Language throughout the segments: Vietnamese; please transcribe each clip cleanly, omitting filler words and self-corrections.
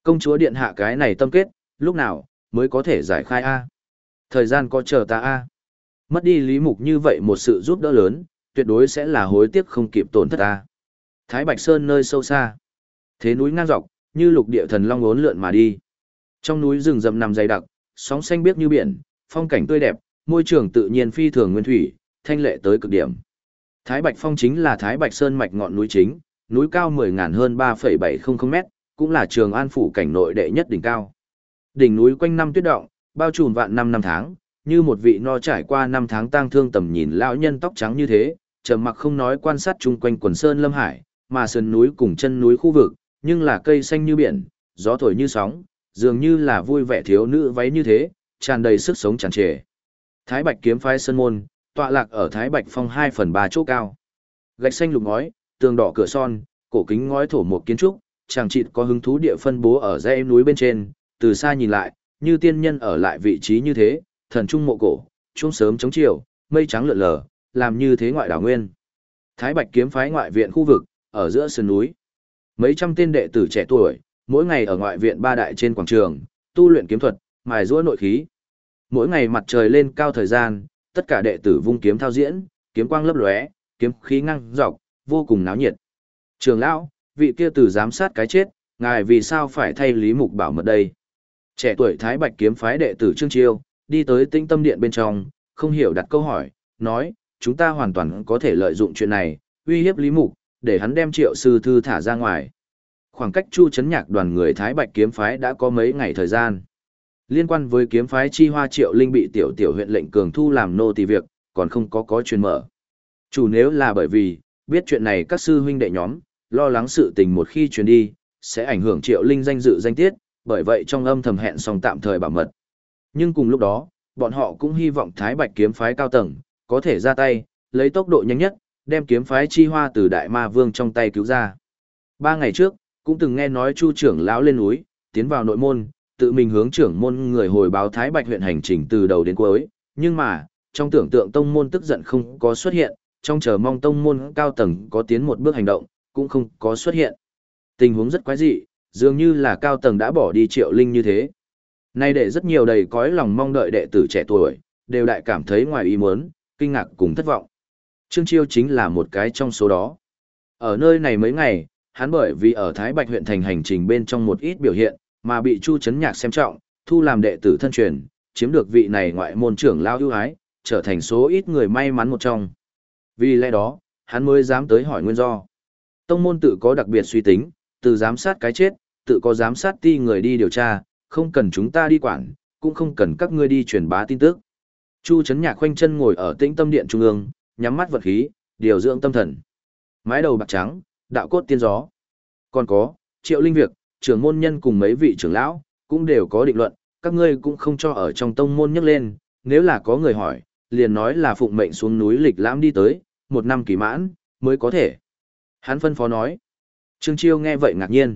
Công chúa điện hạ cái này tâm kết, lúc nào mới có thể giải khai a? Thời gian có chờ ta a? Mất đi Lý Mục như vậy một sự giúp đỡ lớn, tuyệt đối sẽ là hối tiếc không kịp tổn thất ta. Thái Bạch Sơn nơi sâu xa, thế núi ngang dọc, như lục địa thần long uốn lượn mà đi. Trong núi rừng rậm nằm dày đặc, sóng xanh biếc như biển, phong cảnh tươi đẹp, môi trường tự nhiên phi thường nguyên thủy, thanh lệ tới cực điểm. Thái Bạch Phong chính là Thái Bạch Sơn mạch ngọn núi chính, núi cao 10.000 hơn 3,700 mét, cũng là Trường An phủ cảnh nội đệ nhất đỉnh cao. Đỉnh núi quanh năm tuyết động, bao trùm vạn năm năm tháng, như một vị no trải qua năm tháng tang thương tầm nhìn lão nhân tóc trắng như thế, trầm mặc không nói quan sát chung quanh quần sơn lâm hải, mà sườn núi cùng chân núi khu vực, nhưng là cây xanh như biển, gió thổi như sóng, dường như là vui vẻ thiếu nữ váy như thế, tràn đầy sức sống tràn trề. Thái Bạch kiếm phái sơn môn, tọa lạc ở Thái Bạch Phong 2/3 chỗ cao. Gạch xanh lục ngói, tường đỏ cửa son, cổ kính ngói thổ một kiến trúc, chàng chịt có hứng thú địa phân bố ở dãy núi bên trên, từ xa nhìn lại, như tiên nhân ở lại vị trí như thế, thần trung mộ cổ, trung sớm chống chiều, mây trắng lượn lờ, làm như thế ngoại đảo nguyên. Thái Bạch kiếm phái ngoại viện khu vực, ở giữa sườn núi. Mấy trăm tên đệ tử trẻ tuổi, mỗi ngày ở ngoại viện ba đại trên quảng trường, tu luyện kiếm thuật, mài giũa nội khí. Mỗi ngày mặt trời lên cao thời gian, tất cả đệ tử vung kiếm thao diễn, kiếm quang lấp lóe, kiếm khí ngang dọc, vô cùng náo nhiệt. Trường lão, vị kia tử giám sát cái chết, ngài vì sao phải thay Lý Mục bảo mật đây? Trẻ tuổi Thái Bạch kiếm phái đệ tử Trương Chiêu, đi tới Tĩnh Tâm Điện bên trong, không hiểu đặt câu hỏi, nói, chúng ta hoàn toàn có thể lợi dụng chuyện này, uy hiếp Lý Mục, để hắn đem Triệu sư thư thả ra ngoài. Khoảng cách Chu Chấn Nhạc đoàn người Thái Bạch kiếm phái đã có mấy ngày thời gian. Liên quan với kiếm phái chi hoa Triệu Linh bị tiểu huyện lệnh cường thu làm nô tỳ việc, còn không có truyền mở. Chủ nếu là bởi vì, biết chuyện này các sư huynh đệ nhóm, lo lắng sự tình một khi truyền đi, sẽ ảnh hưởng Triệu Linh danh dự danh tiết, bởi vậy trong âm thầm hẹn xong tạm thời bảo mật. Nhưng cùng lúc đó, bọn họ cũng hy vọng Thái Bạch kiếm phái cao tầng, có thể ra tay, lấy tốc độ nhanh nhất, đem kiếm phái chi hoa từ Đại Ma Vương trong tay cứu ra. 3 ngày trước, cũng từng nghe nói Chu trưởng lão lên núi, tiến vào nội môn, tự mình hướng trưởng môn người hồi báo Thái Bạch huyện hành trình từ đầu đến cuối, nhưng mà, trong tưởng tượng tông môn tức giận không có xuất hiện, trong chờ mong tông môn cao tầng có tiến một bước hành động, cũng không có xuất hiện. Tình huống rất quái dị, dường như là cao tầng đã bỏ đi Triệu Linh như thế. Nay để rất nhiều đầy cõi lòng mong đợi đệ tử trẻ tuổi, đều đại cảm thấy ngoài ý muốn, kinh ngạc cùng thất vọng. Trương Chiêu chính là một cái trong số đó. Ở nơi này mấy ngày, hắn bởi vì ở Thái Bạch huyện thành hành trình bên trong một ít biểu hiện, mà bị Chu Chấn Nhạc xem trọng, thu làm đệ tử thân truyền, chiếm được vị này ngoại môn trưởng lao ưu ái, trở thành số ít người may mắn một trong. Vì lẽ đó, hắn mới dám tới hỏi nguyên do. Tông môn tự có đặc biệt suy tính, từ giám sát cái chết, tự có giám sát ti người đi điều tra, không cần chúng ta đi quản, cũng không cần các ngươi đi truyền bá tin tức. Chu Chấn Nhạc khoanh chân ngồi ở Tĩnh Tâm Điện trung ương, nhắm mắt vật khí, điều dưỡng tâm thần. Mái đầu bạc trắng, đạo cốt tiên gió. Còn có, Triệu Linh việc, trưởng môn nhân cùng mấy vị trưởng lão, cũng đều có định luận, các ngươi cũng không cho ở trong tông môn nhắc lên, nếu là có người hỏi, liền nói là phụng mệnh xuống núi lịch lãm đi tới, 1 năm kỳ mãn, mới có thể. Hắn phân phó nói. Trương Chiêu nghe vậy ngạc nhiên.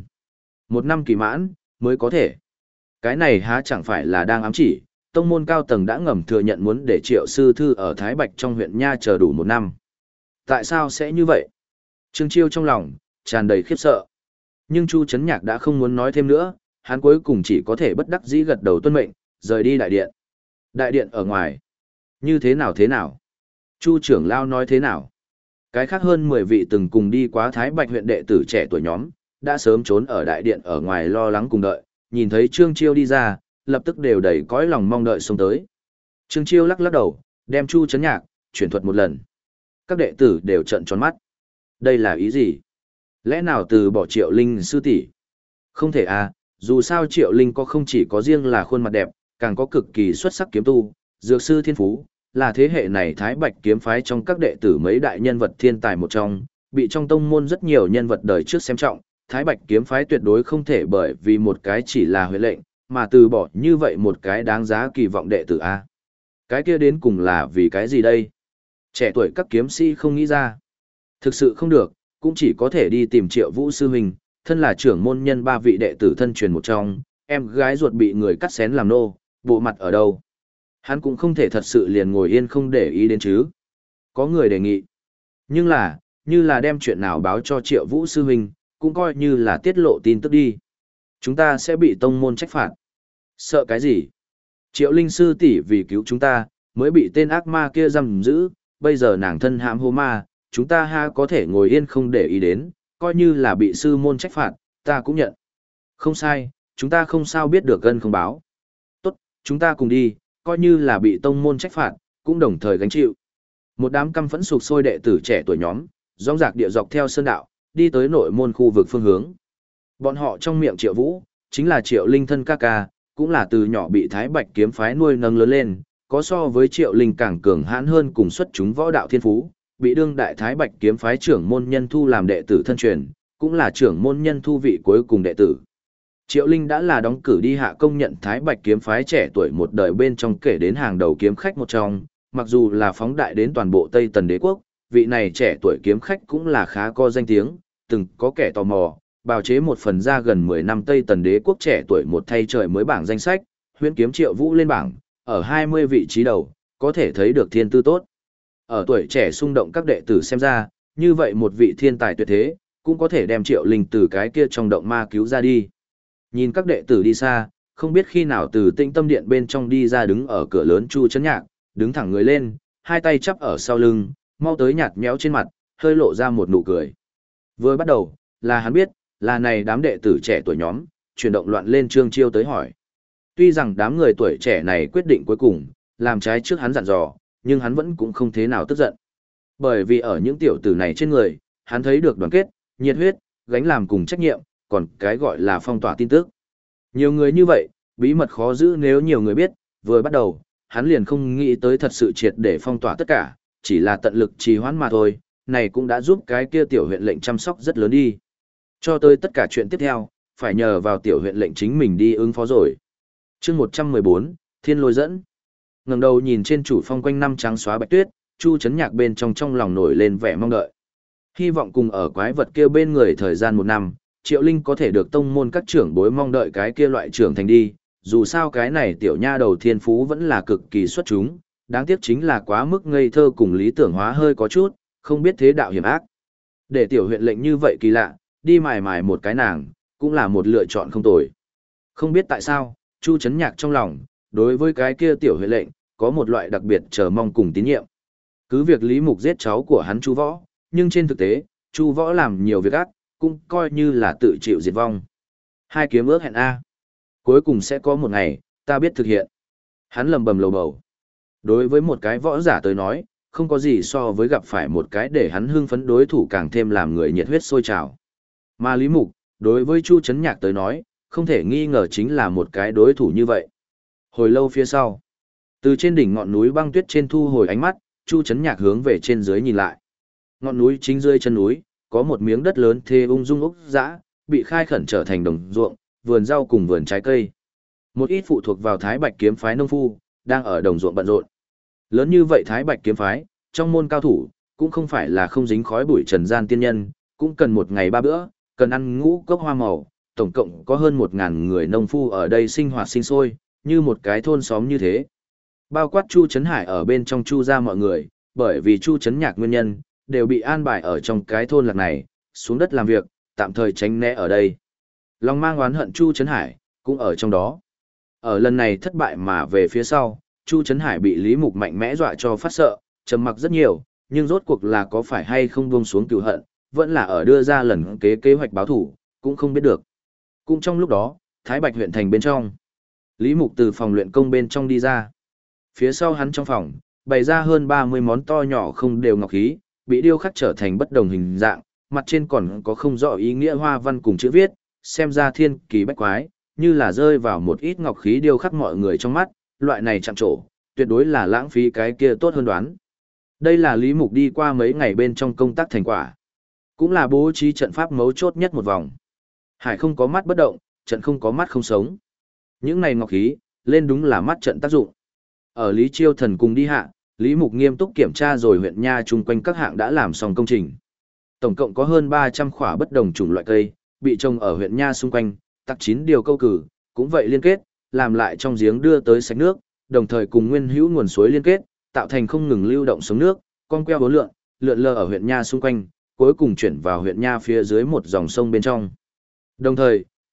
1 năm kỳ mãn, mới có thể. Cái này há chẳng phải là đang ám chỉ, tông môn cao tầng đã ngầm thừa nhận muốn để Triệu sư thư ở Thái Bạch trong huyện Nha chờ đủ 1 năm. Tại sao sẽ như vậy? Trương Chiêu trong lòng, tràn đầy khiếp sợ. Nhưng Chu Chấn Nhạc đã không muốn nói thêm nữa, hắn cuối cùng chỉ có thể bất đắc dĩ gật đầu tuân mệnh, rời đi đại điện. Đại điện ở ngoài. Như thế nào thế nào? Chu trưởng lao nói thế nào? Cái khác hơn 10 vị từng cùng đi qua Thái Bạch huyện đệ tử trẻ tuổi nhóm, đã sớm trốn ở đại điện ở ngoài lo lắng cùng đợi, nhìn thấy Trương Chiêu đi ra, lập tức đều đầy cõi lòng mong đợi xông tới. Trương Chiêu lắc lắc đầu, đem Chu Chấn Nhạc chuyển thuật một lần. Các đệ tử đều trợn tròn mắt. Đây là ý gì? Lẽ nào từ bỏ Triệu Linh sư tỷ? Không thể à, dù sao Triệu Linh có không chỉ có riêng là khuôn mặt đẹp, càng có cực kỳ xuất sắc kiếm tu, dược sư thiên phú, là thế hệ này Thái Bạch kiếm phái trong các đệ tử mấy đại nhân vật thiên tài một trong, bị trong tông môn rất nhiều nhân vật đời trước xem trọng, Thái Bạch kiếm phái tuyệt đối không thể bởi vì một cái chỉ là huệ lệnh, mà từ bỏ như vậy một cái đáng giá kỳ vọng đệ tử a. Cái kia đến cùng là vì cái gì đây? Trẻ tuổi các kiếm sĩ không nghĩ ra. Thực sự không được, cũng chỉ có thể đi tìm Triệu Vũ sư huynh, thân là trưởng môn nhân 3 vị đệ tử thân truyền một trong, em gái ruột bị người cắt xén làm nô, bộ mặt ở đâu? Hắn cũng không thể thật sự liền ngồi yên không để ý đến chứ. Có người đề nghị. Nhưng là, như là đem chuyện nào báo cho Triệu Vũ sư huynh, cũng coi như là tiết lộ tin tức đi. Chúng ta sẽ bị tông môn trách phạt. Sợ cái gì? Triệu Linh sư tỷ vì cứu chúng ta, mới bị tên ác ma kia giam giữ, bây giờ nàng thân hãm hô ma, chúng ta ha có thể ngồi yên không để ý đến, coi như là bị sư môn trách phạt, ta cũng nhận. Không sai, chúng ta không sao biết được ân không báo. Tốt, chúng ta cùng đi, coi như là bị tông môn trách phạt, cũng đồng thời gánh chịu. Một đám căm phẫn sục sôi đệ tử trẻ tuổi nhóm, rong rạc địa dọc theo sơn đạo, đi tới nội môn khu vực phương hướng. Bọn họ trong miệng Triệu Vũ, chính là Triệu Linh thân ca ca, cũng là từ nhỏ bị Thái Bạch kiếm phái nuôi nâng lớn lên, có so với Triệu Linh càng cường hãn hơn cùng xuất chúng võ đạo thiên phú, bị đương đại Thái Bạch kiếm phái trưởng môn nhân thu làm đệ tử thân truyền, cũng là trưởng môn nhân thu vị cuối cùng đệ tử. Triệu Linh đã là đóng cử đi hạ công nhận Thái Bạch kiếm phái trẻ tuổi một đời bên trong kể đến hàng đầu kiếm khách một trong, mặc dù là phóng đại đến toàn bộ Tây Tần đế quốc, vị này trẻ tuổi kiếm khách cũng là khá có danh tiếng, từng có kẻ tò mò, bào chế một phần ra gần 10 năm Tây Tần đế quốc trẻ tuổi một thay trời mới bảng danh sách, huyễn kiếm Triệu Vũ lên bảng, ở 20 vị trí đầu, có thể thấy được thiên tư tốt. Ở tuổi trẻ xung động các đệ tử xem ra, như vậy một vị thiên tài tuyệt thế, cũng có thể đem Triệu Linh từ cái kia trong động ma cứu ra đi. Nhìn các đệ tử đi xa, không biết khi nào từ Tĩnh Tâm Điện bên trong đi ra đứng ở cửa lớn Chu Chấn Nhạc, đứng thẳng người lên, hai tay chắp ở sau lưng, mau tới nhạt méo trên mặt, hơi lộ ra một nụ cười. Vừa bắt đầu, là hắn biết, là này đám đệ tử trẻ tuổi nhóm, chuyển động loạn lên Trương Chiêu tới hỏi. Tuy rằng đám người tuổi trẻ này quyết định cuối cùng, làm trái trước hắn dặn dò, nhưng hắn vẫn cũng không thế nào tức giận. Bởi vì ở những tiểu tử này trên người, hắn thấy được đoàn kết, nhiệt huyết, gánh làm cùng trách nhiệm, còn cái gọi là phong tỏa tin tức. Nhiều người như vậy, bí mật khó giữ nếu nhiều người biết, vừa bắt đầu, hắn liền không nghĩ tới thật sự triệt để phong tỏa tất cả, chỉ là tận lực trì hoãn mà thôi, này cũng đã giúp cái kia tiểu huyện lệnh chăm sóc rất lớn đi. Cho tới tất cả chuyện tiếp theo, phải nhờ vào tiểu huyện lệnh chính mình đi ứng phó rồi. Chương 114, Thiên Lôi dẫn. Ngẩng đầu nhìn trên chủ phong quanh năm trắng xóa bạch tuyết, Chu Chấn Nhạc bên trong lòng nổi lên vẻ mong đợi. Hy vọng cùng ở quái vật kia bên người thời gian 1 năm, Triệu Linh có thể được tông môn các trưởng bối mong đợi cái kia loại trưởng thành đi, dù sao cái này tiểu nha đầu thiên phú vẫn là cực kỳ xuất chúng, đáng tiếc chính là quá mức ngây thơ cùng lý tưởng hóa hơi có chút, không biết thế đạo hiểm ác. Để tiểu huyện lệnh như vậy kỳ lạ, đi mài mài một cái nàng, cũng là một lựa chọn không tồi. Không biết tại sao, Chu Chấn Nhạc trong lòng, đối với cái kia tiểu huyện lệnh, có một loại đặc biệt chờ mong cùng tín nhiệm. Cứ việc Lý Mục giết cháu của hắn Chu Võ, nhưng trên thực tế, Chu Võ làm nhiều việc ác, cũng coi như là tự chịu diệt vong. Hai kiếm ước hẹn A. Cuối cùng sẽ có một ngày, ta biết thực hiện. Hắn lầm bầm lầu bầu. Đối với một cái võ giả tới nói, không có gì so với gặp phải một cái để hắn hưng phấn đối thủ càng thêm làm người nhiệt huyết sôi trào. Mà Lý Mục, đối với Chu Chấn Nhạc tới nói, không thể nghi ngờ chính là một cái đối thủ như vậy. Hồi lâu phía sau, từ trên đỉnh ngọn núi băng tuyết trên thu hồi ánh mắt, Chu Chấn Nhạc hướng về trên dưới nhìn lại. Ngọn núi chính dưới chân núi, có một miếng đất lớn thê ung dung ốc dã, bị khai khẩn trở thành đồng ruộng, vườn rau cùng vườn trái cây. Một ít phụ thuộc vào Thái Bạch kiếm phái nông phu, đang ở đồng ruộng bận rộn. Lớn như vậy Thái Bạch kiếm phái, trong môn cao thủ, cũng không phải là không dính khói bụi trần gian tiên nhân, cũng cần một ngày 3 bữa, cần ăn ngũ cốc hoa màu, tổng cộng có hơn 1000 người nông phu ở đây sinh hoạt sinh sôi, như một cái thôn xóm như thế. Bao quát Chu Trấn Hải ở bên trong Chu gia mọi người, bởi vì Chu Trấn Nhạc nguyên nhân, đều bị an bài ở trong cái thôn lạc này, xuống đất làm việc, tạm thời tránh né ở đây. Lòng mang oán hận Chu Trấn Hải, cũng ở trong đó. Ở lần này thất bại mà về phía sau, Chu Trấn Hải bị Lý Mục mạnh mẽ dọa cho phát sợ, trầm mặc rất nhiều, nhưng rốt cuộc là có phải hay không buông xuống cừu hận, vẫn là ở đưa ra lần kế hoạch báo thủ, cũng không biết được. Cũng trong lúc đó, Thái Bạch huyện thành bên trong, Lý Mục từ phòng luyện công bên trong đi ra. Phía sau hắn trong phòng, bày ra hơn 30 món to nhỏ không đều ngọc khí, bị điêu khắc trở thành bất đồng hình dạng, mặt trên còn có không rõ ý nghĩa hoa văn cùng chữ viết, xem ra thiên kỳ bách quái, như là rơi vào một ít ngọc khí điêu khắc mọi người trong mắt, loại này chạm trổ, tuyệt đối là lãng phí cái kia tốt hơn đoán. Đây là Lý Mục đi qua mấy ngày bên trong công tác thành quả, cũng là bố trí trận pháp mấu chốt nhất một vòng. Hải không có mắt bất động, trận không có mắt không sống. Những này ngọc khí, lên đúng là mắt trận tác dụng. Ở Lý Chiêu Thần cùng đi hạ, Lý Mục nghiêm túc kiểm tra rồi huyện nha chung quanh các hạng đã làm xong công trình. Tổng cộng có hơn 300 khỏa bất đồng chủng loại cây, bị trồng ở huyện nha xung quanh, tắc 9 điều câu cử, cũng vậy liên kết, làm lại trong giếng đưa tới sạch nước, đồng thời cùng nguyên hữu nguồn suối liên kết, tạo thành không ngừng lưu động sống nước, con queo vốn lượn lờ ở huyện nha xung quanh, cuối cùng chuyển vào huyện nha phía dưới một dòng sông bên trong. Đồng thời,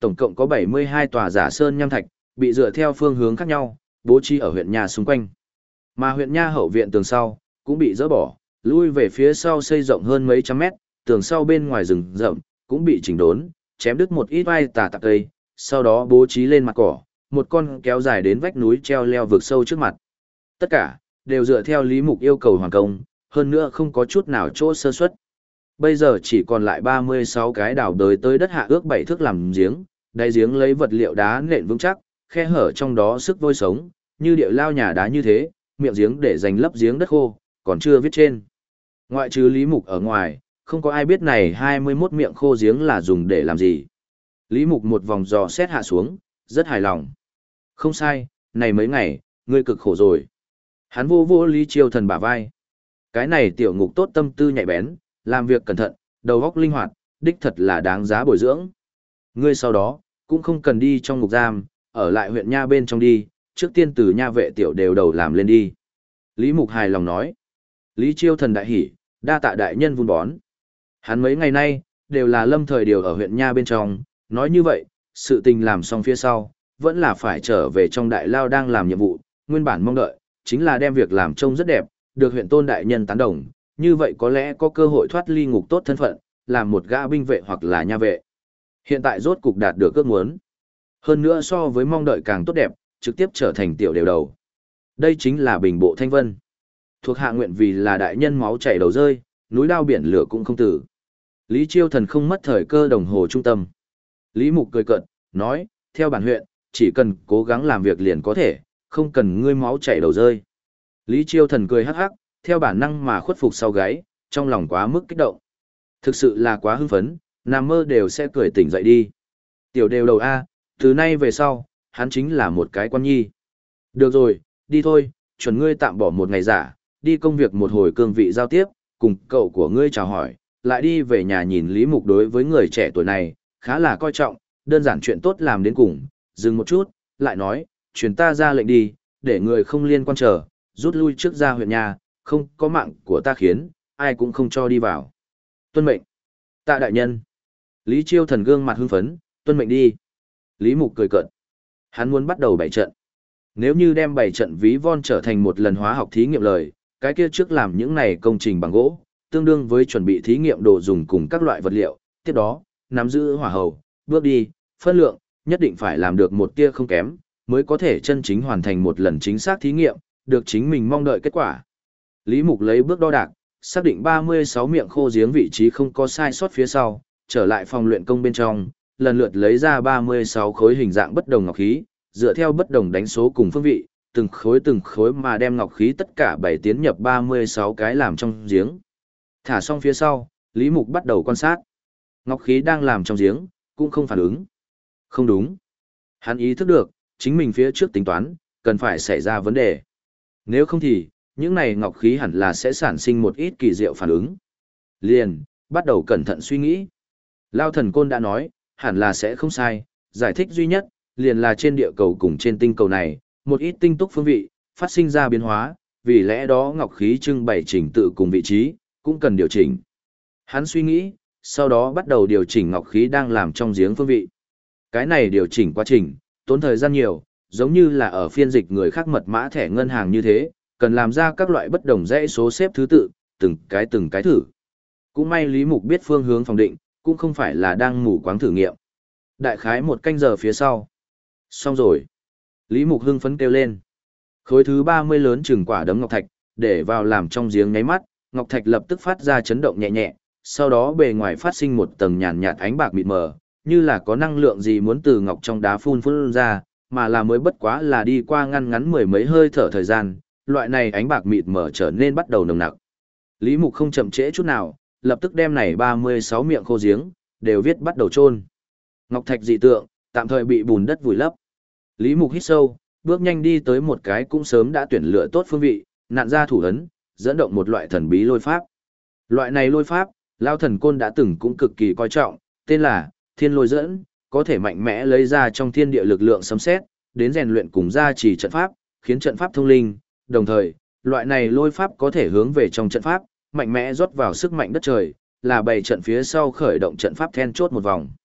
Tổng cộng có 72 tòa giả sơn nham thạch, bị dựa theo phương hướng khác nhau, bố trí ở huyện nhà xung quanh. Mà huyện nha hậu viện tường sau, cũng bị dỡ bỏ, lui về phía sau xây rộng hơn mấy trăm mét, tường sau bên ngoài rừng rậm, cũng bị chỉnh đốn, chém đứt một ít vai tà tạc cây, sau đó bố trí lên mặt cỏ, một con kéo dài đến vách núi treo leo vực sâu trước mặt. Tất cả, đều dựa theo Lý Mục yêu cầu hoàn công, hơn nữa không có chút nào chỗ sơ suất. Bây giờ chỉ còn lại 36 cái đào đới tới đất hạ ước 7 thước làm giếng, đáy giếng lấy vật liệu đá nện vững chắc, khe hở trong đó sức vôi sống, như địa lao nhà đá như thế, miệng giếng để dành lấp giếng đất khô, còn chưa viết trên. Ngoại trừ Lý Mục ở ngoài, không có ai biết này 21 miệng khô giếng là dùng để làm gì. Lý Mục một vòng dò xét hạ xuống, rất hài lòng. Không sai, này mấy ngày, ngươi cực khổ rồi. Hắn vô vô Lý Chiêu Thần bả vai. Cái này tiểu ngục tốt tâm tư nhạy bén, làm việc cẩn thận, đầu óc linh hoạt, đích thật là đáng giá bồi dưỡng. Ngươi sau đó, cũng không cần đi trong ngục giam, ở lại huyện nha bên trong đi, trước tiên từ nha vệ tiểu đều đầu làm lên đi. Lý Mục hài lòng nói. Lý Chiêu Thần đại hỉ, đa tạ đại nhân vun bón. Hắn mấy ngày nay, đều là lâm thời điều ở huyện nha bên trong, nói như vậy, sự tình làm xong phía sau, vẫn là phải trở về trong đại lao đang làm nhiệm vụ, nguyên bản mong đợi, chính là đem việc làm trông rất đẹp, được huyện tôn đại nhân tán đồng, như vậy có lẽ có cơ hội thoát ly ngục tốt thân phận, làm một gã binh vệ hoặc là nha vệ. Hiện tại rốt cục đạt được ước muốn. Hơn nữa so với mong đợi càng tốt đẹp, trực tiếp trở thành tiểu đều đầu. Đây chính là bình bộ thanh vân. Thuộc hạ nguyện vì là đại nhân máu chảy đầu rơi, núi đao biển lửa cũng không tử. Lý Chiêu Thần không mất thời cơ đồng hồ trung tâm. Lý Mục cười cợt, nói, theo bản huyện, chỉ cần cố gắng làm việc liền có thể, không cần ngươi máu chảy đầu rơi. Lý Chiêu Thần cười hắc hắc, theo bản năng mà khuất phục sau gáy, trong lòng quá mức kích động. Thực sự là quá hưng phấn, nằm mơ đều sẽ cười tỉnh dậy đi. Tiểu đều đầu A, từ nay về sau, hắn chính là một cái quan nhi. Được rồi, đi thôi, chuẩn ngươi tạm bỏ một ngày giả, đi công việc một hồi cương vị giao tiếp, cùng cậu của ngươi chào hỏi, lại đi về nhà nhìn Lý Mục đối với người trẻ tuổi này, khá là coi trọng, đơn giản chuyện tốt làm đến cùng, dừng một chút, lại nói, truyền ta ra lệnh đi, để người không liên quan chờ, rút lui trước ra huyện nhà, không có mạng của ta khiến, ai cũng không cho đi vào. Tuân mệnh. Tạ đại nhân. Lý Chiêu Thần gương mặt hưng phấn, tuân mệnh đi. Lý Mục cười cợt. Hắn muốn bắt đầu bày trận. Nếu như đem bày trận ví von trở thành một lần hóa học thí nghiệm lời, cái kia trước làm những này công trình bằng gỗ, tương đương với chuẩn bị thí nghiệm đồ dùng cùng các loại vật liệu, tiếp đó, nắm giữ hỏa hầu, bước đi, phân lượng, nhất định phải làm được một tia không kém, mới có thể chân chính hoàn thành một lần chính xác thí nghiệm, được chính mình mong đợi kết quả. Lý Mục lấy bước đo đạc, xác định 36 miệng khô giếng vị trí không có sai sót phía sau, trở lại phòng luyện công bên trong, lần lượt lấy ra 36 khối hình dạng bất đồng ngọc khí, dựa theo bất đồng đánh số cùng phương vị, từng khối mà đem ngọc khí tất cả bảy tiến nhập 36 cái làm trong giếng. Thả xong phía sau, Lý Mục bắt đầu quan sát. Ngọc khí đang làm trong giếng, cũng không phản ứng. Không đúng. Hắn ý thức được, chính mình phía trước tính toán, cần phải xảy ra vấn đề. Nếu không thì, những này ngọc khí hẳn là sẽ sản sinh một ít kỳ diệu phản ứng. Liền, bắt đầu cẩn thận suy nghĩ. Lao Thần Côn đã nói, hẳn là sẽ không sai, giải thích duy nhất, liền là trên địa cầu cùng trên tinh cầu này, một ít tinh túc phương vị, phát sinh ra biến hóa, vì lẽ đó ngọc khí trưng bày chỉnh tự cùng vị trí, cũng cần điều chỉnh. Hắn suy nghĩ, sau đó bắt đầu điều chỉnh ngọc khí đang làm trong giếng phương vị. Cái này điều chỉnh quá trình, tốn thời gian nhiều, giống như là ở phiên dịch người khác mật mã thẻ ngân hàng như thế, cần làm ra các loại bất đồng dãy số xếp thứ tự, từng cái thử. Cũng may Lý Mục biết phương hướng phòng định, cũng không phải là đang mù quáng thử nghiệm. Đại khái một canh giờ phía sau. Xong rồi. Lý Mục hưng phấn kêu lên. Khối thứ 30 lớn chừng quả đấm ngọc thạch, để vào làm trong giếng nháy mắt, ngọc thạch lập tức phát ra chấn động nhẹ nhẹ, sau đó bề ngoài phát sinh một tầng nhàn nhạt ánh bạc mịt mờ, như là có năng lượng gì muốn từ ngọc trong đá phun ra, mà là mới bất quá là đi qua ngắn mười mấy hơi thở thời gian, loại này ánh bạc mịt mờ trở nên bắt đầu nồng nặc. Lý Mục không chậm trễ chút nào, lập tức đem này 36 miệng khô giếng, đều viết bắt đầu chôn. Ngọc thạch dị tượng, tạm thời bị bùn đất vùi lấp. Lý Mục hít sâu, bước nhanh đi tới một cái cũng sớm đã tuyển lựa tốt phương vị, nặn ra thủ ấn, dẫn động một loại thần bí lôi pháp. Loại này lôi pháp, Lao Thần Côn đã từng cũng cực kỳ coi trọng, tên là Thiên Lôi Dẫn, có thể mạnh mẽ lấy ra trong thiên địa lực lượng sấm sét, đến rèn luyện cùng gia trì trận pháp, khiến trận pháp thông linh, đồng thời, loại này lôi pháp có thể hướng về trong trận pháp, mạnh mẽ rót vào sức mạnh đất trời, là bày trận phía sau khởi động trận pháp then chốt một vòng.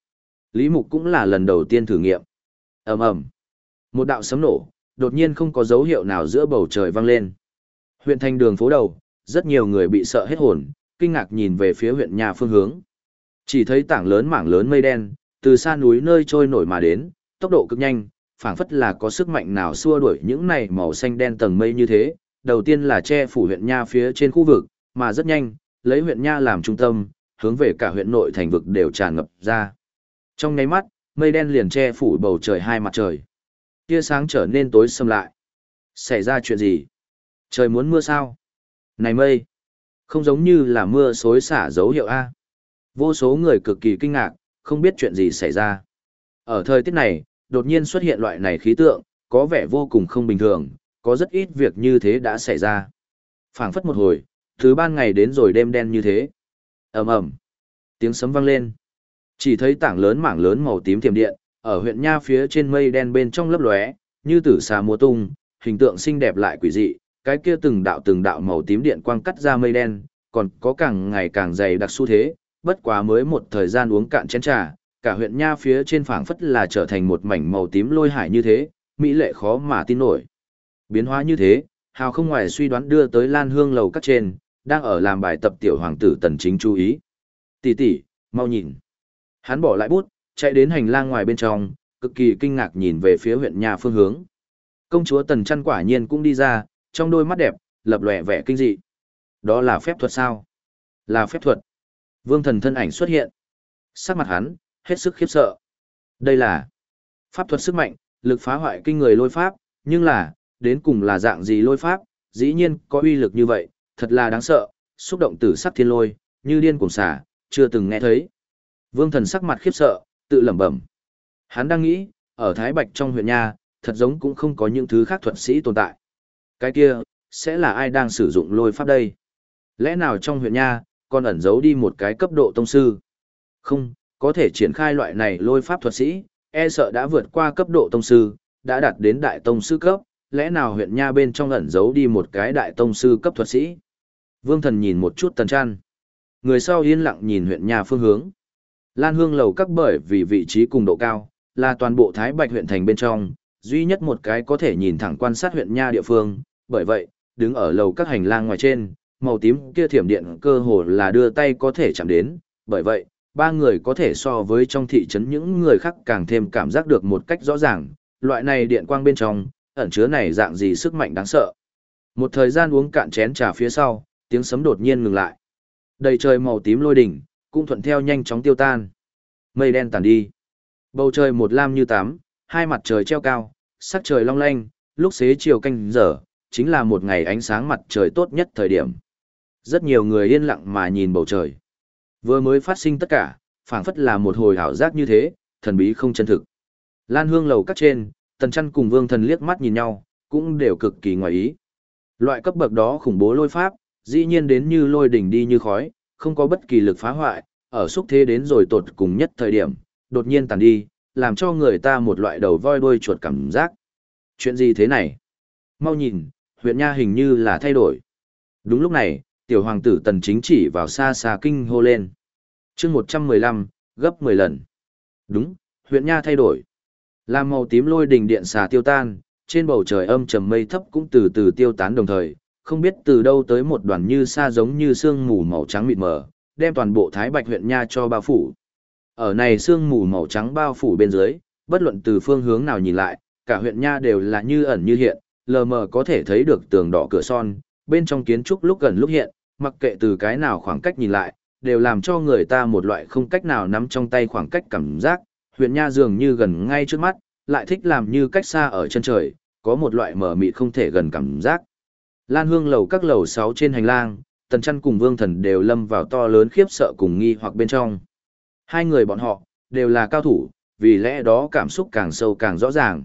Lý Mục cũng là lần đầu tiên thử nghiệm. Ầm ầm. Một đạo sấm nổ, đột nhiên không có dấu hiệu nào giữa bầu trời vang lên. Huyện thành đường phố đầu, rất nhiều người bị sợ hết hồn, kinh ngạc nhìn về phía huyện nhà phương hướng. Chỉ thấy tảng lớn mảng lớn mây đen, từ xa núi nơi trôi nổi mà đến, tốc độ cực nhanh, phảng phất là có sức mạnh nào xua đuổi những này màu xanh đen tầng mây như thế. Đầu tiên là che phủ huyện nha phía trên khu vực, mà rất nhanh, lấy huyện nha làm trung tâm, hướng về cả huyện nội thành vực đều tràn ngập ra. Trong nháy mắt, mây đen liền che phủ bầu trời hai mặt trời. Tia sáng trở nên tối sầm lại. Xảy ra chuyện gì? Trời muốn mưa sao? Này mây! Không giống như là mưa xối xả dấu hiệu A. Vô số người cực kỳ kinh ngạc, không biết chuyện gì xảy ra. Ở thời tiết này, đột nhiên xuất hiện loại này khí tượng, có vẻ vô cùng không bình thường, có rất ít việc như thế đã xảy ra. Phảng phất một hồi, thứ ban ngày đến rồi đêm đen như thế. Ầm ầm, tiếng sấm vang lên. Chỉ thấy tảng lớn mảng lớn màu tím thiểm điện, ở huyện nha phía trên mây đen bên trong lấp lóe, như tử xà múa tung, hình tượng xinh đẹp lại quỷ dị, cái kia từng đạo màu tím điện quang cắt ra mây đen, còn có càng ngày càng dày đặc xu thế, bất quá mới một thời gian uống cạn chén trà, cả huyện nha phía trên phảng phất là trở thành một mảnh màu tím lôi hải như thế, mỹ lệ khó mà tin nổi. Biến hóa như thế, hào không ngoài suy đoán đưa tới Lan Hương lầu các trên, đang ở làm bài tập tiểu hoàng tử Tần Chính chú ý. Tỷ tỷ, mau nhìn. Hắn bỏ lại bút, chạy đến hành lang ngoài bên trong, cực kỳ kinh ngạc nhìn về phía huyện nhà phương hướng. Công chúa Tần Trăn quả nhiên cũng đi ra, trong đôi mắt đẹp, lập lòe vẻ kinh dị. Đó là phép thuật sao? Là phép thuật. Vương Thần thân ảnh xuất hiện. Sắc mặt hắn, hết sức khiếp sợ. Đây là pháp thuật sức mạnh, lực phá hoại kinh người lôi pháp, nhưng là, đến cùng là dạng gì lôi pháp, dĩ nhiên có uy lực như vậy, thật là đáng sợ, xúc động tử sắc thiên lôi, như điên cuồng xả, chưa từng nghe thấy. Vương Thần sắc mặt khiếp sợ, tự lẩm bẩm. Hắn đang nghĩ, ở Thái Bạch trong huyện nha, thật giống cũng không có những thứ khác thuật sĩ tồn tại. Cái kia, sẽ là ai đang sử dụng lôi pháp đây? Lẽ nào trong huyện nha, còn ẩn giấu đi một cái cấp độ tông sư? Không, có thể triển khai loại này lôi pháp thuật sĩ, e sợ đã vượt qua cấp độ tông sư, đã đạt đến đại tông sư cấp, lẽ nào huyện nha bên trong ẩn giấu đi một cái đại tông sư cấp thuật sĩ? Vương Thần nhìn một chút Tần Trăn. Người sau yên lặng nhìn huyện nha phương hướng. Lan Hương lầu các bởi vì vị trí cùng độ cao, là toàn bộ Thái Bạch huyện thành bên trong, duy nhất một cái có thể nhìn thẳng quan sát huyện nha địa phương, bởi vậy, đứng ở lầu các hành lang ngoài trên, màu tím kia thiểm điện cơ hồ là đưa tay có thể chạm đến, bởi vậy, ba người có thể so với trong thị trấn những người khác càng thêm cảm giác được một cách rõ ràng, loại này điện quang bên trong, ẩn chứa này dạng gì sức mạnh đáng sợ. Một thời gian uống cạn chén trà phía sau, tiếng sấm đột nhiên ngừng lại. Đầy trời màu tím lôi đỉnh, cũng thuận theo nhanh chóng tiêu tan. Mây đen tàn đi. Bầu trời một lam như tắm, hai mặt trời treo cao, sắc trời long lanh, lúc xế chiều canh giờ, chính là một ngày ánh sáng mặt trời tốt nhất thời điểm. Rất nhiều người yên lặng mà nhìn bầu trời. Vừa mới phát sinh tất cả, phảng phất là một hồi ảo giác như thế, thần bí không chân thực. Lan Hương lầu các trên, Tần Trăn cùng Vương Thần liếc mắt nhìn nhau, cũng đều cực kỳ ngoài ý. Loại cấp bậc đó khủng bố lôi pháp, dĩ nhiên đến như lôi đỉnh đi như khói, không có bất kỳ lực phá hoại, ở xúc thế đến rồi tột cùng nhất thời điểm, đột nhiên tàn đi, làm cho người ta một loại đầu voi đuôi chuột cảm giác. Chuyện gì thế này? Mau nhìn, huyện nha hình như là thay đổi. Đúng lúc này, tiểu hoàng tử Tần Chính chỉ vào xa xa kinh hô lên. Chương 115, gấp 10 lần. Đúng, huyện nha thay đổi. Làm màu tím lôi đình điện xà tiêu tan, trên bầu trời âm trầm mây thấp cũng từ từ tiêu tán đồng thời, không biết từ đâu tới một đoàn như sa giống như sương mù màu trắng mịt mờ, đem toàn bộ Thái Bạch huyện nha cho bao phủ. Ở này sương mù màu trắng bao phủ bên dưới, bất luận từ phương hướng nào nhìn lại, cả huyện nha đều là như ẩn như hiện, lờ mờ có thể thấy được tường đỏ cửa son, bên trong kiến trúc lúc gần lúc hiện, mặc kệ từ cái nào khoảng cách nhìn lại, đều làm cho người ta một loại không cách nào nắm trong tay khoảng cách cảm giác, huyện nha dường như gần ngay trước mắt, lại thích làm như cách xa ở chân trời, có một loại mờ mịt không thể gần cảm giác. Lan Hương lầu các lầu 6 trên hành lang, Tần Trăn cùng Vương Thần đều lâm vào to lớn khiếp sợ cùng nghi hoặc bên trong. Hai người bọn họ, đều là cao thủ, vì lẽ đó cảm xúc càng sâu càng rõ ràng.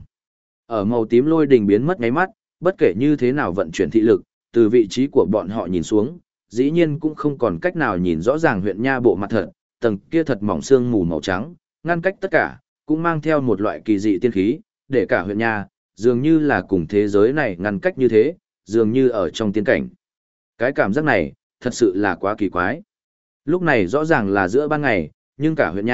Ở màu tím lôi đình biến mất ngáy mắt, bất kể như thế nào vận chuyển thị lực, từ vị trí của bọn họ nhìn xuống, dĩ nhiên cũng không còn cách nào nhìn rõ ràng huyện nha bộ mặt thật, tầng kia thật mỏng sương mù màu trắng, ngăn cách tất cả, cũng mang theo một loại kỳ dị tiên khí, để cả huyện nha, dường như là cùng thế giới này ngăn cách như thế, dường như ở trong tiên cảnh. Cái cảm giác này, thật sự là quá kỳ quái. Lúc này rõ ràng là giữa ban ngày, nhưng cả huyện nha,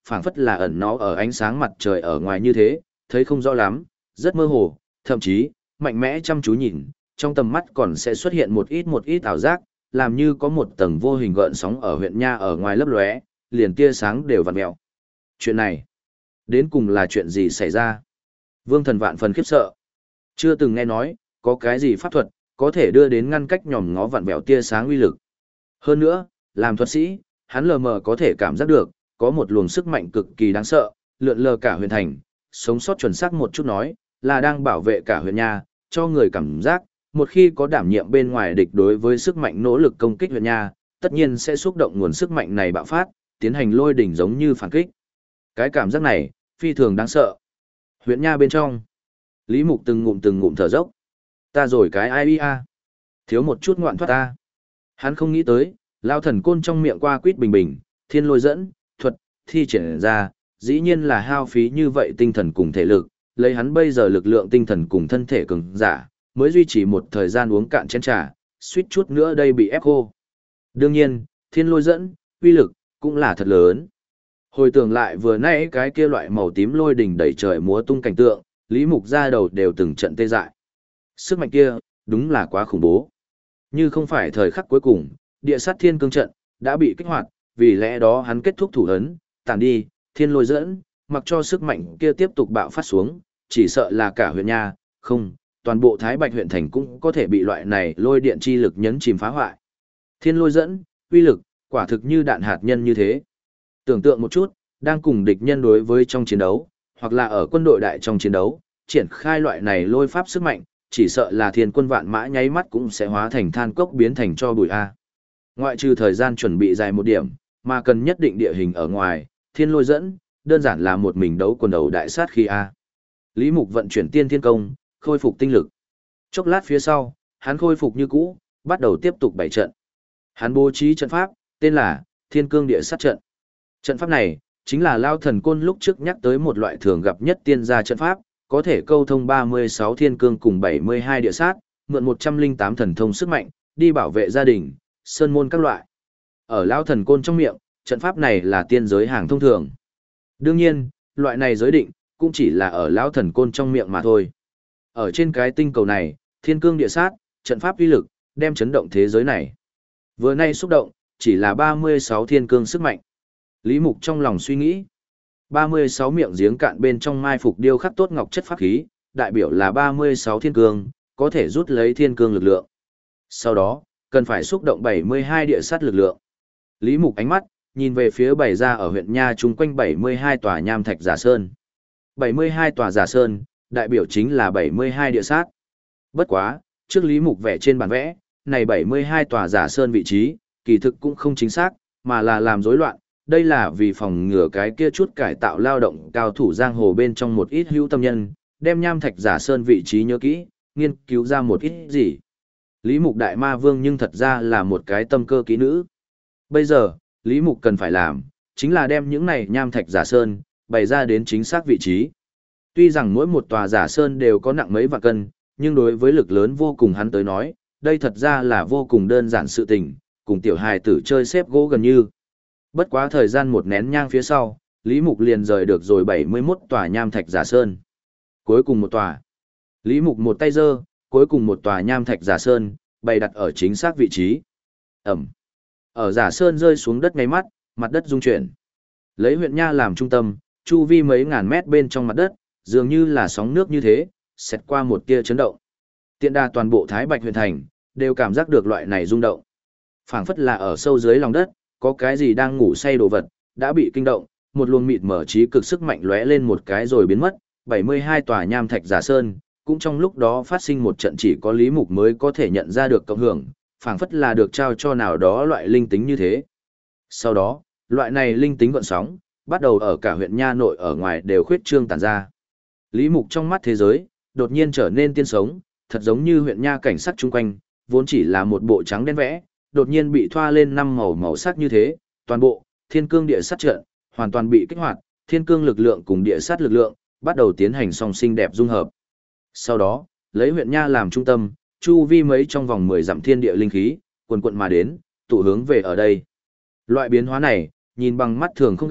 phảng phất là ẩn nó ở ánh sáng mặt trời ở ngoài như thế, thấy không rõ lắm, rất mơ hồ, thậm chí, mạnh mẽ chăm chú nhìn, trong tầm mắt còn sẽ xuất hiện một ít ảo giác, làm như có một tầng vô hình gợn sóng ở huyện nha ở ngoài lấp lóe, liền tia sáng đều vặn mèo. Chuyện này, đến cùng là chuyện gì xảy ra? Vương Thần vạn phần khiếp sợ. Chưa từng nghe nói, có cái gì pháp thuật, có thể đưa đến ngăn cách nhòm ngó vặn vẹo tia sáng uy lực. Hơn nữa, làm thuật sĩ, hắn lờ mờ có thể cảm giác được, có một luồng sức mạnh cực kỳ đáng sợ, lượn lờ cả huyện thành, sống sót chuẩn xác một chút nói, là đang bảo vệ cả huyện nha, cho người cảm giác, một khi có đảm nhiệm bên ngoài địch đối với sức mạnh nỗ lực công kích huyện nha, tất nhiên sẽ xúc động nguồn sức mạnh này bạo phát, tiến hành lôi đỉnh giống như phản kích. Cái cảm giác này, phi thường đáng sợ. Huyện nha bên trong, Lý Mục từng ngụm thở dốc. Ta rồi cái ai a, thiếu một chút ngoạn thoát ta. Hắn không nghĩ tới, lao thần côn trong miệng qua quýt bình bình, thiên lôi dẫn, thuật, thi triển ra, dĩ nhiên là hao phí như vậy tinh thần cùng thể lực, lấy hắn bây giờ lực lượng tinh thần cùng thân thể cường giả, mới duy trì một thời gian uống cạn chén trà, suýt chút nữa đây bị ép khô. Đương nhiên, thiên lôi dẫn, uy lực, cũng là thật lớn. Hồi tưởng lại vừa nãy cái kia loại màu tím lôi đỉnh đẩy trời múa tung cảnh tượng, Lý Mục ra đầu đều từng trận tê dại. Sức mạnh kia, đúng là quá khủng bố. Như không phải thời khắc cuối cùng, địa sát thiên cương trận, đã bị kích hoạt, vì lẽ đó hắn kết thúc thủ ấn, tản đi, thiên lôi dẫn, mặc cho sức mạnh kia tiếp tục bạo phát xuống, chỉ sợ là cả huyện nha, không, toàn bộ Thái Bạch huyện thành cũng có thể bị loại này lôi điện chi lực nhấn chìm phá hoại. Thiên lôi dẫn, uy lực, quả thực như đạn hạt nhân như thế. Tưởng tượng một chút, đang cùng địch nhân đối với trong chiến đấu, hoặc là ở quân đội đại trong chiến đấu, triển khai loại này lôi pháp sức mạnh, chỉ sợ là thiên quân vạn mã nháy mắt cũng sẽ hóa thành than cốc biến thành cho bụi A. Ngoại trừ thời gian chuẩn bị dài một điểm, mà cần nhất định địa hình ở ngoài, thiên lôi dẫn, đơn giản là một mình đấu quần đầu đại sát khi A. Lý Mục vận chuyển tiên thiên công, khôi phục tinh lực. Chốc lát phía sau, hắn khôi phục như cũ, bắt đầu tiếp tục bày trận. Hắn bố trí trận pháp, tên là Thiên Cương Địa Sát Trận. Trận pháp này, chính là Lao Thần Côn lúc trước nhắc tới một loại thường gặp nhất tiên gia trận pháp, có thể câu thông 36 thiên cương cùng 72 địa sát, mượn 108 thần thông sức mạnh, đi bảo vệ gia đình, sơn môn các loại. Ở Lao Thần Côn trong miệng, trận pháp này là tiên giới hàng thông thường. Đương nhiên, loại này giới định, cũng chỉ là ở Lao Thần Côn trong miệng mà thôi. Ở trên cái tinh cầu này, thiên cương địa sát, trận pháp uy lực, đem chấn động thế giới này. Vừa nay xúc động, chỉ là 36 thiên cương sức mạnh. Lý Mục trong lòng suy nghĩ. 36 miệng giếng cạn bên trong mai phục điêu khắc tốt ngọc chất pháp khí, đại biểu là 36 thiên cương, có thể rút lấy thiên cương lực lượng. Sau đó, cần phải xúc động 72 địa sát lực lượng. Lý Mục ánh mắt, nhìn về phía bày ra ở huyện Nha chung quanh 72 tòa nham thạch giả sơn. 72 tòa giả sơn, đại biểu chính là 72 địa sát. Bất quá, trước Lý Mục vẽ trên bản vẽ, này 72 tòa giả sơn vị trí, kỳ thực cũng không chính xác, mà là làm rối loạn. Đây là vì phòng ngừa cái kia chút cải tạo lao động cao thủ giang hồ bên trong một ít hữu tâm nhân, đem nham thạch giả sơn vị trí nhớ kỹ, nghiên cứu ra một ít gì. Lý Mục Đại Ma Vương nhưng thật ra là một cái tâm cơ kỹ nữ. Bây giờ, Lý Mục cần phải làm, chính là đem những này nham thạch giả sơn, bày ra đến chính xác vị trí. Tuy rằng mỗi một tòa giả sơn đều có nặng mấy vạn cân, nhưng đối với lực lớn vô cùng hắn tới nói, đây thật ra là vô cùng đơn giản sự tình, cùng tiểu hài tử chơi xếp gỗ gần như. Bất quá thời gian một nén nhang phía sau, Lý Mục liền rời được rồi 71 tòa nham thạch giả sơn. Cuối cùng một tòa. Lý Mục một tay giơ, cuối cùng một tòa nham thạch giả sơn, bày đặt ở chính xác vị trí. Ẩm. Ở giả sơn rơi xuống đất ngay mắt, mặt đất rung chuyển. Lấy huyện Nha làm trung tâm, chu vi mấy ngàn mét bên trong mặt đất, dường như là sóng nước như thế, xẹt qua một tia chấn động. Tiện đa toàn bộ Thái Bạch huyện thành, đều cảm giác được loại này rung động. Phảng phất là ở sâu dưới lòng đất, có cái gì đang ngủ say đồ vật, đã bị kinh động, một luồng mịt mở trí cực sức mạnh lóe lên một cái rồi biến mất, 72 tòa nham thạch giả sơn, cũng trong lúc đó phát sinh một trận chỉ có Lý Mục mới có thể nhận ra được cộng hưởng, phảng phất là được trao cho nào đó loại linh tính như thế. Sau đó, loại này linh tính gợn sóng, bắt đầu ở cả huyện Nha nội ở ngoài đều khuyết trương tản ra. Lý Mục trong mắt thế giới, đột nhiên trở nên tiên sống, thật giống như huyện Nha cảnh sắc chung quanh, vốn chỉ là một bộ trắng đen vẽ, đột nhiên bị thoa lên năm màu sắc như thế, toàn bộ thiên cương địa sát trận hoàn toàn bị kích hoạt, thiên cương lực lượng cùng địa sát lực lượng bắt đầu tiến hành song sinh đẹp dung hợp. Sau đó, lấy huyện Nha làm trung tâm, chu vi mấy trong vòng 10 dặm thiên địa linh khí, quần quận mà đến, tụ hướng về ở đây. Loại biến hóa này, nhìn bằng mắt thường không gặp,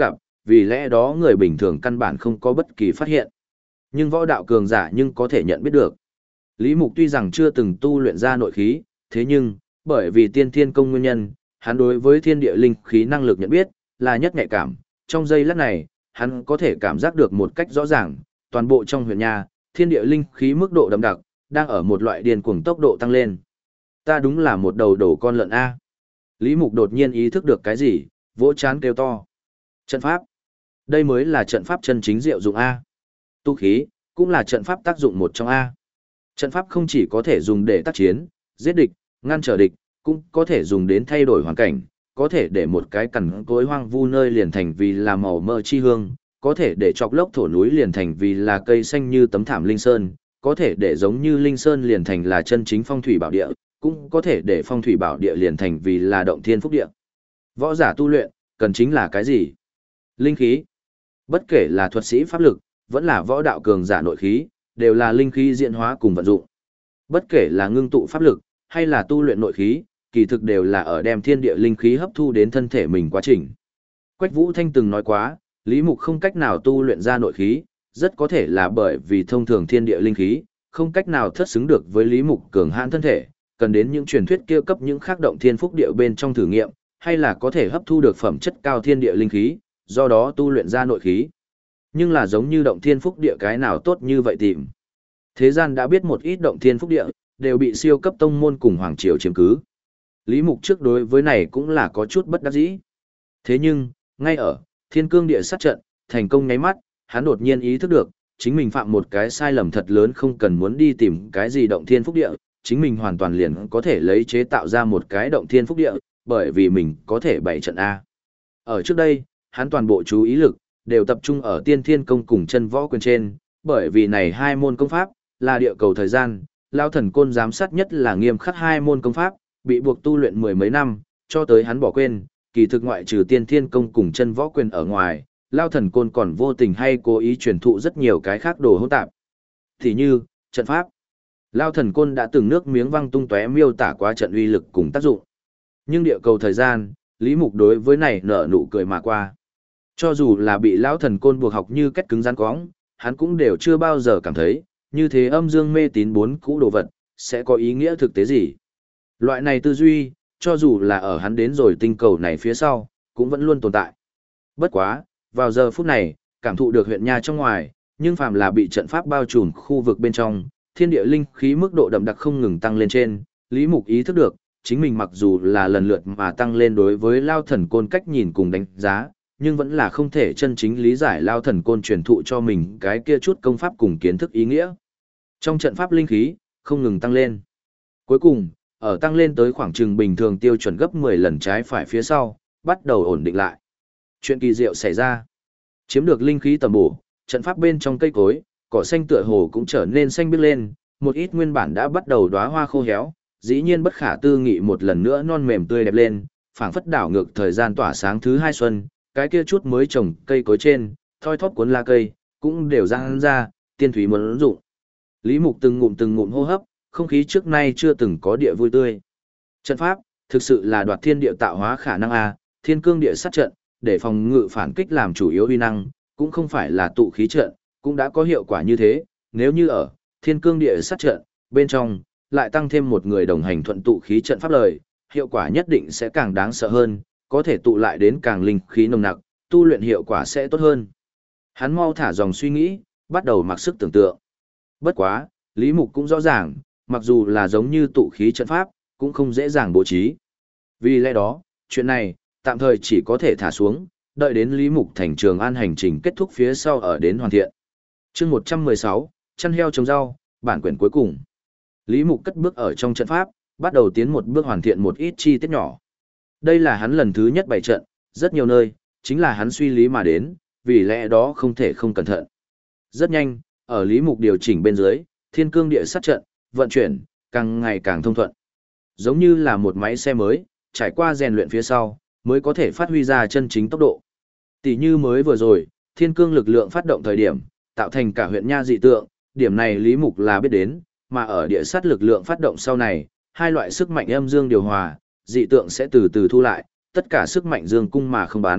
vì lẽ đó người bình thường căn bản không có bất kỳ phát hiện. Nhưng võ đạo cường giả nhưng có thể nhận biết được. Lý Mục tuy rằng chưa từng tu luyện ra nội khí, thế nhưng, bởi vì tiên thiên công nguyên nhân, hắn đối với thiên địa linh khí năng lực nhận biết, là nhất nhạy cảm. Trong giây lát này, hắn có thể cảm giác được một cách rõ ràng, toàn bộ trong huyện nhà, thiên địa linh khí mức độ đậm đặc, đang ở một loại điên cuồng tốc độ tăng lên. Ta đúng là một đầu đổ con lợn A. Lý Mục đột nhiên ý thức được cái gì, vỗ chán kêu to. Trận pháp. Đây mới là trận pháp chân chính diệu dụng A. Tu khí, cũng là trận pháp tác dụng một trong A. Trận pháp không chỉ có thể dùng để tác chiến, giết địch, ngăn trở địch, cũng có thể dùng đến thay đổi hoàn cảnh, có thể để một cái cằn cỗi hoang vu nơi liền thành vì là màu mơ chi hương, có thể để chọc lốc thổ núi liền thành vì là cây xanh như tấm thảm linh sơn, có thể để giống như linh sơn liền thành là chân chính phong thủy bảo địa, cũng có thể để phong thủy bảo địa liền thành vì là động thiên phúc địa. Võ giả tu luyện, cần chính là cái gì? Linh khí. Bất kể là thuật sĩ pháp lực, vẫn là võ đạo cường giả nội khí, đều là linh khí diễn hóa cùng vận dụng. Bất kể là ngưng tụ pháp lực, hay là tu luyện nội khí, kỳ thực đều là ở đem thiên địa linh khí hấp thu đến thân thể mình quá trình. Quách Vũ Thanh từng nói quá, Lý Mục không cách nào tu luyện ra nội khí, rất có thể là bởi vì thông thường thiên địa linh khí, không cách nào thất xứng được với Lý Mục cường hãn thân thể, cần đến những truyền thuyết kia cấp những khác động thiên phúc địa bên trong thử nghiệm, hay là có thể hấp thu được phẩm chất cao thiên địa linh khí, do đó tu luyện ra nội khí. Nhưng là giống như động thiên phúc địa cái nào tốt như vậy tìm. Thế gian đã biết một ít động thiên phúc địa, đều bị siêu cấp tông môn cùng hoàng triều chiếm cứ. Lý Mục trước đối với này cũng là có chút bất đắc dĩ. Thế nhưng, ngay ở Thiên Cương địa sát trận, thành công nháy mắt, hắn đột nhiên ý thức được, chính mình phạm một cái sai lầm thật lớn, không cần muốn đi tìm cái gì động thiên phúc địa, chính mình hoàn toàn liền có thể lấy chế tạo ra một cái động thiên phúc địa, bởi vì mình có thể bày trận A. Ở trước đây, hắn toàn bộ chú ý lực, đều tập trung ở tiên thiên công cùng chân võ quyền trên, bởi vì này hai môn công pháp, là địa cầu thời gian, Lao Thần Côn giám sát nhất là nghiêm khắc hai môn công pháp, bị buộc tu luyện mười mấy năm, cho tới hắn bỏ quên, kỳ thực ngoại trừ tiên thiên công cùng chân võ quyền ở ngoài, Lao Thần Côn còn vô tình hay cố ý truyền thụ rất nhiều cái khác đồ hỗn tạp. Thì như, trận pháp. Lao Thần Côn đã từng nước miếng văng tung tóe miêu tả qua trận uy lực cùng tác dụng. Nhưng địa cầu thời gian, Lý Mục đối với này nở nụ cười mà qua. Cho dù là bị Lão Thần Côn buộc học như cách cứng rắn cóng, hắn cũng đều chưa bao giờ cảm thấy, như thế âm dương mê tín bốn cũ đồ vật, sẽ có ý nghĩa thực tế gì. Loại này tư duy, cho dù là ở hắn đến rồi tinh cầu này phía sau, cũng vẫn luôn tồn tại. Bất quá, vào giờ phút này, cảm thụ được huyện nha trong ngoài, nhưng phàm là bị trận pháp bao trùm khu vực bên trong, thiên địa linh khí mức độ đậm đặc không ngừng tăng lên trên, Lý Mục ý thức được, chính mình mặc dù là lần lượt mà tăng lên đối với Lao Thần Côn cách nhìn cùng đánh giá, nhưng vẫn là không thể chân chính lý giải Lao Thần Côn truyền thụ cho mình cái kia chút công pháp cùng kiến thức ý nghĩa. Trong trận pháp linh khí, không ngừng tăng lên. Cuối cùng, ở tăng lên tới khoảng chừng bình thường tiêu chuẩn gấp 10 lần trái phải phía sau, bắt đầu ổn định lại. Chuyện kỳ diệu xảy ra. Chiếm được linh khí tầm bổ, trận pháp bên trong cây cối, cỏ xanh tựa hồ cũng trở nên xanh biếc lên, một ít nguyên bản đã bắt đầu đóa hoa khô héo, dĩ nhiên bất khả tư nghị một lần nữa non mềm tươi đẹp lên, phảng phất đảo ngược thời gian tỏa sáng thứ hai xuân, cái kia chút mới trồng cây cối trên, thoi thóp cuốn lá cây, cũng đều răng ra, tiên thủy muốn dụng. Lý Mục từng ngụm hô hấp, không khí trước nay chưa từng có địa vui tươi. Trận pháp, thực sự là đoạt thiên địa tạo hóa khả năng A, Thiên Cương địa sát trận, để phòng ngự phản kích làm chủ yếu uy năng, cũng không phải là tụ khí trận, cũng đã có hiệu quả như thế, nếu như ở Thiên Cương địa sát trận, bên trong, lại tăng thêm một người đồng hành thuận tụ khí trận pháp lời, hiệu quả nhất định sẽ càng đáng sợ hơn, có thể tụ lại đến càng linh khí nồng nặc, tu luyện hiệu quả sẽ tốt hơn. Hắn mau thả dòng suy nghĩ, bắt đầu mặc sức tưởng tượng. Bất quá, Lý Mục cũng rõ ràng, mặc dù là giống như tụ khí trận pháp, cũng không dễ dàng bố trí. Vì lẽ đó, chuyện này, tạm thời chỉ có thể thả xuống, đợi đến Lý Mục thành Trường An hành trình kết thúc phía sau ở đến hoàn thiện. Chương 116, chăn heo trồng rau, bản quyển cuối cùng. Lý Mục cất bước ở trong trận pháp, bắt đầu tiến một bước hoàn thiện một ít chi tiết nhỏ. Đây là hắn lần thứ nhất bày trận, rất nhiều nơi, chính là hắn suy lý mà đến, vì lẽ đó không thể không cẩn thận. Rất nhanh, ở Lý Mục điều chỉnh bên dưới, Thiên Cương địa sát trận, vận chuyển, càng ngày càng thông thuận. Giống như là một máy xe mới, trải qua rèn luyện phía sau, mới có thể phát huy ra chân chính tốc độ. Tỷ như mới vừa rồi, Thiên Cương lực lượng phát động thời điểm, tạo thành cả huyện nha dị tượng, điểm này Lý Mục là biết đến, mà ở địa sát lực lượng phát động sau này, hai loại sức mạnh âm dương điều hòa, dị tượng sẽ từ từ thu lại, tất cả sức mạnh dương cung mà không bắn,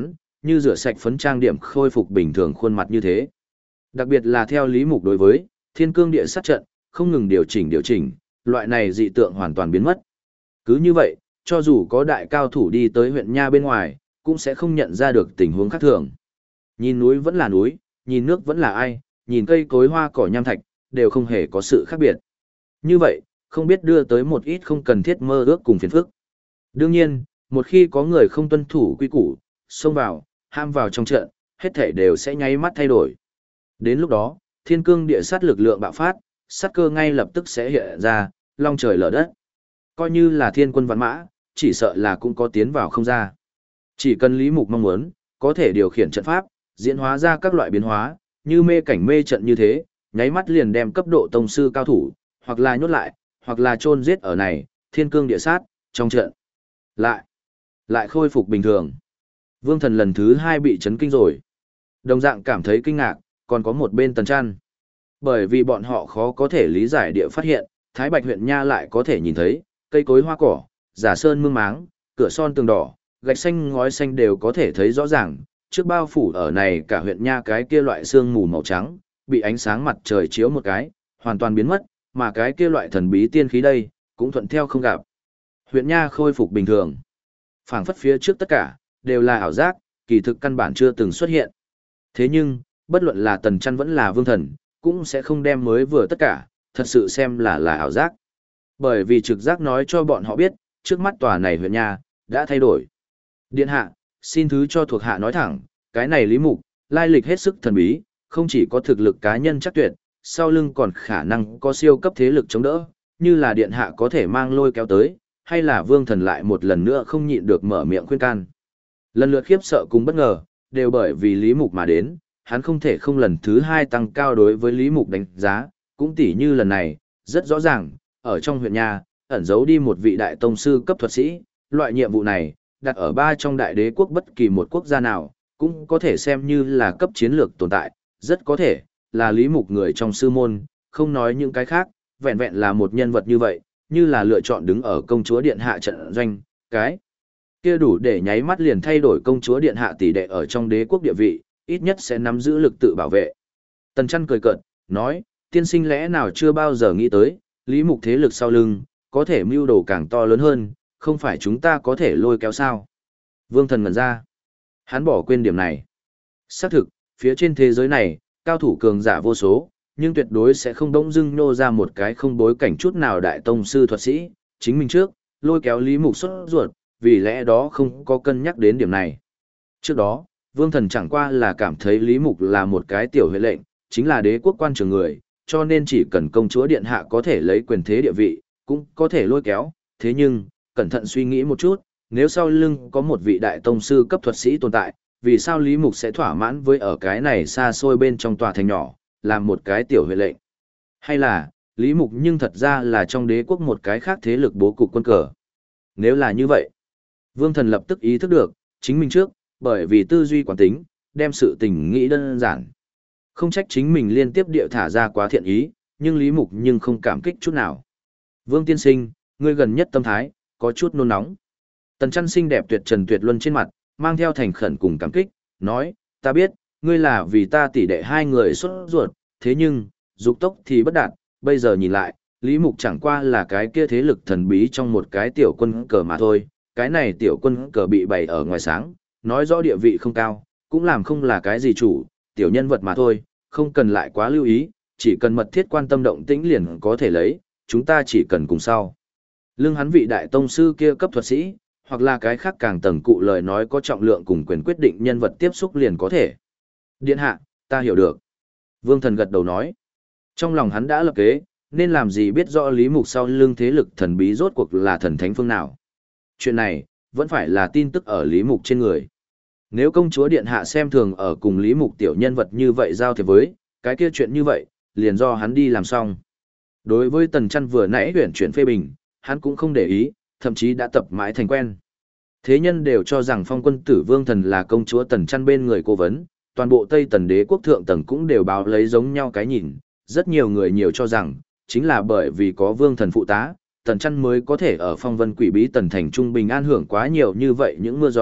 như rửa sạch phấn trang điểm khôi phục bình thường khuôn mặt như thế. Đặc biệt là theo Lý Mục đối với Thiên Cương Địa Sát trận, không ngừng điều chỉnh, loại này dị tượng hoàn toàn biến mất. Cứ như vậy, cho dù có đại cao thủ đi tới huyện Nha bên ngoài, cũng sẽ không nhận ra được tình huống khác thường. Nhìn núi vẫn là núi, nhìn nước vẫn là ai, nhìn cây cối hoa cỏ nham thạch, đều không hề có sự khác biệt. Như vậy, không biết đưa tới một ít không cần thiết mơ ước cùng phiền phức. Đương nhiên, một khi có người không tuân thủ quy củ, xông vào, ham vào trong trận, hết thảy đều sẽ nháy mắt thay đổi. Đến lúc đó, Thiên Cương Địa Sát lực lượng bạo phát, sát cơ ngay lập tức sẽ hiện ra, long trời lở đất. Coi như là thiên quân vạn mã, chỉ sợ là cũng có tiến vào không ra. Chỉ cần Lý Mục mong muốn, có thể điều khiển trận pháp, diễn hóa ra các loại biến hóa, như mê cảnh mê trận như thế, nháy mắt liền đem cấp độ tông sư cao thủ, hoặc là nhốt lại, hoặc là chôn giết ở này, Thiên Cương Địa Sát, trong trận. Lại khôi phục bình thường. Vương Thần lần thứ 2 bị chấn kinh rồi. Đồng dạng cảm thấy kinh ngạc, còn có một bên Tần Trăn. Bởi vì bọn họ khó có thể lý giải địa phát hiện, Thái Bạch huyện Nha lại có thể nhìn thấy, cây cối hoa cỏ, giả sơn mương máng, cửa son tường đỏ, gạch xanh ngói xanh đều có thể thấy rõ ràng, trước bao phủ ở này cả huyện Nha cái kia loại sương mù màu trắng, bị ánh sáng mặt trời chiếu một cái, hoàn toàn biến mất, mà cái kia loại thần bí tiên khí đây, cũng thuận theo không gặp. Huyện Nha khôi phục bình thường. Phảng phất phía trước tất cả, đều là ảo giác, kỳ thực căn bản chưa từng xuất hiện. Thế nhưng, bất luận là Tần Trăn vẫn là Vương Thần, cũng sẽ không đem mới vừa tất cả, thật sự xem là ảo giác. Bởi vì trực giác nói cho bọn họ biết, trước mắt tòa này huyện Nha, đã thay đổi. Điện hạ, xin thứ cho thuộc hạ nói thẳng, cái này Lý Mục, lai lịch hết sức thần bí, không chỉ có thực lực cá nhân chắc tuyệt, sau lưng còn khả năng có siêu cấp thế lực chống đỡ, như là điện hạ có thể mang lôi kéo tới, hay là Vương Thần lại một lần nữa không nhịn được mở miệng khuyên can. Lần lượt khiếp sợ cùng bất ngờ, đều bởi vì Lý Mục mà đến, hắn không thể không lần thứ 2 tăng cao đối với Lý Mục đánh giá, cũng tỉ như lần này, rất rõ ràng, ở trong huyện Nha, ẩn giấu đi một vị đại tông sư cấp thuật sĩ, loại nhiệm vụ này, đặt ở trong đại đế quốc bất kỳ một quốc gia nào, cũng có thể xem như là cấp chiến lược tồn tại, rất có thể, là Lý Mục người trong sư môn, không nói những cái khác, vẹn vẹn là một nhân vật như vậy, như là lựa chọn đứng ở công chúa điện hạ trận doanh, cái kia đủ để nháy mắt liền thay đổi công chúa điện hạ tỷ đệ ở trong đế quốc địa vị, ít nhất sẽ nắm giữ lực tự bảo vệ. Tần Trăn cười cợt, nói, tiên sinh lẽ nào chưa bao giờ nghĩ tới, Lý Mục thế lực sau lưng, có thể mưu đồ càng to lớn hơn, không phải chúng ta có thể lôi kéo sao. Vương Thần ngẩn ra. Hắn bỏ quên điểm này. Xác thực, phía trên thế giới này, cao thủ cường giả vô số, nhưng tuyệt đối sẽ không đống dưng nô ra một cái không bối cảnh chút nào đại tông sư thuật sĩ, chính mình trước, lôi kéo Lý Mục xuất ruột, vì lẽ đó không có cân nhắc đến điểm này. Trước đó, Vương Thần chẳng qua là cảm thấy Lý Mục là một cái tiểu huệ lệnh, chính là đế quốc quan trường người, cho nên chỉ cần công chúa điện hạ có thể lấy quyền thế địa vị, cũng có thể lôi kéo, thế nhưng, cẩn thận suy nghĩ một chút, nếu sau lưng có một vị đại tông sư cấp thuật sĩ tồn tại, vì sao Lý Mục sẽ thỏa mãn với ở cái này xa xôi bên trong tòa thành nhỏ, làm một cái tiểu huệ lệnh? Hay là, Lý Mục nhưng thật ra là trong đế quốc một cái khác thế lực bố cục quân cờ? Nếu là như vậy, Vương Thần lập tức ý thức được, chính mình trước, bởi vì tư duy quán tính, đem sự tình nghĩ đơn giản. Không trách chính mình liên tiếp điệu thả ra quá thiện ý, nhưng Lý Mục nhưng không cảm kích chút nào. Vương tiên sinh, ngươi gần nhất tâm thái, có chút nôn nóng. Tần Trăn xinh đẹp tuyệt trần tuyệt luân trên mặt, mang theo thành khẩn cùng cảm kích, nói, ta biết, ngươi là vì ta tỷ đệ hai người xuất ruột, thế nhưng, dục tốc thì bất đạt, bây giờ nhìn lại, Lý Mục chẳng qua là cái kia thế lực thần bí trong một cái tiểu quân cờ mà thôi, cái này tiểu quân cờ bị bày ở ngoài sáng, nói rõ địa vị không cao, cũng làm không là cái gì chủ, tiểu nhân vật mà thôi, không cần lại quá lưu ý, chỉ cần mật thiết quan tâm động tĩnh liền có thể lấy, chúng ta chỉ cần cùng sau. Lưng hắn vị đại tông sư kia cấp thuật sĩ, hoặc là cái khác càng tầng cụ lời nói có trọng lượng cùng quyền quyết định nhân vật tiếp xúc liền có thể. Điện hạ, ta hiểu được. Vương Thần gật đầu nói. Trong lòng hắn đã lập kế, nên làm gì biết rõ Lý Mục sau lưng thế lực thần bí rốt cuộc là thần thánh phương nào. Chuyện này, vẫn phải là tin tức ở Lý Mục trên người. Nếu công chúa điện hạ xem thường ở cùng Lý Mục tiểu nhân vật như vậy giao thiệp với, cái kia chuyện như vậy, liền do hắn đi làm xong. Đối với Tần Trăn vừa nãy huyển chuyển phê bình, hắn cũng không để ý, thậm chí đã tập mãi thành quen. Thế nhân đều cho rằng Phong Quân Tử Vương Thần là công chúa Tần Trăn bên người cố vấn, toàn bộ Tây Tần đế quốc thượng tầng cũng đều báo lấy giống nhau cái nhìn, rất nhiều người nhiều cho rằng, chính là bởi vì có Vương Thần phụ tá, Tần Trăn mới có thể ở Phong Vân Quỷ Bí Tần thành trung bình an hưởng quá nhiều như vậy những mưa gió,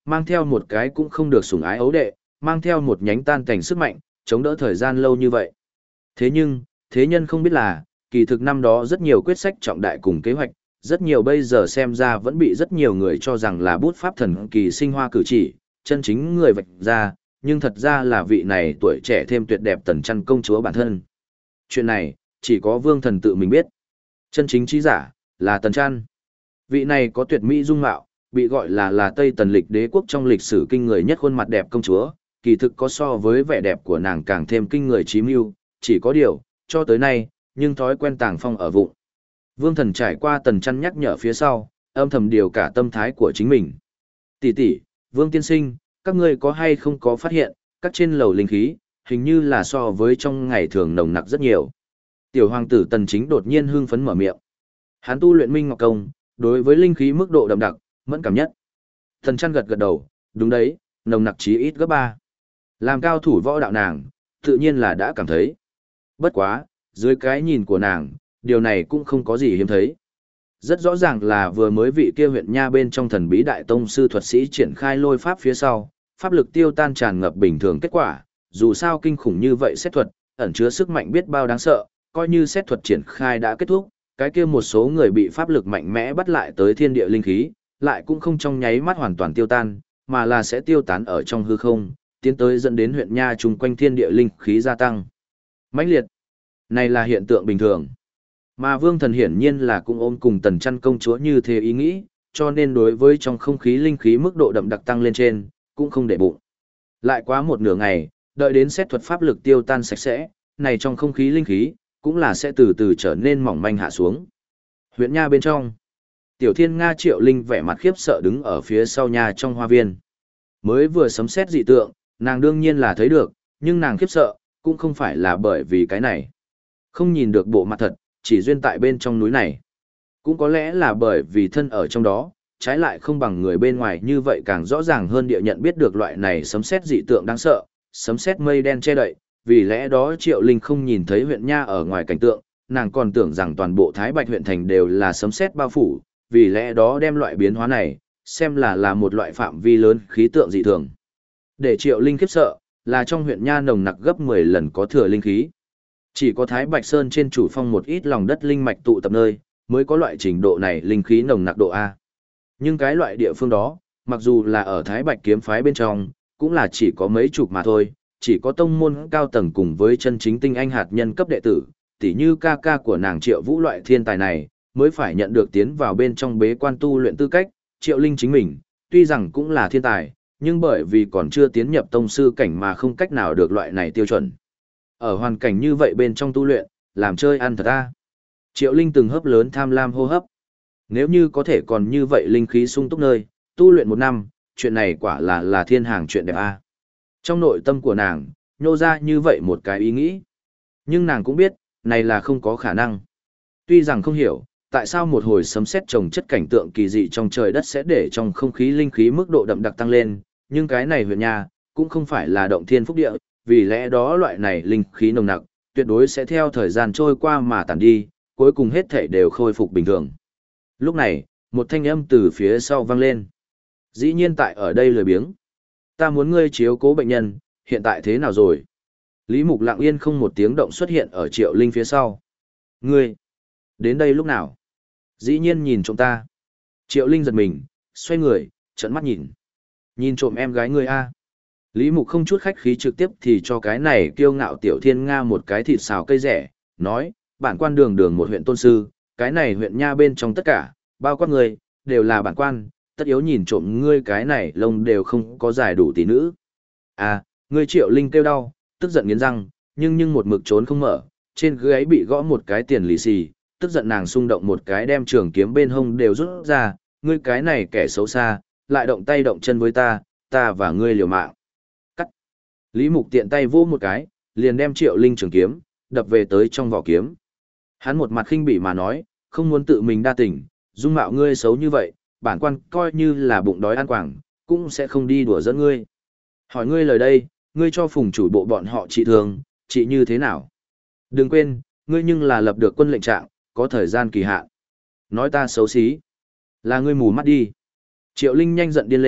mang theo một cái cũng không được sủng ái ấu đệ, mang theo một nhánh tan cảnh sức mạnh, chống đỡ thời gian lâu như vậy. Thế nhưng, thế nhân không biết là, kỳ thực năm đó rất nhiều quyết sách trọng đại cùng kế hoạch, rất nhiều bây giờ xem ra vẫn bị rất nhiều người cho rằng là bút pháp thần kỳ sinh hoa cử chỉ, chân chính người vạch ra, nhưng thật ra là vị này tuổi trẻ thêm tuyệt đẹp Tần Chăn công chúa bản thân. Chuyện này, chỉ có Vương Thần tự mình biết. Chân chính trí giả, là Tần Chăn. Vị này có tuyệt mỹ dung mạo, bị gọi là Tây Tần lịch đế quốc trong lịch sử kinh người nhất khuôn mặt đẹp công chúa, kỳ thực có so với vẻ đẹp của nàng càng thêm kinh người trí mưu, chỉ có điều, cho tới nay, nhưng thói quen tàng phong ở vụng. Vương Thần trải qua Tần Chăn nhắc nhở phía sau, âm thầm điều cả tâm thái của chính mình. Tỷ tỷ, Vương tiên sinh, các ngươi có hay không có phát hiện, các trên lầu linh khí, hình như là so với trong ngày thường nồng nặc rất nhiều. Tiểu hoàng tử Tần Chính đột nhiên hưng phấn mở miệng. Hắn tu luyện Minh Ngọc Công, đối với linh khí mức độ đậm đặc, mẫn cảm nhất. Tần Chăn gật gật đầu, đúng đấy, nồng nặc chí ít gấp 3. Làm cao thủ võ đạo nàng, tự nhiên là đã cảm thấy. Bất quá, dưới cái nhìn của nàng, điều này cũng không có gì hiếm thấy. Rất rõ ràng là vừa mới vị kia huyện nha bên trong thần bí đại tông sư thuật sĩ triển khai lôi pháp phía sau, pháp lực tiêu tan tràn ngập bình thường kết quả, dù sao kinh khủng như vậy xét thuật, ẩn chứa sức mạnh biết bao đáng sợ, coi như xét thuật triển khai đã kết thúc, cái kia một số người bị pháp lực mạnh mẽ bắt lại tới thiên địa linh khí, lại cũng không trong nháy mắt hoàn toàn tiêu tan, mà là sẽ tiêu tán ở trong hư không, tiến tới dẫn đến huyện nha chung quanh thiên địa linh khí gia tăng. Mãnh liệt. Này là hiện tượng bình thường. Mà Vương Thần hiển nhiên là cũng ôm cùng Tần Chăn công chúa như thế ý nghĩ, cho nên đối với trong không khí linh khí mức độ đậm đặc tăng lên trên, cũng không để bụng. Lại quá một nửa ngày, đợi đến xét thuật pháp lực tiêu tan sạch sẽ, này trong không khí linh khí, cũng là sẽ từ từ trở nên mỏng manh hạ xuống. Huyện nha bên trong, Tiểu Thiên Nga Triệu Linh vẻ mặt khiếp sợ đứng ở phía sau nhà trong hoa viên. Mới vừa sấm xét dị tượng, nàng đương nhiên là thấy được, nhưng nàng khiếp sợ, cũng không phải là bởi vì cái này. Không nhìn được bộ mặt thật, chỉ duyên tại bên trong núi này. Cũng có lẽ là bởi vì thân ở trong đó, trái lại không bằng người bên ngoài như vậy càng rõ ràng hơn địa nhận biết được loại này sấm sét dị tượng đáng sợ, sấm sét mây đen che đậy, vì lẽ đó Triệu Linh không nhìn thấy huyện nha ở ngoài cảnh tượng, nàng còn tưởng rằng toàn bộ Thái Bạch huyện thành đều là sấm sét bao phủ, vì lẽ đó đem loại biến hóa này, xem là một loại phạm vi lớn khí tượng dị thường. Để Triệu Linh khiếp sợ, là trong huyện nha nồng nặc gấp 10 lần có thừa linh khí. Chỉ có Thái Bạch Sơn trên chủ phong một ít lòng đất linh mạch tụ tập nơi, mới có loại trình độ này linh khí nồng nặc độ A. Nhưng cái loại địa phương đó, mặc dù là ở Thái Bạch kiếm phái bên trong, cũng là chỉ có mấy chục mà thôi, chỉ có tông môn cao tầng cùng với chân chính tinh anh hạt nhân cấp đệ tử, tỉ như ca ca của nàng Triệu Vũ loại thiên tài này, mới phải nhận được tiến vào bên trong bế quan tu luyện tư cách. Triệu Linh chính mình, tuy rằng cũng là thiên tài, nhưng bởi vì còn chưa tiến nhập tông sư cảnh mà không cách nào được loại này tiêu chuẩn. Ở hoàn cảnh như vậy bên trong tu luyện, làm chơi ăn thật ta. Triệu Linh từng hấp lớn tham lam hô hấp. Nếu như có thể còn như vậy linh khí sung túc nơi, tu luyện 1 năm, chuyện này quả là thiên hàng chuyện đẹp a. Trong nội tâm của nàng, nhô ra như vậy một cái ý nghĩ. Nhưng nàng cũng biết, này là không có khả năng. Tuy rằng không hiểu, tại sao một hồi sấm sét trồng chất cảnh tượng kỳ dị trong trời đất sẽ để trong không khí linh khí mức độ đậm đặc tăng lên, nhưng cái này huyện nhà, cũng không phải là động thiên phúc địa, vì lẽ đó loại này linh khí nồng nặc, tuyệt đối sẽ theo thời gian trôi qua mà tản đi, cuối cùng hết thảy đều khôi phục bình thường. Lúc này, một thanh âm từ phía sau vang lên. Dĩ nhiên tại ở đây lười biếng. Ta muốn ngươi chiếu cố bệnh nhân, hiện tại thế nào rồi? Lý Mục lặng yên không một tiếng động xuất hiện ở Triệu Linh phía sau. Ngươi, đến đây lúc nào? Dĩ nhiên nhìn trộm ta. Triệu Linh giật mình, xoay người, trợn mắt nhìn. Nhìn trộm em gái ngươi a? Lý Mục không chút khách khí trực tiếp thì cho cái này kiêu ngạo Tiểu Thiên Nga một cái thịt xào cây rẻ, nói, bản quan đường một huyện tôn sư, cái này huyện nha bên trong tất cả, bao quát ngươi, đều là bản quan, tất yếu nhìn trộm ngươi cái này lông đều không có giải đủ tỷ nữ. À, ngươi Triệu Linh kêu đau, tức giận nghiến răng, nhưng một mực trốn không mở, trên gáy bị gõ một cái tiền lì xì, tức giận nàng xung động một cái đem trường kiếm bên hông đều rút ra, ngươi cái này kẻ xấu xa, lại động tay động chân với ta và ngươi liều mạng. Cắt. Lý Mục tiện tay vỗ một cái, liền đem Triệu Linh trường kiếm, đập về tới trong vỏ kiếm. Hắn một mặt khinh bỉ mà nói, không muốn tự mình đa tình, dung mạo ngươi xấu như vậy, bản quan coi như là bụng đói ăn quảng, cũng sẽ không đi đùa dẫn ngươi. Hỏi ngươi lời đây, ngươi cho phùng chủ bộ bọn họ trị thương, trị như thế nào? Đừng quên, ngươi nhưng là lập được quân lệnh trạng, có thời gian kỳ hạn. Nói ta xấu xí, là ngươi mù mắt đi. Triệu Linh nhanh giận điên lên,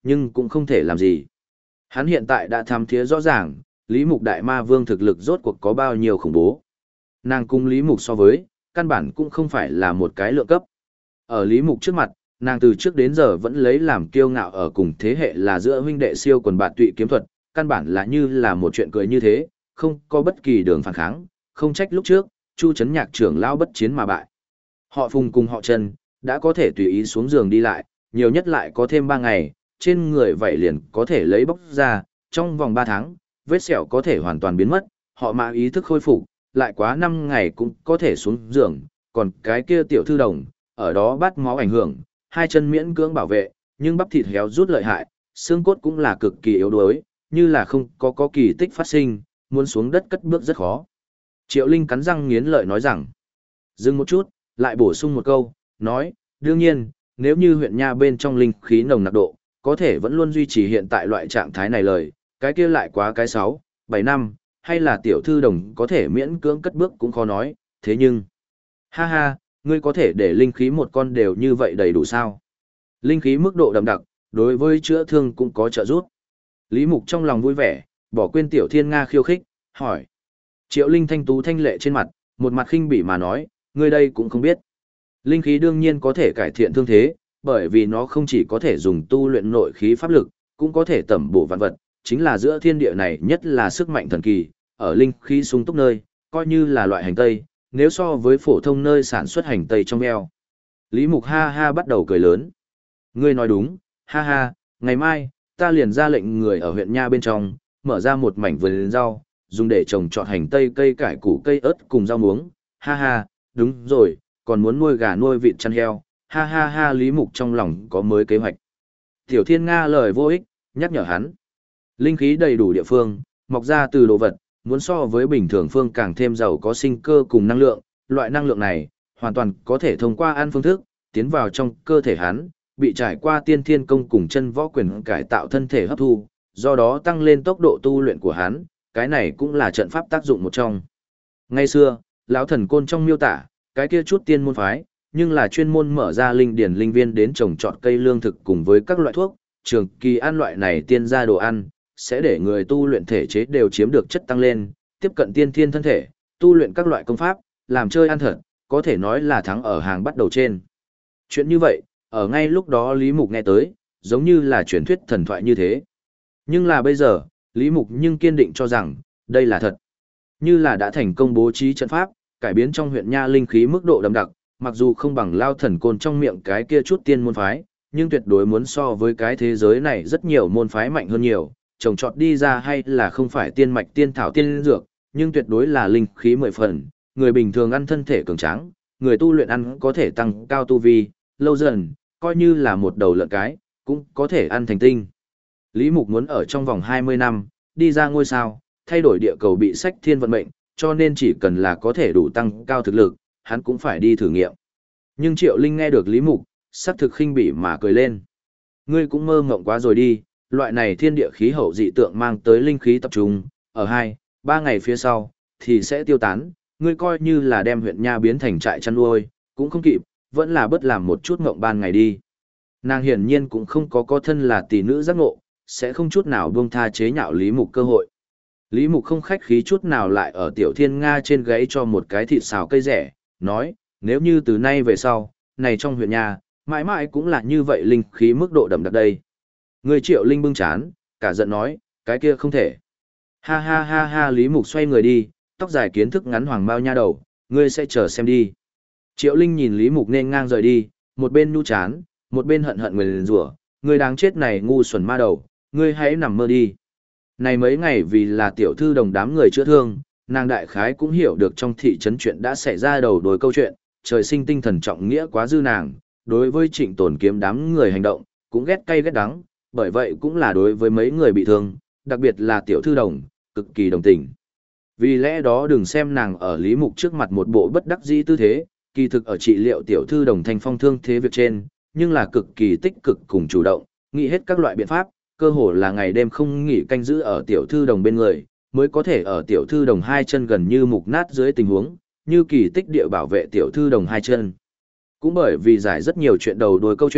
nhưng cũng không thể làm gì. Hắn hiện tại đã thám thía rõ ràng, Lý Mục Đại Ma Vương thực lực rốt cuộc có bao nhiêu khủng bố. Nàng cùng Lý Mục so với, căn bản cũng không phải là một cái lượng cấp. Ở Lý Mục trước mặt, nàng từ trước đến giờ vẫn lấy làm kiêu ngạo ở cùng thế hệ là giữa huynh đệ siêu quần bạn tụy kiếm thuật, căn bản là như là một chuyện cười như thế, không có bất kỳ đường phản kháng, không trách lúc trước, Chu Trấn Nhạc trưởng lão bất chiến mà bại. Họ Phùng cùng họ Trần, đã có thể tùy ý xuống giường đi lại, nhiều nhất lại có thêm 3 ngày, trên người vậy liền có thể lấy bóc ra, trong vòng 3 tháng, vết sẹo có thể hoàn toàn biến mất, họ Mã ý thức khôi phục, lại quá 5 ngày cũng có thể xuống giường, còn cái kia tiểu thư đồng, ở đó bắt máu ảnh hưởng, 2 chân miễn cưỡng bảo vệ, nhưng bắp thịt héo rút lợi hại, xương cốt cũng là cực kỳ yếu đuối, như là không có kỳ tích phát sinh, muốn xuống đất cất bước rất khó. Triệu Linh cắn răng nghiến lợi nói rằng, dừng một chút, lại bổ sung một câu, nói, đương nhiên, nếu như huyện nha bên trong linh khí nồng nặc độ, có thể vẫn luôn duy trì hiện tại loại trạng thái này lời, cái kia lại quá cái 6, 7 năm, hay là tiểu thư đồng có thể miễn cưỡng cất bước cũng khó nói, thế nhưng, ha ha, ngươi có thể để linh khí một con đều như vậy đầy đủ sao? Linh khí mức độ đậm đặc, đối với chữa thương cũng có trợ giúp. Lý Mục trong lòng vui vẻ, bỏ quên tiểu thiên Nga khiêu khích, hỏi. Triệu Linh thanh tú thanh lệ trên mặt, một mặt khinh bỉ mà nói, ngươi đây cũng không biết. Linh khí đương nhiên có thể cải thiện thương thế, bởi vì nó không chỉ có thể dùng tu luyện nội khí pháp lực, cũng có thể tẩm bổ vạn vật, chính là giữa thiên địa này nhất là sức mạnh thần kỳ, ở linh khí sung túc nơi, coi như là loại hành tây, nếu so với phổ thông nơi sản xuất hành tây trong eo. Lý Mục ha ha bắt đầu cười lớn. Ngươi nói đúng, ha ha, ngày mai, ta liền ra lệnh người ở huyện Nha bên trong, mở ra một mảnh vườn rau, dùng để trồng trọt hành tây cây cải củ cây ớt cùng rau muống, ha ha, đúng rồi, còn muốn nuôi gà nuôi vịt chăn heo, ha ha ha. Lý Mục trong lòng có mới kế hoạch. Tiểu Thiên Nga lời vô ích, nhắc nhở hắn. Linh khí đầy đủ địa phương, mọc ra từ đồ vật, muốn so với bình thường phương càng thêm giàu có sinh cơ cùng năng lượng, loại năng lượng này, hoàn toàn có thể thông qua ăn phương thức, tiến vào trong cơ thể hắn, bị trải qua tiên thiên công cùng chân võ quyền cải tạo thân thể hấp thu, do đó tăng lên tốc độ tu luyện của hắn, cái này cũng là trận pháp tác dụng một trong. Ngày xưa, lão thần côn trong miêu tả, cái kia chút tiên môn phái, nhưng là chuyên môn mở ra linh điển linh viên đến trồng trọt cây lương thực cùng với các loại thuốc, trường kỳ ăn loại này tiên gia đồ ăn, sẽ để người tu luyện thể chế đều chiếm được chất tăng lên, tiếp cận tiên thiên thân thể, tu luyện các loại công pháp, làm chơi ăn thật, có thể nói là thắng ở hàng bắt đầu trên. Chuyện như vậy, ở ngay lúc đó Lý Mục nghe tới, giống như là truyền thuyết thần thoại như thế. Nhưng là bây giờ, Lý Mục nhưng kiên định cho rằng, đây là thật. Như là đã thành công bố trí trận pháp, cải biến trong huyện Nha linh khí mức độ đậm đặc, mặc dù không bằng lao thần côn trong miệng cái kia chút tiên môn phái, nhưng tuyệt đối muốn so với cái thế giới này rất nhiều môn phái mạnh hơn nhiều, trồng trọt đi ra hay là không phải tiên mạch tiên thảo tiên dược, nhưng tuyệt đối là linh khí 10 phần, người bình thường ăn thân thể cường tráng, người tu luyện ăn có thể tăng cao tu vi, lâu dần, coi như là một đầu lợn cái, cũng có thể ăn thành tinh. Lý Mục muốn ở trong vòng 20 năm, đi ra ngôi sao, thay đổi địa cầu bị sách thiên vận mệnh, cho nên chỉ cần là có thể đủ tăng cao thực lực, hắn cũng phải đi thử nghiệm. Nhưng Triệu Linh nghe được Lý Mục, sắc thực khinh bỉ mà cười lên. Ngươi cũng mơ ngộng quá rồi đi, loại này thiên địa khí hậu dị tượng mang tới linh khí tập trung, ở 2-3 ngày phía sau, thì sẽ tiêu tán, ngươi coi như là đem huyện Nha biến thành trại chăn nuôi, cũng không kịp, vẫn là bớt làm một chút ngộng ban ngày đi. Nàng hiển nhiên cũng không có thân là tỷ nữ giác ngộ, sẽ không chút nào buông tha chế nhạo Lý Mục cơ hội. Lý Mục không khách khí chút nào lại ở Tiểu Thiên Nga trên gáy cho một cái thịt xào cây rẻ, nói, nếu như từ nay về sau, này trong huyện Nha, mãi mãi cũng là như vậy linh khí mức độ đậm đặc đây. Người Triệu Linh bưng chán, cả giận nói, cái kia không thể. Ha ha ha ha. Lý Mục xoay người đi, tóc dài kiến thức ngắn hoàng bao nha đầu, ngươi sẽ chờ xem đi. Triệu Linh nhìn Lý Mục nên ngang rời đi, một bên nhu chán, một bên hận hận người liền rủa, ngươi đáng chết này ngu xuẩn ma đầu, ngươi hãy nằm mơ đi. Này mấy ngày vì là tiểu thư đồng đám người chữa thương, nàng đại khái cũng hiểu được trong thị trấn chuyện đã xảy ra đầu đuôi câu chuyện, trời sinh tinh thần trọng nghĩa quá dư nàng, đối với Trịnh Tồn Kiếm đám người hành động, cũng ghét cay ghét đắng, bởi vậy cũng là đối với mấy người bị thương, đặc biệt là tiểu thư đồng, cực kỳ đồng tình. Vì lẽ đó đừng xem nàng ở Lý Mục trước mặt một bộ bất đắc dĩ tư thế, kỳ thực ở trị liệu tiểu thư đồng thành phong thương thế việc trên, nhưng là cực kỳ tích cực cùng chủ động, nghĩ hết các loại biện pháp, cơ hồ là ngày đêm không nghỉ canh giữ ở tiểu thư đồng bên người, mới có thể ở tiểu thư đồng hai chân gần như mục nát dưới tình huống, như kỳ tích địa bảo vệ tiểu thư đồng hai chân. Cũng bởi vì giải rất nhiều chuyện đầu đuôi câu chuyện,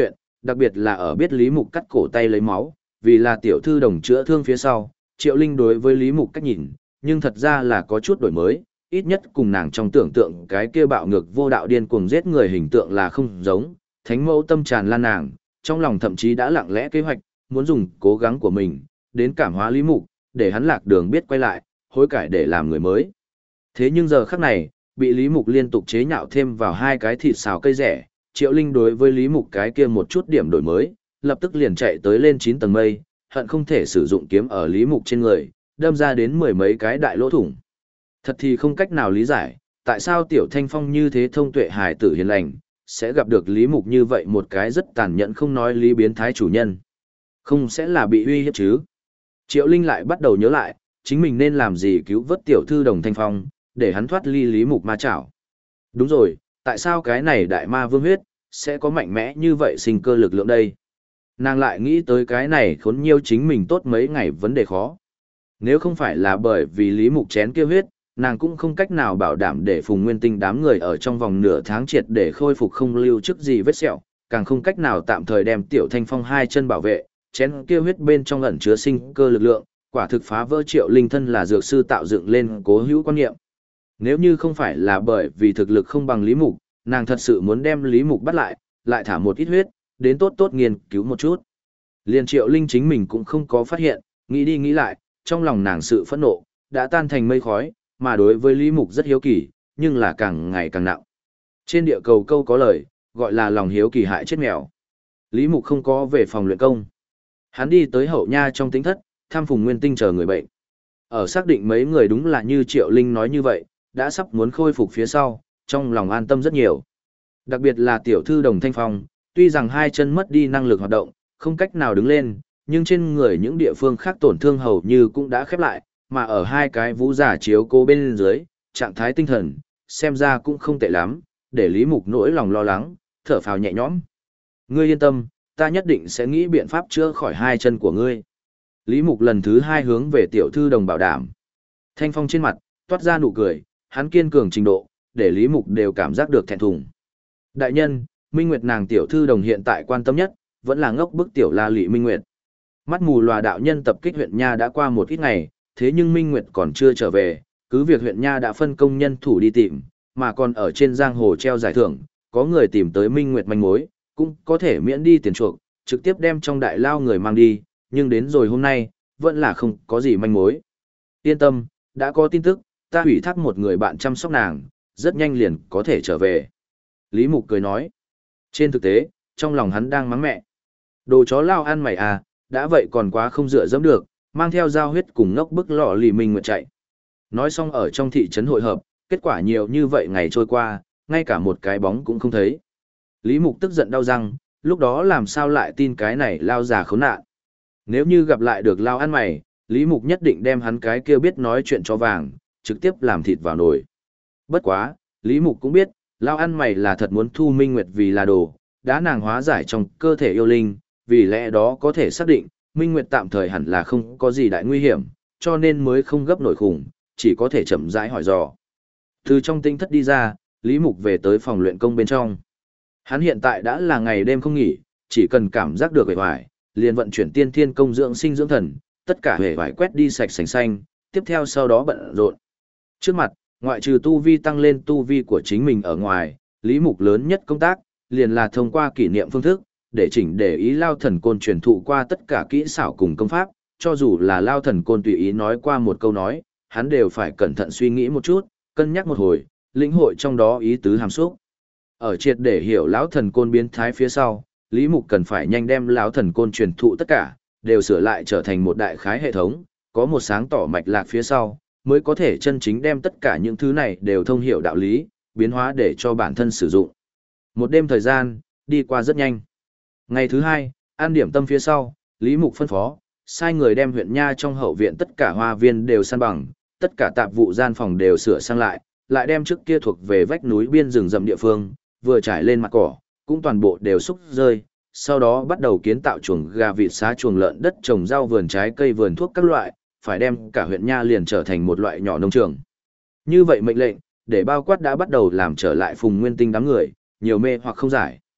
đặc biệt là ở biết Lý Mục cắt cổ tay lấy máu, vì là tiểu thư đồng chữa thương phía sau, Triệu Linh đối với Lý Mục cách nhìn, nhưng thật ra là có chút đổi mới, ít nhất cùng nàng trong tưởng tượng cái kia bạo ngược vô đạo điên cuồng giết người hình tượng là không giống, thánh mẫu tâm tràn lan nàng, trong lòng thậm chí đã lặng lẽ kế hoạch, muốn dùng cố gắng của mình, đến cảm hóa Lý Mục, để hắn lạc đường biết quay lại, hối cải để làm người mới. Thế nhưng giờ khắc này, bị Lý Mục liên tục chế nhạo thêm vào hai cái thịt xào cây rẻ, Triệu Linh đối với Lý Mục cái kia một chút điểm đổi mới, lập tức liền chạy tới lên 9 tầng mây, hận không thể sử dụng kiếm ở Lý Mục trên người, đâm ra đến mười mấy cái đại lỗ thủng. Thật thì không cách nào lý giải, tại sao Tiểu Thanh Phong như thế thông tuệ hài tử hiền lành, sẽ gặp được Lý Mục như vậy một cái rất tàn nhẫn không nói lý biến thái chủ nhân. Không sẽ là bị uy hiếp chứ? Triệu Linh lại bắt đầu nhớ lại, chính mình nên làm gì cứu vớt tiểu thư Đồng Thanh Phong, để hắn thoát ly Lý Mục ma chảo. Đúng rồi, tại sao cái này đại ma vương huyết, sẽ có mạnh mẽ như vậy sinh cơ lực lượng đây? Nàng lại nghĩ tới cái này khốn nhiêu chính mình tốt mấy ngày vấn đề khó. Nếu không phải là bởi vì Lý Mục chén kia huyết, nàng cũng không cách nào bảo đảm để Phùng Nguyên Tinh đám người ở trong vòng nửa tháng triệt để khôi phục không lưu chức gì vết sẹo, càng không cách nào tạm thời đem Tiểu Thanh Phong hai chân bảo vệ, chén kia huyết bên trong ẩn chứa sinh cơ lực lượng, quả thực phá vỡ Triệu Linh thân là dược sư tạo dựng lên cố hữu quan niệm. Nếu như không phải là bởi vì thực lực không bằng Lý Mục, nàng thật sự muốn đem Lý Mục bắt lại thả một ít huyết, đến tốt tốt nghiên cứu một chút. Liên Triệu Linh chính mình cũng không có phát hiện, nghĩ đi nghĩ lại, trong lòng nàng sự phẫn nộ, đã tan thành mây khói, mà đối với Lý Mục rất hiếu kỳ, nhưng là càng ngày càng nặng. Trên địa cầu câu có lời, gọi là lòng hiếu kỳ hại chết mèo. Lý Mục không có về phòng luyện công. Hắn đi tới hậu nha trong tính thất, thăm Phùng Nguyên Tinh chờ người bệnh. Ở xác định mấy người đúng là như Triệu Linh nói như vậy, đã sắp muốn khôi phục phía sau, trong lòng an tâm rất nhiều. Đặc biệt là tiểu thư Đồng Thanh Phong, tuy rằng hai chân mất đi năng lực hoạt động, không cách nào đứng lên, nhưng trên người những địa phương khác tổn thương hầu như cũng đã khép lại, mà ở hai cái vũ giả chiếu cố bên dưới, trạng thái tinh thần, xem ra cũng không tệ lắm, để Lý Mục nỗi lòng lo lắng, thở phào nhẹ nhõm. Ngươi yên tâm, ta nhất định sẽ nghĩ biện pháp chữa khỏi hai chân của ngươi. Lý Mục lần thứ hai hướng về tiểu thư Đồng bảo đảm. Thanh Phong trên mặt, toát ra nụ cười, hắn kiên cường trình độ, để Lý Mục đều cảm giác được thẹn thùng. Đại nhân, Minh Nguyệt nàng tiểu thư Đồng hiện tại quan tâm nhất, vẫn là ngốc bức tiểu La Lị Minh Nguyệt. Mắt mù lòa đạo nhân tập kích huyện Nha đã qua một ít ngày, thế nhưng Minh Nguyệt còn chưa trở về, cứ việc huyện Nha đã phân công nhân thủ đi tìm, mà còn ở trên giang hồ treo giải thưởng, có người tìm tới Minh Nguyệt manh mối, cũng có thể miễn đi tiền chuộc, trực tiếp đem trong đại lao người mang đi, nhưng đến rồi hôm nay, vẫn là không có gì manh mối. Yên tâm, đã có tin tức, ta ủy thác một người bạn chăm sóc nàng, rất nhanh liền có thể trở về. Lý Mục cười nói. Trên thực tế, trong lòng hắn đang mắng mẹ. Đồ chó lao ăn mày à, đã vậy còn quá không dựa dẫm được, mang theo dao huyết cùng ngốc bức lọ lì Minh Nguyệt chạy. Nói xong ở trong thị trấn hội hợp, kết quả nhiều như vậy ngày trôi qua, ngay cả một cái bóng cũng không thấy. Lý Mục tức giận đau răng, lúc đó làm sao lại tin cái này lao già khốn nạn. Nếu như gặp lại được lao ăn mày, Lý Mục nhất định đem hắn cái kia biết nói chuyện cho vàng, trực tiếp làm thịt vào nồi. Bất quá, Lý Mục cũng biết, lao ăn mày là thật muốn thu Minh Nguyệt vì là đồ, đã nàng hóa giải trong cơ thể yêu linh, vì lẽ đó có thể xác định, Minh Nguyệt tạm thời hẳn là không có gì đại nguy hiểm, cho nên mới không gấp nổi khủng, chỉ có thể chậm rãi hỏi dò. Từ trong tinh thất đi ra, Lý Mục về tới phòng luyện công bên trong. Hắn hiện tại đã là ngày đêm không nghỉ, chỉ cần cảm giác được vẻ vải, liền vận chuyển tiên thiên công dưỡng sinh dưỡng thần, tất cả vẻ vải quét đi sạch sành xanh, tiếp theo sau đó bận rộn. Trước mặt, ngoại trừ tu vi tăng lên tu vi của chính mình ở ngoài, Lý Mục lớn nhất công tác, liền là thông qua kỷ niệm phương thức, để chỉnh để ý Lao Thần Côn truyền thụ qua tất cả kỹ xảo cùng công pháp, cho dù là Lao Thần Côn tùy ý nói qua một câu nói, hắn đều phải cẩn thận suy nghĩ một chút, cân nhắc một hồi, lĩnh hội trong đó ý tứ hàm xúc. Ở triệt để hiểu lão thần côn biến thái phía sau, Lý Mục cần phải nhanh đem lão thần côn truyền thụ tất cả, đều sửa lại trở thành một đại khái hệ thống, có một sáng tỏ mạch lạc phía sau, mới có thể chân chính đem tất cả những thứ này đều thông hiểu đạo lý, biến hóa để cho bản thân sử dụng. Một đêm thời gian, đi qua rất nhanh. Ngày thứ hai, ăn điểm tâm phía sau, Lý Mục phân phó, sai người đem huyện Nha trong hậu viện tất cả hoa viên đều san bằng, tất cả tạp vụ gian phòng đều sửa sang lại đem trước kia thuộc về vách núi biên rừng rậm địa phương, vừa trải lên mặt cỏ, cũng toàn bộ đều xúc rơi, sau đó bắt đầu kiến tạo chuồng gà vịt xá chuồng lợn đất trồng rau vườn trái cây vườn thuốc các loại, phải đem cả huyện Nha liền trở thành một loại nhỏ nông trường. Như vậy mệnh lệnh, để bao quát đã bắt đầu làm trở lại Phùng Nguyên Tinh đám người, nhiều mê hoặc không giải.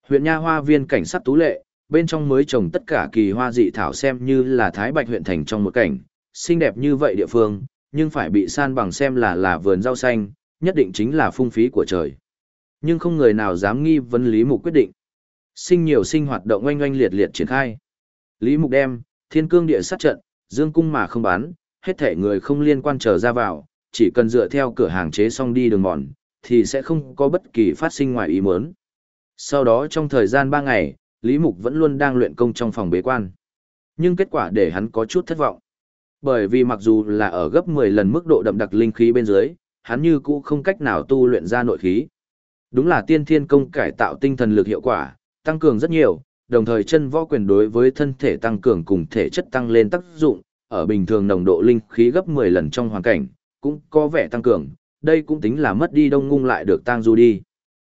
Huyện Nha hoa viên cảnh sắc tú lệ, bên trong mới trồng tất cả kỳ hoa dị thảo xem như là Thái Bạch huyện thành trong một cảnh, xinh đẹp như vậy địa phương, nhưng phải bị san bằng xem là vườn rau xanh, nhất định chính là phung phí của trời. Nhưng không người nào dám nghi vấn Lý Mục quyết định. Sinh hoạt động oanh oanh liệt liệt triển khai. Lý Mục đem Thiên Cương Địa Sát trận, dương cung mà không bán, hết thể người không liên quan trở ra vào, chỉ cần dựa theo cửa hàng chế xong đi đường mòn, thì sẽ không có bất kỳ phát sinh ngoài ý muốn. Sau đó trong thời gian 3 ngày, Lý Mục vẫn luôn đang luyện công trong phòng bế quan. Nhưng kết quả để hắn có chút thất vọng. Bởi vì mặc dù là ở gấp 10 lần mức độ đậm đặc linh khí bên dưới, hắn như cũ không cách nào tu luyện ra nội khí. Đúng là tiên thiên công cải tạo tinh thần lực hiệu quả, tăng cường rất nhiều, đồng thời chân võ quyền đối với thân thể tăng cường cùng thể chất tăng lên tác dụng, ở bình thường nồng độ linh khí gấp 10 lần trong hoàn cảnh, cũng có vẻ tăng cường, đây cũng tính là mất đi đông ngung lại được tăng du đi.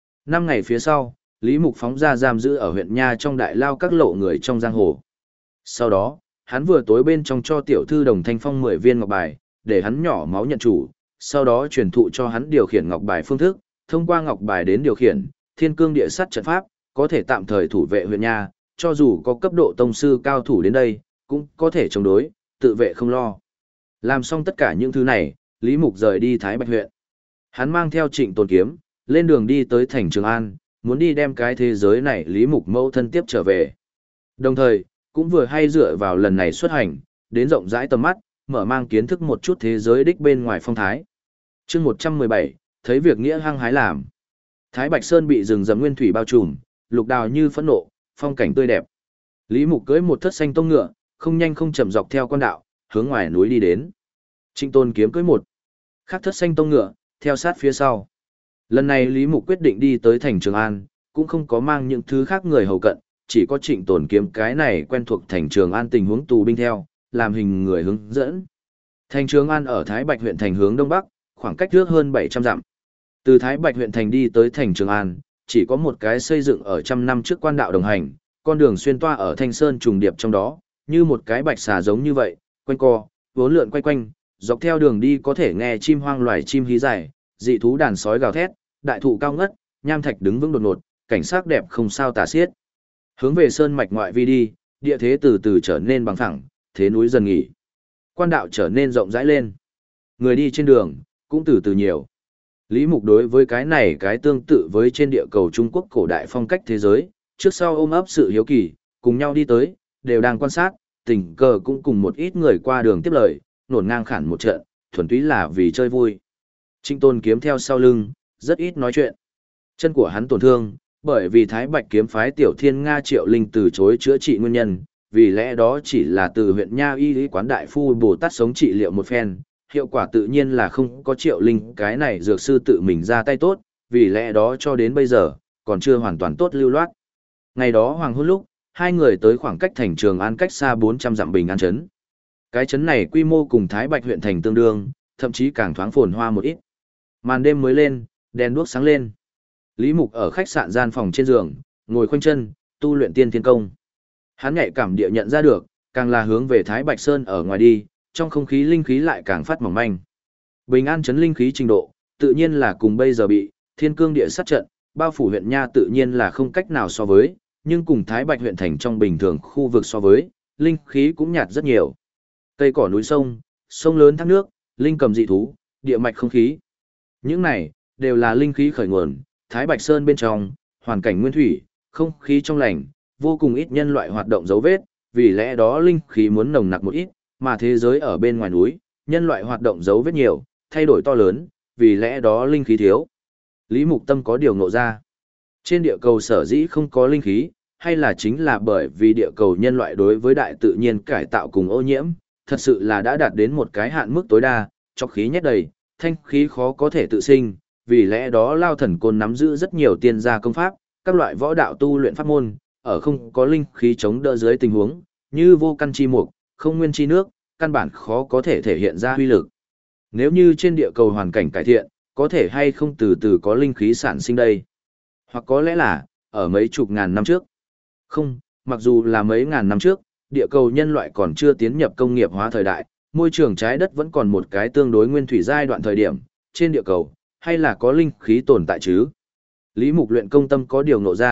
5 ngày phía sau, Lý Mục phóng ra giam giữ ở huyện Nha trong đại lao các lộ người trong giang hồ. Sau đó, hắn vừa tối bên trong cho tiểu thư Đồng Thanh Phong 10 viên ngọc bài, để hắn nhỏ máu nhận chủ, sau đó truyền thụ cho hắn điều khiển ngọc bài phương thức, thông qua ngọc bài đến điều khiển Thiên Cương Địa Sát trận pháp, có thể tạm thời thủ vệ huyện Nha, cho dù có cấp độ tông sư cao thủ đến đây, cũng có thể chống đối, tự vệ không lo. Làm xong tất cả những thứ này, Lý Mục rời đi Thái Bạch huyện. Hắn mang theo Trịnh Tồn Kiếm, lên đường đi tới thành Trường An, muốn đi đem cái thế giới này Lý Mục mẫu thân tiếp trở về. Đồng thời, cũng vừa hay dựa vào lần này xuất hành, đến rộng rãi tầm mắt, mở mang kiến thức một chút thế giới đích bên ngoài phong thái. Chương 117, thấy việc nghĩa hăng hái làm. Thái Bạch Sơn bị rừng rậm nguyên thủy bao trùm, lục đào như phẫn nộ, phong cảnh tươi đẹp. Lý Mục cưỡi một thất xanh tông ngựa, không nhanh không chậm dọc theo con đạo, hướng ngoài núi đi đến. Trịnh Tôn Kiếm cưỡi một khác thất xanh tông ngựa, theo sát phía sau. Lần này Lý Mục quyết định đi tới thành Trường An, cũng không có mang những thứ khác người hầu cận, chỉ có Trịnh Tồn Kiếm cái này quen thuộc thành Trường An tình huống tù binh theo, làm hình người hướng dẫn. Thành Trường An ở Thái Bạch huyện thành hướng đông bắc, khoảng cách trước hơn 700 dặm. Từ Thái Bạch huyện thành đi tới thành Trường An, chỉ có một cái xây dựng ở trăm năm trước quan đạo đồng hành, con đường xuyên toa ở Thanh Sơn trùng điệp trong đó, như một cái bạch xà giống như vậy, quanh co, vốn lượn quay quanh, dọc theo đường đi có thể nghe chim hoang loài chim hí dài, dị thú đàn sói gào thét, đại thụ cao ngất, nham thạch đứng vững đột ngột, cảnh sắc đẹp không sao tả xiết. Hướng về sơn mạch ngoại vi đi, địa thế từ từ trở nên bằng phẳng, thế núi dần nghỉ. Quan đạo trở nên rộng rãi lên. Người đi trên đường cũng từ từ nhiều. Lý Mục đối với cái này cái tương tự với trên địa cầu Trung Quốc cổ đại phong cách thế giới, trước sau ôm ấp sự hiếu kỳ, cùng nhau đi tới, đều đang quan sát, tình cờ cũng cùng một ít người qua đường tiếp lời, nổn ngang khản một trận, thuần túy là vì chơi vui. Trịnh Tôn Kiếm theo sau lưng, rất ít nói chuyện. Chân của hắn tổn thương, bởi vì Thái Bạch kiếm phái Tiểu Thiên Nga Triệu Linh từ chối chữa trị nguyên nhân, vì lẽ đó chỉ là từ huyện Nha y lý quán đại phu Bồ Tát sống trị liệu một phen, hiệu quả tự nhiên là không có Triệu Linh cái này dược sư tự mình ra tay tốt, vì lẽ đó cho đến bây giờ, còn chưa hoàn toàn tốt lưu loát. Ngày đó hoàng hôn lúc, hai người tới khoảng cách thành Trường An cách xa 400 dặm Bình An trấn. Cái trấn này quy mô cùng Thái Bạch huyện thành tương đương, thậm chí càng thoáng phồn hoa một ít. Màn đêm mới lên, đèn đuốc sáng lên. Lý Mục ở khách sạn gian phòng trên giường, ngồi khoanh chân, tu luyện tiên thiên công. Hắn nhạy cảm địa nhận ra được, càng là hướng về Thái Bạch Sơn ở ngoài đi, trong không khí linh khí lại càng phát mỏng manh. Bình An trấn linh khí trình độ, tự nhiên là cùng bây giờ bị Thiên Cương Địa Sát trận, bao phủ huyện Nha tự nhiên là không cách nào so với, nhưng cùng Thái Bạch huyện thành trong bình thường khu vực so với, linh khí cũng nhạt rất nhiều. Cây cỏ núi sông, sông lớn thác nước, linh cầm dị thú, địa mạch không khí. Những này, đều là linh khí khởi nguồn, Thái Bạch Sơn bên trong, hoàn cảnh nguyên thủy, không khí trong lành, vô cùng ít nhân loại hoạt động dấu vết, vì lẽ đó linh khí muốn nồng nặc một ít, mà thế giới ở bên ngoài núi, nhân loại hoạt động dấu vết nhiều, thay đổi to lớn, vì lẽ đó linh khí thiếu. Lý Mục Tâm có điều ngộ ra. Trên địa cầu sở dĩ không có linh khí, hay là chính là bởi vì địa cầu nhân loại đối với đại tự nhiên cải tạo cùng ô nhiễm, thật sự là đã đạt đến một cái hạn mức tối đa, cho khí nhét đầy, thanh khí khó có thể tự sinh, vì lẽ đó Lao Thần Côn nắm giữ rất nhiều tiên gia công pháp, các loại võ đạo tu luyện pháp môn, ở không có linh khí chống đỡ dưới tình huống, như vô căn chi mục, không nguyên chi nước, căn bản khó có thể thể hiện ra huy lực. Nếu như trên địa cầu hoàn cảnh cải thiện, có thể hay không từ từ có linh khí sản sinh đây? Hoặc có lẽ là, ở mấy chục ngàn năm trước. Không, mặc dù là mấy ngàn năm trước, địa cầu nhân loại còn chưa tiến nhập công nghiệp hóa thời đại, môi trường trái đất vẫn còn một cái tương đối nguyên thủy giai đoạn thời điểm, trên địa cầu, hay là có linh khí tồn tại chứ? Lý Mục luyện công tâm có điều ngộ ra,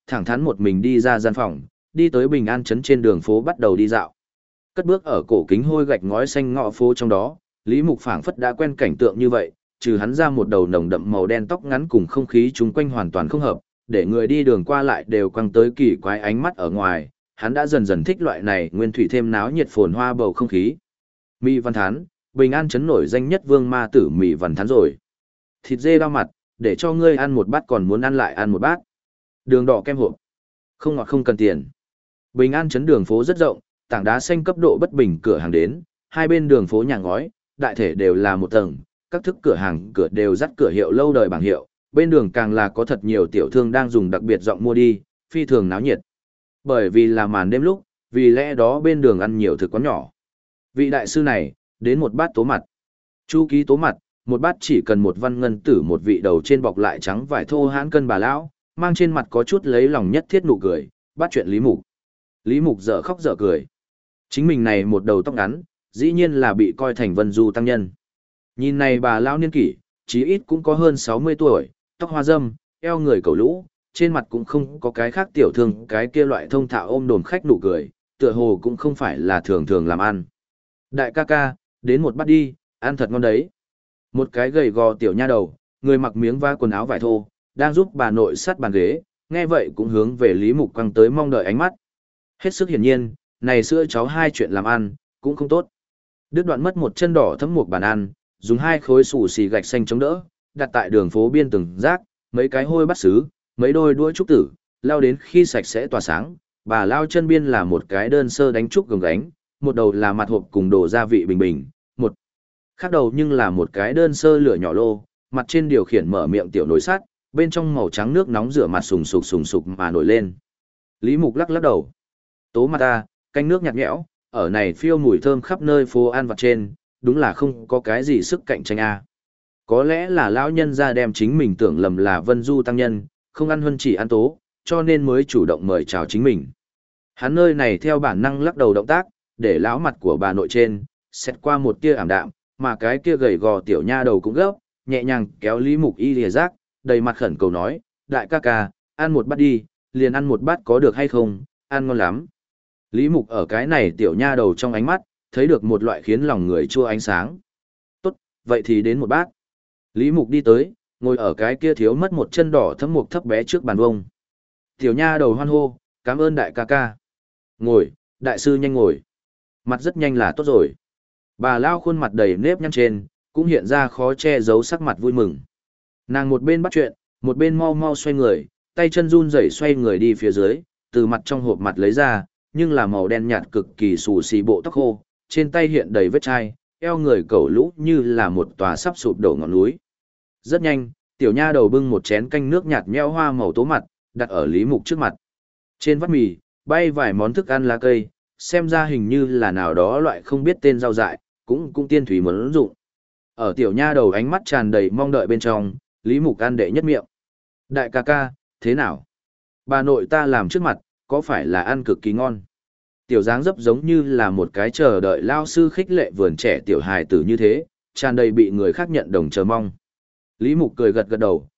thẳng thắn một mình đi ra gian phòng, đi tới Bình An trấn trên đường phố bắt đầu đi dạo. Cất bước ở cổ kính hôi gạch ngói xanh ngõ phố trong đó, Lý Mục phảng phất đã quen cảnh tượng như vậy, trừ hắn ra một đầu nồng đậm màu đen tóc ngắn cùng không khí chung quanh hoàn toàn không hợp, để người đi đường qua lại đều quăng tới kỳ quái ánh mắt ở ngoài, hắn đã dần dần thích loại này nguyên thủy thêm náo nhiệt phồn hoa bầu không khí. Mì Văn Thán, Bình An trấn nổi danh nhất vương ma tử Mì Văn Thán rồi. Thịt dê đau mặt, để cho ngươi ăn một bát còn muốn ăn lại ăn một bát. Đường đỏ kem hộp. Không ngọt không cần tiền. Bình An trấn đường phố rất rộng, tảng đá xanh cấp độ bất bình cửa hàng đến, hai bên đường phố nhà ngói, đại thể đều là một tầng, các thức cửa hàng cửa đều dắt cửa hiệu lâu đời bảng hiệu, bên đường càng là có thật nhiều tiểu thương đang dùng đặc biệt giọng mua đi, phi thường náo nhiệt. Bởi vì là màn đêm lúc, vì lẽ đó bên đường ăn nhiều thực quán nhỏ. Vị đại sư này, đến một bát tố mặt. Chu ký tố mặt, một bát chỉ cần một văn ngân tử, một vị đầu trên bọc lại trắng vải thô hãn cân bà lão, mang trên mặt có chút lấy lòng nhất thiết nụ cười, bắt chuyện Lý Mục. Lý Mục dở khóc dở cười. Chính mình này một đầu tóc ngắn, dĩ nhiên là bị coi thành vân du tăng nhân. Nhìn này bà lão niên kỷ, chí ít cũng có hơn 60 tuổi, tóc hoa râm, eo người cầu lũ, trên mặt cũng không có cái khác tiểu thương cái kia loại thông thạo ôm đồm khách nụ cười, tựa hồ cũng không phải là thường thường làm ăn. Đại ca ca, đến một bát đi, ăn thật ngon đấy. Một cái gầy gò tiểu nha đầu, người mặc miếng va quần áo vải thô, đang giúp bà nội sát bàn ghế, nghe vậy cũng hướng về Lý Mục quăng tới mong đợi ánh mắt. Hết sức hiển nhiên, này sữa cháu hai chuyện làm ăn, cũng không tốt. Đứt đoạn mất một chân đỏ thấm một bàn ăn, dùng hai khối sủ xì gạch xanh chống đỡ, đặt tại đường phố biên từng rác, mấy cái hôi bắt sứ, mấy đôi đũa trúc tử, lao đến khi sạch sẽ tỏa sáng. Bà lao chân biên là một cái đơn sơ đánh trúc gồng gánh, một đầu là mặt hộp cùng đồ gia vị bình bình, một khác đầu nhưng là một cái đơn sơ lửa nhỏ lô, mặt trên điều khiển mở miệng tiểu nồi sắt, bên trong màu trắng nước nóng rửa mặt sùng sục mà nổi lên. Lý Mục lắc lắc đầu. Tố mặt ta, canh nước nhạt nhẽo, ở này phiêu mùi thơm khắp nơi phố ăn vặt trên, đúng là không có cái gì sức cạnh tranh a. Có lẽ là lão nhân ra đem chính mình tưởng lầm là Vân Du tăng nhân, không ăn huân chỉ ăn tố, cho nên mới chủ động mời chào chính mình. Hắn nơi này theo bản năng lắc đầu động tác, để lão mặt của bà nội trên, xét qua một tia ảm đạm, mà cái kia gầy gò tiểu nha đầu cũng gấp, nhẹ nhàng kéo Lý Mục y lìa rác, đầy mặt khẩn cầu nói, đại ca ca, ăn một bát đi, liền ăn một bát có được hay không, ăn ngon lắm. Lý Mục ở cái này tiểu nha đầu trong ánh mắt, thấy được một loại khiến lòng người chua ánh sáng. Tốt, vậy thì đến một bát. Lý Mục đi tới, ngồi ở cái kia thiếu mất một chân đỏ thấm mục thấp bé trước bàn vông. Tiểu nha đầu hoan hô, cảm ơn đại ca ca. Ngồi, đại sư nhanh ngồi. Mặt rất nhanh là tốt rồi. Bà lao khuôn mặt đầy nếp nhăn trên, cũng hiện ra khó che giấu sắc mặt vui mừng. Nàng một bên bắt chuyện, một bên mau mau xoay người, tay chân run rẩy xoay người đi phía dưới, từ mặt trong hộp mặt lấy ra, nhưng là màu đen nhạt cực kỳ xù xì bộ tóc khô, trên tay hiện đầy vết chai, eo người cẩu lũ như là một tòa sắp sụp đổ ngọn núi. Rất nhanh, tiểu nha đầu bưng một chén canh nước nhạt nhẽo hoa màu tố mặt, đặt ở Lý Mục trước mặt. Trên vắt mì, bay vài món thức ăn lá cây, xem ra hình như là nào đó loại không biết tên rau dại, cũng tiên thủy muốn dụng. Ở tiểu nha đầu ánh mắt tràn đầy mong đợi bên trong, Lý Mục ăn đệ nhất miệng. Đại ca ca, thế nào? Bà nội ta làm trước mặt, có phải là ăn cực kỳ ngon? Tiểu dáng dấp giống như là một cái chờ đợi lao sư khích lệ vườn trẻ tiểu hài tử như thế, tràn đầy bị người khác nhận đồng chờ mong. Lý Mục cười gật gật đầu,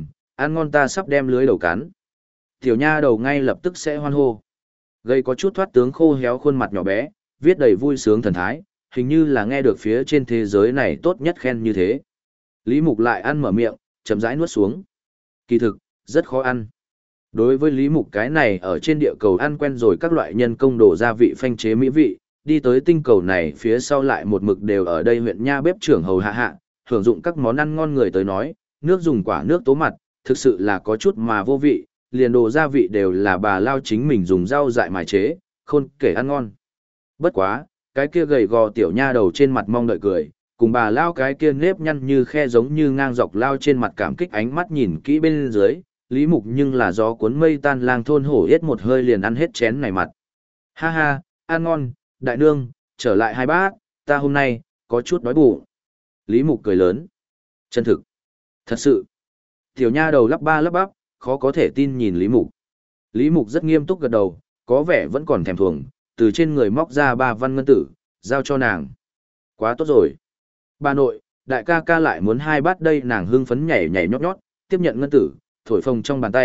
ăn ngon ta sắp đem lưới đầu cắn. Tiểu nha đầu ngay lập tức sẽ hoan hô. Gây có chút thoát tướng khô héo khuôn mặt nhỏ bé, viết đầy vui sướng thần thái, hình như là nghe được phía trên thế giới này tốt nhất khen như thế. Lý Mục lại ăn mở miệng, chậm rãi nuốt xuống. Kỳ thực, rất khó ăn. Đối với Lý Mục cái này ở trên địa cầu ăn quen rồi các loại nhân công đổ gia vị phanh chế mỹ vị, đi tới tinh cầu này phía sau lại một mực đều ở đây huyện nha bếp trưởng hầu hạ, hưởng dụng các món ăn ngon người tới nói, nước dùng quả nước tố mặt, thực sự là có chút mà vô vị, liền đồ gia vị đều là bà lao chính mình dùng rau dại mài chế, khôn kể ăn ngon. Bất quá, cái kia gầy gò tiểu nha đầu trên mặt mong đợi cười, cùng bà lao cái kia nếp nhăn như khe giống như ngang dọc lao trên mặt cảm kích ánh mắt nhìn kỹ bên dưới, Lý Mục nhưng là gió cuốn mây tan lang thôn hổ yết một hơi liền ăn hết chén này mặt. Ha ha, ăn ngon, đại nương, trở lại hai bát, ta hôm nay, có chút đói bụng. Lý Mục cười lớn. Chân thực. Thật sự. Tiểu nha đầu lắp ba lắp bắp, khó có thể tin nhìn Lý Mục. Lý Mục rất nghiêm túc gật đầu, có vẻ vẫn còn thèm thuồng, từ trên người móc ra 3 văn ngân tử, giao cho nàng. Quá tốt rồi. Bà nội, đại ca ca lại muốn 2 bát đây, nàng hưng phấn nhảy nhảy nhót nhót, tiếp nhận ngân tử, thổi phồng trong bàn tay,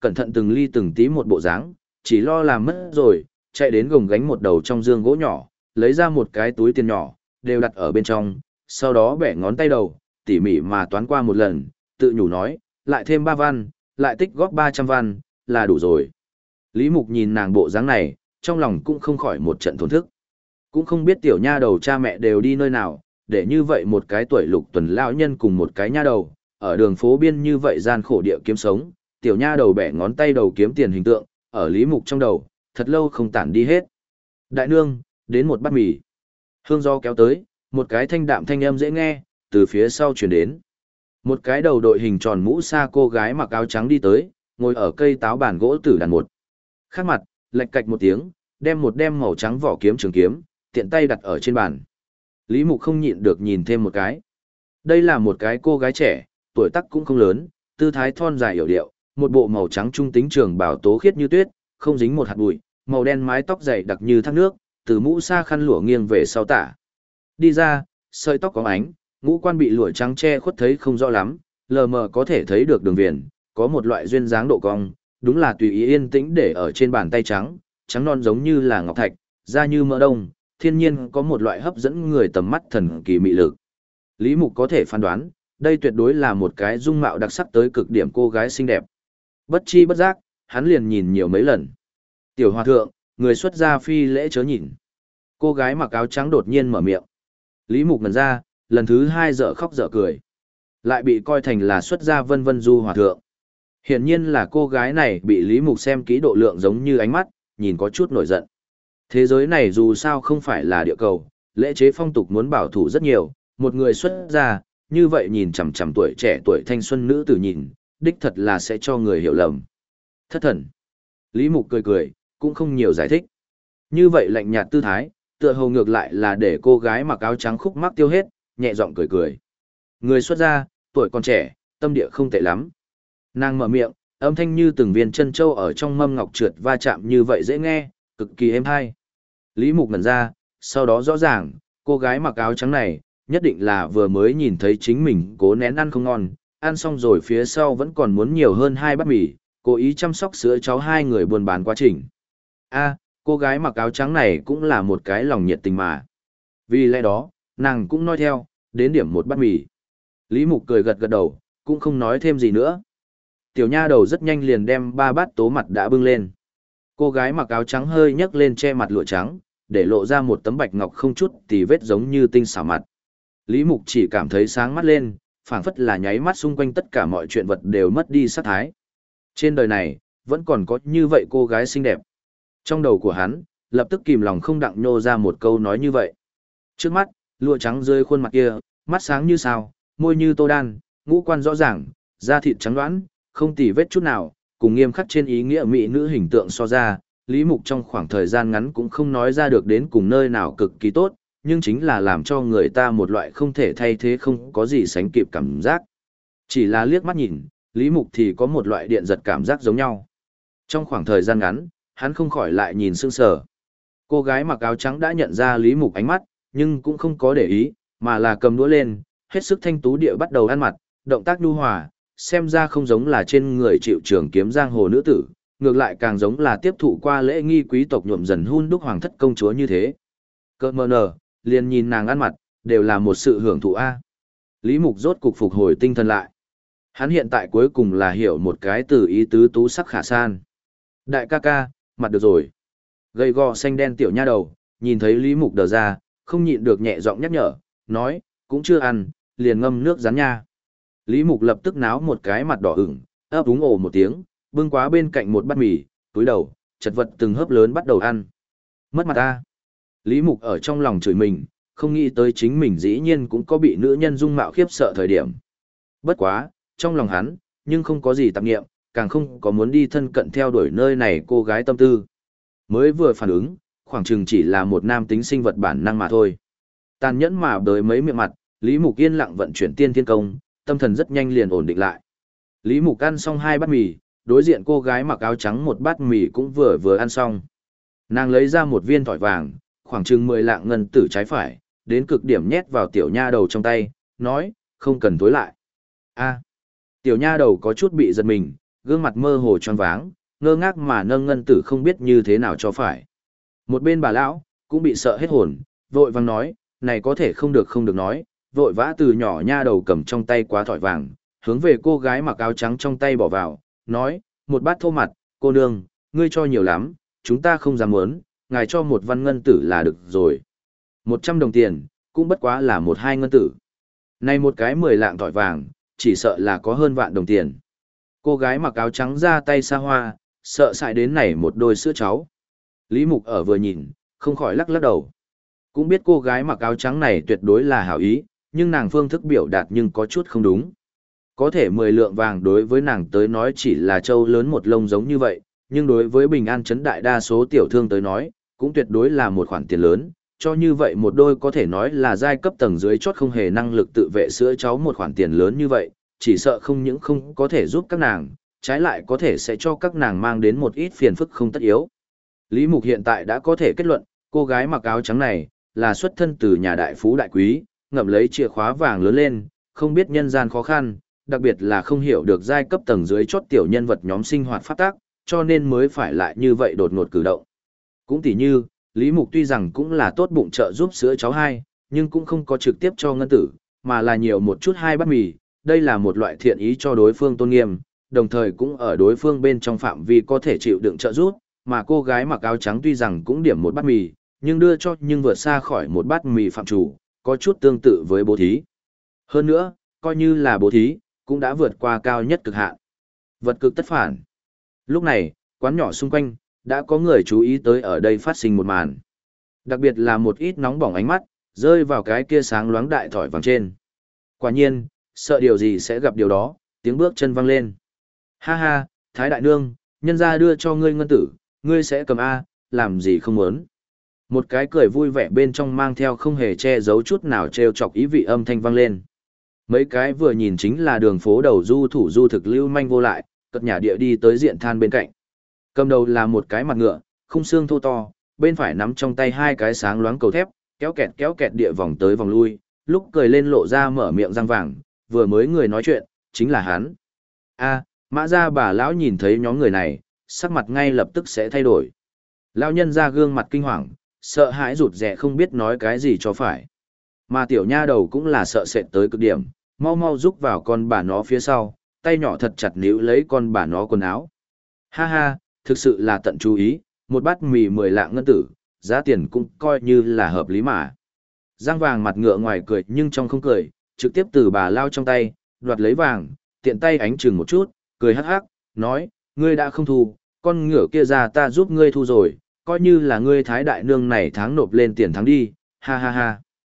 cẩn thận từng ly từng tí một bộ dáng, chỉ lo làm mất rồi, chạy đến gồng gánh một đầu trong dương gỗ nhỏ, lấy ra một cái túi tiền nhỏ, đều đặt ở bên trong, sau đó bẻ ngón tay đầu, tỉ mỉ mà toán qua một lần, tự nhủ nói, lại thêm 3 văn, lại tích góp 300 văn, là đủ rồi. Lý Mục nhìn nàng bộ dáng này, trong lòng cũng không khỏi một trận thổn thức. Cũng không biết tiểu nha đầu cha mẹ đều đi nơi nào, để như vậy một cái tuổi lục tuần lão nhân cùng một cái nha đầu, ở đường phố biên như vậy gian khổ địa kiếm sống, tiểu nha đầu bẻ ngón tay đầu kiếm tiền hình tượng, ở Lý Mục trong đầu, thật lâu không tản đi hết. Đại nương, đến một bát mì. Hương gió kéo tới, một cái thanh đạm thanh âm dễ nghe, từ phía sau chuyển đến. Một cái đầu đội hình tròn mũ sa cô gái mặc áo trắng đi tới, ngồi ở cây táo bàn gỗ tử đàn một. Khác mặt, lạch cạch một tiếng, đem một đem màu trắng vỏ kiếm trường kiếm, tiện tay đặt ở trên bàn. Lý Mục không nhịn được nhìn thêm một cái. Đây là một cái cô gái trẻ, tuổi tác cũng không lớn, tư thái thon dài hiểu điệu, một bộ màu trắng trung tính trường bảo tố khiết như tuyết, không dính một hạt bụi, màu đen mái tóc dày đặc như thác nước, từ mũ sa khăn lụa nghiêng về sau tả. Đi ra, sợi tóc có ánh, ngũ quan bị lụa trắng che khuất thấy không rõ lắm, lờ mờ có thể thấy được đường viền, có một loại duyên dáng độ cong, đúng là tùy ý yên tĩnh để ở trên bàn tay trắng, trắng non giống như là ngọc thạch, da như mỡ đông, thiên nhiên có một loại hấp dẫn người tầm mắt thần kỳ mị lực. Lý Mục có thể phán đoán, đây tuyệt đối là một cái dung mạo đặc sắc tới cực điểm cô gái xinh đẹp. Bất chi bất giác, hắn liền nhìn nhiều mấy lần. Tiểu hòa thượng, người xuất gia phi lễ chớ nhìn. Cô gái mặc áo trắng đột nhiên mở miệng. Lý Mục ngẩn ra, lần thứ 2 dở khóc dở cười. Lại bị coi thành là xuất gia vân vân du hòa thượng. Hiển nhiên là cô gái này bị Lý Mục xem kỹ độ lượng giống như ánh mắt, nhìn có chút nổi giận. Thế giới này dù sao không phải là địa cầu, lễ chế phong tục muốn bảo thủ rất nhiều, một người xuất gia, như vậy nhìn chằm chằm tuổi trẻ tuổi thanh xuân nữ tử nhìn, đích thật là sẽ cho người hiểu lầm. Thất thần. Lý Mục cười cười, cũng không nhiều giải thích. Như vậy lạnh nhạt tư thái, tựa hồ ngược lại là để cô gái mặc áo trắng khúc mắc tiêu hết, nhẹ giọng cười cười. Người xuất gia, tuổi còn trẻ, tâm địa không tệ lắm. Nàng mở miệng, âm thanh như từng viên chân châu ở trong mâm ngọc trượt va chạm như vậy dễ nghe, cực kỳ êm hay. Lý Mục ngẩn ra, sau đó rõ ràng, cô gái mặc áo trắng này, nhất định là vừa mới nhìn thấy chính mình cố nén ăn không ngon, ăn xong rồi phía sau vẫn còn muốn nhiều hơn 2 bát mì, cố ý chăm sóc sữa cháu hai người buôn bán quá trình. Cô gái mặc áo trắng này cũng là một cái lòng nhiệt tình mà. Vì lẽ đó, nàng cũng nói theo, đến điểm một bát mì. Lý Mục cười gật gật đầu, cũng không nói thêm gì nữa. Tiểu nha đầu rất nhanh liền đem 3 bát tố mặt đã bưng lên. Cô gái mặc áo trắng hơi nhấc lên che mặt lụa trắng, để lộ ra một tấm bạch ngọc không chút tì vết giống như tinh xảo mặt. Lý Mục chỉ cảm thấy sáng mắt lên, phảng phất là nháy mắt xung quanh tất cả mọi chuyện vật đều mất đi sát thái. Trên đời này, vẫn còn có như vậy cô gái xinh đẹp. Trong đầu của hắn, lập tức kìm lòng không đặng nhô ra một câu nói như vậy. Trước mắt, lụa trắng rơi khuôn mặt kia, mắt sáng như sao, môi như tô đan, ngũ quan rõ ràng, da thịt trắng đoán, không tì vết chút nào, cùng nghiêm khắc trên ý nghĩa mỹ nữ hình tượng so ra, Lý Mục trong khoảng thời gian ngắn cũng không nói ra được đến cùng nơi nào cực kỳ tốt, nhưng chính là làm cho người ta một loại không thể thay thế không có gì sánh kịp cảm giác. Chỉ là liếc mắt nhìn, Lý Mục thì có một loại điện giật cảm giác giống nhau. Trong khoảng thời gian ngắn, hắn không khỏi lại nhìn sững sờ. Cô gái mặc áo trắng đã nhận ra Lý Mục ánh mắt, nhưng cũng không có để ý, mà là cầm đũa lên, hết sức thanh tú địa bắt đầu ăn mặt, động tác nhu hòa, xem ra không giống là trên người chịu trường kiếm giang hồ nữ tử, ngược lại càng giống là tiếp thụ qua lễ nghi quý tộc nhuộm dần hun đúc hoàng thất công chúa như thế. Cơ mờ nở, liền nhìn nàng ăn mặt, đều là một sự hưởng thụ a. Lý Mục rốt cục phục hồi tinh thần lại. Hắn hiện tại cuối cùng là hiểu một cái từ ý tứ tú sắc khả san. Đại ca ca, mặt được rồi. Gầy gò xanh đen tiểu nha đầu, nhìn thấy Lý Mục đờ ra, không nhịn được nhẹ giọng nhắc nhở, nói, cũng chưa ăn, liền ngâm nước rán nha. Lý Mục lập tức náo một cái mặt đỏ ửng, ấp úng ồ một tiếng, bưng quá bên cạnh một bát mì, túi đầu, chật vật từng hớp lớn bắt đầu ăn. Mất mặt ta. Lý Mục ở trong lòng chửi mình, không nghĩ tới chính mình dĩ nhiên cũng có bị nữ nhân dung mạo khiếp sợ thời điểm. Bất quá, trong lòng hắn, nhưng không có gì tạp nghiệm, càng không có muốn đi thân cận theo đuổi nơi này cô gái tâm tư. Mới vừa phản ứng, khoảng chừng chỉ là một nam tính sinh vật bản năng mà thôi. Tàn nhẫn mà đới mấy miệng mặt, Lý Mục yên lặng vận chuyển tiên thiên công, tâm thần rất nhanh liền ổn định lại. Lý Mục ăn xong 2 bát mì, đối diện cô gái mặc áo trắng một bát mì cũng vừa ăn xong. Nàng lấy ra một viên thỏi vàng, khoảng chừng 10 lạng ngân tử trái phải, đến cực điểm nhét vào tiểu nha đầu trong tay, nói, không cần tối lại. Tiểu nha đầu có chút bị giật mình, gương mặt mơ hồ tròn váng, ngơ ngác mà nâng ngân tử không biết như thế nào cho phải. Một bên bà lão, cũng bị sợ hết hồn, vội vàng nói, này có thể không được nói, vội vã từ nhỏ nha đầu cầm trong tay quá thỏi vàng, hướng về cô gái mặc áo trắng trong tay bỏ vào, nói, một bát thô mặt, cô nương, ngươi cho nhiều lắm, chúng ta không dám muốn, ngài cho một văn ngân tử là được rồi. 100 đồng tiền, cũng bất quá là một hai ngân tử. Này một cái 10 lạng thỏi vàng, chỉ sợ là có hơn vạn đồng tiền. Cô gái mặc áo trắng ra tay xa hoa, sợ sại đến này một đôi sữa cháu. Lý Mục ở vừa nhìn, không khỏi lắc lắc đầu. Cũng biết cô gái mặc áo trắng này tuyệt đối là hảo ý, nhưng nàng phương thức biểu đạt nhưng có chút không đúng. Có thể 10 lượng vàng đối với nàng tới nói chỉ là trâu lớn một lông giống như vậy, nhưng đối với Bình An trấn đại đa số tiểu thương tới nói, cũng tuyệt đối là một khoản tiền lớn, cho như vậy một đôi có thể nói là giai cấp tầng dưới chót không hề năng lực tự vệ sữa cháu một khoản tiền lớn như vậy, chỉ sợ không những không có thể giúp các nàng, trái lại có thể sẽ cho các nàng mang đến một ít phiền phức không tất yếu. Lý Mục hiện tại đã có thể kết luận, cô gái mặc áo trắng này, là xuất thân từ nhà đại phú đại quý, ngậm lấy chìa khóa vàng lớn lên, không biết nhân gian khó khăn, đặc biệt là không hiểu được giai cấp tầng dưới chót tiểu nhân vật nhóm sinh hoạt phát tác, cho nên mới phải lại như vậy đột ngột cử động. Cũng tỉ như, Lý Mục tuy rằng cũng là tốt bụng trợ giúp sữa cháu hai, nhưng cũng không có trực tiếp cho ngân tử, mà là nhiều một chút hai bát mì, đây là một loại thiện ý cho đối phương tôn nghiêm, đồng thời cũng ở đối phương bên trong phạm vi có thể chịu đựng trợ giúp, mà cô gái mặc áo trắng tuy rằng cũng điểm một bát mì, nhưng đưa cho nhưng vượt xa khỏi một bát mì phạm chủ, có chút tương tự với bố thí. Hơn nữa, coi như là bố thí, cũng đã vượt qua cao nhất cực hạn. Vật cực tất phản. Lúc này, quán nhỏ xung quanh, đã có người chú ý tới ở đây phát sinh một màn. Đặc biệt là một ít nóng bỏng ánh mắt, rơi vào cái kia sáng loáng đại thỏi vàng trên. Quả nhiên, sợ điều gì sẽ gặp điều đó, tiếng bước chân vang lên. Ha ha, Thái Đại Nương, nhân ra đưa cho ngươi ngân tử, ngươi sẽ cầm A, làm gì không muốn. Một cái cười vui vẻ bên trong mang theo không hề che giấu chút nào trêu chọc ý vị âm thanh vang lên. Mấy cái vừa nhìn chính là đường phố đầu du thủ du thực lưu manh vô lại, cất nhà địa đi tới diện than bên cạnh. Cầm đầu là một cái mặt ngựa, khung xương thô to, bên phải nắm trong tay hai cái sáng loáng cầu thép, kéo kẹt địa vòng tới vòng lui, lúc cười lên lộ ra mở miệng răng vàng, vừa mới người nói chuyện, chính là hắn. A, Mã gia bà lão nhìn thấy nhóm người này, sắc mặt ngay lập tức sẽ thay đổi. Lão nhân ra gương mặt kinh hoàng, sợ hãi rụt rè không biết nói cái gì cho phải. Mà tiểu nha đầu cũng là sợ sệt tới cực điểm, mau mau rúc vào con bà nó phía sau, tay nhỏ thật chặt níu lấy con bà nó quần áo. Ha ha, thực sự là tận chú ý, một bát mì 10 lạng ngân tử, giá tiền cũng coi như là hợp lý mà. Giang vàng mặt ngựa ngoài cười nhưng trong không cười, trực tiếp từ bà lao trong tay, đoạt lấy vàng, tiện tay ánh chừng một chút, cười hắc hắc, nói, ngươi đã không thu, con ngựa kia ra ta giúp ngươi thu rồi, coi như là ngươi Thái Đại Nương này tháng nộp lên tiền tháng đi, ha ha ha.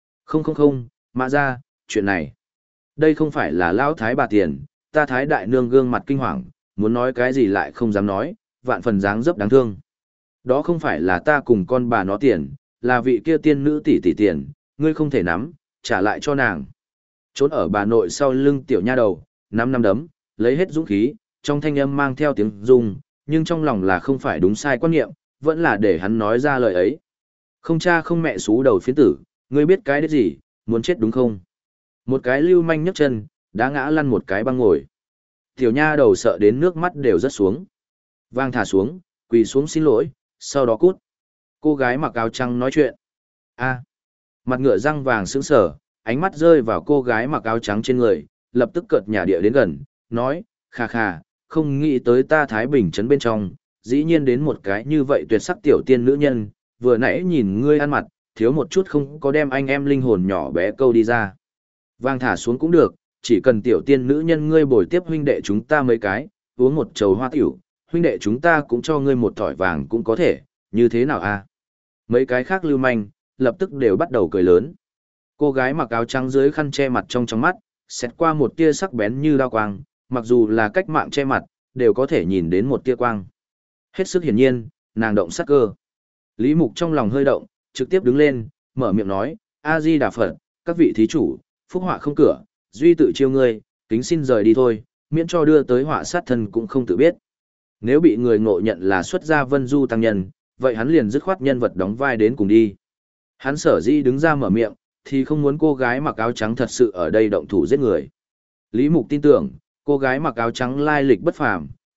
Không, Mã ra, chuyện này. Đây không phải là lão Thái bà tiền, ta Thái Đại Nương gương mặt kinh hoàng, muốn nói cái gì lại không dám nói, vạn phần dáng dấp đáng thương. Đó không phải là ta cùng con bà nó tiền, là vị kia tiên nữ tỷ tiền, ngươi không thể nắm, trả lại cho nàng. Trốn ở bà nội sau lưng tiểu nha đầu, năm đấm, lấy hết dũng khí, trong thanh âm mang theo tiếng rung, nhưng trong lòng là không phải đúng sai quan niệm, vẫn là để hắn nói ra lời ấy. Không cha không mẹ xú đầu phiến tử, ngươi biết cái đấy gì, muốn chết đúng không? Một cái lưu manh nhấc chân, đã ngã lăn một cái băng ngồi. Tiểu nha đầu sợ đến nước mắt đều rớt xuống. Vang thả xuống, quỳ xuống xin lỗi, sau đó cút. Cô gái mặc áo trắng nói chuyện. A. Mặt ngựa răng vàng sững sờ, ánh mắt rơi vào cô gái mặc áo trắng trên người, lập tức cợt nhả địa đến gần, nói, khà, không nghĩ tới ta Thái Bình trấn bên trong, dĩ nhiên đến một cái như vậy tuyệt sắc tiểu tiên nữ nhân, vừa nãy nhìn ngươi ăn mặt, thiếu một chút không có đem anh em linh hồn nhỏ bé câu đi ra. Vang thả xuống cũng được, chỉ cần tiểu tiên nữ nhân ngươi bồi tiếp huynh đệ chúng ta mấy cái, uống một chầu hoa tiểu, huynh đệ chúng ta cũng cho ngươi một thỏi vàng cũng có thể, như thế nào a? Mấy cái khác lưu manh, lập tức đều bắt đầu cười lớn. Cô gái mặc áo trắng dưới khăn che mặt trong mắt, xét qua một tia sắc bén như đao quang, mặc dù là cách mạng che mặt, đều có thể nhìn đến một tia quang. Hết sức hiển nhiên, nàng động sát cơ. Lý Mục trong lòng hơi động, trực tiếp đứng lên, mở miệng nói, A-di Đà Phật, các vị thí chủ, phúc họa không cửa, duy tự chiêu ngươi, kính xin rời đi thôi, miễn cho đưa tới họa sát thân cũng không tự biết. Nếu bị người ngộ nhận là xuất gia Vân Du tăng nhân, vậy hắn liền dứt khoát nhân vật đóng vai đến cùng đi. Hắn sở dĩ đứng ra mở miệng, thì không muốn cô gái mặc áo trắng thật sự ở đây động thủ giết người. Lý Mục tin tưởng, cô gái mặc áo trắng lai lịch bất phàm,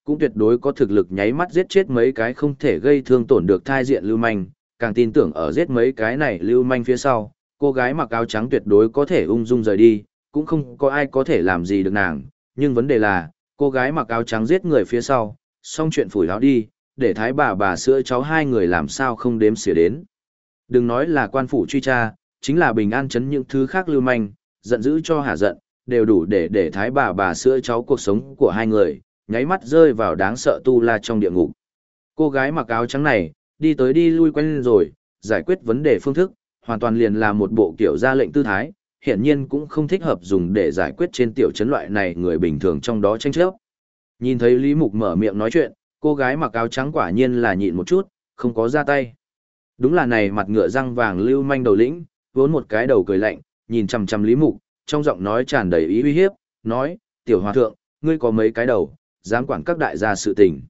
cũng tuyệt đối có thực lực nháy mắt giết chết mấy cái không thể gây thương tổn được thai diện lưu manh, càng tin tưởng ở giết mấy cái này lưu manh phía sau, cô gái mặc áo trắng tuyệt đối có thể ung dung rời đi, cũng không có ai có thể làm gì được nàng, nhưng vấn đề là, cô gái mặc áo trắng giết người phía sau, xong chuyện phủi áo đi, để thái bà sữa cháu hai người làm sao không đếm xỉa đến. Đừng nói là quan phủ truy tra, chính là bình an chấn những thứ khác lưu manh, giận dữ cho hả giận, đều đủ để thái bà sữa cháu cuộc sống của hai người, nháy mắt rơi vào đáng sợ tu la trong địa ngục. Cô gái mặc áo trắng này, đi tới đi lui quanh lên rồi, giải quyết vấn đề phương thức, hoàn toàn liền là một bộ kiểu ra lệnh tư thái, hiển nhiên cũng không thích hợp dùng để giải quyết trên tiểu trấn loại này người bình thường trong đó tranh chấp. Nhìn thấy Lý Mục mở miệng nói chuyện, cô gái mặc áo trắng quả nhiên là nhịn một chút, không có ra tay. Đúng là này mặt ngựa răng vàng lưu manh đầu lĩnh, vốn một cái đầu cười lạnh, nhìn chằm chằm Lý Mục, trong giọng nói tràn đầy ý uy hiếp, nói, tiểu hòa thượng, ngươi có mấy cái đầu, dám quản các đại gia sự tình.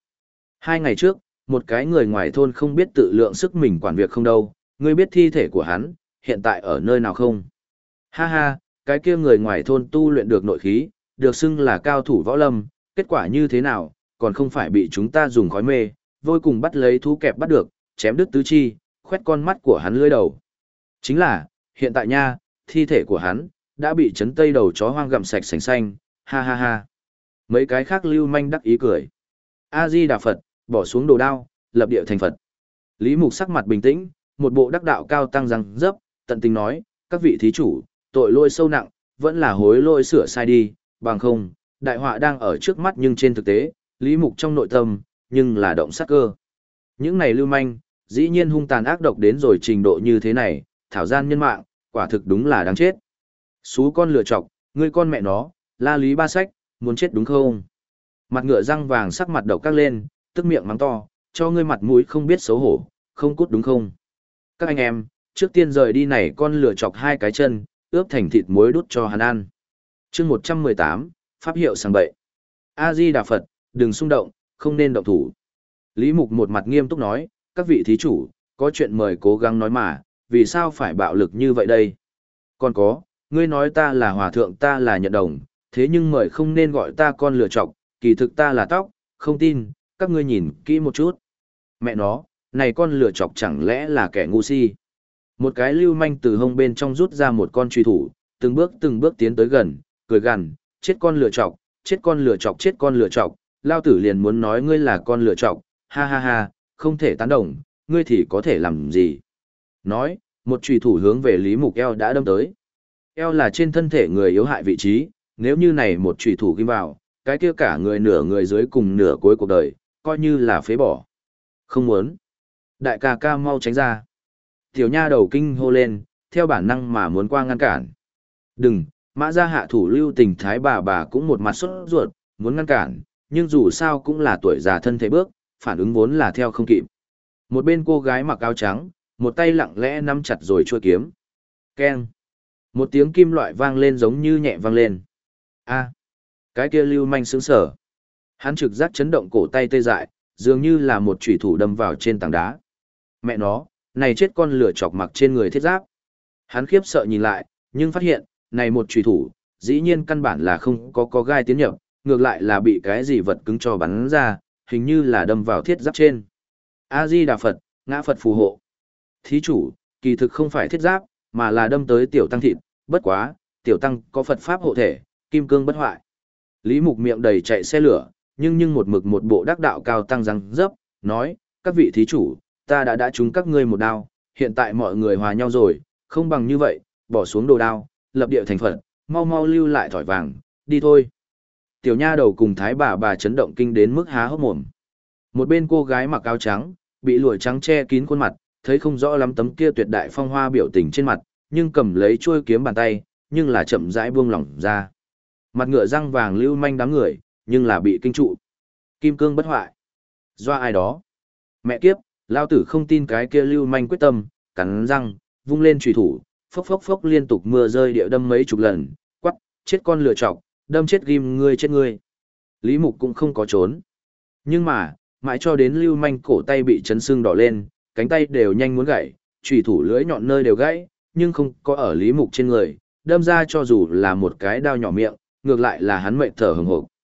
2 ngày trước, một cái người ngoài thôn không biết tự lượng sức mình quản việc không đâu, ngươi biết thi thể của hắn, hiện tại ở nơi nào không? Ha ha, cái kia người ngoài thôn tu luyện được nội khí, được xưng là cao thủ võ lâm, kết quả như thế nào, còn không phải bị chúng ta dùng khói mê, vôi cùng bắt lấy thú kẹp bắt được, chém đứt tứ chi, khoét con mắt của hắn lưỡi đầu. Chính là, hiện tại nha, thi thể của hắn, đã bị chấn tây đầu chó hoang gặm sạch sành xanh, ha ha ha. Mấy cái khác lưu manh đắc ý cười. A-di-đà Phật, bỏ xuống đồ đao, lập địa thành Phật. Lý Mục sắc mặt bình tĩnh, một bộ đắc đạo cao tăng răng dấp, tận tình nói, các vị thí chủ, tội lỗi sâu nặng, vẫn là hối lỗi sửa sai đi, bằng không, đại họa đang ở trước mắt nhưng trên thực tế, Lý Mục trong nội tâm, nhưng là động sát cơ. Những này lưu manh, dĩ nhiên hung tàn ác độc đến rồi trình độ như thế này, thảo gian nhân mạng, quả thực đúng là đáng chết. Xú con lừa chọc, ngươi con mẹ nó, la lý ba sách, muốn chết đúng không? Mặt ngựa răng vàng sắc mặt độc các lên, tức miệng mắng to, cho ngươi mặt mũi không biết xấu hổ, không cút đúng không? Các anh em, trước tiên rời đi này con lừa chọc 2 cái chân, ướp thành thịt muối đút cho hắn ăn. Chương 118, pháp hiệu sang bậy. A-di-đà Phật, đừng xung động, không nên động thủ. Lý Mục một mặt nghiêm túc nói, các vị thí chủ, có chuyện mời cố gắng nói mà, vì sao phải bạo lực như vậy đây? Còn có, ngươi nói ta là hòa thượng ta là nhận đồng, thế nhưng mời không nên gọi ta con lừa chọc, kỳ thực ta là tóc, không tin, các ngươi nhìn kỹ một chút. Mẹ nó, này con lừa chọc chẳng lẽ là kẻ ngu si? Một cái lưu manh từ hông bên trong rút ra một con truy thủ, từng bước tiến tới gần, cười gằn, chết con lừa chọc, chết con lừa chọc, chết con lừa chọc, lao tử liền muốn nói ngươi là con lừa chọc, ha ha ha, không thể tán đồng, ngươi thì có thể làm gì? Nói, một truy thủ hướng về Lý Mục eo đã đâm tới. Eo là trên thân thể người yếu hại vị trí, nếu như này một truy thủ ghim vào, cái kia cả người nửa người dưới cùng nửa cuối cuộc đời, coi như là phế bỏ. Không muốn. Đại ca ca mau tránh ra. Tiểu nha đầu kinh hô lên, theo bản năng mà muốn qua ngăn cản. Đừng, mã ra hạ thủ lưu tình thái bà cũng một mặt sốt ruột, muốn ngăn cản, nhưng dù sao cũng là tuổi già thân thể bước, phản ứng vốn là theo không kịp. Một bên cô gái mặc áo trắng, một tay lặng lẽ nắm chặt rồi chuôi kiếm. Keng. Một tiếng kim loại vang lên giống như nhẹ vang lên. A. Cái kia lưu manh sững sờ. Hắn trực giác chấn động cổ tay tê dại, dường như là một chủy thủ đâm vào trên tảng đá. Mẹ nó, này chết con lửa chọc mặc trên người thiết giáp. Hắn khiếp sợ nhìn lại, nhưng phát hiện, này một chủy thủ, dĩ nhiên căn bản là không có gai tiến nhập, ngược lại là bị cái gì vật cứng cho bắn ra, hình như là đâm vào thiết giáp trên. A-di-đà Phật, ngã Phật phù hộ. Thí chủ, kỳ thực không phải thiết giáp, mà là đâm tới tiểu tăng thịt, bất quá, tiểu tăng có Phật pháp hộ thể, kim cương bất hoại. Lý Mục miệng đầy chạy xe lửa, nhưng một mực một bộ đắc đạo cao tăng răng dấp, nói, các vị thí chủ, ta đã trúng các ngươi một đao, hiện tại mọi người hòa nhau rồi, không bằng như vậy, bỏ xuống đồ đao, lập địa thành Phật, mau mau lưu lại thỏi vàng, đi thôi. Tiểu nha đầu cùng thái bà chấn động kinh đến mức há hốc mồm. Một bên cô gái mặc áo trắng, bị lụa trắng che kín khuôn mặt, thấy không rõ lắm tấm kia tuyệt đại phong hoa biểu tình trên mặt, nhưng cầm lấy chuôi kiếm bàn tay, nhưng là chậm rãi buông lỏng ra. Mặt ngựa răng vàng lưu manh đám người, nhưng là bị kinh trụ. Kim cương bất hoại. Do ai đó? Mẹ kiếp, lao tử không tin cái kia lưu manh quyết tâm, cắn răng, vung lên chùy thủ, phốc phốc phốc liên tục mưa rơi địa đâm mấy chục lần, quắc, chết con lửa chọc, đâm chết ghim ngươi chết ngươi. Lý Mục cũng không có trốn. Nhưng mà, mãi cho đến lưu manh cổ tay bị chấn sưng đỏ lên, cánh tay đều nhanh muốn gãy, chùy thủ lưỡi nhọn nơi đều gãy, nhưng không có ở Lý Mục trên người, đâm ra cho dù là một cái đao nhỏ miệng, ngược lại là hắn mệt thở hừng hực.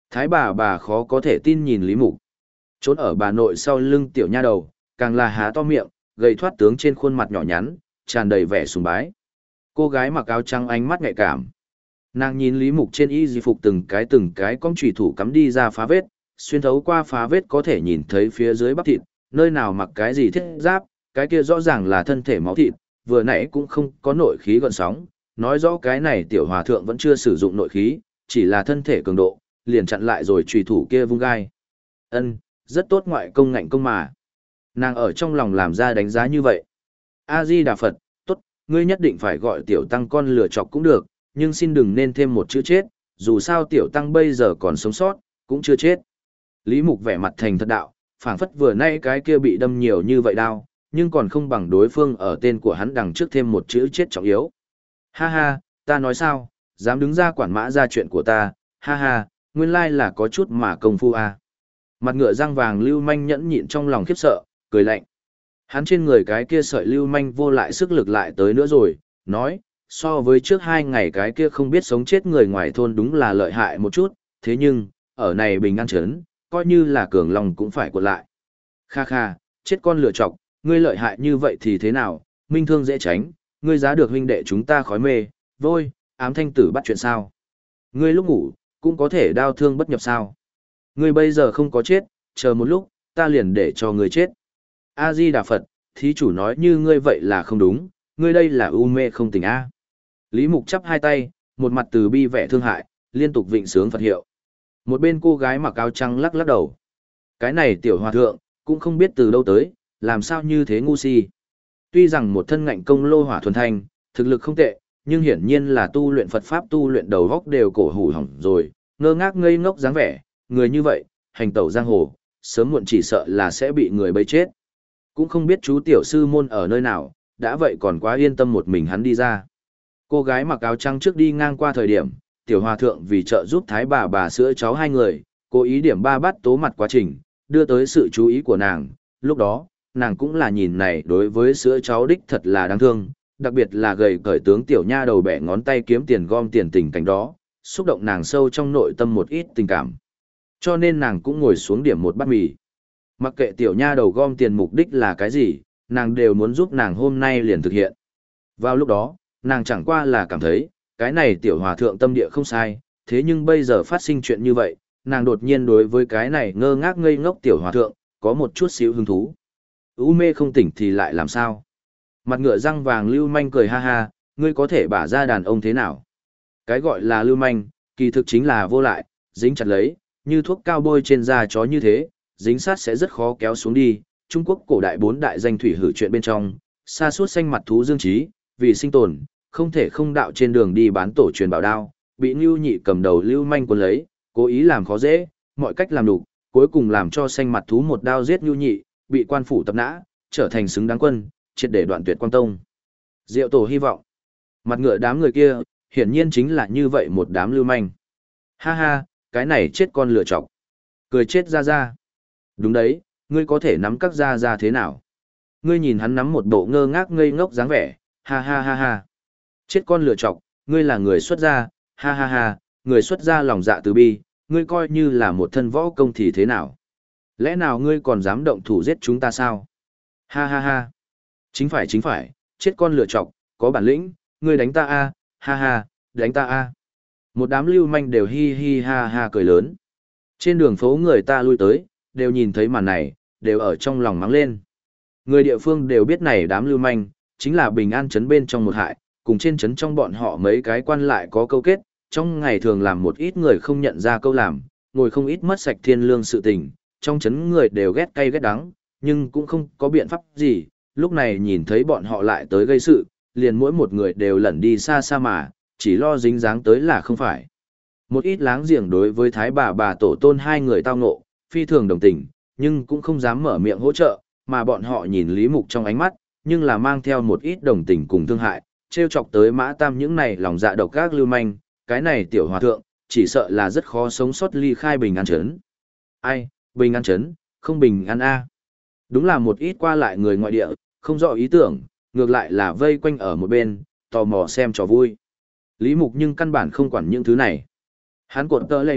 Thái bà khó có thể tin nhìn Lý Mục. Trốn ở bà nội sau lưng tiểu nha đầu, càng là há to miệng, gầy thoát tướng trên khuôn mặt nhỏ nhắn, tràn đầy vẻ sùng bái. Cô gái mặc áo trắng ánh mắt nhạy cảm. Nàng nhìn Lý Mục trên y di phục từng cái cong chủy thủ cắm đi ra phá vết, xuyên thấu qua phá vết có thể nhìn thấy phía dưới bắp thịt, nơi nào mặc cái gì thiết giáp, cái kia rõ ràng là thân thể máu thịt, vừa nãy cũng không có nội khí gợn sóng, nói rõ cái này tiểu hòa thượng vẫn chưa sử dụng nội khí, chỉ là thân thể cường độ, liền chặn lại rồi chủy thủ kia vung gai. Ân, rất tốt ngoại công ngạnh công mà. Nàng ở trong lòng làm ra đánh giá như vậy. A-di-đà Phật, tốt, ngươi nhất định phải gọi tiểu tăng con lừa chọc cũng được, nhưng xin đừng nên thêm một chữ chết, dù sao tiểu tăng bây giờ còn sống sót, cũng chưa chết. Lý Mục vẻ mặt thành thật đạo, phảng phất vừa nay cái kia bị đâm nhiều như vậy đau, nhưng còn không bằng đối phương ở tên của hắn đằng trước thêm một chữ chết trọng yếu. Ha ha, ta nói sao, dám đứng ra quản mã ra chuyện của ta, ha ha, nguyên lai là có chút mà công phu à. Mặt ngựa răng vàng lưu manh nhẫn nhịn trong lòng khiếp sợ, cười lạnh. Hắn trên người cái kia sợi lưu manh vô lại sức lực lại tới nữa rồi, nói, so với trước 2 ngày cái kia không biết sống chết người ngoài thôn đúng là lợi hại một chút, thế nhưng, ở này bình an trấn, coi như là cường lòng cũng phải cuộn lại. Kha kha, chết con lựa chọc, ngươi lợi hại như vậy thì thế nào, minh thương dễ tránh, ngươi giá được huynh đệ chúng ta khói mê, vôi, ám thanh tử bắt chuyện sao. Ngươi lúc ngủ, cũng có thể đau thương bất nhập sao. Ngươi bây giờ không có chết, chờ một lúc, ta liền để cho ngươi chết. A-di-đà Phật, thí chủ nói như ngươi vậy là không đúng, ngươi đây là u mê không tỉnh A. Lý Mục chắp hai tay, một mặt từ bi vẻ thương hại, liên tục vịnh sướng Phật hiệu. Một bên cô gái mặc áo trắng lắc lắc đầu. Cái này tiểu hòa thượng, cũng không biết từ đâu tới, làm sao như thế ngu si. Tuy rằng một thân ngạnh công lô hỏa thuần thanh, thực lực không tệ, nhưng hiển nhiên là tu luyện Phật Pháp tu luyện đầu góc đều cổ hủ hỏng rồi, ngơ ngác ngây ngốc dáng vẻ, người như vậy, hành tẩu giang hồ, sớm muộn chỉ sợ là sẽ bị người bấy chết. Cũng không biết chú tiểu sư môn ở nơi nào, đã vậy còn quá yên tâm một mình hắn đi ra. Cô gái mặc áo trắng trước đi ngang qua thời điểm, tiểu hòa thượng vì trợ giúp thái bà sữa cháu hai người, cố ý điểm 3 bát tố mặt quá trình, đưa tới sự chú ý của nàng. Lúc đó, nàng cũng là nhìn này đối với sữa cháu đích thật là đáng thương, đặc biệt là gầy cởi tướng tiểu nha đầu bẻ ngón tay kiếm tiền gom tiền tình cảnh đó, xúc động nàng sâu trong nội tâm một ít tình cảm. Cho nên nàng cũng ngồi xuống điểm một bát mì. Mặc kệ tiểu nha đầu gom tiền mục đích là cái gì, nàng đều muốn giúp nàng hôm nay liền thực hiện. Vào lúc đó, nàng chẳng qua là cảm thấy, cái này tiểu hòa thượng tâm địa không sai, thế nhưng bây giờ phát sinh chuyện như vậy, nàng đột nhiên đối với cái này ngơ ngác ngây ngốc tiểu hòa thượng, có một chút xíu hứng thú. U mê không tỉnh thì lại làm sao? Mặt ngựa răng vàng lưu manh cười ha ha, ngươi có thể bả ra đàn ông thế nào? Cái gọi là lưu manh, kỳ thực chính là vô lại, dính chặt lấy, như thuốc cao bôi trên da chó như thế, dính sát sẽ rất khó kéo xuống đi. Trung Quốc cổ đại 4 đại danh thủy hử chuyện bên trong, sa sút xanh mặt thú dương trí, vì sinh tồn, không thể không đạo trên đường đi bán tổ truyền bảo đao, bị Nưu Nhị cầm đầu lưu manh cuốn lấy, cố ý làm khó dễ, mọi cách làm đủ, cuối cùng làm cho xanh mặt thú một đao giết Nưu Nhị, bị quan phủ tập nã, trở thành xứng đáng quân, triệt để đoạn tuyệt Quang Tông. Diệu tổ hy vọng. Mặt ngựa đám người kia, hiển nhiên chính là như vậy một đám lưu manh. Ha ha, cái này chết con lựa chọc. Cười chết ra ra. Đúng đấy, ngươi có thể nắm các ra ra thế nào? Ngươi nhìn hắn nắm một bộ ngơ ngác ngây ngốc dáng vẻ, ha ha ha ha. Chết con lựa chọc, ngươi là người xuất gia, ha ha ha, người xuất gia lòng dạ từ bi, ngươi coi như là một thân võ công thì thế nào? Lẽ nào ngươi còn dám động thủ giết chúng ta sao? Ha ha ha. Chính phải, chết con lựa chọc, có bản lĩnh, ngươi đánh ta a, ha ha, đánh ta a. Một đám lưu manh đều hi hi ha ha cười lớn. Trên đường phố người ta lui tới, đều nhìn thấy màn này, đều ở trong lòng mắng lên. Người địa phương đều biết này đám lưu manh, chính là bình an trấn bên trong một hại, cùng trên trấn trong bọn họ mấy cái quan lại có câu kết, trong ngày thường làm một ít người không nhận ra câu làm, ngồi không ít mất sạch thiên lương sự tình, trong trấn người đều ghét cay ghét đắng, nhưng cũng không có biện pháp gì, lúc này nhìn thấy bọn họ lại tới gây sự, liền mỗi một người đều lẩn đi xa xa mà, chỉ lo dính dáng tới là không phải. Một ít láng giềng đối với thái bà tổ tôn hai người tao ngộ, phi thường đồng tình, nhưng cũng không dám mở miệng hỗ trợ, mà bọn họ nhìn Lý Mục trong ánh mắt, nhưng là mang theo một ít đồng tình cùng thương hại, trêu chọc tới Mã Tam những này lòng dạ độc ác lưu manh, cái này tiểu hòa thượng, chỉ sợ là rất khó sống sót ly khai bình an trấn. Ai, bình an trấn, không bình an a. Đúng là một ít qua lại người ngoại địa, không rõ ý tưởng, ngược lại là vây quanh ở một bên, tò mò xem trò vui. Lý Mục nhưng căn bản không quản những thứ này. Hắn cuộn tơ lệ nghiện,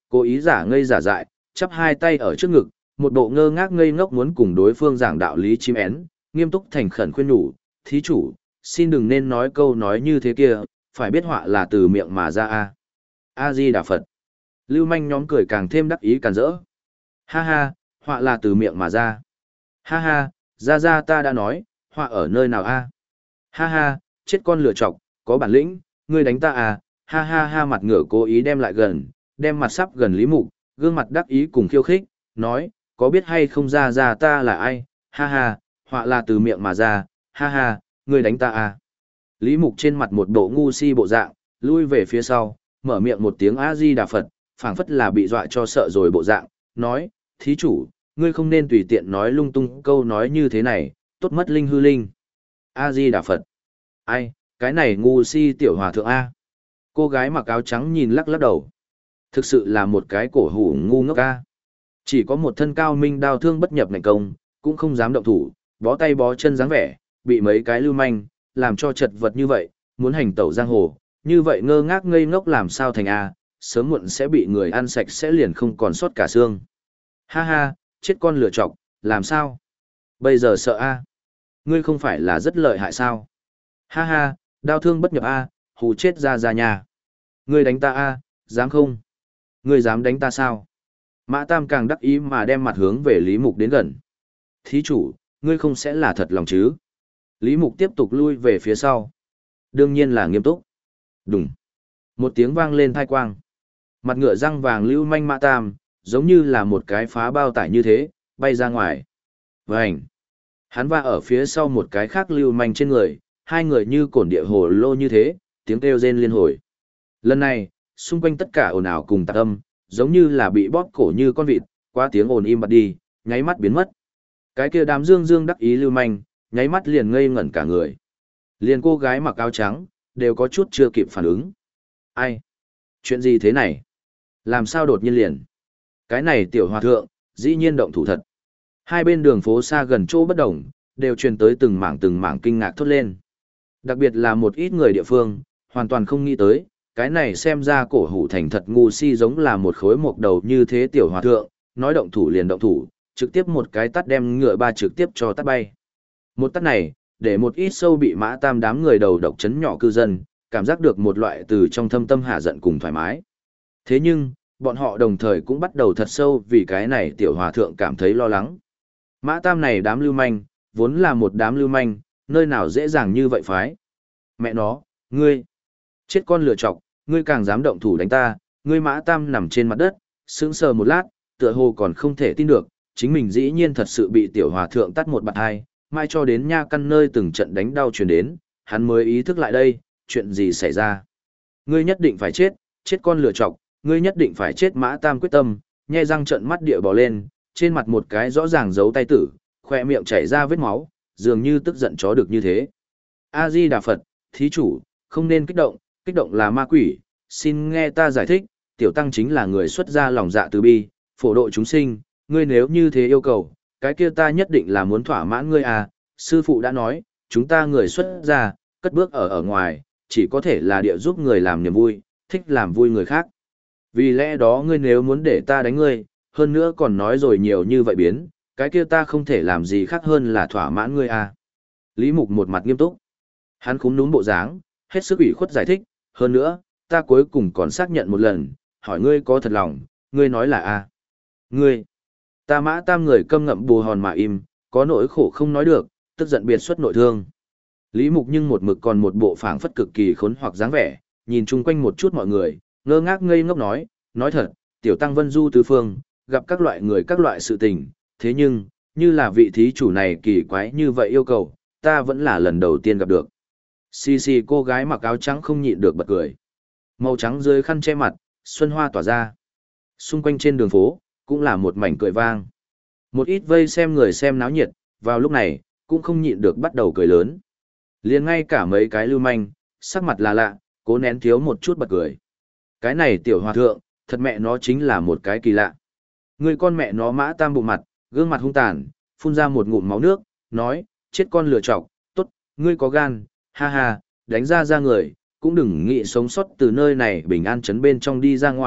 Cố ý giả ngây giả dại, chắp hai tay ở trước ngực, một bộ ngơ ngác ngây ngốc muốn cùng đối phương giảng đạo lý chim én, nghiêm túc thành khẩn khuyên nhủ, thí chủ, xin đừng nên nói câu nói như thế kia, phải biết họa là từ miệng mà ra a. A Di Đà Phật. Lưu manh nhóm cười càng thêm đắc ý càn rỡ. Ha ha, họa là từ miệng mà ra. Ha ha, ra ta đã nói, họa ở nơi nào a? Ha ha, chết con lựa chọc, có bản lĩnh, ngươi đánh ta à? Ha ha ha, mặt ngựa cố ý đem lại gần, đem mặt sắp gần Lý Mục, gương mặt đắc ý cùng khiêu khích, nói, có biết hay không ra ta là ai? Ha ha, họa là từ miệng mà ra, ha ha, ngươi đánh ta à? Lý Mục trên mặt một bộ ngu si bộ dạng, lui về phía sau, mở miệng một tiếng A Di Đà Phật, phảng phất là bị dọa cho sợ rồi bộ dạng, nói, thí chủ, ngươi không nên tùy tiện nói lung tung câu nói như thế này, tốt mất linh hư linh. A Di Đà Phật. Ai, cái này ngu si tiểu hòa thượng A. Cô gái mặc áo trắng nhìn lắc lắc đầu. Thực sự là một cái cổ hủ ngu ngốc A. Chỉ có một thân cao minh đao thương bất nhập ngành công, cũng không dám động thủ, bó tay bó chân dáng vẻ, bị mấy cái lưu manh, làm cho chật vật như vậy, muốn hành tẩu giang hồ, như vậy ngơ ngác ngây ngốc làm sao thành A, sớm muộn sẽ bị người ăn sạch sẽ liền không còn sót cả xương. Ha ha, chết con lửa chọc, làm sao? Bây giờ sợ A. Ngươi không phải là rất lợi hại sao? Ha ha, đao thương bất nhập A, hù chết ra nhà. Ngươi đánh ta A, dám không? Ngươi dám đánh ta sao? Mã Tam càng đắc ý mà đem mặt hướng về Lý Mục đến gần. Thí chủ, ngươi không sẽ là thật lòng chứ? Lý Mục tiếp tục lui về phía sau. Đương nhiên là nghiêm túc. Đùng. Một tiếng vang lên thai quang. Mặt ngựa răng vàng lưu manh Mã Tam, giống như là một cái phá bao tải như thế, bay ra ngoài. Vành. Hắn va ở phía sau một cái khác lưu manh trên người, hai người như cổn địa hồ lô như thế, tiếng kêu rên liên hồi. Lần này, xung quanh tất cả ồn ào cùng tạc âm, giống như là bị bóp cổ như con vịt, qua tiếng ồn im bặt đi, nháy mắt biến mất. Cái kia đám dương đắc ý lưu manh, nháy mắt liền ngây ngẩn cả người. Liền cô gái mặc áo trắng, đều có chút chưa kịp phản ứng. Ai? Chuyện gì thế này? Làm sao đột nhiên liền? Cái này tiểu hòa thượng, dĩ nhiên động thủ thật. Hai bên đường phố xa gần chỗ bất đồng, đều truyền tới từng mảng kinh ngạc thốt lên. Đặc biệt là một ít người địa phương, hoàn toàn không nghĩ tới, cái này xem ra cổ hủ thành thật ngu si giống là một khối mộc đầu như thế tiểu hòa thượng, nói động thủ liền động thủ, trực tiếp một cái tát đem ngựa ba trực tiếp cho tát bay. Một tát này, để một ít sâu bị Mã Tam đám người đầu độc chấn nhỏ cư dân, cảm giác được một loại từ trong thâm tâm hạ giận cùng thoải mái. Thế nhưng, bọn họ đồng thời cũng bắt đầu thật sâu vì cái này tiểu hòa thượng cảm thấy lo lắng. Mã Tam này đám lưu manh, vốn là một đám lưu manh, nơi nào dễ dàng như vậy phái. Mẹ nó, ngươi, chết con lừa chọc, ngươi càng dám động thủ đánh ta, ngươi Mã Tam nằm trên mặt đất, sững sờ một lát, tựa hồ còn không thể tin được, chính mình dĩ nhiên thật sự bị tiểu hòa thượng tắt một bạt hai, mai cho đến nha căn nơi từng trận đánh đau truyền đến, hắn mới ý thức lại đây, chuyện gì xảy ra. Ngươi nhất định phải chết, chết con lừa chọc, ngươi nhất định phải chết. Mã Tam quyết tâm, nhe răng trợn mắt địa bò lên, trên mặt một cái rõ ràng dấu tay tử, khoe miệng chảy ra vết máu, dường như tức giận chó được như thế. A Di Đà Phật, thí chủ, không nên kích động là ma quỷ, xin nghe ta giải thích, tiểu tăng chính là người xuất gia lòng dạ từ bi, phổ độ chúng sinh, ngươi nếu như thế yêu cầu, cái kia ta nhất định là muốn thỏa mãn ngươi à, sư phụ đã nói, chúng ta người xuất gia, cất bước ở ngoài, chỉ có thể là địa giúp người làm niềm vui, thích làm vui người khác. Vì lẽ đó ngươi nếu muốn để ta đánh ngươi, hơn nữa còn nói rồi nhiều như vậy biến, cái kia ta không thể làm gì khác hơn là thỏa mãn ngươi à. Lý Mục một mặt nghiêm túc. Hắn cúm núm bộ dáng, hết sức ủy khuất giải thích, hơn nữa, ta cuối cùng còn xác nhận một lần, hỏi ngươi có thật lòng, ngươi nói là a. Ngươi, ta Mã Tam người câm ngậm bù hòn mà im, có nỗi khổ không nói được, tức giận biệt xuất nội thương. Lý Mục nhưng một mực còn một bộ phảng phất cực kỳ khốn hoặc dáng vẻ, nhìn chung quanh một chút mọi người, ngơ ngác ngây ngốc nói thật, tiểu tăng vân du tứ phương, gặp các loại người các loại sự tình, thế nhưng, như là vị thí chủ này kỳ quái như vậy yêu cầu, ta vẫn là lần đầu tiên gặp được. Xì xì cô gái mặc áo trắng không nhịn được bật cười. Màu trắng dưới khăn che mặt, xuân hoa tỏa ra. Xung quanh trên đường phố, cũng là một mảnh cười vang. Một ít vây xem người xem náo nhiệt, vào lúc này, cũng không nhịn được bắt đầu cười lớn. Liền ngay cả mấy cái lưu manh, sắc mặt là lạ, cố nén thiếu một chút bật cười. Cái này tiểu hòa thượng, thật mẹ nó chính là một cái kỳ lạ. Người con mẹ nó Mã Tam bụng mặt, gương mặt hung tàn, phun ra một ngụm máu nước, nói, chết con lừa chọc, tốt, ngươi có gan, ha ha, đánh ra người, cũng đừng nghĩ sống sót từ nơi này bình an chấn bên trong đi ra ngoài,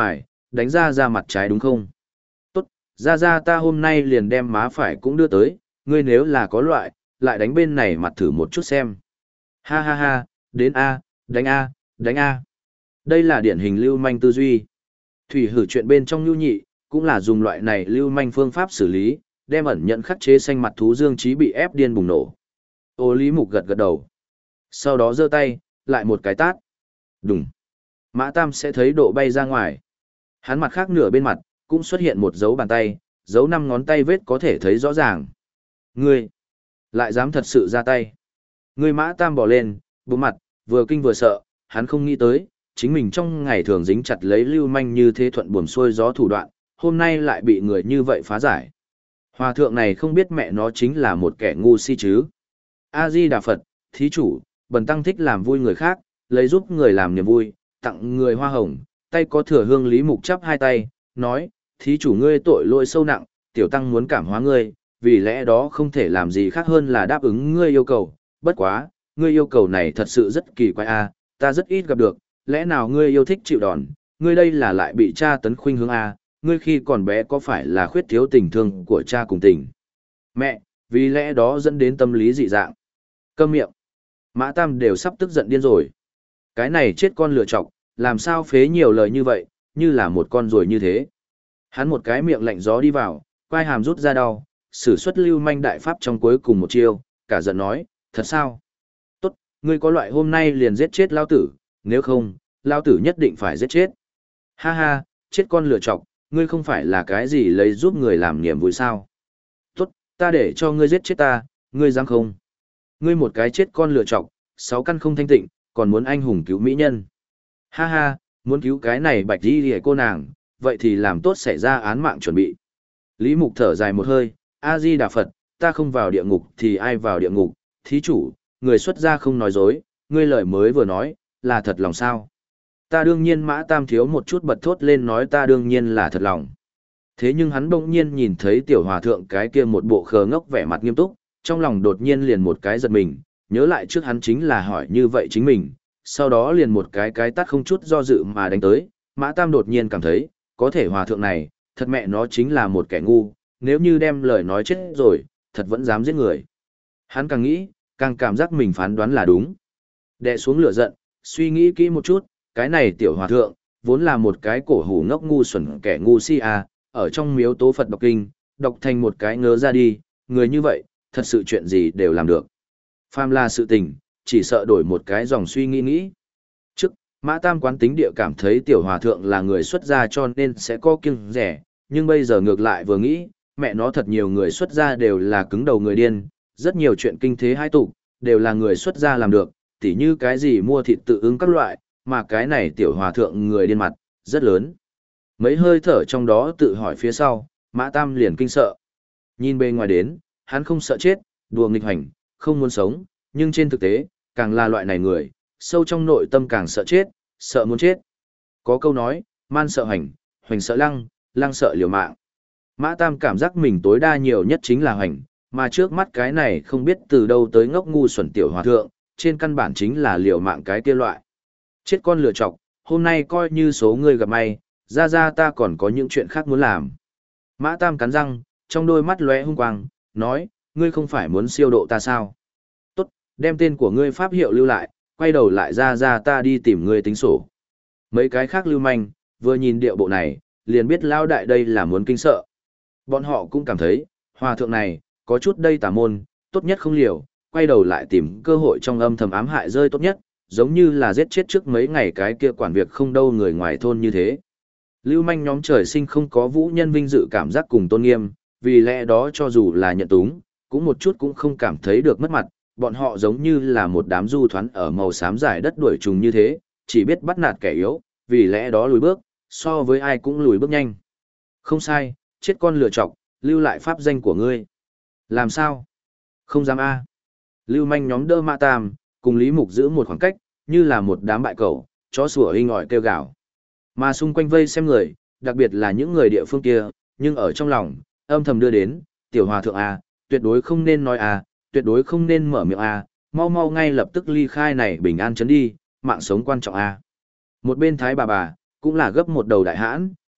đánh ra mặt trái đúng không? Tốt, ra ta hôm nay liền đem má phải cũng đưa tới, ngươi nếu là có loại, lại đánh bên này mặt thử một chút xem. Ha ha ha, đến A, đánh A, đánh A. Đây là điển hình lưu manh tư duy. Thủy hử chuyện bên trong nhu nhị, cũng là dùng loại này lưu manh phương pháp xử lý, đem ẩn nhận khắc chế xanh mặt thú Dương Chí bị ép điên bùng nổ. Ô Lý Mục gật gật đầu. Sau đó giơ tay, lại một cái tát. Đùng. Mã Tam sẽ thấy độ bay ra ngoài. Hắn mặt khác nửa bên mặt, cũng xuất hiện một dấu bàn tay, dấu 5 ngón tay vết có thể thấy rõ ràng. Ngươi, lại dám thật sự ra tay. Ngươi Mã Tam bỏ lên, bụng mặt, vừa kinh vừa sợ, hắn không nghĩ tới, chính mình trong ngày thường dính chặt lấy lưu manh như thế thuận buồm xuôi gió thủ đoạn, hôm nay lại bị người như vậy phá giải. Hòa thượng này không biết mẹ nó chính là một kẻ ngu si chứ. A-di-đà Phật, thí chủ, bần tăng thích làm vui người khác, lấy giúp người làm niềm vui, tặng người hoa hồng, tay có thừa hương Lý Mục chắp hai tay, nói, thí chủ ngươi tội lỗi sâu nặng, tiểu tăng muốn cảm hóa ngươi, vì lẽ đó không thể làm gì khác hơn là đáp ứng ngươi yêu cầu, bất quá, ngươi yêu cầu này thật sự rất kỳ quái a, ta rất ít gặp được, lẽ nào ngươi yêu thích chịu đòn, ngươi đây là lại bị cha tấn khuynh hướng a, ngươi khi còn bé có phải là khuyết thiếu tình thương của cha cùng tình mẹ, vì lẽ đó dẫn đến tâm lý dị dạng. Câm miệng. Mã Tam đều sắp tức giận điên rồi. Cái này chết con lựa chọc, làm sao phế nhiều lời như vậy, như là một con ruồi như thế. Hắn một cái miệng lạnh gió đi vào, quai hàm rút ra đau, sử xuất lưu manh đại pháp trong cuối cùng một chiêu, cả giận nói, thật sao? Tốt, ngươi có loại hôm nay liền giết chết lao tử, nếu không, lao tử nhất định phải giết chết. Ha ha, chết con lựa chọc, ngươi không phải là cái gì lấy giúp người làm niềm vui sao? Tốt, ta để cho ngươi giết chết ta, ngươi dám không? Ngươi một cái chết con lựa chọc, 6 căn không thanh tịnh, còn muốn anh hùng cứu mỹ nhân. Ha ha, muốn cứu cái này bạch đi hề cô nàng, vậy thì làm tốt xảy ra án mạng chuẩn bị. Lý Mục thở dài một hơi, A-di-đà Phật, ta không vào địa ngục thì ai vào địa ngục, thí chủ, người xuất gia không nói dối, ngươi lời mới vừa nói, là thật lòng sao. Ta đương nhiên Mã Tam thiếu một chút bật thốt lên nói ta đương nhiên là thật lòng. Thế nhưng hắn bỗng nhiên nhìn thấy tiểu hòa thượng cái kia một bộ khờ ngốc vẻ mặt nghiêm túc, trong lòng đột nhiên liền một cái giật mình, nhớ lại trước hắn chính là hỏi như vậy chính mình, sau đó liền một cái tát không chút do dự mà đánh tới, Mã Tam đột nhiên cảm thấy, có thể hòa thượng này, thật mẹ nó chính là một kẻ ngu, nếu như đem lời nói chết rồi, thật vẫn dám giết người. Hắn càng nghĩ, càng cảm giác mình phán đoán là đúng. Đè xuống lửa giận, suy nghĩ kỹ một chút, cái này tiểu hòa thượng, vốn là một cái cổ hủ ngốc ngu xuẩn kẻ ngu si à, ở trong miếu tố Phật đọc kinh, đọc thành một cái ngớ ra đi, người như vậy, thật sự chuyện gì đều làm được. Phàm là sự tình, chỉ sợ đổi một cái dòng suy nghĩ. Trước, Mã Tam quán tính địa cảm thấy tiểu hòa thượng là người xuất gia cho nên sẽ có kiêng rẻ, nhưng bây giờ ngược lại vừa nghĩ, mẹ nó thật nhiều người xuất gia đều là cứng đầu người điên, rất nhiều chuyện kinh thế hai tục, đều là người xuất gia làm được, tỉ như cái gì mua thịt tự ứng các loại, mà cái này tiểu hòa thượng người điên mặt, rất lớn. Mấy hơi thở trong đó tự hỏi phía sau, Mã Tam liền kinh sợ. Nhìn bề ngoài đến, hắn không sợ chết, đùa nghịch hành, không muốn sống, nhưng trên thực tế, càng là loại này người, sâu trong nội tâm càng sợ chết, sợ muốn chết. Có câu nói, man sợ hành, hoành sợ lăng, lăng sợ liều mạng. Mã Tam cảm giác mình tối đa nhiều nhất chính là hoành, mà trước mắt cái này không biết từ đâu tới ngốc ngu xuẩn tiểu hòa thượng, trên căn bản chính là liều mạng cái kia loại. Chết con lừa chọc, hôm nay coi như số người gặp may, ra ta còn có những chuyện khác muốn làm. Mã Tam cắn răng, trong đôi mắt lóe hung quang, nói, ngươi không phải muốn siêu độ ta sao? Tốt, đem tên của ngươi pháp hiệu lưu lại, quay đầu lại ra ta đi tìm ngươi tính sổ. Mấy cái khác lưu manh, vừa nhìn điệu bộ này, liền biết lao đại đây là muốn kinh sợ. Bọn họ cũng cảm thấy, hòa thượng này, có chút đây tà môn, tốt nhất không liều, quay đầu lại tìm cơ hội trong âm thầm ám hại rơi tốt nhất, giống như là giết chết trước mấy ngày cái kia quản việc không đâu người ngoài thôn như thế. Lưu manh nhóm trời sinh không có vũ nhân vinh dự cảm giác cùng tôn nghiêm, vì lẽ đó cho dù là nhận túng, cũng một chút cũng không cảm thấy được mất mặt, bọn họ giống như là một đám du thoán ở màu xám dài đất đuổi trùng như thế, chỉ biết bắt nạt kẻ yếu, vì lẽ đó lùi bước, so với ai cũng lùi bước nhanh. Không sai, chết con lựa chọc, lưu lại pháp danh của ngươi. Làm sao? Không dám a. Lưu manh nhóm đỡ Mã Tam, cùng Lý Mục giữ một khoảng cách, như là một đám bại cẩu, chó sủa hinh ỏi kêu gào. Mà xung quanh vây xem người, đặc biệt là những người địa phương kia, nhưng ở trong lòng, âm thầm đưa đến, tiểu hòa thượng a, tuyệt đối không nên nói a, tuyệt đối không nên mở miệng a, mau mau ngay lập tức ly khai này bình an chấn đi, mạng sống quan trọng a. Một bên thái bà cũng là gấp một đầu đại hãn,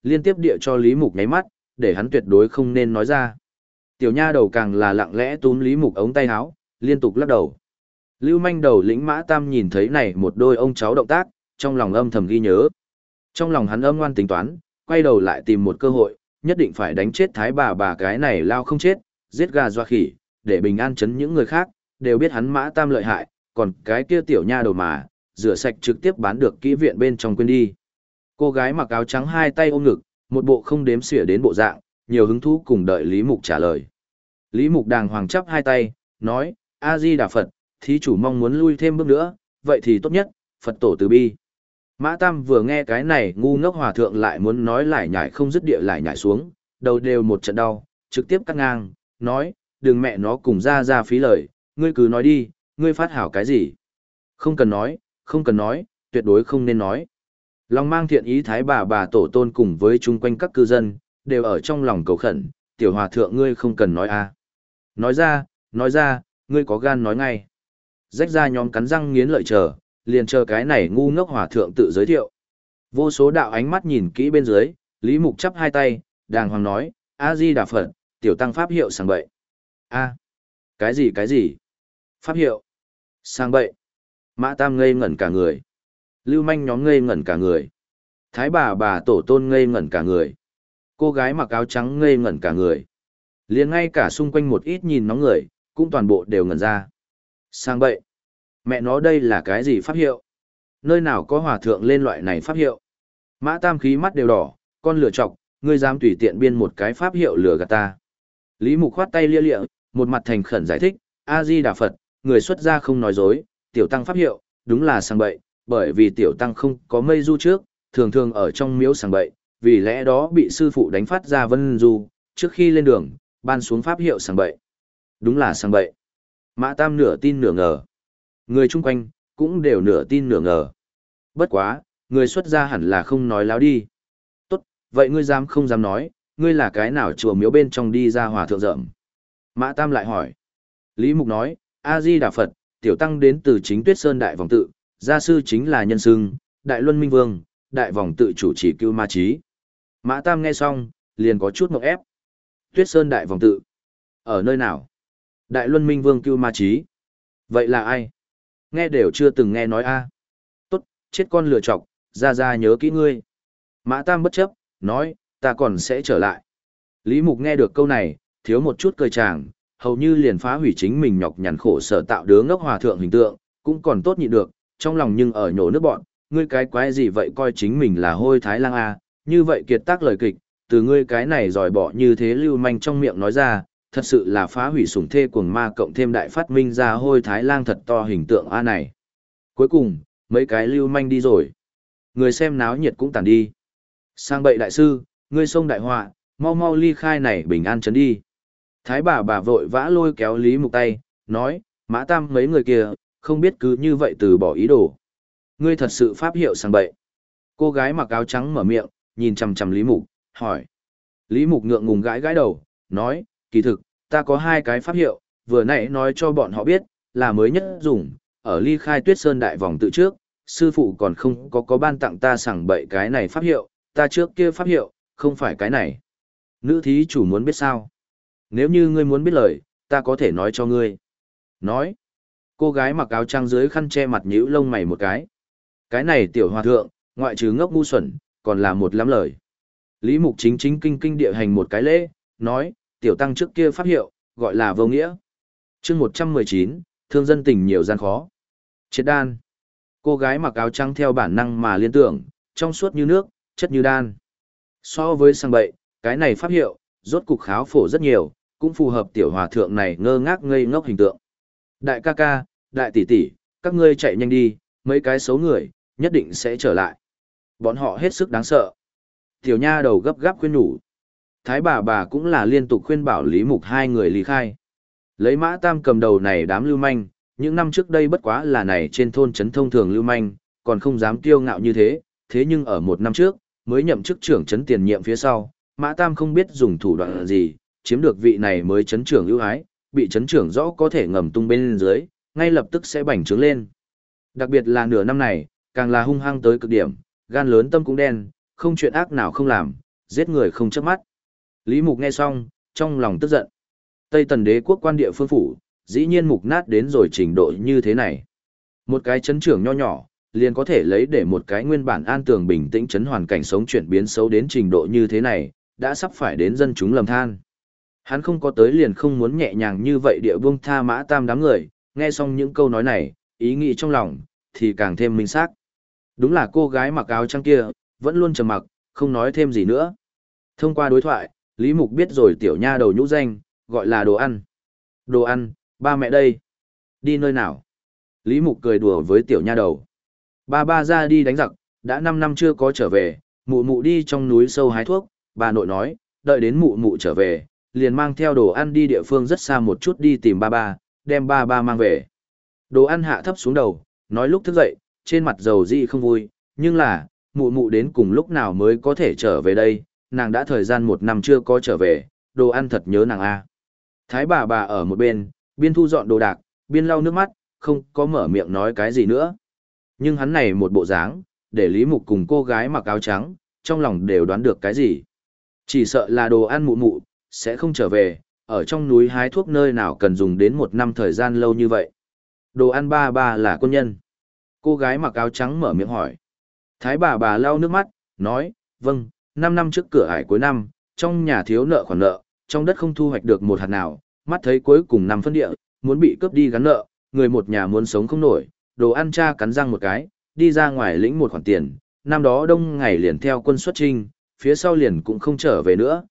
liên tiếp địa cho Lý Mục nháy mắt, để hắn tuyệt đối không nên nói ra. Tiểu nha đầu càng là lặng lẽ túm Lý Mục ống tay áo, liên tục lắc đầu. Lưu manh đầu lĩnh Mã Tam nhìn thấy này một đôi ông cháu động tác, trong lòng âm thầm ghi nhớ. Trong lòng hắn âm ngoan tính toán, quay đầu lại tìm một cơ hội, nhất định phải đánh chết thái bà cái này lao không chết, giết gà doa khỉ, để bình an chấn những người khác, đều biết hắn Mã Tam lợi hại, còn cái kia tiểu nha đầu mà, rửa sạch trực tiếp bán được kỹ viện bên trong quên đi. Cô gái mặc áo trắng hai tay ôm ngực, một bộ không đếm xỉa đến bộ dạng, nhiều hứng thú cùng đợi Lý Mục trả lời. Lý Mục đàng hoàng chắp hai tay, nói, A-di-đà Phật, thí chủ mong muốn lui thêm bước nữa, vậy thì tốt nhất, Phật tổ từ bi. Mã Tam vừa nghe cái này ngu ngốc hòa thượng lại muốn nói lại nhảy không dứt địa lại nhảy xuống, đầu đều một trận đau, trực tiếp cắt ngang, nói, đừng mẹ nó cùng ra phí lời, ngươi cứ nói đi, ngươi phát hảo cái gì. Không cần nói, tuyệt đối không nên nói. Lòng mang thiện ý thái bà tổ tôn cùng với chung quanh các cư dân, đều ở trong lòng cầu khẩn, tiểu hòa thượng ngươi không cần nói a. Nói ra, ngươi có gan nói ngay. Rách ra nhóm cắn răng nghiến lợi chờ, liền chờ cái này ngu ngốc hòa thượng tự giới thiệu. Vô số đạo ánh mắt nhìn kỹ bên dưới, Lý Mục chắp hai tay, đàng hoàng nói, A-di-đà Phật, tiểu tăng pháp hiệu sang bậy. A, cái gì? Pháp hiệu? Sang bậy. Mã Tam ngây ngẩn cả người. Lưu manh nhóm ngây ngẩn cả người. Thái bà tổ tôn ngây ngẩn cả người. Cô gái mặc áo trắng ngây ngẩn cả người. Liền ngay cả xung quanh một ít nhìn nóng người, cũng toàn bộ đều ngẩn ra. Sang bậy. Mẹ nó đây là cái gì pháp hiệu? Nơi nào có hòa thượng lên loại này pháp hiệu? Mã Tam khí mắt đều đỏ, con lửa chọc, ngươi dám tùy tiện biên một cái pháp hiệu lừa gạt ta. Lý Mục khoát tay lia lịa, một mặt thành khẩn giải thích, A-di-đà Phật, người xuất gia không nói dối, tiểu tăng pháp hiệu, đúng là sang bậy, bởi vì tiểu tăng không có mây du trước, thường thường ở trong miếu sang bậy, vì lẽ đó bị sư phụ đánh phát ra vân du, trước khi lên đường, ban xuống pháp hiệu sang bậy. Đúng là sang bậy. Mã Tam nửa tin nửa ngờ. Người chung quanh, cũng đều nửa tin nửa ngờ. Bất quá, người xuất gia hẳn là không nói láo đi. Tốt, vậy ngươi dám không dám nói, ngươi là cái nào chùa miếu bên trong đi ra hòa thượng rợm? Mã Tam lại hỏi. Lý Mục nói, A-di-đà Phật, tiểu tăng đến từ chính Tuyết Sơn Đại Vòng Tự, gia sư chính là nhân xưng, Đại Luân Minh Vương, Đại Vòng Tự chủ trì Cưu Ma Chí. Mã Tam nghe xong, liền có chút ngộp ép. Tuyết Sơn Đại Vòng Tự. Ở nơi nào? Đại Luân Minh Vương Cưu Ma Chí. Vậy là ai? Nghe đều chưa từng nghe nói a. Tốt, chết con lừa chọc, ra nhớ kỹ ngươi. Mã Tam bất chấp, nói, ta còn sẽ trở lại. Lý Mục nghe được câu này, thiếu một chút cười chàng, hầu như liền phá hủy chính mình nhọc nhằn khổ sở tạo đứa ngốc hòa thượng hình tượng, cũng còn tốt nhịn được, trong lòng nhưng ở nhổ nước bọn, ngươi cái quái gì vậy coi chính mình là hôi thái lang a, như vậy kiệt tác lời kịch, từ ngươi cái này dòi bỏ như thế lưu manh trong miệng nói ra, thật sự là phá hủy sủng thê cuồng ma cộng thêm đại phát minh ra hôi thái lang thật to hình tượng a này. Cuối cùng, mấy cái lưu manh đi rồi. Người xem náo nhiệt cũng tàn đi. Sang bậy đại sư, ngươi xông đại họa, mau ly khai này bình an chấn đi. Thái bà vội vã lôi kéo Lý Mục tay, nói, Mã Tam mấy người kia, không biết cứ như vậy từ bỏ ý đồ. Ngươi thật sự pháp hiệu sang bậy. Cô gái mặc áo trắng mở miệng, nhìn chằm chằm Lý Mục, hỏi. Lý Mục ngượng ngùng gãi đầu, nói, kỳ thực, ta có hai cái pháp hiệu, vừa nãy nói cho bọn họ biết, là mới nhất dùng, ở ly khai Tuyết Sơn Đại Vòng Tự trước, sư phụ còn không có ban tặng ta sảng bậy cái này pháp hiệu, ta trước kia pháp hiệu, không phải cái này. Nữ thí chủ muốn biết sao? Nếu như ngươi muốn biết lời, ta có thể nói cho ngươi. Nói. Cô gái mặc áo trắng dưới khăn che mặt nhíu lông mày một cái. Cái này tiểu hòa thượng, ngoại trừ ngốc ngu xuẩn, còn là một lắm lời. Lý Mục chính kinh địa hành một cái lễ, nói, tiểu tăng trước kia pháp hiệu, gọi là vô nghĩa. chương 119, thương dân tình nhiều gian khó. Triệt đan. Cô gái mặc áo trắng theo bản năng mà liên tưởng, trong suốt như nước, chất như đan. So với sang bậy, cái này pháp hiệu, rốt cục kháo phổ rất nhiều, cũng phù hợp tiểu hòa thượng này ngơ ngác ngây ngốc hình tượng. Đại ca ca, đại tỷ tỷ, các ngươi chạy nhanh đi, mấy cái xấu người, nhất định sẽ trở lại. Bọn họ hết sức đáng sợ. Tiểu nha đầu gấp gáp khuyên nhủ. Thái bà cũng là liên tục khuyên bảo Lý Mục hai người ly khai. Lấy Mã Tam cầm đầu này đám lưu manh, những năm trước đây bất quá là này trên thôn trấn thông thường lưu manh, còn không dám kiêu ngạo như thế, thế nhưng ở một năm trước, mới nhậm chức trưởng trấn tiền nhiệm phía sau, Mã Tam không biết dùng thủ đoạn gì, chiếm được vị này mới trấn trưởng ưu ái, bị trấn trưởng rõ có thể ngầm tung bên dưới, ngay lập tức sẽ bành trướng lên. Đặc biệt là nửa năm này, càng là hung hăng tới cực điểm, gan lớn tâm cũng đen, không chuyện ác nào không làm, giết người không chớp mắt. Lý Mục nghe xong, trong lòng tức giận. Tây Tần đế quốc quan địa phương phủ, dĩ nhiên mục nát đến rồi trình độ như thế này. Một cái chấn trưởng nho nhỏ, liền có thể lấy để một cái nguyên bản an tường bình tĩnh chấn hoàn cảnh sống chuyển biến xấu đến trình độ như thế này, đã sắp phải đến dân chúng lầm than. Hắn không có tới liền không muốn nhẹ nhàng như vậy địa buông tha Mã Tam đám người, nghe xong những câu nói này, ý nghĩ trong lòng, thì càng thêm minh xác. Đúng là cô gái mặc áo trắng kia, vẫn luôn trầm mặc, không nói thêm gì nữa. Thông qua đối thoại, Lý Mục biết rồi tiểu nha đầu nhũ danh, gọi là đồ ăn. Đồ ăn, ba mẹ đây. Đi nơi nào? Lý Mục cười đùa với tiểu nha đầu. Ba ba ra đi đánh giặc, đã 5 năm chưa có trở về, mụ mụ đi trong núi sâu hái thuốc, bà nội nói, đợi đến mụ mụ trở về, liền mang theo đồ ăn đi địa phương rất xa một chút đi tìm ba ba, đem ba ba mang về. Đồ ăn hạ thấp xuống đầu, nói lúc thức dậy, trên mặt dầu dị không vui, nhưng là, mụ mụ đến cùng lúc nào mới có thể trở về đây, nàng đã thời gian 1 năm chưa có trở về, đồ ăn thật nhớ nàng a. Thái bà ở một bên, biên thu dọn đồ đạc, biên lau nước mắt, không có mở miệng nói cái gì nữa. Nhưng hắn này một bộ dáng, để Lý Mục cùng cô gái mặc áo trắng, trong lòng đều đoán được cái gì. Chỉ sợ là đồ ăn mụ mụ, sẽ không trở về, ở trong núi hái thuốc nơi nào cần dùng đến 1 năm thời gian lâu như vậy. Đồ ăn ba ba là quân nhân. Cô gái mặc áo trắng mở miệng hỏi. Thái bà lau nước mắt, nói, vâng, 5 năm trước cửa ải cuối năm, trong nhà thiếu nợ khoản nợ, trong đất không thu hoạch được một hạt nào, mắt thấy cuối cùng 5 phân địa, muốn bị cướp đi gắn nợ, người một nhà muốn sống không nổi, đồ ăn cha cắn răng một cái, đi ra ngoài lĩnh một khoản tiền, năm đó đông ngày liền theo quân xuất chinh, phía sau liền cũng không trở về nữa,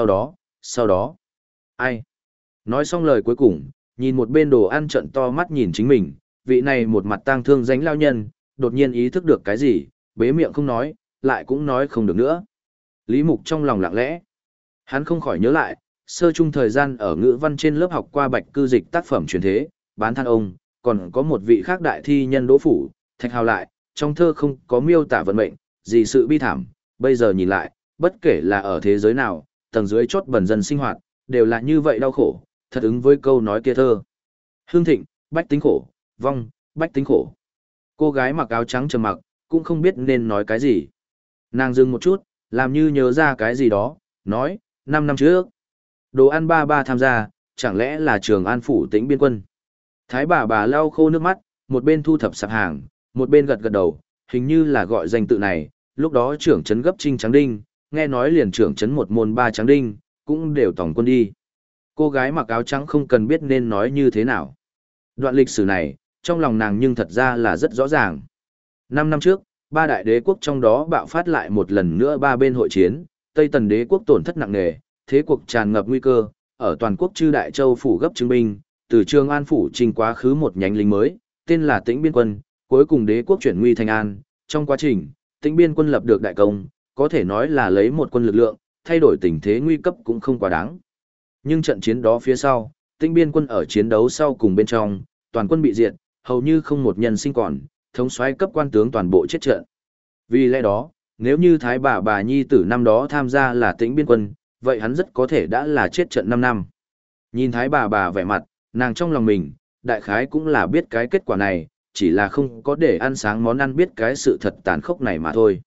sau đó, ai? Nói xong lời cuối cùng, nhìn một bên đồ ăn trận to mắt nhìn chính mình, vị này một mặt tang thương dánh lao nhân, đột nhiên ý thức được cái gì, bế miệng không nói, lại cũng nói không được nữa. Lý Mục trong lòng lặng lẽ, hắn không khỏi nhớ lại, sơ chung thời gian ở ngữ văn trên lớp học qua bạch cư dịch tác phẩm truyền thế, bán than ông, còn có một vị khác đại thi nhân Đỗ Phủ, Thạch Hào lại, trong thơ không có miêu tả vận mệnh, gì sự bi thảm, bây giờ nhìn lại, bất kể là ở thế giới nào, tầng dưới chốt bần dân sinh hoạt, đều là như vậy đau khổ, thật ứng với câu nói kia thơ. Hương thịnh, bách tính khổ, vong, bách tính khổ. Cô gái mặc áo trắng trầm mặc, cũng không biết nên nói cái gì. Nàng dừng một chút, làm như nhớ ra cái gì đó, nói, 5 năm trước. Đồ ăn ba ba tham gia, chẳng lẽ là Trường An Phủ Tĩnh Biên Quân. Thái bà lau khô nước mắt, một bên thu thập sạp hàng, một bên gật gật đầu, hình như là gọi danh tự này, lúc đó trưởng trấn gấp Trinh Tráng Đinh, nghe nói liền trưởng trấn một môn 3 Tráng Đinh, cũng đều tổng quân đi. Cô gái mặc áo trắng không cần biết nên nói như thế nào. Đoạn lịch sử này, trong lòng nàng nhưng thật ra là rất rõ ràng. 5 năm trước, 3 đại đế quốc trong đó bạo phát lại một lần nữa 3 bên hội chiến, Tây Tần đế quốc tổn thất nặng nề, thế cuộc tràn ngập nguy cơ, ở toàn quốc chư đại châu phủ gấp chứng binh, từ Trường An phủ trình quá khứ một nhánh lính mới, tên là Tĩnh Biên Quân, cuối cùng đế quốc chuyển nguy thành an, trong quá trình, Tĩnh Biên Quân lập được đại công, có thể nói là lấy một quân lực lượng, thay đổi tình thế nguy cấp cũng không quá đáng. Nhưng trận chiến đó phía sau, Tĩnh Biên Quân ở chiến đấu sau cùng bên trong, toàn quân bị diệt, hầu như không một nhân sinh còn, thống soái cấp quan tướng toàn bộ chết trận. Vì lẽ đó, nếu như Thái bà nhi tử năm đó tham gia là Tĩnh Biên Quân, vậy hắn rất có thể đã là chết trận 5 năm. Nhìn Thái bà vẻ mặt, nàng trong lòng mình, đại khái cũng là biết cái kết quả này, chỉ là không có để ăn sáng món ăn biết cái sự thật tàn khốc này mà thôi.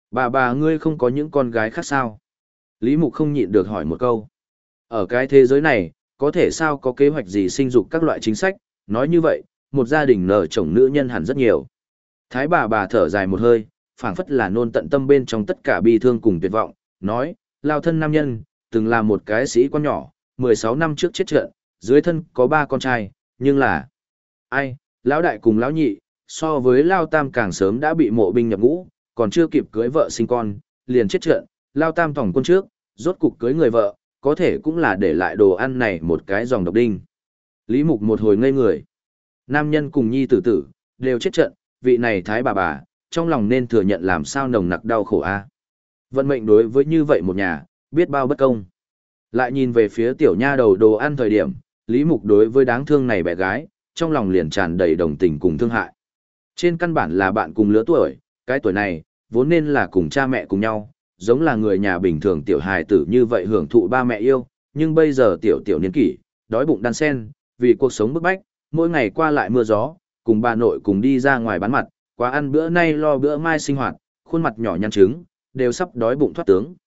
Bà ngươi không có những con gái khác sao? Lý Mục không nhịn được hỏi một câu. Ở cái thế giới này, có thể sao có kế hoạch gì sinh dục các loại chính sách, nói như vậy, một gia đình nở chồng nữ nhân hẳn rất nhiều. Thái bà thở dài một hơi, phảng phất là nôn tận tâm bên trong tất cả bi thương cùng tuyệt vọng, nói, lao thân nam nhân, từng là một cái sĩ quan nhỏ, 16 năm trước chết trận, dưới thân có 3 con trai, nhưng là... Ai, lão đại cùng lão nhị, so với lao tam càng sớm đã bị mộ binh nhập ngũ, còn chưa kịp cưới vợ sinh con, liền chết trận, lao tam tổng quân trước, rốt cục cưới người vợ, có thể cũng là để lại đồ ăn này một cái dòng độc đinh. Lý Mục một hồi ngây người. Nam nhân cùng nhi tử, đều chết trận, vị này thái bà, trong lòng nên thừa nhận làm sao nồng nặc đau khổ a. Vận mệnh đối với như vậy một nhà, biết bao bất công. Lại nhìn về phía tiểu nha đầu đồ ăn thời điểm, Lý Mục đối với đáng thương này bé gái, trong lòng liền tràn đầy đồng tình cùng thương hại. Trên căn bản là bạn cùng lứa tuổi, cái tuổi này, vốn nên là cùng cha mẹ cùng nhau, giống là người nhà bình thường tiểu hài tử như vậy hưởng thụ ba mẹ yêu, nhưng bây giờ tiểu niên kỷ, đói bụng đan sen, vì cuộc sống bức bách, mỗi ngày qua lại mưa gió, cùng bà nội cùng đi ra ngoài bán mặt, quá ăn bữa nay lo bữa mai sinh hoạt, khuôn mặt nhỏ nhăn trứng, đều sắp đói bụng thoát tướng.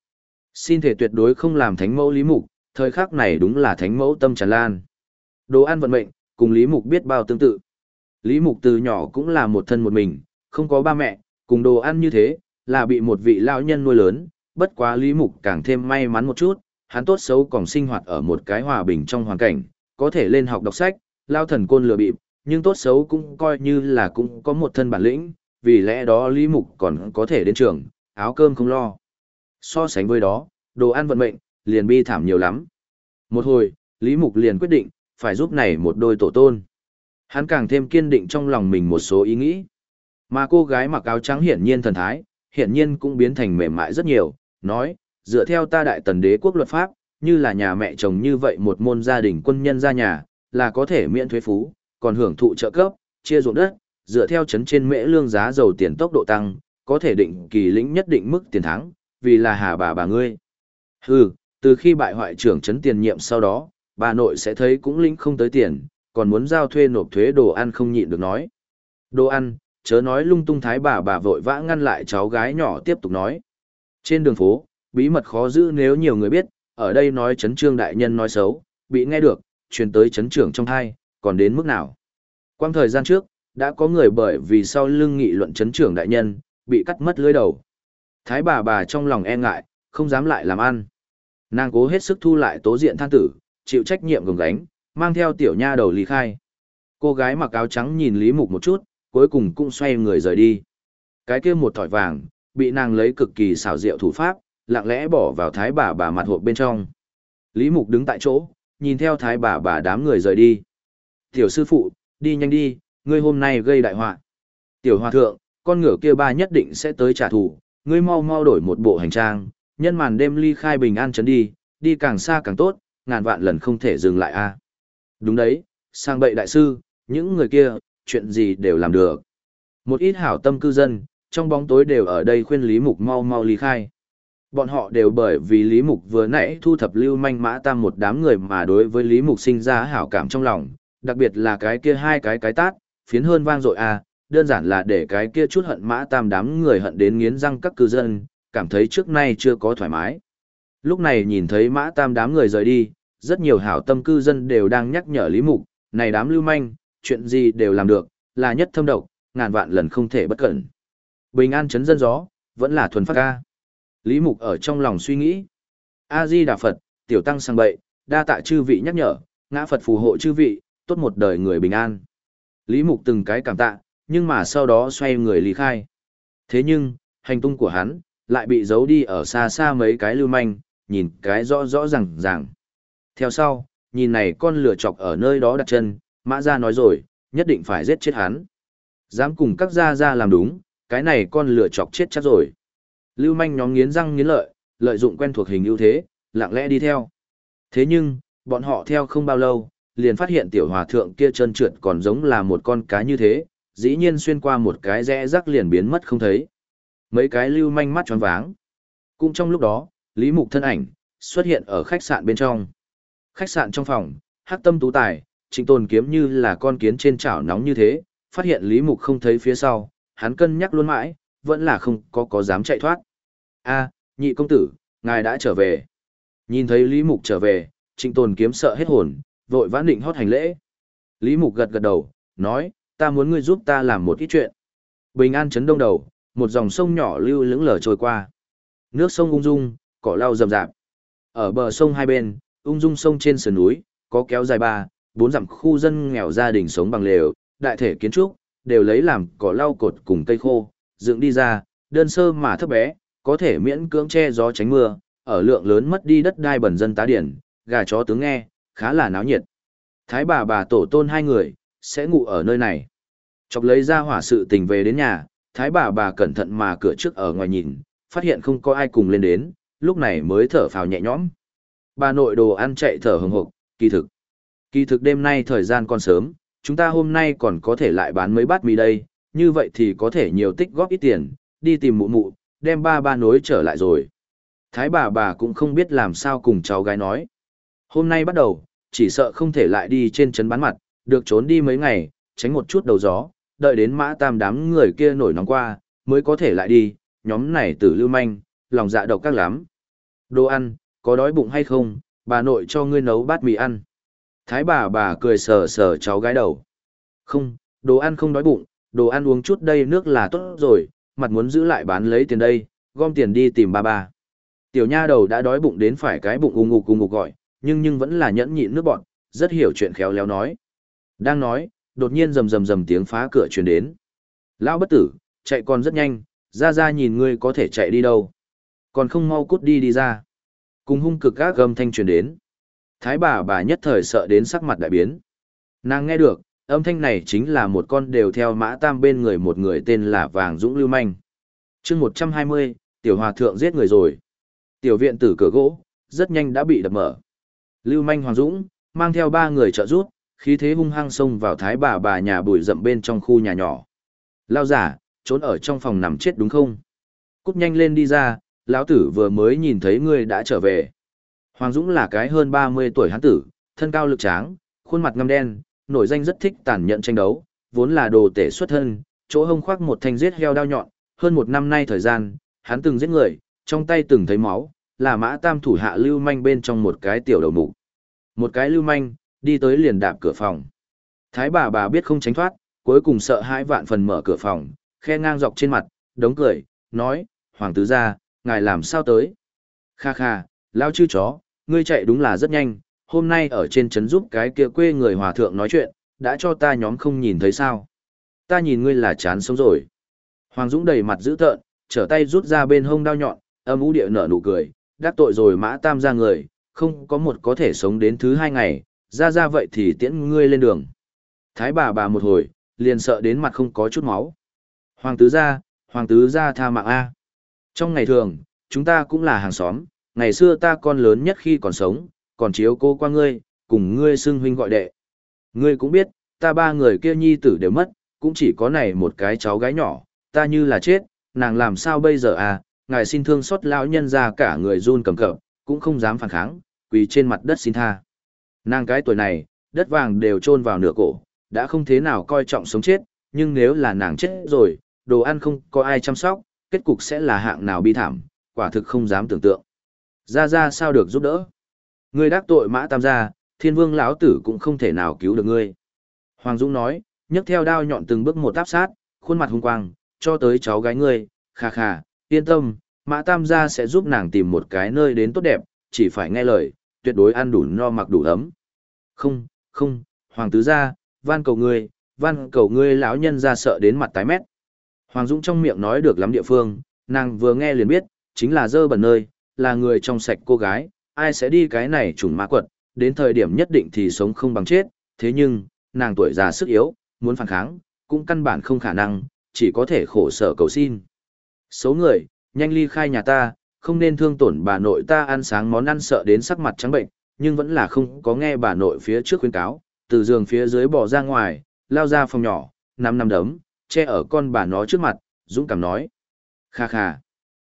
Xin thể tuyệt đối không làm thánh mẫu Lý Mục, thời khắc này đúng là thánh mẫu tâm tràn lan. Đồ ăn vận mệnh, cùng Lý Mục biết bao tương tự. Lý Mục từ nhỏ cũng là một thân một mình, không có ba mẹ, cùng đồ ăn như thế, là bị một vị lão nhân nuôi lớn, bất quá Lý Mục càng thêm may mắn một chút, hắn tốt xấu còn sinh hoạt ở một cái hòa bình trong hoàn cảnh, có thể lên học đọc sách, lao thần côn lừa bịp, nhưng tốt xấu cũng coi như là cũng có một thân bản lĩnh, vì lẽ đó Lý Mục còn có thể đến trường, áo cơm không lo. So sánh với đó, đồ ăn vận mệnh, liền bi thảm nhiều lắm. Một hồi, Lý Mục liền quyết định, phải giúp này một đôi tổ tôn. Hắn càng thêm kiên định trong lòng mình một số ý nghĩ. Mà cô gái mặc áo trắng hiển nhiên thần thái, hiển nhiên cũng biến thành mềm mại rất nhiều, nói, dựa theo ta đại tần đế quốc luật pháp, như là nhà mẹ chồng như vậy một môn gia đình quân nhân ra nhà, là có thể miễn thuế phú, còn hưởng thụ trợ cấp, chia ruộng đất, dựa theo chấn trên mễ lương giá dầu tiền tốc độ tăng, có thể định kỳ lĩnh nhất định mức tiền thắng, vì là hà bà ngươi. Hừ, từ khi bại hoại trưởng chấn tiền nhiệm sau đó, bà nội sẽ thấy cũng lĩnh không tới tiền, còn muốn giao thuê nộp thuế đồ ăn không nhịn được nói. Đồ ăn, chớ nói lung tung thái bà vội vã ngăn lại cháu gái nhỏ tiếp tục nói. Trên đường phố, bí mật khó giữ nếu nhiều người biết, ở đây nói chấn trương đại nhân nói xấu, bị nghe được, truyền tới chấn trưởng trong thai, còn đến mức nào. Quang thời gian trước, đã có người bởi vì sau lưng nghị luận chấn trưởng đại nhân, bị cắt mất lưỡi đầu. Thái bà trong lòng e ngại, không dám lại làm ăn. Nàng cố hết sức thu lại tố diện than tử, chịu trách nhiệm gồng gánh, mang theo tiểu nha đầu lý khai. Cô gái mặc áo trắng nhìn Lý Mục một chút, cuối cùng cũng xoay người rời đi. Cái kia một thỏi vàng, bị nàng lấy cực kỳ xảo diệu thủ pháp, lặng lẽ bỏ vào thái bà mặt hộp bên trong. Lý Mục đứng tại chỗ, nhìn theo thái bà đám người rời đi. Tiểu sư phụ, đi nhanh đi, ngươi hôm nay gây đại họa. Tiểu hòa thượng, con ngựa kia ba nhất định sẽ tới trả thù, ngươi mau mau đổi một bộ hành trang, nhân màn đêm ly khai bình an trấn đi, đi càng xa càng tốt, ngàn vạn lần không thể dừng lại a. Đúng đấy, sang bậy đại sư, những người kia, chuyện gì đều làm được. Một ít hảo tâm cư dân, trong bóng tối đều ở đây khuyên Lý Mục mau mau ly khai. Bọn họ đều bởi vì Lý Mục vừa nãy thu thập lưu manh mã tam một đám người mà đối với Lý Mục sinh ra hảo cảm trong lòng, đặc biệt là cái kia hai cái tát, phiến hơn vang dội a, đơn giản là để cái kia chút hận mã tam đám người hận đến nghiến răng các cư dân, cảm thấy trước nay chưa có thoải mái. Lúc này nhìn thấy mã tam đám người rời đi, rất nhiều hảo tâm cư dân đều đang nhắc nhở Lý Mục, này đám lưu manh, chuyện gì đều làm được, là nhất thâm độc, ngàn vạn lần không thể bất cẩn. Bình an chấn dân gió, vẫn là thuần phát ca. Lý Mục ở trong lòng suy nghĩ. A-di-đà Phật, tiểu tăng sang bậy, đa tạ chư vị nhắc nhở, ngã Phật phù hộ chư vị, tốt một đời người bình an. Lý Mục từng cái cảm tạ, nhưng mà sau đó xoay người lý khai. Thế nhưng, hành tung của hắn, lại bị giấu đi ở xa xa mấy cái lưu manh, nhìn cái rõ rõ ràng. Theo sau, nhìn này con lửa chọc ở nơi đó đặt chân, Mã Gia nói rồi, nhất định phải giết chết hắn. Dám cùng các gia làm đúng, cái này con lửa chọc chết chắc rồi. Lưu manh nhóm nghiến răng nghiến lợi, lợi dụng quen thuộc hình ưu thế, lặng lẽ đi theo. Thế nhưng, bọn họ theo không bao lâu, liền phát hiện tiểu hòa thượng kia trơn trượt còn giống là một con cá như thế, dĩ nhiên xuyên qua một cái rẽ rắc liền biến mất không thấy. Mấy cái lưu manh mắt choáng váng. Cũng trong lúc đó, Lý Mục thân ảnh xuất hiện ở khách sạn bên trong. Khách sạn trong phòng, Hắc Tâm Tú Tài, Trịnh Tồn Kiếm như là con kiến trên chảo nóng như thế, phát hiện Lý Mục không thấy phía sau, hắn cân nhắc luôn mãi, vẫn là không có dám chạy thoát. A, nhị công tử, ngài đã trở về. Nhìn thấy Lý Mục trở về, Trịnh Tồn Kiếm sợ hết hồn, vội vã định hót hành lễ. Lý Mục gật gật đầu, nói, ta muốn ngươi giúp ta làm một ít chuyện. Bình an chấn đông đầu, một dòng sông nhỏ lưu lững lờ trôi qua. Nước sông ung dung, cỏ lau rậm rạp. Ở bờ sông hai bên, ung dung sông trên sườn núi, có kéo dài 3-4 dặm khu dân nghèo gia đình sống bằng lều, đại thể kiến trúc, đều lấy làm cỏ lau cột cùng cây khô, dựng đi ra, đơn sơ mà thấp bé, có thể miễn cưỡng che gió tránh mưa, ở lượng lớn mất đi đất đai bẩn dân tá điển, gà chó tướng nghe, khá là náo nhiệt. Thái bà tổ tôn hai người, sẽ ngủ ở nơi này. Chọc lấy ra hỏa sự tình về đến nhà, thái bà cẩn thận mà cửa trước ở ngoài nhìn, phát hiện không có ai cùng lên đến, lúc này mới thở phào nhẹ nhõm. Bà nội đồ ăn chạy thở hừng hực, kỳ thực đêm nay thời gian còn sớm, chúng ta hôm nay còn có thể lại bán mấy bát mì đây, như vậy thì có thể nhiều tích góp ít tiền, đi tìm mụ, đem ba nối trở lại rồi. Thái bà cũng không biết làm sao cùng cháu gái nói. Hôm nay bắt đầu, chỉ sợ không thể lại đi trên trấn bán mặt, được trốn đi mấy ngày, tránh một chút đầu gió, đợi đến mã tam đám người kia nổi nóng qua, mới có thể lại đi, nhóm này tử lưu manh, lòng dạ độc các lắm. Đồ ăn, có đói bụng hay không, bà nội cho ngươi nấu bát mì ăn. Thái bà cười sờ sờ cháu gái đầu. Không, đồ ăn không đói bụng, đồ ăn uống chút đây nước là tốt rồi, mặt muốn giữ lại bán lấy tiền đây, gom tiền đi tìm ba. Tiểu nha đầu đã đói bụng đến phải cái bụng ù ngục gọi, nhưng vẫn là nhẫn nhịn nước bọn, rất hiểu chuyện khéo léo nói. Đang nói, đột nhiên rầm tiếng phá cửa truyền đến. Lão bất tử, chạy còn rất nhanh, ra nhìn ngươi có thể chạy đi đâu. Còn không mau cút đi ra. Cùng hung cực gác gầm thanh truyền đến. Thái bà nhất thời sợ đến sắc mặt đại biến. Nàng nghe được, âm thanh này chính là một con đều theo Mã Tam bên người một người tên là Vàng Dũng Lưu Manh. chương 120, Tiểu Hòa Thượng giết người rồi. Tiểu viện tử cửa gỗ, rất nhanh đã bị đập mở. Lưu Manh Hoàng Dũng, mang theo 3 người trợ giúp, khí thế hung hăng xông vào Thái bà nhà bùi rậm bên trong khu nhà nhỏ. Lao giả, trốn ở trong phòng nằm chết đúng không? Cút nhanh lên đi ra, lão tử vừa mới nhìn thấy ngươi đã trở về. Hoàng Dũng là cái hơn 30 tuổi hán tử, thân cao lực tráng, khuôn mặt ngăm đen, nổi danh rất thích tàn nhẫn tranh đấu, vốn là đồ tể xuất thân, chỗ hông khoác một thanh giết heo đao nhọn, hơn 1 năm nay thời gian, hắn từng giết người, trong tay từng thấy máu, là Mã Tam thủ hạ Lưu Manh bên trong một cái tiểu đầu mục. Một cái Lưu Manh, đi tới liền đạp cửa phòng. Thái bà biết không tránh thoát, cuối cùng sợ hãi vạn phần mở cửa phòng, khe ngang dọc trên mặt, đống cười, nói, Hoàng tứ gia, ngài làm sao tới? Kha kha, lao chư chó, ngươi chạy đúng là rất nhanh, hôm nay ở trên trấn giúp cái kia quê người hòa thượng nói chuyện, đã cho ta nhóm không nhìn thấy sao. Ta nhìn ngươi là chán sống rồi. Hoàng Dũng đầy mặt dữ tợn, trở tay rút ra bên hông đao nhọn, âm ú địa nở nụ cười, đắc tội rồi Mã Tam ra người, không có một có thể sống đến thứ 2 ngày, ra vậy thì tiễn ngươi lên đường. Thái bà một hồi, liền sợ đến mặt không có chút máu. Hoàng tứ gia tha mạng A. Trong ngày thường, chúng ta cũng là hàng xóm, ngày xưa ta con lớn nhất khi còn sống, còn chiếu cô qua ngươi, cùng ngươi xưng huynh gọi đệ. Ngươi cũng biết, ta 3 người kia nhi tử đều mất, cũng chỉ có này một cái cháu gái nhỏ, ta như là chết, nàng làm sao bây giờ à, ngài xin thương xót lão nhân ra cả người run cầm cập, cũng không dám phản kháng, quỳ trên mặt đất xin tha. Nàng cái tuổi này, đất vàng đều chôn vào nửa cổ, đã không thế nào coi trọng sống chết, nhưng nếu là nàng chết rồi, đồ ăn không có ai chăm sóc, kết cục sẽ là hạng nào bi thảm, quả thực không dám tưởng tượng. Ra sao được giúp đỡ? Ngươi đắc tội Mã Tam gia, Thiên Vương lão tử cũng không thể nào cứu được ngươi. Hoàng Dũng nói, nhấc theo đao nhọn từng bước một áp sát, khuôn mặt hung quang, cho tới cháu gái ngươi, kha, yên tâm, Mã Tam gia sẽ giúp nàng tìm một cái nơi đến tốt đẹp, chỉ phải nghe lời, tuyệt đối ăn đủ no mặc đủ ấm. Không, Hoàng tứ gia, van cầu ngươi lão nhân ra sợ đến mặt tái mét. Hoàng Dũng trong miệng nói được lắm địa phương, nàng vừa nghe liền biết, chính là dơ bẩn nơi, là người trong sạch cô gái, ai sẽ đi cái này trùng ma quật, đến thời điểm nhất định thì sống không bằng chết, thế nhưng, nàng tuổi già sức yếu, muốn phản kháng, cũng căn bản không khả năng, chỉ có thể khổ sở cầu xin. Xấu người, nhanh ly khai nhà ta, không nên thương tổn bà nội ta ăn sáng món ăn sợ đến sắc mặt trắng bệnh, nhưng vẫn là không có nghe bà nội phía trước khuyên cáo, từ giường phía dưới bỏ ra ngoài, lao ra phòng nhỏ, năm đấm, che ở con bà nó trước mặt, Dũng cảm nói. Kha.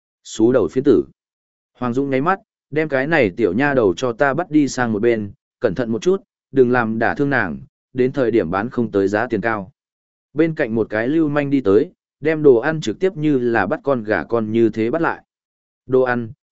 Xú đầu phiến tử. Hoàng Dũng ngáy mắt, đem cái này tiểu nha đầu cho ta bắt đi sang một bên, cẩn thận một chút, đừng làm đả thương nàng, đến thời điểm bán không tới giá tiền cao. Bên cạnh một cái Lưu Manh đi tới, đem đồ ăn trực tiếp như là bắt con gà con như thế bắt lại. Đồ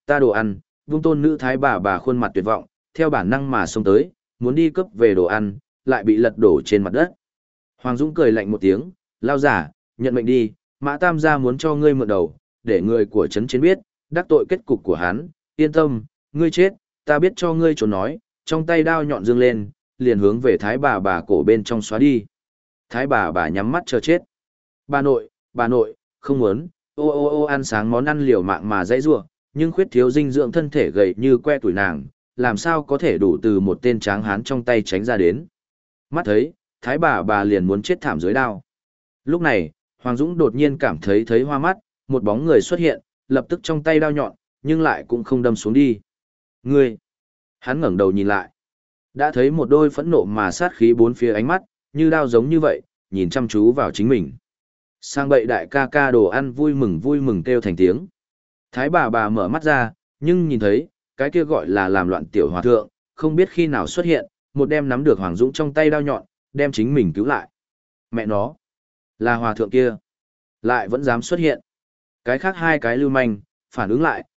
ăn, vung tôn nữ thái bà khuôn mặt tuyệt vọng, theo bản năng mà xông tới, muốn đi cướp về đồ ăn, lại bị lật đổ trên mặt đất. Hoàng Dũng cười lạnh một tiếng, lao giả, nhận mệnh đi, Mã Tam gia muốn cho ngươi mượn đầu, để người của trấn trên biết, đắc tội kết cục của hắn, yên tâm, ngươi chết, ta biết cho ngươi trốn nói, trong tay đao nhọn dương lên, liền hướng về thái bà cổ bên trong xóa đi. Thái bà nhắm mắt chờ chết. Bà nội, không muốn, ô ăn sáng món ăn liều mạng mà dãy rủa, nhưng khuyết thiếu dinh dưỡng thân thể gầy như que tuổi nàng, làm sao có thể đủ từ một tên tráng hán trong tay tránh ra đến. Mắt thấy, thái bà liền muốn chết thảm dưới đao. Lúc này, Hoàng Dũng đột nhiên cảm thấy hoa mắt, một bóng người xuất hiện, lập tức trong tay đao nhọn, nhưng lại cũng không đâm xuống đi. Ngươi! Hắn ngẩng đầu nhìn lại. Đã thấy một đôi phẫn nộ mà sát khí bốn phía ánh mắt, như đao giống như vậy, nhìn chăm chú vào chính mình. Sang bậy đại ca đồ ăn vui mừng kêu thành tiếng. Thái bà mở mắt ra, nhưng nhìn thấy, cái kia gọi là làm loạn tiểu hòa thượng, không biết khi nào xuất hiện, một đem nắm được Hoàng Dũng trong tay đao nhọn, đem chính mình cứu lại. Mẹ nó! Là hòa thượng kia! Lại vẫn dám xuất hiện. Cái khác 2 cái Lưu Manh, phản ứng lại,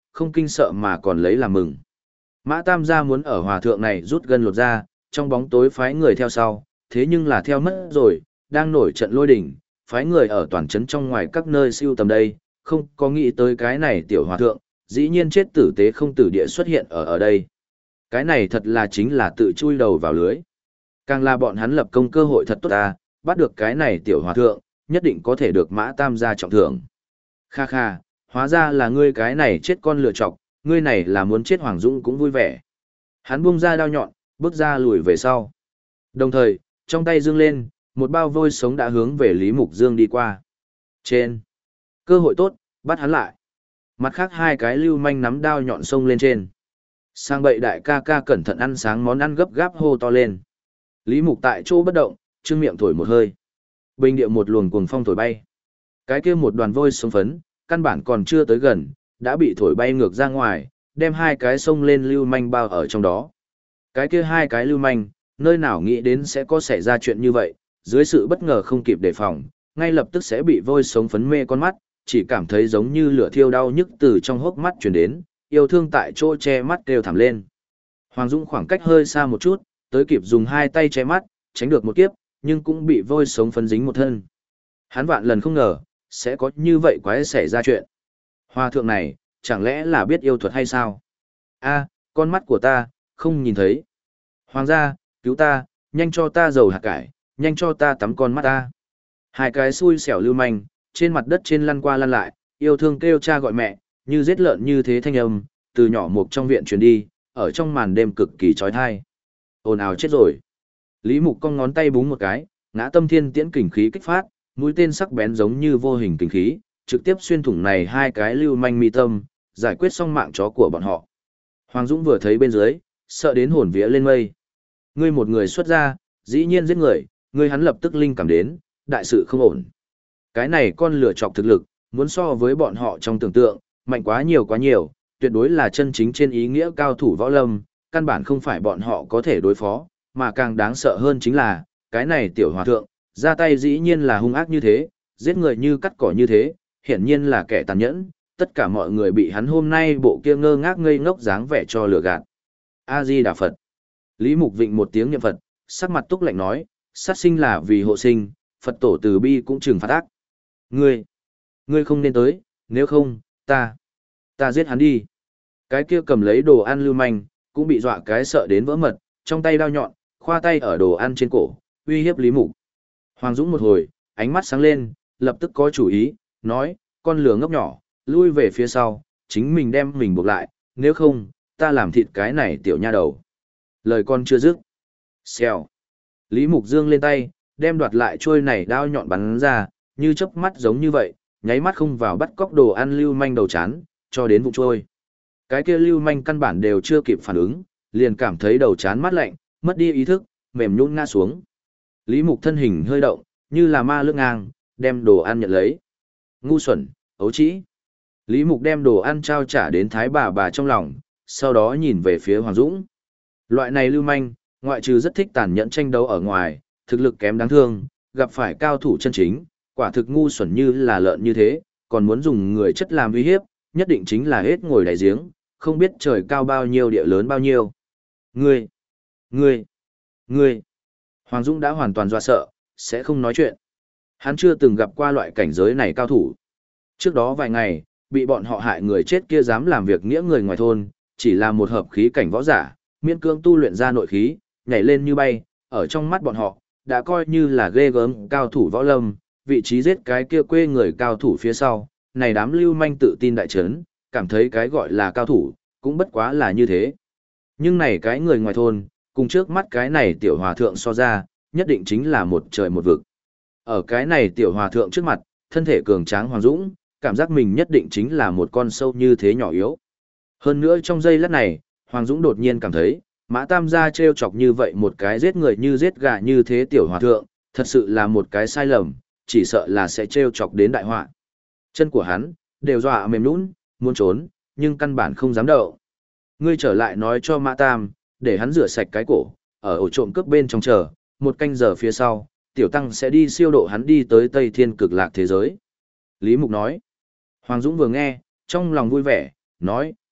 không kinh sợ mà còn lấy làm mừng. Mã Tam gia muốn ở hòa thượng này rút gân lột ra, trong bóng tối phái người theo sau, thế nhưng là theo mất rồi, đang nổi trận lôi đỉnh, phái người ở toàn trấn trong ngoài các nơi siêu tầm đây, không có nghĩ tới cái này tiểu hòa thượng, dĩ nhiên chết tử tế không tử địa xuất hiện ở đây. Cái này thật là chính là tự chui đầu vào lưới. Càng là bọn hắn lập công cơ hội thật tốt ta, bắt được cái này tiểu hòa thượng, nhất định có thể được Mã Tam gia trọng thưởng. Kha kha, hóa ra là ngươi cái này chết con lựa chọc, ngươi này là muốn chết Hoàng Dũng cũng vui vẻ. Hắn buông ra đao nhọn, bước ra lùi về sau. Đồng thời, trong tay dương lên, một bao vôi sống đã hướng về Lý Mục Dương đi qua. Trên. Cơ hội tốt, bắt hắn lại. Mặt khác hai cái lưu manh nắm đao nhọn xông lên trên. Sang bậy đại ca ca cẩn thận ăn sáng món ăn gấp gáp hô to lên. Lý Mục tại chỗ bất động, trương miệng thổi một hơi. Bình địa một luồng cuồng phong thổi bay. Cái kia một đoàn vôi sống phấn, căn bản còn chưa tới gần, đã bị thổi bay ngược ra ngoài, đem hai cái xông lên lưu manh bao ở trong đó. Cái kia hai cái lưu manh, nơi nào nghĩ đến sẽ có xảy ra chuyện như vậy, dưới sự bất ngờ không kịp đề phòng, ngay lập tức sẽ bị vôi sống phấn mê con mắt, chỉ cảm thấy giống như lửa thiêu đau nhức từ trong hốc mắt truyền đến, yêu thương tại chỗ che mắt kêu thảm lên. Hoàng Dũng khoảng cách hơi xa một chút, tới kịp dùng hai tay che mắt, tránh được một kiếp, nhưng cũng bị vôi sống phấn dính một thân. Hắn vạn lần không ngờ, sẽ có như vậy quái xảy ra chuyện. Hòa thượng này, chẳng lẽ là biết yêu thuật hay sao? A, con mắt của ta, không nhìn thấy. Hoàng gia, cứu ta, nhanh cho ta dầu hạt cải, nhanh cho ta tắm con mắt ta. Hai cái xui xẻo lưu manh, trên mặt đất trên lăn qua lăn lại, yêu thương kêu cha gọi mẹ, như giết lợn như thế thanh âm, từ nhỏ mục trong viện truyền đi, ở trong màn đêm cực kỳ chói tai. Ồn ào chết rồi. Lý Mục cong ngón tay búng một cái, ngã tâm thiên tiễn kình khí kích phát, mũi tên sắc bén giống như vô hình kình khí, trực tiếp xuyên thủng này hai cái lưu manh mi tâm, giải quyết xong mạng chó của bọn họ. Hoàng Dũng vừa thấy bên dưới, sợ đến hồn vía lên mây. Ngươi một người xuất ra, dĩ nhiên giết người, ngươi hắn lập tức linh cảm đến, đại sự không ổn. Cái này con lửa chọc thực lực, muốn so với bọn họ trong tưởng tượng, mạnh quá nhiều, tuyệt đối là chân chính trên ý nghĩa cao thủ võ lâm, căn bản không phải bọn họ có thể đối phó, mà càng đáng sợ hơn chính là, cái này tiểu hòa thượng, ra tay dĩ nhiên là hung ác như thế, giết người như cắt cỏ như thế, hiển nhiên là kẻ tàn nhẫn, tất cả mọi người bị hắn hôm nay bộ kia ngơ ngác ngây ngốc dáng vẻ cho lừa gạt. A-di-đà Phật. Lý Mục Vịnh một tiếng niệm Phật, sắc mặt túc lạnh nói, sát sinh là vì hộ sinh, Phật tổ từ bi cũng trừng phạt ác. Ngươi không nên tới, nếu không, ta giết hắn đi. Cái kia cầm lấy đồ ăn lưu manh, cũng bị dọa cái sợ đến vỡ mật, trong tay đao nhọn, khoa tay ở đồ ăn trên cổ, uy hiếp Lý Mục. Hoàng Dũng một hồi, ánh mắt sáng lên, lập tức có chủ ý, nói, con lừa ngốc nhỏ, lui về phía sau, chính mình đem mình buộc lại, nếu không, ta làm thịt cái này tiểu nha đầu. Lời con chưa dứt. Xèo. Lý Mục Dương lên tay, đem đoạt lại trôi này đao nhọn bắn ra, như chớp mắt giống như vậy, nháy mắt không vào bắt cóc đồ ăn lưu manh đầu chán, cho đến vụ trôi. Cái kia lưu manh căn bản đều chưa kịp phản ứng, liền cảm thấy đầu chán mát lạnh, mất đi ý thức, mềm nhũn ngã xuống. Lý Mục thân hình hơi động, như là ma lướt ngang, đem đồ ăn nhận lấy. Ngu xuẩn, ấu trĩ. Lý Mục đem đồ ăn trao trả đến thái bà trong lòng, sau đó nhìn về phía Hoàng Dũng. Loại này lưu manh, ngoại trừ rất thích tàn nhẫn tranh đấu ở ngoài, thực lực kém đáng thương, gặp phải cao thủ chân chính, quả thực ngu xuẩn như là lợn như thế, còn muốn dùng người chất làm uy hiếp, nhất định chính là hết ngồi đáy giếng, không biết trời cao bao nhiêu địa lớn bao nhiêu. Ngươi! Hoàng Dũng đã hoàn toàn dọa sợ, sẽ không nói chuyện. Hắn chưa từng gặp qua loại cảnh giới này cao thủ. Trước đó vài ngày, bị bọn họ hại người chết kia dám làm việc nghĩa người ngoài thôn, chỉ là một hợp khí cảnh võ giả, miễn cưỡng tu luyện ra nội khí, nhảy lên như bay, ở trong mắt bọn họ, đã coi như là ghê gớm cao thủ võ lâm, vị trí giết cái kia quê người cao thủ phía sau, này đám lưu manh tự tin đại trấn, cảm thấy cái gọi là cao thủ, cũng bất quá là như thế. Nhưng này cái người ngoài thôn, cùng trước mắt cái này tiểu hòa thượng so ra, nhất định chính là một trời một vực. Ở cái này tiểu hòa thượng trước mặt, thân thể cường tráng Hoàng Dũng, cảm giác mình nhất định chính là một con sâu như thế nhỏ yếu. Hơn nữa trong giây lát này, Hoàng Dũng đột nhiên cảm thấy, Mã Tam gia trêu chọc như vậy một cái giết người như giết gà như thế tiểu hòa thượng, thật sự là một cái sai lầm, chỉ sợ là sẽ trêu chọc đến đại họa. Chân của hắn đều dọa mềm nhũn, muốn trốn, nhưng căn bản không dám động. Ngươi trở lại nói cho Mã Tam, để hắn rửa sạch cái cổ, ở ổ trộm cướp bên trong chờ, một canh giờ phía sau, tiểu tăng sẽ đi siêu độ hắn đi tới Tây Thiên Cực Lạc thế giới. Lý Mục nói. Hoàng Dũng vừa nghe, trong lòng vui vẻ, nói,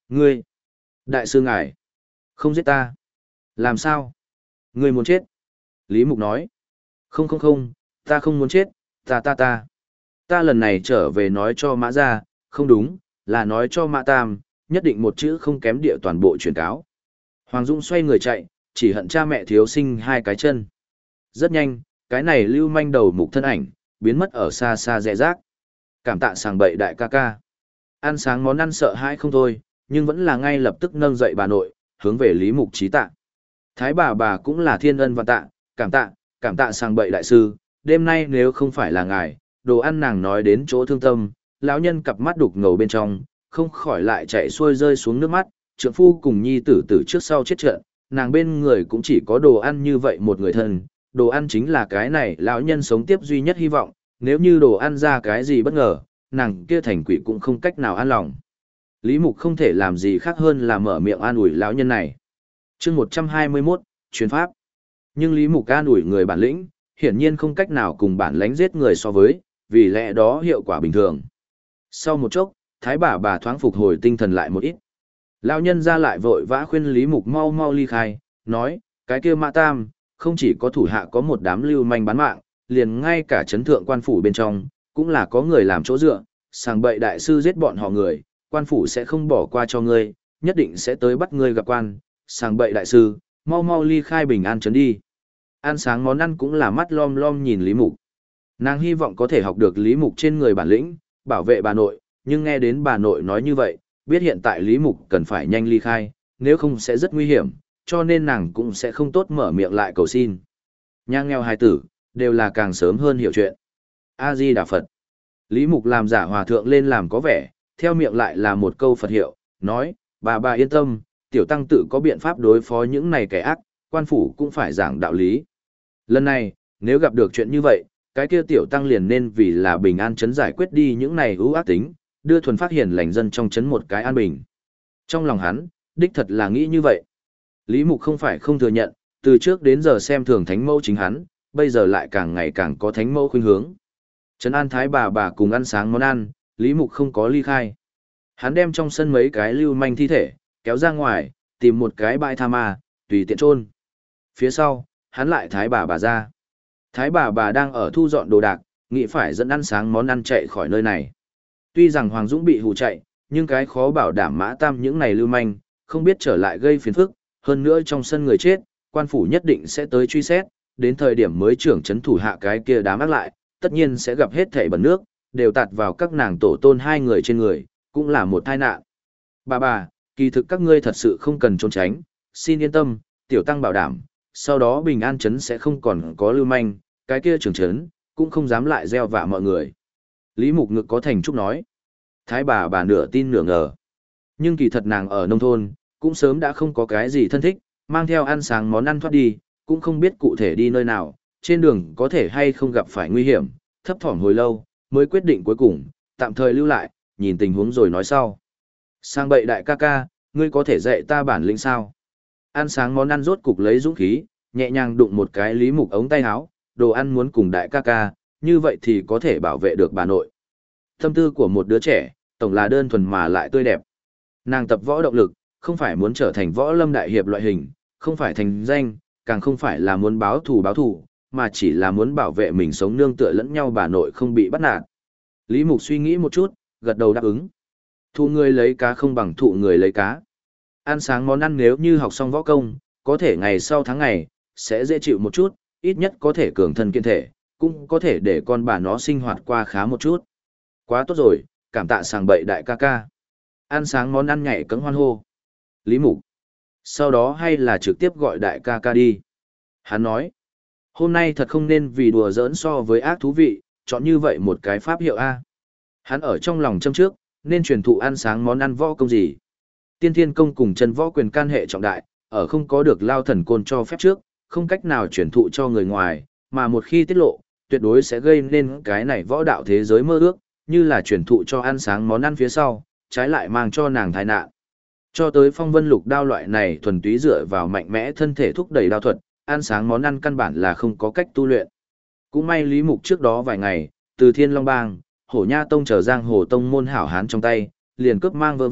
Ngươi, đại sư ngài, không giết ta. Làm sao? Ngươi muốn chết? Lý Mục nói. Không không không, ta không muốn chết, ta. Ta lần này trở về nói cho Mã Gia, không đúng, là nói cho Mã Tam, nhất định một chữ không kém địa toàn bộ truyền cáo. Hoàng Dung xoay người chạy, chỉ hận cha mẹ thiếu sinh hai cái chân. Rất nhanh, cái này lưu manh đầu mục thân ảnh, biến mất ở xa xa rẽ rác. Cảm tạ sàng bậy đại ca ca. Ăn sáng món ăn sợ hãi không thôi, nhưng vẫn là ngay lập tức nâng dậy bà nội, hướng về Lý Mục trí tạ. Thái bà cũng là thiên ân và tạ, cảm tạ sàng bậy đại sư, đêm nay nếu không phải là ngài, đồ ăn nàng nói đến chỗ thương tâm, lão nhân cặp mắt đục ngầu bên trong, không khỏi lại chạy xuôi rơi xuống nước mắt, trượng phu cùng nhi tử tử trước sau chết trận, nàng bên người cũng chỉ có đồ ăn như vậy một người thân, đồ ăn chính là cái này lão nhân sống tiếp duy nhất hy vọng, nếu như đồ ăn ra cái gì bất ngờ, nàng kia thành quỷ cũng không cách nào an lòng. Lý Mục không thể làm gì khác hơn là mở miệng an ủi lão nhân này. Chương 121, truyền pháp. Nhưng Lý Mục an ủi người bản lĩnh, hiển nhiên không cách nào cùng bản lãnh giết người so với, vì lẽ đó hiệu quả bình thường. Sau một chốc, thái bà thoáng phục hồi tinh thần lại một ít. Lão nhân ra lại vội vã khuyên Lý Mục mau mau ly khai, nói, cái kia Mã Tam, không chỉ có thủ hạ có một đám lưu manh bán mạng, liền ngay cả chấn thượng quan phủ bên trong, cũng là có người làm chỗ dựa, sàng bậy đại sư giết bọn họ người, quan phủ sẽ không bỏ qua cho ngươi, nhất định sẽ tới bắt ngươi gặp quan, sàng bậy đại sư, mau mau ly khai bình an trấn đi. Ăn sáng món ăn cũng là mắt lom lom nhìn Lý Mục. Nàng hy vọng có thể học được Lý Mục trên người bản lĩnh, bảo vệ bà nội, nhưng nghe đến bà nội nói như vậy, biết hiện tại Lý Mục cần phải nhanh ly khai, nếu không sẽ rất nguy hiểm, cho nên nàng cũng sẽ không tốt mở miệng lại cầu xin. Nhà nghèo hài tử, đều là càng sớm hơn hiểu chuyện. A-di Đà Phật. Lý Mục làm giả hòa thượng lên làm có vẻ, theo miệng lại là một câu Phật hiệu, nói, bà yên tâm, tiểu tăng tự có biện pháp đối phó những này kẻ ác, quan phủ cũng phải giảng đạo lý. Lần này, nếu gặp được chuyện như vậy, cái kia tiểu tăng liền nên vì là bình an chấn giải quyết đi những này ưu ác tính, đưa thuần phát hiền lành dân trong chấn một cái an bình. Trong lòng hắn, đích thật là nghĩ như vậy. Lý Mục không phải không thừa nhận, từ trước đến giờ xem thường thánh mẫu chính hắn, bây giờ lại càng ngày càng có thánh mẫu khuynh hướng. Trấn an thái bà cùng ăn sáng món ăn, Lý Mục không có ly khai. Hắn đem trong sân mấy cái lưu manh thi thể, kéo ra ngoài, tìm một cái bãi tha ma, tùy tiện chôn. Phía sau, hắn lại thái bà ra. Thái bà đang ở thu dọn đồ đạc, nghĩ phải dẫn ăn sáng món ăn chạy khỏi nơi này. Tuy rằng Hoàng Dũng bị hù chạy, nhưng cái khó bảo đảm Mã Tam những này lưu manh, không biết trở lại gây phiền phức, hơn nữa trong sân người chết, quan phủ nhất định sẽ tới truy xét, đến thời điểm mới trưởng trấn thủ hạ cái kia đám ác lại, tất nhiên sẽ gặp hết thảy bẩn nước, đều tạt vào các nàng tổ tôn hai người trên người, cũng là một tai nạn. Bà, kỳ thực các ngươi thật sự không cần trốn tránh, xin yên tâm, tiểu tăng bảo đảm, sau đó bình an trấn sẽ không còn có lưu manh, cái kia trưởng trấn, cũng không dám lại gieo vạ mọi người. Lý Mục ngực có thành trúc nói. Thái bà nửa tin nửa ngờ. Nhưng kỳ thật nàng ở nông thôn, cũng sớm đã không có cái gì thân thích, mang theo ăn sáng món ăn thoát đi, cũng không biết cụ thể đi nơi nào, trên đường có thể hay không gặp phải nguy hiểm, thấp thỏm hồi lâu, mới quyết định cuối cùng, tạm thời lưu lại, nhìn tình huống rồi nói sau. Sang bậy đại ca ca, ngươi có thể dạy ta bản lĩnh sao? Ăn sáng món ăn rốt cục lấy dũng khí, nhẹ nhàng đụng một cái Lý Mục ống tay áo, đồ ăn muốn cùng đại ca ca, như vậy thì có thể bảo vệ được bà nội. Tâm tư của một đứa trẻ, tổng là đơn thuần mà lại tươi đẹp. Nàng tập võ động lực, không phải muốn trở thành võ lâm đại hiệp loại hình, không phải thành danh, càng không phải là muốn báo thù, mà chỉ là muốn bảo vệ mình sống nương tựa lẫn nhau bà nội không bị bắt nạt. Lý Mục suy nghĩ một chút, gật đầu đáp ứng. Thụ người lấy cá không bằng thụ người lấy cá. Ăn sáng món ăn nếu như học xong võ công, có thể ngày sau tháng ngày, sẽ dễ chịu một chút, ít nhất có thể cường thân kiện thể, cũng có thể để con bà nó sinh hoạt qua khá một chút. Quá tốt rồi, cảm tạ sàng bậy đại ca ca. Ăn sáng món ăn nhảy cẫng hoan hô. Lý Mục. Sau đó hay là trực tiếp gọi đại ca ca đi. Hắn nói, hôm nay thật không nên vì đùa giỡn so với ác thú vị, chọn như vậy một cái pháp hiệu A. Hắn ở trong lòng châm trước, nên truyền thụ ăn sáng món ăn võ công gì. Tiên Thiên Công cùng chân võ quyền can hệ trọng đại, ở không có được Lao Thần Côn cho phép trước, không cách nào truyền thụ cho người ngoài, mà một khi tiết lộ, tuyệt đối sẽ gây nên cái này võ đạo thế giới mơ ước, như là truyền thụ cho ăn sáng món ăn phía sau, trái lại mang cho nàng tai nạn. Cho tới phong vân lục đao loại này thuần túy dựa vào mạnh mẽ thân thể thúc đẩy đao thuật, ăn sáng món ăn căn bản là không có cách tu luyện. Cũng may Lý Mục trước đó vài ngày, từ Thiên Long Bang, Hổ Nha Tông chờ giang hồ tông môn hảo hán trong tay, liền cướp mang vơ vét,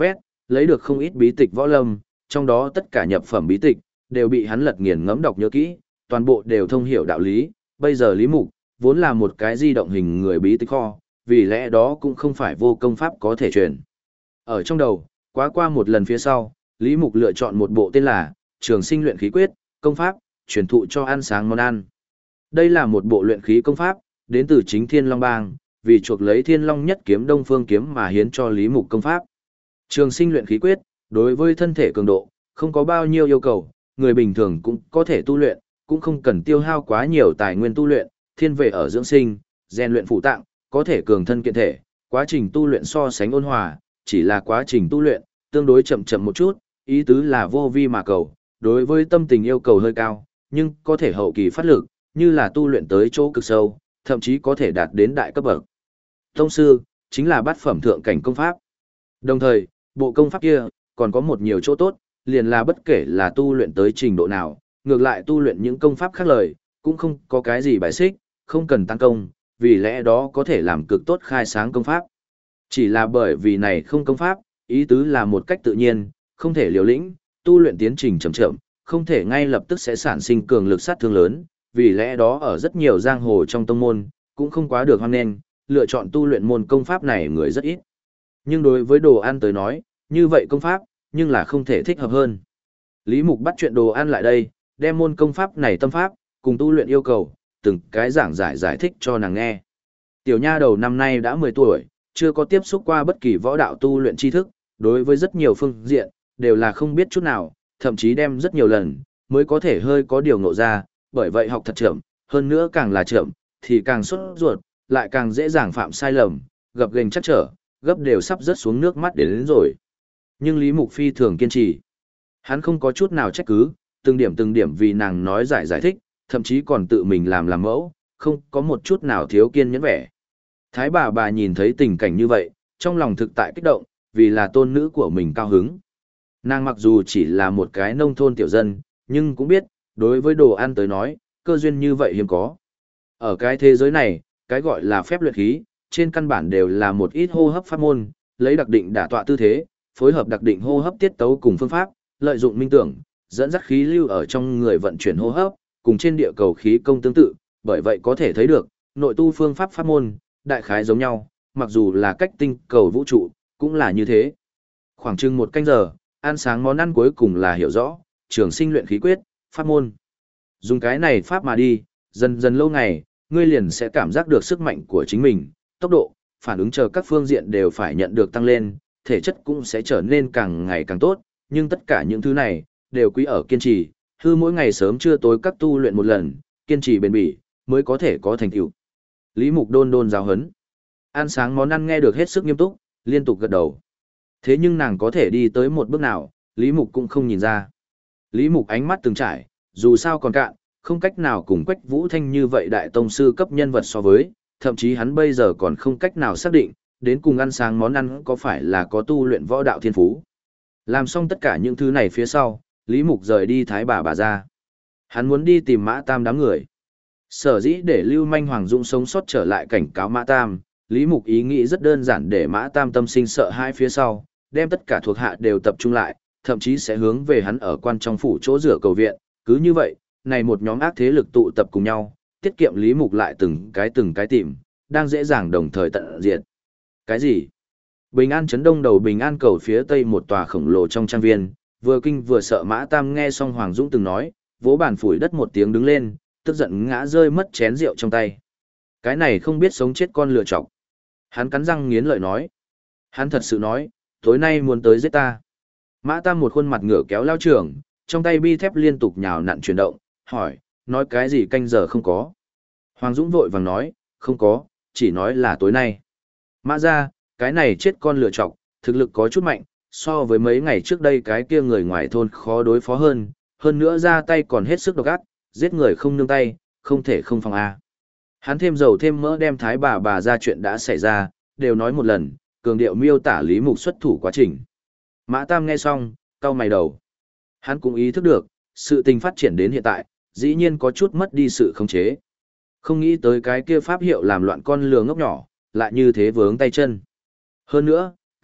lấy được không ít bí tịch võ lâm, trong đó tất cả nhập phẩm bí tịch, đều bị hắn lật nghiền ngẫm đọc nhớ kỹ, toàn bộ đều thông hiểu đạo lý. Bây giờ Lý Mục, vốn là một cái di động hình người bí tịch kho, vì lẽ đó cũng không phải vô công pháp có thể truyền. Ở trong đầu, qua một lần phía sau, Lý Mục lựa chọn một bộ tên là Trường Sinh Luyện Khí Quyết, công pháp, truyền thụ cho ăn sáng món ăn. Đây là một bộ luyện khí công pháp, đến từ chính Thiên Long Bang, vì chuộc lấy Thiên Long nhất kiếm Đông Phương kiếm mà hiến cho Lý Mục công pháp. Trường Sinh Luyện Khí Quyết, đối với thân thể cường độ, không có bao nhiêu yêu cầu, người bình thường cũng có thể tu luyện, cũng không cần tiêu hao quá nhiều tài nguyên tu luyện, thiên về ở dưỡng sinh, rèn luyện phụ tạng, có thể cường thân kiện thể, quá trình tu luyện so sánh ôn hòa, chỉ là quá trình tu luyện, tương đối chậm chậm một chút, ý tứ là vô vi mà cầu, đối với tâm tình yêu cầu hơi cao, nhưng có thể hậu kỳ phát lực, như là tu luyện tới chỗ cực sâu, thậm chí có thể đạt đến đại cấp bậc. Tông sư, chính là bát phẩm thượng cảnh công pháp. Đồng thời, bộ công pháp kia, còn có một nhiều chỗ tốt, liền là bất kể là tu luyện tới trình độ nào, ngược lại tu luyện những công pháp khác lời, cũng không có cái gì bài xích, không cần tăng công, vì lẽ đó có thể làm cực tốt khai sáng công pháp. Chỉ là bởi vì này không công pháp, ý tứ là một cách tự nhiên, không thể liều lĩnh, tu luyện tiến trình chậm chậm, không thể ngay lập tức sẽ sản sinh cường lực sát thương lớn, vì lẽ đó ở rất nhiều giang hồ trong tông môn, cũng không quá được hoan nghênh, lựa chọn tu luyện môn công pháp này người rất ít. Nhưng đối với đồ ăn tới nói, như vậy công pháp, nhưng là không thể thích hợp hơn. Lý Mục bắt chuyện đồ ăn lại đây, đem môn công pháp này tâm pháp, cùng tu luyện yêu cầu, từng cái giảng giải thích cho nàng nghe. Tiểu nha đầu năm nay đã 10 tuổi, chưa có tiếp xúc qua bất kỳ võ đạo tu luyện tri thức, đối với rất nhiều phương diện, đều là không biết chút nào, thậm chí đem rất nhiều lần, mới có thể hơi có điều ngộ ra, bởi vậy học thật chậm, hơn nữa càng là chậm, thì càng sốt ruột, lại càng dễ dàng phạm sai lầm, gập ghềnh chắc trở, gấp đều sắp rớt xuống nước mắt đến rồi. Nhưng Lý Mục Phi thường kiên trì. Hắn không có chút nào trách cứ, từng điểm vì nàng nói giải thích, thậm chí còn tự mình làm mẫu, không có một chút nào thiếu kiên nhẫn vẻ. Thái bà nhìn thấy tình cảnh như vậy, trong lòng thực tại kích động, vì là tôn nữ của mình cao hứng. Nàng mặc dù chỉ là một cái nông thôn tiểu dân, nhưng cũng biết, đối với đồ ăn tới nói, cơ duyên như vậy hiếm có. Ở cái thế giới này, cái gọi là phép luyện khí, trên căn bản đều là một ít hô hấp pháp môn, lấy đặc định đả tọa tư thế, phối hợp đặc định hô hấp tiết tấu cùng phương pháp, lợi dụng minh tưởng, dẫn dắt khí lưu ở trong người vận chuyển hô hấp, cùng trên địa cầu khí công tương tự, bởi vậy có thể thấy được, nội tu phương pháp pháp môn, đại khái giống nhau, mặc dù là cách tinh cầu vũ trụ, cũng là như thế. Khoảng chừng 1 canh giờ, ăn sáng món ăn cuối cùng là hiểu rõ, trường sinh luyện khí quyết, pháp môn. Dùng cái này pháp mà đi, dần dần lâu ngày, ngươi liền sẽ cảm giác được sức mạnh của chính mình, tốc độ, phản ứng chờ các phương diện đều phải nhận được tăng lên, thể chất cũng sẽ trở nên càng ngày càng tốt, nhưng tất cả những thứ này, đều quý ở kiên trì, hư mỗi ngày sớm trưa tối các tu luyện một lần, kiên trì bền bỉ, mới có thể có thành tựu. Lý Mục đôn giáo huấn. Ăn sáng món ăn nghe được hết sức nghiêm túc, liên tục gật đầu. Thế nhưng nàng có thể đi tới một bước nào, Lý Mục cũng không nhìn ra. Lý Mục ánh mắt từng trải, dù sao còn cạn, không cách nào cùng Quách Vũ Thanh như vậy đại tông sư cấp nhân vật so với, thậm chí hắn bây giờ còn không cách nào xác định, đến cùng ăn sáng món ăn có phải là có tu luyện võ đạo thiên phú. Làm xong tất cả những thứ này phía sau, Lý Mục rời đi Thái bà ra. Hắn muốn đi tìm Mã Tam đám người. Sở dĩ để Lưu Manh Hoàng Dũng sống sót trở lại cảnh cáo Mã Tam, Lý Mục ý nghĩ rất đơn giản để Mã Tam tâm sinh sợ hai phía sau, đem tất cả thuộc hạ đều tập trung lại, thậm chí sẽ hướng về hắn ở quan trong phủ chỗ rửa cầu viện, cứ như vậy, này một nhóm ác thế lực tụ tập cùng nhau, tiết kiệm Lý Mục lại từng cái tìm, đang dễ dàng đồng thời tận diệt. Cái gì? Bình An trấn đông đầu Bình An cầu phía tây một tòa khổng lồ trong trang viên, vừa kinh vừa sợ Mã Tam nghe xong Hoàng Dũng từng nói, vỗ bàn phủi đất một tiếng đứng lên, tức giận ngã rơi mất chén rượu trong tay. Cái này không biết sống chết con lựa chọc. Hắn cắn răng nghiến lợi nói. Hắn thật sự nói, tối nay muốn tới giết ta. Mã Tam một khuôn mặt ngửa kéo lao trường, trong tay bi thép liên tục nhào nặn chuyển động, hỏi, nói cái gì canh giờ không có. Hoàng Dũng vội vàng nói, không có, chỉ nói là tối nay. Mã ra, cái này chết con lựa chọc, thực lực có chút mạnh, so với mấy ngày trước đây cái kia người ngoài thôn khó đối phó hơn nữa ra tay còn hết sức độc ác, giết người không nương tay, không thể không phòng a. Hắn thêm dầu thêm mỡ đem Thái bà ra chuyện đã xảy ra, đều nói một lần, cường điệu miêu tả Lý Mục xuất thủ quá trình. Mã Tam nghe xong, cau mày đầu. Hắn cũng ý thức được, sự tình phát triển đến hiện tại, dĩ nhiên có chút mất đi sự khống chế. Không nghĩ tới cái kia pháp hiệu làm loạn con lừa ngốc nhỏ, lại như thế vướng tay chân. Hơn nữa,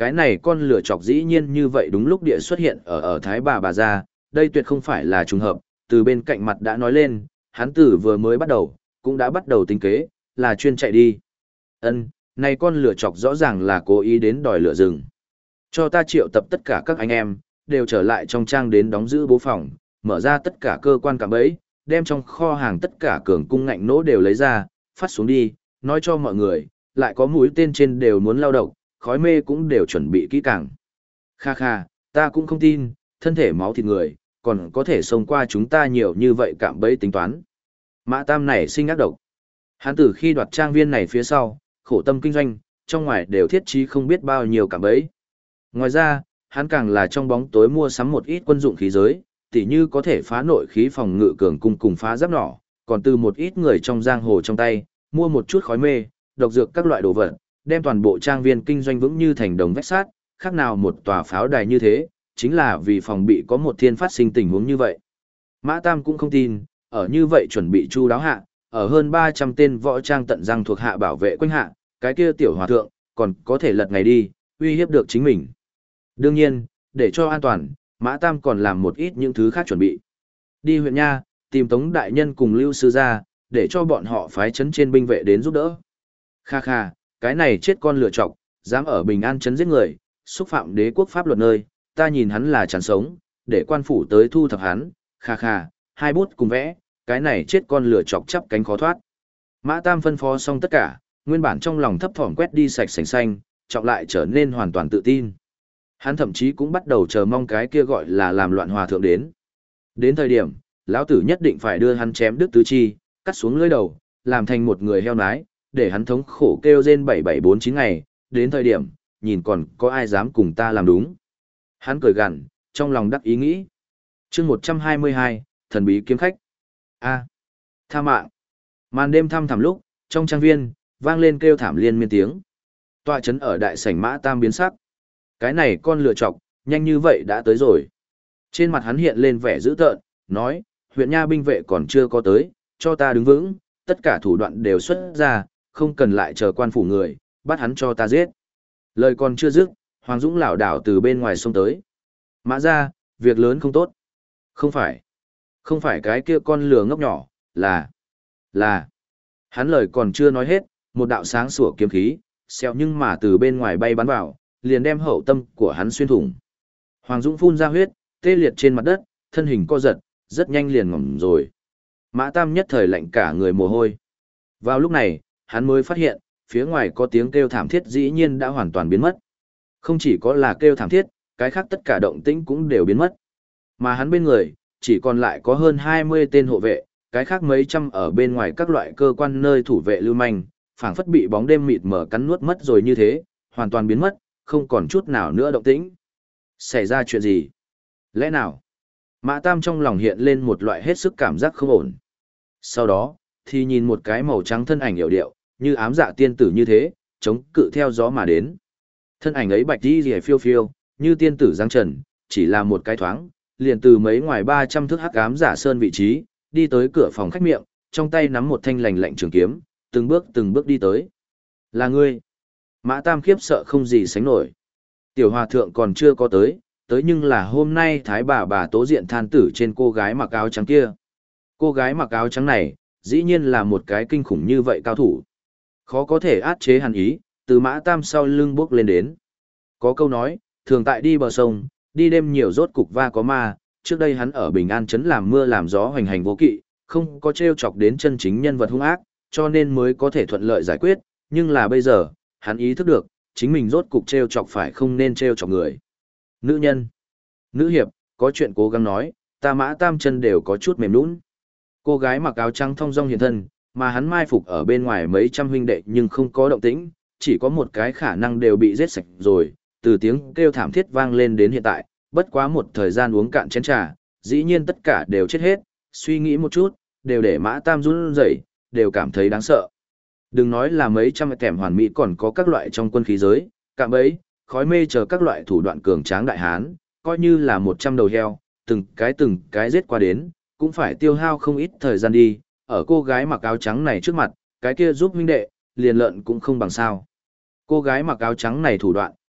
Cái này con lửa chọc dĩ nhiên như vậy đúng lúc địa xuất hiện ở Thái bà gia, đây tuyệt không phải là trùng hợp, từ bên cạnh mặt đã nói lên, hắn tử vừa mới bắt đầu, cũng đã bắt đầu tính kế, là chuyên chạy đi. Này con lửa chọc rõ ràng là cố ý đến đòi lửa rừng. Cho ta triệu tập tất cả các anh em, đều trở lại trong trang đến đóng giữ bố phòng, mở ra tất cả cơ quan cạm bẫy, đem trong kho hàng tất cả cường cung ngạnh nỗ đều lấy ra, phát xuống đi, nói cho mọi người, lại có mũi tên trên đều muốn lao động, khói mê cũng đều chuẩn bị kỹ càng. Kha kha, ta cũng không tin, thân thể máu thịt người, còn có thể xông qua chúng ta nhiều như vậy cạm bẫy tính toán. Mã Tam này sinh ác độc. Hắn từ khi đoạt trang viên này phía sau, khổ tâm kinh doanh, trong ngoài đều thiết trí không biết bao nhiêu cạm bẫy. Ngoài ra, hắn càng là trong bóng tối mua sắm một ít quân dụng khí giới, tỉ như có thể phá nội khí phòng ngự cường cung cùng phá giáp nỏ, còn từ một ít người trong giang hồ trong tay, mua một chút khói mê, độc dược các loại đồ vật, đem toàn bộ trang viên kinh doanh vững như thành đồng vách sắt, khác nào một tòa pháo đài như thế, chính là vì phòng bị có một thiên phát sinh tình huống như vậy. Mã Tam cũng không tin, ở như vậy chuẩn bị chu đáo hạ, ở hơn 300 tên võ trang tận răng thuộc hạ bảo vệ quanh hạ, cái kia tiểu hòa thượng, còn có thể lật ngày đi, uy hiếp được chính mình. Đương nhiên, để cho an toàn, Mã Tam còn làm một ít những thứ khác chuẩn bị. Đi huyện Nha, tìm Tống Đại Nhân cùng Lưu Sư ra, để cho bọn họ phái trấn trên binh vệ đến giúp đỡ. Kha kha, cái này chết con lựa chọc, dám ở Bình An trấn giết người, xúc phạm đế quốc pháp luật nơi, ta nhìn hắn là chán sống, để quan phủ tới thu thập hắn, kha kha, hai bút cùng vẽ, cái này chết con lửa chọc chắp cánh khó thoát. Mã Tam phân phó xong tất cả, nguyên bản trong lòng thấp thỏm quét đi sạch sành xanh, trọng lại trở nên hoàn toàn tự tin. Hắn thậm chí cũng bắt đầu chờ mong cái kia gọi là làm loạn hòa thượng đến. Đến thời điểm, lão tử nhất định phải đưa hắn chém đứt tứ chi, cắt xuống lưỡi đầu, làm thành một người heo nái, để hắn thống khổ kêu rên 7749 ngày, đến thời điểm, nhìn còn có ai dám cùng ta làm đúng. Hắn cười gằn, trong lòng đắc ý nghĩ. Chương 122, thần bí kiếm khách. A. Tha mạng. Màn đêm thăm thẳm lúc, trong trang viên, vang lên kêu thảm liên miên tiếng. Tọa trấn ở đại sảnh Mã Tam biến sắc. Cái này con lựa chọc, nhanh như vậy đã tới rồi. Trên mặt hắn hiện lên vẻ dữ tợn, nói, huyện Nha binh vệ còn chưa có tới, cho ta đứng vững, tất cả thủ đoạn đều xuất ra, không cần lại chờ quan phủ người, bắt hắn cho ta giết. Lời còn chưa dứt, Hoàng Dũng lảo đảo từ bên ngoài xông tới. Mã ra, việc lớn không tốt. Không phải cái kia con lừa ngốc nhỏ, là. Hắn lời còn chưa nói hết, một đạo sáng sủa kiếm khí, xẹo nhưng mà từ bên ngoài bay bắn vào, liền đem hậu tâm của hắn xuyên thủng. Hoàng Dũng phun ra huyết, tê liệt trên mặt đất, thân hình co giật, rất nhanh liền ngỏm rồi. Mã Tam nhất thời lạnh cả người mồ hôi. Vào lúc này, hắn mới phát hiện, phía ngoài có tiếng kêu thảm thiết dĩ nhiên đã hoàn toàn biến mất. Không chỉ có là kêu thảm thiết, cái khác tất cả động tĩnh cũng đều biến mất. Mà hắn bên người, chỉ còn lại có hơn 20 tên hộ vệ, cái khác mấy trăm ở bên ngoài các loại cơ quan nơi thủ vệ lưu manh, phảng phất bị bóng đêm mịt mờ cắn nuốt mất rồi như thế, hoàn toàn biến mất, không còn chút nào nữa động tĩnh. Xảy ra chuyện gì? Lẽ nào? Mã Tam trong lòng hiện lên một loại hết sức cảm giác không ổn. Sau đó, thì nhìn một cái màu trắng thân ảnh hiểu điệu, như ám dạ tiên tử như thế, chống cự theo gió mà đến. Thân ảnh ấy bạch đi rìa phiêu phiêu, như tiên tử giáng trần, chỉ là một cái thoáng, liền từ mấy ngoài 300 thước hắc ám giả sơn vị trí, đi tới cửa phòng khách miệng, trong tay nắm một thanh lành lạnh trường kiếm, từng bước đi tới. Là ngươi. Mã Tam khiếp sợ không gì sánh nổi. Tiểu hòa thượng còn chưa có tới nhưng là hôm nay thái bà tố diện than tử trên cô gái mặc áo trắng kia. Cô gái mặc áo trắng này, dĩ nhiên là một cái kinh khủng như vậy cao thủ. Khó có thể át chế hàn ý, từ Mã Tam sau lưng bước lên đến. Có câu nói, thường tại đi bờ sông, đi đêm nhiều rốt cục va có ma, trước đây hắn ở Bình An trấn làm mưa làm gió hoành hành vô kỵ, không có trêu chọc đến chân chính nhân vật hung ác, cho nên mới có thể thuận lợi giải quyết, nhưng là bây giờ, hắn ý thức được, chính mình rốt cục trêu chọc phải không nên trêu chọc người. Nữ nhân, nữ hiệp, có chuyện cố gắng nói, ta Mã Tam chân đều có chút mềm nhũn. Cô gái mặc áo trắng thong dong hiện thân, mà hắn mai phục ở bên ngoài mấy trăm huynh đệ nhưng không có động tĩnh, chỉ có một cái khả năng đều bị giết sạch rồi, từ tiếng kêu thảm thiết vang lên đến hiện tại, bất quá một thời gian uống cạn chén trà, dĩ nhiên tất cả đều chết hết, suy nghĩ một chút, đều để Mã Tam run rẩy, đều cảm thấy đáng sợ. Đừng nói là mấy trăm kẻm hoàn mỹ còn có các loại trong quân khí giới, cạm bẫy, khói mê chờ các loại thủ đoạn cường tráng đại hán, coi như là 100 đầu heo, từng cái giết qua đến, cũng phải tiêu hao không ít thời gian đi, ở cô gái mặc áo trắng này trước mặt, cái kia giúp huynh đệ, liền lợn cũng không bằng sao. Cô gái mặc áo trắng này thủ đoạn,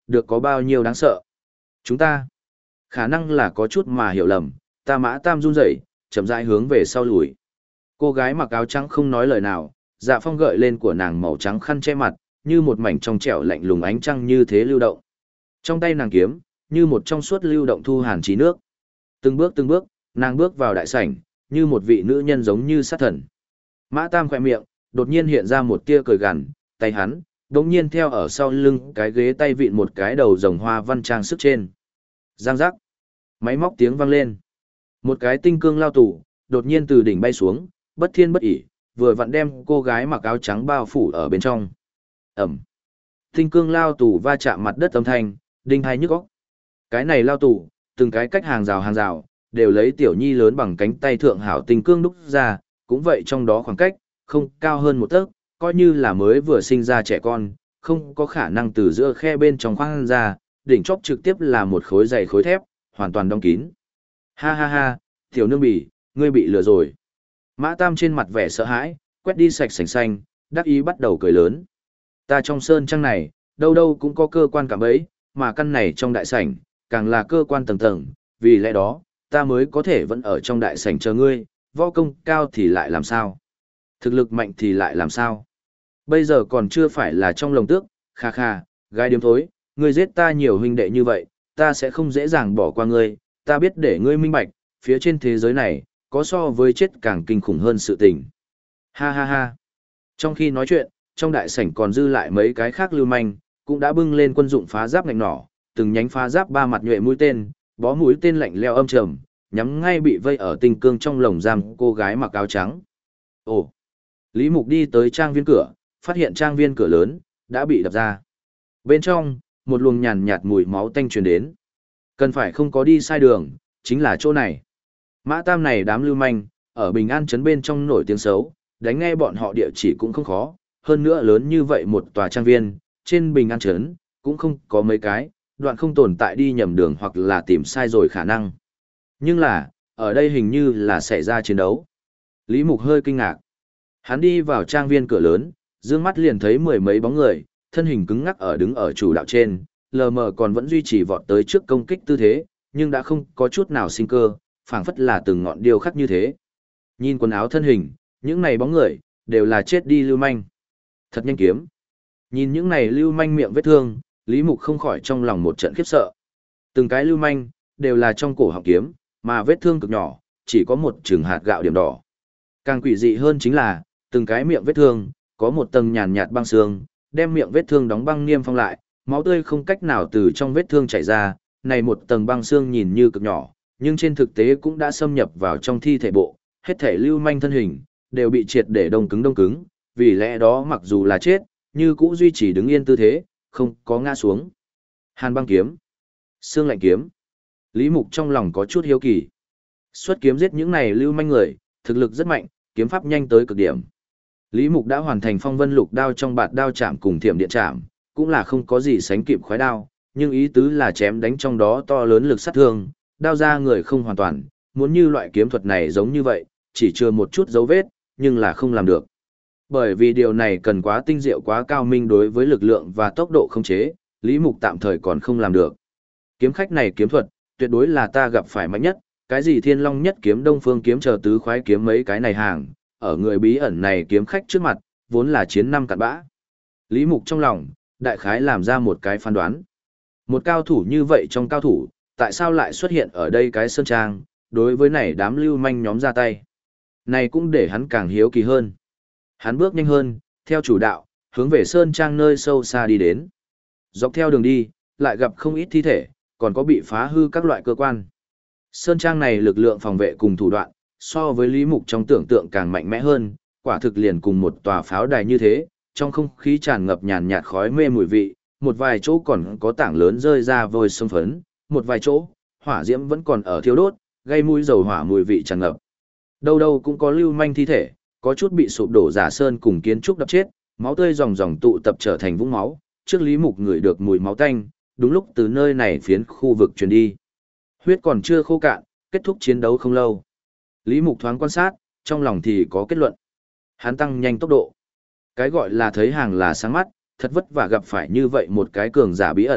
được có bao nhiêu đáng sợ. Chúng ta, khả năng là có chút mà hiểu lầm, ta Mã Tam run rẩy, chậm rãi hướng về sau lùi. Cô gái mặc áo trắng không nói lời nào, Dạ Phong gợi lên của nàng màu trắng khăn che mặt, như một mảnh trong trẻo lạnh lùng ánh trăng như thế lưu động. Trong tay nàng kiếm, như một trong suốt lưu động thu hàn trí nước. Từng bước, nàng bước vào đại sảnh, như một vị nữ nhân giống như sát thần. Mã Tam khỏe miệng, đột nhiên hiện ra một tia cười gằn, tay hắn, đống nhiên theo ở sau lưng cái ghế tay vịn một cái đầu rồng hoa văn trang sức trên. Giang giác. Máy móc tiếng vang lên. Một cái tinh cương lao tù, đột nhiên từ đỉnh bay xuống, bất thiên bất ỉ, vừa vặn đem cô gái mặc áo trắng bao phủ ở bên trong. Ẩm. Tinh cương lao tù va chạm mặt đất âm thanh, đinh hai nhức óc. Cái này lao tù, từng cái cách hàng rào, đều lấy tiểu nhi lớn bằng cánh tay thượng hảo tinh cương đúc ra, cũng vậy trong đó khoảng cách, không cao hơn một tấc, coi như là mới vừa sinh ra trẻ con, không có khả năng từ giữa khe bên trong khoang ra, đỉnh chóp trực tiếp là một khối dày khối thép, hoàn toàn đóng kín. Ha ha ha, tiểu nương bỉ, ngươi bị lừa rồi. Mã Tam trên mặt vẻ sợ hãi, quét đi sạch sành xanh, đắc ý bắt đầu cười lớn. Ta trong sơn trang này, đâu đâu cũng có cơ quan cả bấy, mà căn này trong đại sảnh, càng là cơ quan tầng tầng, vì lẽ đó, ta mới có thể vẫn ở trong đại sảnh chờ ngươi, võ công cao thì lại làm sao? Thực lực mạnh thì lại làm sao? Bây giờ còn chưa phải là trong lồng tước, kha kha, gai điếm thối, ngươi giết ta nhiều huynh đệ như vậy, ta sẽ không dễ dàng bỏ qua ngươi, ta biết để ngươi minh bạch, phía trên thế giới này, có so với chết càng kinh khủng hơn sự tình. Ha ha ha. Trong khi nói chuyện, trong đại sảnh còn dư lại mấy cái khác lưu manh, cũng đã bưng lên quân dụng phá giáp ngạnh nỏ, từng nhánh phá giáp ba mặt nhuệ mũi tên, bó mũi tên lạnh leo âm trầm, nhắm ngay bị vây ở tinh cương trong lồng giam cô gái mặc áo trắng. Ồ. Lý Mục đi tới trang viên cửa, phát hiện trang viên cửa lớn đã bị đập ra. Bên trong, một luồng nhàn nhạt mùi máu tanh truyền đến. Cần phải không có đi sai đường, chính là chỗ này. Mã Tam này đám lưu manh, ở Bình An trấn bên trong nổi tiếng xấu, đánh nghe bọn họ địa chỉ cũng không khó, hơn nữa lớn như vậy một tòa trang viên, trên Bình An trấn cũng không có mấy cái, đoạn không tồn tại đi nhầm đường hoặc là tìm sai rồi khả năng. Nhưng là, ở đây hình như là xảy ra chiến đấu. Lý Mục hơi kinh ngạc. Hắn đi vào trang viên cửa lớn, dương mắt liền thấy mười mấy bóng người, thân hình cứng ngắc đứng ở chủ đạo trên, lờ mờ còn vẫn duy trì vọt tới trước công kích tư thế, nhưng đã không có chút nào sinh cơ, phảng phất là từng ngọn điêu khắc như thế. Nhìn quần áo thân hình, những này bóng người, đều là chết đi lưu manh. Thật nhanh kiếm. Nhìn những này lưu manh miệng vết thương, Lý Mục không khỏi trong lòng một trận khiếp sợ. Từng cái lưu manh, đều là trong cổ họng kiếm, mà vết thương cực nhỏ, chỉ có một chừng hạt gạo điểm đỏ. Càng quỷ dị hơn chính là, từng cái miệng vết thương, có một tầng nhàn nhạt băng xương, đem miệng vết thương đóng băng niêm phong lại, máu tươi không cách nào từ trong vết thương chảy ra, này một tầng băng xương nhìn như cực nhỏ, nhưng trên thực tế cũng đã xâm nhập vào trong thi thể bộ, hết thể lưu manh thân hình, đều bị triệt để đông cứng, vì lẽ đó mặc dù là chết, như cũ duy trì đứng yên tư thế, không có ngã xuống. Hàn băng kiếm, xương lạnh kiếm. Lý Mục trong lòng có chút hiếu kỳ. Xuất kiếm giết những này lưu manh người, thực lực rất mạnh, kiếm pháp nhanh tới cực điểm. Lý Mục đã hoàn thành phong vân lục đao trong bạt đao chạm cùng thiểm điện chạm, cũng là không có gì sánh kịp khoái đao, nhưng ý tứ là chém đánh trong đó to lớn lực sát thương, đao ra người không hoàn toàn, muốn như loại kiếm thuật này giống như vậy, chỉ chưa một chút dấu vết, nhưng là không làm được. Bởi vì điều này cần quá tinh diệu quá cao minh đối với lực lượng và tốc độ không chế, Lý Mục tạm thời còn không làm được. Kiếm khách này kiếm thuật, tuyệt đối là ta gặp phải mạnh nhất, cái gì Thiên Long nhất kiếm Đông Phương kiếm chờ tứ khoái kiếm mấy cái này hàng, ở người bí ẩn này kiếm khách trước mặt, vốn là chiến năm cặn bã. Lý Mục trong lòng, đại khái làm ra một cái phán đoán. Một cao thủ như vậy trong cao thủ, tại sao lại xuất hiện ở đây cái sơn trang, đối với này đám lưu manh nhóm ra tay. Này cũng để hắn càng hiếu kỳ hơn. Hắn bước nhanh hơn, theo chủ đạo, hướng về sơn trang nơi sâu xa đi đến. Dọc theo đường đi, lại gặp không ít thi thể, còn có bị phá hư các loại cơ quan. Sơn trang này lực lượng phòng vệ cùng thủ đoạn, so với Lý Mục trong tưởng tượng càng mạnh mẽ hơn, quả thực liền cùng một tòa pháo đài như thế, trong không khí tràn ngập nhàn nhạt khói mê mùi vị, một vài chỗ còn có tảng lớn rơi ra vôi sông phấn, một vài chỗ, hỏa diễm vẫn còn ở thiêu đốt, gây mũi dầu hỏa mùi vị tràn ngập. Đâu đâu cũng có lưu manh thi thể, có chút bị sụp đổ giả sơn cùng kiến trúc đập chết, máu tươi ròng ròng tụ tập trở thành vũng máu, trước Lý Mục ngửi được mùi máu tanh, đúng lúc từ nơi này phiến khu vực truyền đi. Huyết còn chưa khô cạn, kết thúc chiến đấu không lâu. Lý Mục thoáng quan sát, trong lòng thì có kết luận. Hắn tăng nhanh tốc độ. Cái gọi là thấy hàng là sáng mắt, thật vất vả gặp phải như vậy một cái cường giả bí ẩn,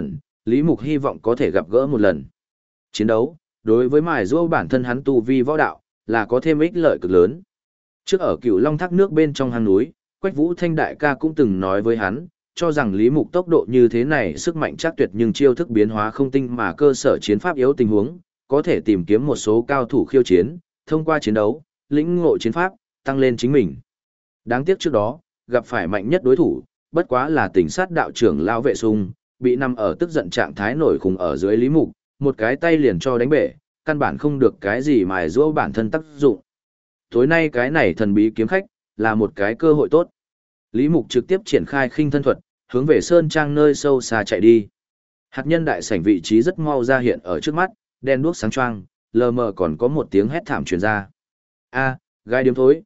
Lý Mục hy vọng có thể gặp gỡ một lần. Chiến đấu, đối với mài giũa bản thân hắn tu vi võ đạo, là có thêm ích lợi cực lớn. Trước ở Cửu Long thác nước bên trong hang núi, Quách Vũ Thanh đại ca cũng từng nói với hắn, cho rằng Lý Mục tốc độ như thế này sức mạnh chắc tuyệt nhưng chiêu thức biến hóa không tinh mà cơ sở chiến pháp yếu tình huống, có thể tìm kiếm một số cao thủ khiêu chiến, thông qua chiến đấu, lĩnh ngộ chiến pháp, tăng lên chính mình. Đáng tiếc trước đó, gặp phải mạnh nhất đối thủ, bất quá là tỉnh sát đạo trưởng Lao Vệ Sung, bị nằm ở tức giận trạng thái nổi khủng ở dưới Lý Mục, một cái tay liền cho đánh bể, căn bản không được cái gì mài giũa bản thân tác dụng. Tối nay cái này thần bí kiếm khách, là một cái cơ hội tốt. Lý Mục trực tiếp triển khai khinh thân thuật, hướng về sơn trang nơi sâu xa chạy đi. Hạt nhân đại sảnh vị trí rất mau ra hiện ở trước mắt, đen đuốc sáng choang, lờ mờ còn có một tiếng hét thảm truyền ra. A, gai điếm thối,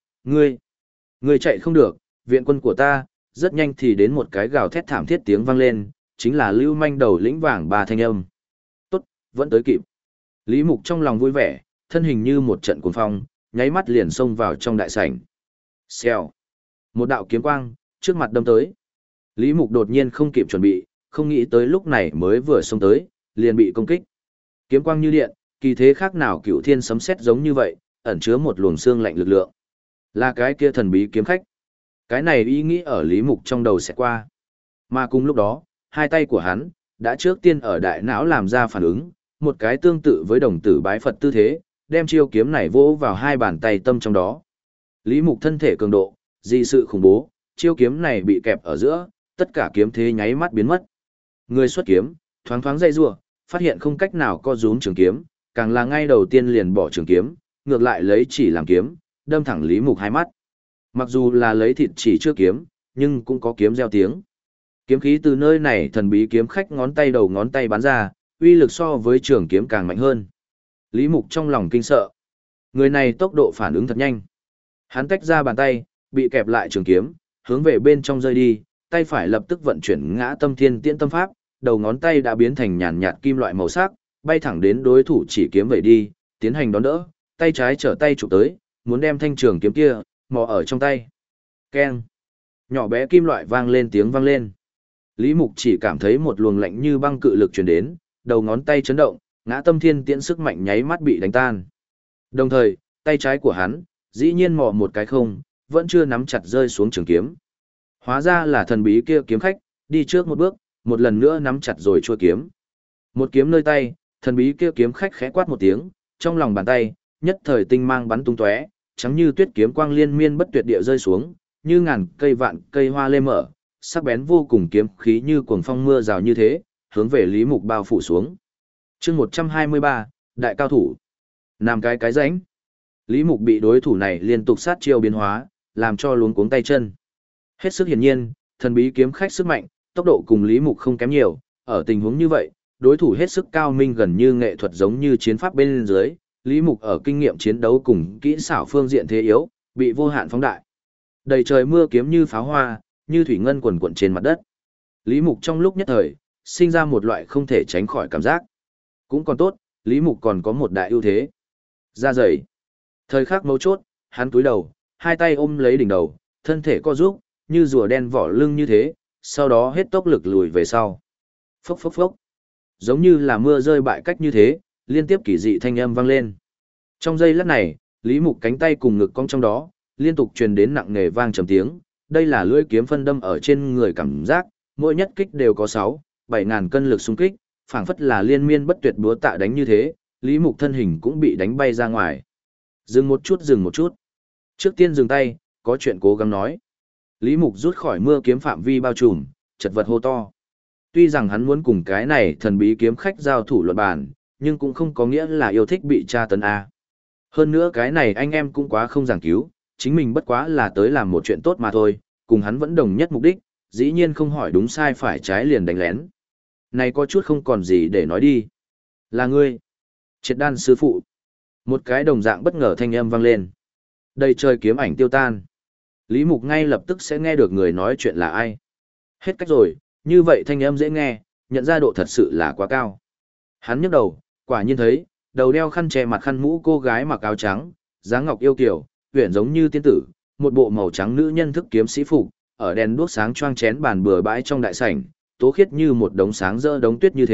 ngươi chạy không được, viện quân của ta, rất nhanh thì đến một cái gào thét thảm thiết tiếng vang lên, chính là Lưu Manh đầu lĩnh vàng ba thanh âm. Tốt, vẫn tới kịp. Lý Mục trong lòng vui vẻ, thân hình như một trận cuồng phong, nháy mắt liền xông vào trong đại sảnh. Xèo. Một đạo kiếm quang, trước mặt đâm tới. Lý Mục đột nhiên không kịp chuẩn bị, không nghĩ tới lúc này mới vừa xông tới, liền bị công kích. Kiếm quang như điện, kỳ thế khác nào cửu thiên sấm sét giống như vậy, ẩn chứa một luồng xương lạnh lực lượng. Là cái kia thần bí kiếm khách. Cái này ý nghĩ ở Lý Mục trong đầu sẽ qua. Mà cùng lúc đó, hai tay của hắn, đã trước tiên ở đại não làm ra phản ứng, một cái tương tự với đồng tử bái Phật tư thế, đem chiêu kiếm này vỗ vào hai bàn tay tâm trong đó. Lý Mục thân thể cường độ, dị sự khủng bố, chiêu kiếm này bị kẹp ở giữa, tất cả kiếm thế nháy mắt biến mất. Người xuất kiếm, thoáng thoáng dây rủa, phát hiện không cách nào co rúm trường kiếm, càng là ngay đầu tiên liền bỏ trường kiếm, ngược lại lấy chỉ làm kiếm, đâm thẳng Lý Mục hai mắt. Mặc dù là lấy thịt chỉ chưa kiếm, nhưng cũng có kiếm reo tiếng. Kiếm khí từ nơi này thần bí kiếm khách ngón tay đầu ngón tay bắn ra, uy lực so với trường kiếm càng mạnh hơn. Lý Mục trong lòng kinh sợ. Người này tốc độ phản ứng thật nhanh. Hắn tách ra bàn tay, bị kẹp lại trường kiếm, hướng về bên trong rơi đi, tay phải lập tức vận chuyển Ngã Tâm Thiên Tiễn Tâm Pháp, đầu ngón tay đã biến thành nhàn nhạt kim loại màu sắc, bay thẳng đến đối thủ chỉ kiếm vậy đi, tiến hành đón đỡ, tay trái trở tay chụp tới, muốn đem thanh trường kiếm kia mò ở trong tay. Keng. Nhỏ bé kim loại vang lên tiếng vang lên. Lý Mục chỉ cảm thấy một luồng lạnh như băng cự lực truyền đến, đầu ngón tay chấn động, Ngã Tâm Thiên Tiễn sức mạnh nháy mắt bị đánh tan. Đồng thời, tay trái của hắn, dĩ nhiên mò một cái không, vẫn chưa nắm chặt rơi xuống trường kiếm. Hóa ra là thần bí kia kiếm khách, đi trước một bước, một lần nữa nắm chặt rồi chuôi kiếm. Một kiếm nơi tay, thần bí kia kiếm khách khẽ quát một tiếng, trong lòng bàn tay, nhất thời tinh mang bắn tung tóe, trắng như tuyết kiếm quang liên miên bất tuyệt địa rơi xuống, như ngàn cây vạn cây hoa lê mở, sắc bén vô cùng kiếm khí như cuồng phong mưa rào như thế, hướng về Lý Mục bao phủ xuống. Chương 123, đại cao thủ. Nam cái rãnh. Lý Mục bị đối thủ này liên tục sát chiêu biến hóa, làm cho luống cuống tay chân. Hết sức hiển nhiên, thần bí kiếm khách sức mạnh, tốc độ cùng Lý Mục không kém nhiều, ở tình huống như vậy, đối thủ hết sức cao minh gần như nghệ thuật giống như chiến pháp bên dưới, Lý Mục ở kinh nghiệm chiến đấu cùng kỹ xảo phương diện thế yếu, bị vô hạn phóng đại. Đầy trời mưa kiếm như pháo hoa, như thủy ngân quần quần trên mặt đất. Lý Mục trong lúc nhất thời, sinh ra một loại không thể tránh khỏi cảm giác. Cũng còn tốt, Lý Mục còn có một đại ưu thế. Da dày. Thời khắc mấu chốt, hắn cúi đầu, hai tay ôm lấy đỉnh đầu, thân thể co rúm, như rùa đen vỏ lưng như thế, sau đó hết tốc lực lùi về sau. Phốc phốc phốc. Giống như là mưa rơi bại cách như thế, liên tiếp kỳ dị thanh âm vang lên. Trong giây lát này, Lý Mục cánh tay cùng ngực cong trong đó, liên tục truyền đến nặng nề vang trầm tiếng, đây là lưỡi kiếm phân đâm ở trên người cảm giác, mỗi nhất kích đều có 7 ngàn cân lực xung kích, phảng phất là liên miên bất tuyệt búa tạ đánh như thế, Lý Mục thân hình cũng bị đánh bay ra ngoài. Dừng một chút. Trước tiên dừng tay, có chuyện cố gắng nói. Lý Mục rút khỏi mưa kiếm phạm vi bao trùm, chật vật hô to. Tuy rằng hắn muốn cùng cái này thần bí kiếm khách giao thủ luận bàn, nhưng cũng không có nghĩa là yêu thích bị tra tấn A. Hơn nữa cái này anh em cũng quá không giảng cứu, chính mình bất quá là tới làm một chuyện tốt mà thôi, cùng hắn vẫn đồng nhất mục đích, dĩ nhiên không hỏi đúng sai phải trái liền đánh lén. Này có chút không còn gì để nói đi. Là ngươi. Triệt đan sư phụ. Một cái đồng dạng bất ngờ thanh âm vang lên. Đầy trời kiếm ảnh tiêu tan. Lý Mục ngay lập tức sẽ nghe được người nói chuyện là ai. Hết cách rồi, như vậy thanh âm dễ nghe, nhận ra độ thật sự là quá cao. Hắn nhấc đầu, quả nhiên thấy, đầu đeo khăn che mặt khăn mũ cô gái mặc áo trắng, dáng ngọc yêu kiều, uyển giống như tiên tử, một bộ màu trắng nữ nhân thức kiếm sĩ phục, ở đèn đuốc sáng choang chén bàn bừa bãi trong đại sảnh, tố khiết như một đống sáng rỡ đống tuyết như thế,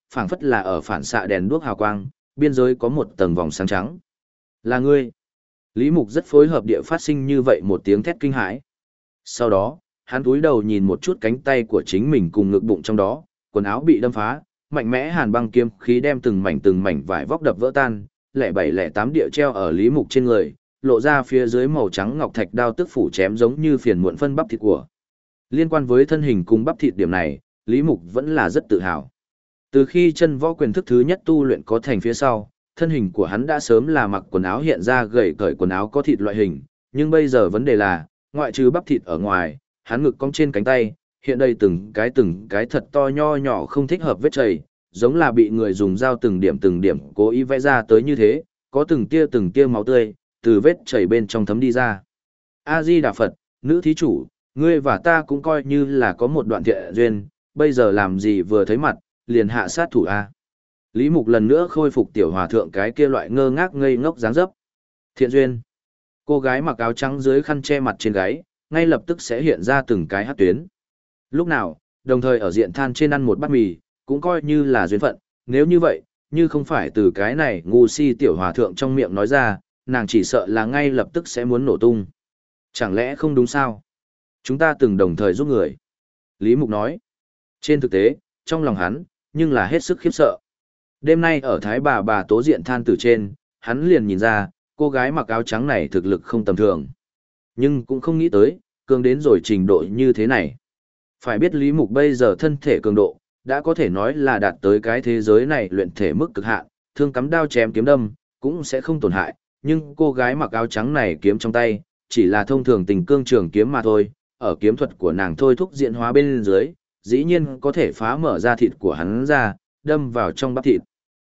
phảng phất là ở phản xạ đèn đuốc hào quang, biên giới có một tầng vòng sáng trắng. Là ngươi. Lý Mục rất phối hợp địa phát sinh như vậy một tiếng thét kinh hãi. Sau đó, hắn cúi đầu nhìn một chút cánh tay của chính mình cùng ngực bụng trong đó, quần áo bị đâm phá, mạnh mẽ hàn băng kiếm khí đem từng mảnh vải vóc đập vỡ tan, lẻ bảy lẻ tám địa treo ở Lý Mục trên người, lộ ra phía dưới màu trắng ngọc thạch đao tức phủ chém giống như phiền muộn phân bắp thịt của. Liên quan với thân hình cùng bắp thịt điểm này, Lý Mục vẫn là rất tự hào. Từ khi chân võ quyền thức thứ nhất tu luyện có thành phía sau, thân hình của hắn đã sớm là mặc quần áo hiện ra gầy cởi quần áo có thịt loại hình, nhưng bây giờ vấn đề là, ngoại trừ bắp thịt ở ngoài, hắn ngực cong trên cánh tay, hiện đây từng cái thật to nho nhỏ không thích hợp vết chảy, giống là bị người dùng dao từng điểm cố ý vẽ ra tới như thế, có từng tia máu tươi từ vết chảy bên trong thấm đi ra. A Di Đà Phật, nữ thí chủ, ngươi và ta cũng coi như là có một đoạn thiện duyên, bây giờ làm gì vừa thấy mặt, liền hạ sát thủ a. Lý Mục lần nữa khôi phục tiểu hòa thượng cái kia loại ngơ ngác ngây ngốc dáng dấp. Thiện duyên. Cô gái mặc áo trắng dưới khăn che mặt trên gáy, ngay lập tức sẽ hiện ra từng cái hắc tuyến. Lúc nào, đồng thời ở diện than trên ăn một bát mì, cũng coi như là duyên phận, nếu như vậy, như không phải từ cái này ngu si tiểu hòa thượng trong miệng nói ra, nàng chỉ sợ là ngay lập tức sẽ muốn nổ tung. Chẳng lẽ không đúng sao? Chúng ta từng đồng thời giúp người. Lý Mục nói. Trên thực tế, trong lòng hắn, nhưng là hết sức khiếp sợ. Đêm nay ở Thái Bà Tố diện than từ trên, hắn liền nhìn ra, cô gái mặc áo trắng này thực lực không tầm thường. Nhưng cũng không nghĩ tới, cường đến rồi trình độ như thế này. Phải biết Lý Mục bây giờ thân thể cường độ, đã có thể nói là đạt tới cái thế giới này luyện thể mức cực hạn, thương cắm đao chém kiếm đâm, cũng sẽ không tổn hại, nhưng cô gái mặc áo trắng này kiếm trong tay, chỉ là thông thường tình cương trường kiếm mà thôi, ở kiếm thuật của nàng thôi thúc diễn hóa bên dưới, dĩ nhiên có thể phá mở ra thịt của hắn ra, đâm vào trong bắp thịt.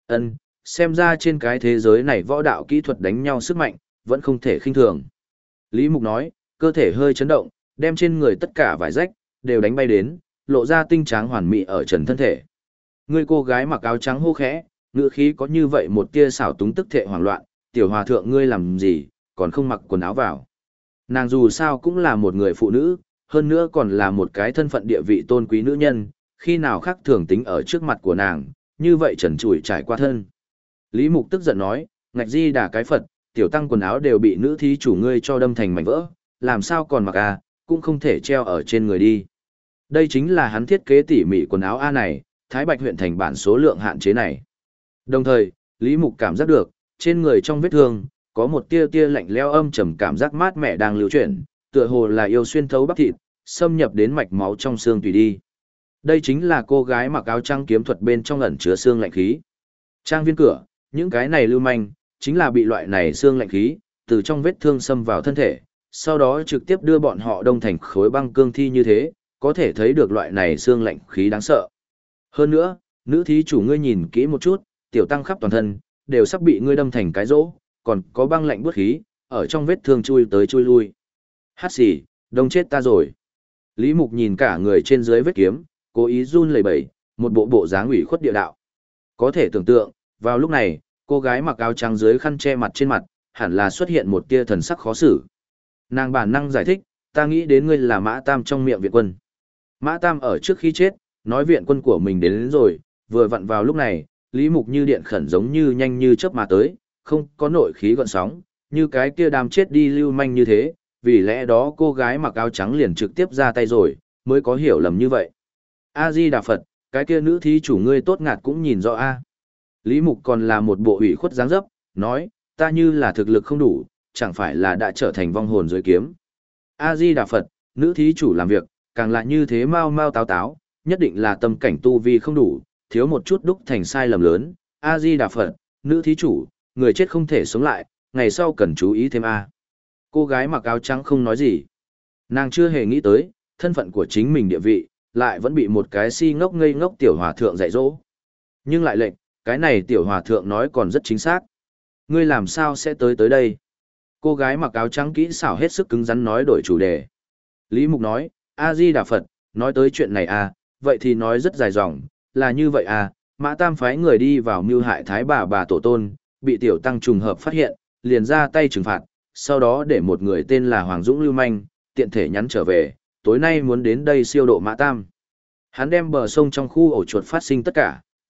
Xem ra trên cái thế giới này võ đạo kỹ thuật đánh nhau sức mạnh, vẫn không thể khinh thường. Lý Mục nói, cơ thể hơi chấn động, đem trên người tất cả vải rách, đều đánh bay đến, lộ ra tinh tráng hoàn mỹ ở trần thân thể. Người cô gái mặc áo trắng hô khẽ, ngữ khí có như vậy một tia xảo túng tức thệ hoảng loạn, tiểu hòa thượng ngươi làm gì, còn không mặc quần áo vào. Nàng dù sao cũng là một người phụ nữ, hơn nữa còn là một cái thân phận địa vị tôn quý nữ nhân, khi nào khác thường tính ở trước mặt của nàng, như vậy trần trụi trải qua thân. Lý Mục tức giận nói, ngạch Di Đà cái Phật, tiểu tăng quần áo đều bị nữ thí chủ ngươi cho đâm thành mảnh vỡ, làm sao còn mặc à, cũng không thể treo ở trên người đi. Đây chính là hắn thiết kế tỉ mỉ quần áo A này, Thái Bạch huyện thành bản số lượng hạn chế này. Đồng thời, Lý Mục cảm giác được, trên người trong vết thương, có một tia tia lạnh lẽo âm trầm cảm giác mát mẻ đang lưu chuyển, tựa hồ là yêu xuyên thấu bắp thịt, xâm nhập đến mạch máu trong xương tùy đi. Đây chính là cô gái mặc áo trắng kiếm thuật bên trong ẩn chứa xương lạnh khí. Trang viên cửa, những cái này lưu manh, chính là bị loại này xương lạnh khí, từ trong vết thương xâm vào thân thể, sau đó trực tiếp đưa bọn họ đông thành khối băng cương thi như thế, có thể thấy được loại này xương lạnh khí đáng sợ. Hơn nữa, nữ thí chủ ngươi nhìn kỹ một chút, tiểu tăng khắp toàn thân, đều sắp bị ngươi đâm thành cái rỗ, còn có băng lạnh buốt khí, ở trong vết thương chui tới chui lui. Hát xì, đông chết ta rồi. Lý Mục nhìn cả người trên dưới vết kiếm, cố ý run lẩy bẩy, một bộ dáng ủy khuất địa đạo. Có thể tưởng tượng, vào lúc này, cô gái mặc áo trắng dưới khăn che mặt trên mặt, hẳn là xuất hiện một tia thần sắc khó xử. Nàng bản năng giải thích, ta nghĩ đến ngươi là Mã Tam trong miệng viện quân. Mã Tam ở trước khi chết, nói viện quân của mình đến rồi, vừa vặn vào lúc này, Lý Mục như điện khẩn giống như nhanh như chớp mà tới, không có nội khí gợn sóng, như cái kia đám chết đi lưu manh như thế, vì lẽ đó cô gái mặc áo trắng liền trực tiếp ra tay rồi, mới có hiểu lầm như vậy. A Di Đà Phật, cái kia nữ thí chủ ngươi tốt ngạt cũng nhìn rõ a. Lý Mục còn là một bộ ủy khuất dáng dấp, nói, ta như là thực lực không đủ, chẳng phải là đã trở thành vong hồn dưới kiếm. A Di Đà Phật, nữ thí chủ làm việc, càng là như thế mau mau táo táo, nhất định là tâm cảnh tu vi không đủ, thiếu một chút đúc thành sai lầm lớn. A Di Đà Phật, nữ thí chủ, người chết không thể sống lại, ngày sau cần chú ý thêm a. Cô gái mặc áo trắng không nói gì. Nàng chưa hề nghĩ tới, thân phận của chính mình địa vị, lại vẫn bị một cái si ngốc ngây ngốc tiểu hòa thượng dạy dỗ. Nhưng lại lệnh, cái này tiểu hòa thượng nói còn rất chính xác. Ngươi làm sao sẽ tới đây? Cô gái mặc áo trắng kỹ xảo hết sức cứng rắn nói đổi chủ đề. Lý Mục nói, A-di Đà Phật, nói tới chuyện này à, vậy thì nói rất dài dòng, là như vậy à, Mã Tam phái người đi vào mưu hại Thái bà tổ tôn, bị tiểu tăng trùng hợp phát hiện, liền ra tay trừng phạt, sau đó để một người tên là Hoàng Dũng lưu manh, tiện thể nhắn trở về, tối nay muốn đến đây siêu độ Mã Tam. Hắn đem bờ sông trong khu ổ chuột phát sinh tất cả,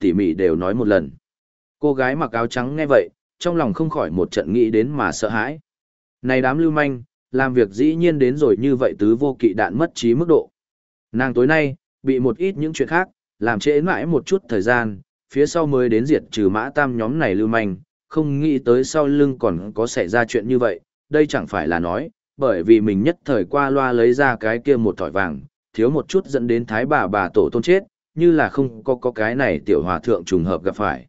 tỉ mỉ đều nói một lần. Cô gái mặc áo trắng nghe vậy, trong lòng không khỏi một trận nghĩ đến mà sợ hãi. Này đám lưu manh, làm việc dĩ nhiên đến rồi như vậy tứ vô kỵ đạn mất trí mức độ. Nàng tối nay, bị một ít những chuyện khác, làm trễ mãi một chút thời gian, phía sau mới đến diệt trừ Mã Tam nhóm này lưu manh, không nghĩ tới sau lưng còn có xảy ra chuyện như vậy, đây chẳng phải là nói, bởi vì mình nhất thời qua loa lấy ra cái kia một thỏi vàng, thiếu một chút dẫn đến thái bà tổ tôn chết, như là không có cái này tiểu hòa thượng trùng hợp gặp phải.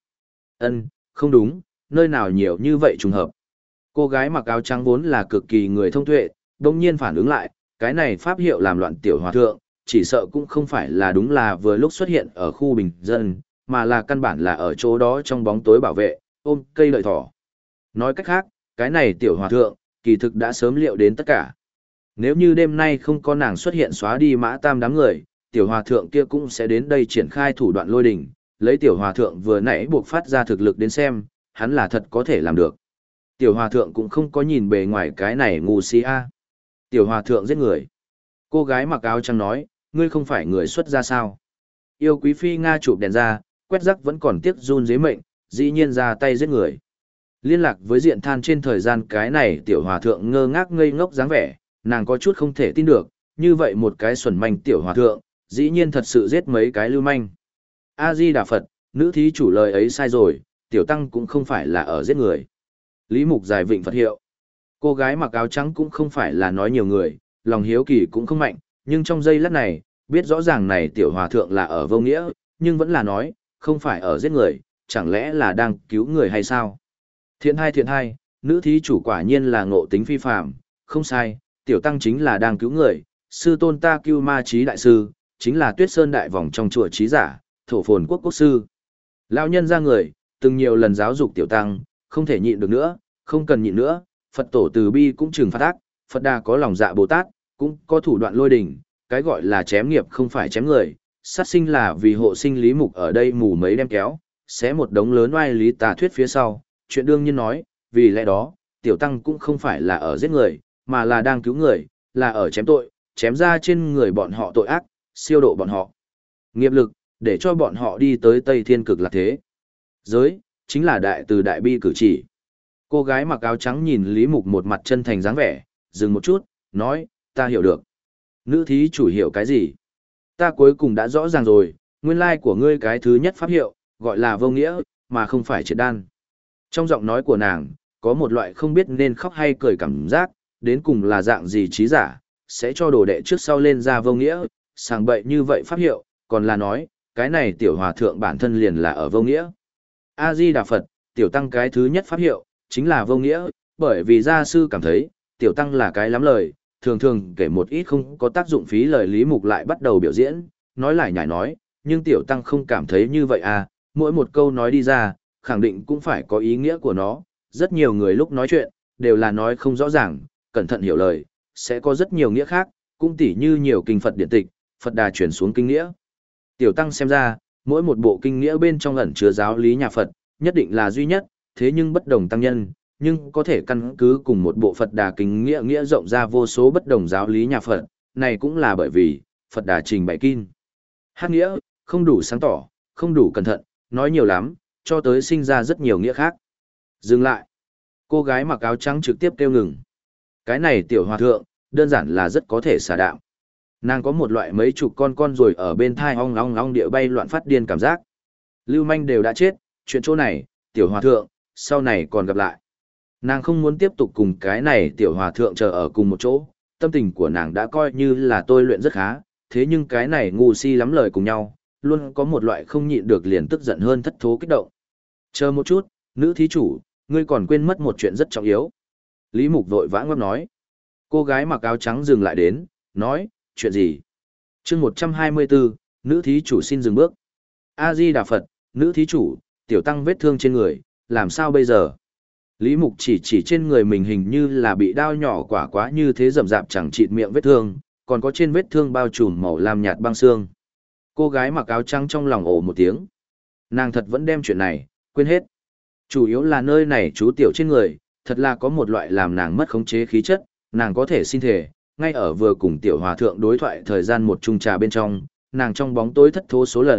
Không đúng, nơi nào nhiều như vậy trùng hợp. Cô gái mặc áo trắng vốn là cực kỳ người thông tuệ, đồng nhiên phản ứng lại, cái này pháp hiệu làm loạn tiểu hòa thượng, chỉ sợ cũng không phải là đúng là vừa lúc xuất hiện ở khu bình dân, mà là căn bản là ở chỗ đó trong bóng tối bảo vệ, ôm cây lợi thỏ. Nói cách khác, cái này tiểu hòa thượng, kỳ thực đã sớm liệu đến tất cả. Nếu như đêm nay không có nàng xuất hiện xóa đi Mã Tam đám người, tiểu hòa thượng kia cũng sẽ đến đây triển khai thủ đoạn lôi đỉnh, lấy tiểu hòa thượng vừa nãy buộc phát ra thực lực đến xem, hắn là thật có thể làm được. Tiểu hòa thượng cũng không có nhìn bề ngoài cái này ngu si a. Tiểu hòa thượng giết người. Cô gái mặc áo trắng nói, ngươi không phải người xuất gia sao? Yêu quý phi Nga chụp đèn ra, quét rắc vẫn còn tiếc run dưới mệnh, dĩ nhiên ra tay giết người. Liên lạc với diện than trên thời gian cái này tiểu hòa thượng ngơ ngác ngây ngốc dáng vẻ, nàng có chút không thể tin được, như vậy một cái xuẩn manh tiểu hòa thượng, dĩ nhiên thật sự giết mấy cái lưu manh. A-di-đà Phật, nữ thí chủ lời ấy sai rồi, tiểu tăng cũng không phải là ở giết người. Lý Mục giải vịnh Phật hiệu. Cô gái mặc áo trắng cũng không phải là nói nhiều người, lòng hiếu kỳ cũng không mạnh, nhưng trong giây lát này, biết rõ ràng này tiểu hòa thượng là ở vô nghĩa, nhưng vẫn là nói, không phải ở giết người, chẳng lẽ là đang cứu người hay sao? Thiện hai, nữ thí chủ quả nhiên là ngộ tính phi phàm, không sai, tiểu tăng chính là đang cứu người, sư tôn ta Cưu Ma Chí đại sư, chính là Tuyết Sơn đại vòng trong chùa trí giả, thổ phồn quốc quốc sư. Lão nhân ra người, từng nhiều lần giáo dục tiểu tăng, không thể nhịn được nữa, không cần nhịn nữa, Phật tổ từ bi cũng trừng phạt ác, Phật Đà có lòng dạ Bồ Tát, cũng có thủ đoạn lôi đình, cái gọi là chém nghiệp không phải chém người, sát sinh là vì hộ sinh Lý Mục ở đây mù mấy đem kéo, xé một đống lớn oai lý tà thuyết phía sau, chuyện đương nhiên nói, vì lẽ đó, tiểu tăng cũng không phải là ở giết người, mà là đang cứu người, là ở chém tội, chém ra trên người bọn họ tội ác, siêu độ bọn họ. Nghiệp lực, để cho bọn họ đi tới Tây Thiên Cực Lạc thế. Giới, chính là đại từ đại bi cử chỉ. Cô gái mặc áo trắng nhìn Lý Mục một mặt chân thành dáng vẻ, dừng một chút, nói, ta hiểu được. Nữ thí chủ hiểu cái gì? Ta cuối cùng đã rõ ràng rồi, nguyên lai của ngươi cái thứ nhất pháp hiệu, gọi là vô nghĩa, mà không phải triệt đan. Trong giọng nói của nàng, có một loại không biết nên khóc hay cười cảm giác, đến cùng là dạng gì trí giả, sẽ cho đồ đệ trước sau lên ra vô nghĩa, sàng bậy như vậy pháp hiệu, còn là nói, cái này tiểu hòa thượng bản thân liền là ở vô nghĩa. A-di-đà Phật, tiểu tăng cái thứ nhất pháp hiệu, chính là vô nghĩa, bởi vì gia sư cảm thấy, tiểu tăng là cái lắm lời, thường thường kể một ít không có tác dụng phí lời Lý Mục lại bắt đầu biểu diễn, nói lại nhải nói, nhưng tiểu tăng không cảm thấy như vậy à, mỗi một câu nói đi ra, khẳng định cũng phải có ý nghĩa của nó, rất nhiều người lúc nói chuyện, đều là nói không rõ ràng, cẩn thận hiểu lời, sẽ có rất nhiều nghĩa khác, cũng tỉ như nhiều kinh Phật điển tịch, Phật Đà chuyển xuống kinh nghĩa. Tiểu tăng xem ra, mỗi một bộ kinh nghĩa bên trong ẩn chứa giáo lý nhà Phật, nhất định là duy nhất, thế nhưng bất đồng tăng nhân, nhưng có thể căn cứ cùng một bộ Phật Đà kinh nghĩa nghĩa rộng ra vô số bất đồng giáo lý nhà Phật, này cũng là bởi vì, Phật Đà trình bày kinh. Hát nghĩa, không đủ sáng tỏ, không đủ cẩn thận, nói nhiều lắm, cho tới sinh ra rất nhiều nghĩa khác. Dừng lại. Cô gái mặc áo trắng trực tiếp kêu ngừng. Cái này tiểu hòa thượng, đơn giản là rất có thể xả đạo. Nàng có một loại mấy chục con rồi ở bên thai ong ong địa bay loạn phát điên cảm giác. Lưu manh đều đã chết, chuyện chỗ này, tiểu hòa thượng, sau này còn gặp lại. Nàng không muốn tiếp tục cùng cái này tiểu hòa thượng chờ ở cùng một chỗ, tâm tình của nàng đã coi như là tôi luyện rất khá, thế nhưng cái này ngu si lắm lời cùng nhau, luôn có một loại không nhịn được liền tức giận hơn thất thố kích động. Chờ một chút, nữ thí chủ, ngươi còn quên mất một chuyện rất trọng yếu. Lý Mục vội vã ngấp nói. Cô gái mặc áo trắng dừng lại đến, nói, chuyện gì? Chương 124, nữ thí chủ xin dừng bước. A-di-đà Phật, nữ thí chủ, tiểu tăng vết thương trên người, làm sao bây giờ? Lý Mục chỉ trên người mình hình như là bị đao nhỏ quả quá như thế rậm rạp chẳng chịt miệng vết thương, còn có trên vết thương bao trùm màu lam nhạt băng xương. Cô gái mặc áo trắng trong lòng ồ một tiếng. Nàng thật vẫn đem chuyện này, quên hết. Chủ yếu là nơi này chú tiểu trên người, thật là có một loại làm nàng mất khống chế khí chất, nàng có thể xin thể, ngay ở vừa cùng tiểu hòa thượng đối thoại thời gian một chung trà bên trong, nàng trong bóng tối thất thố số lần,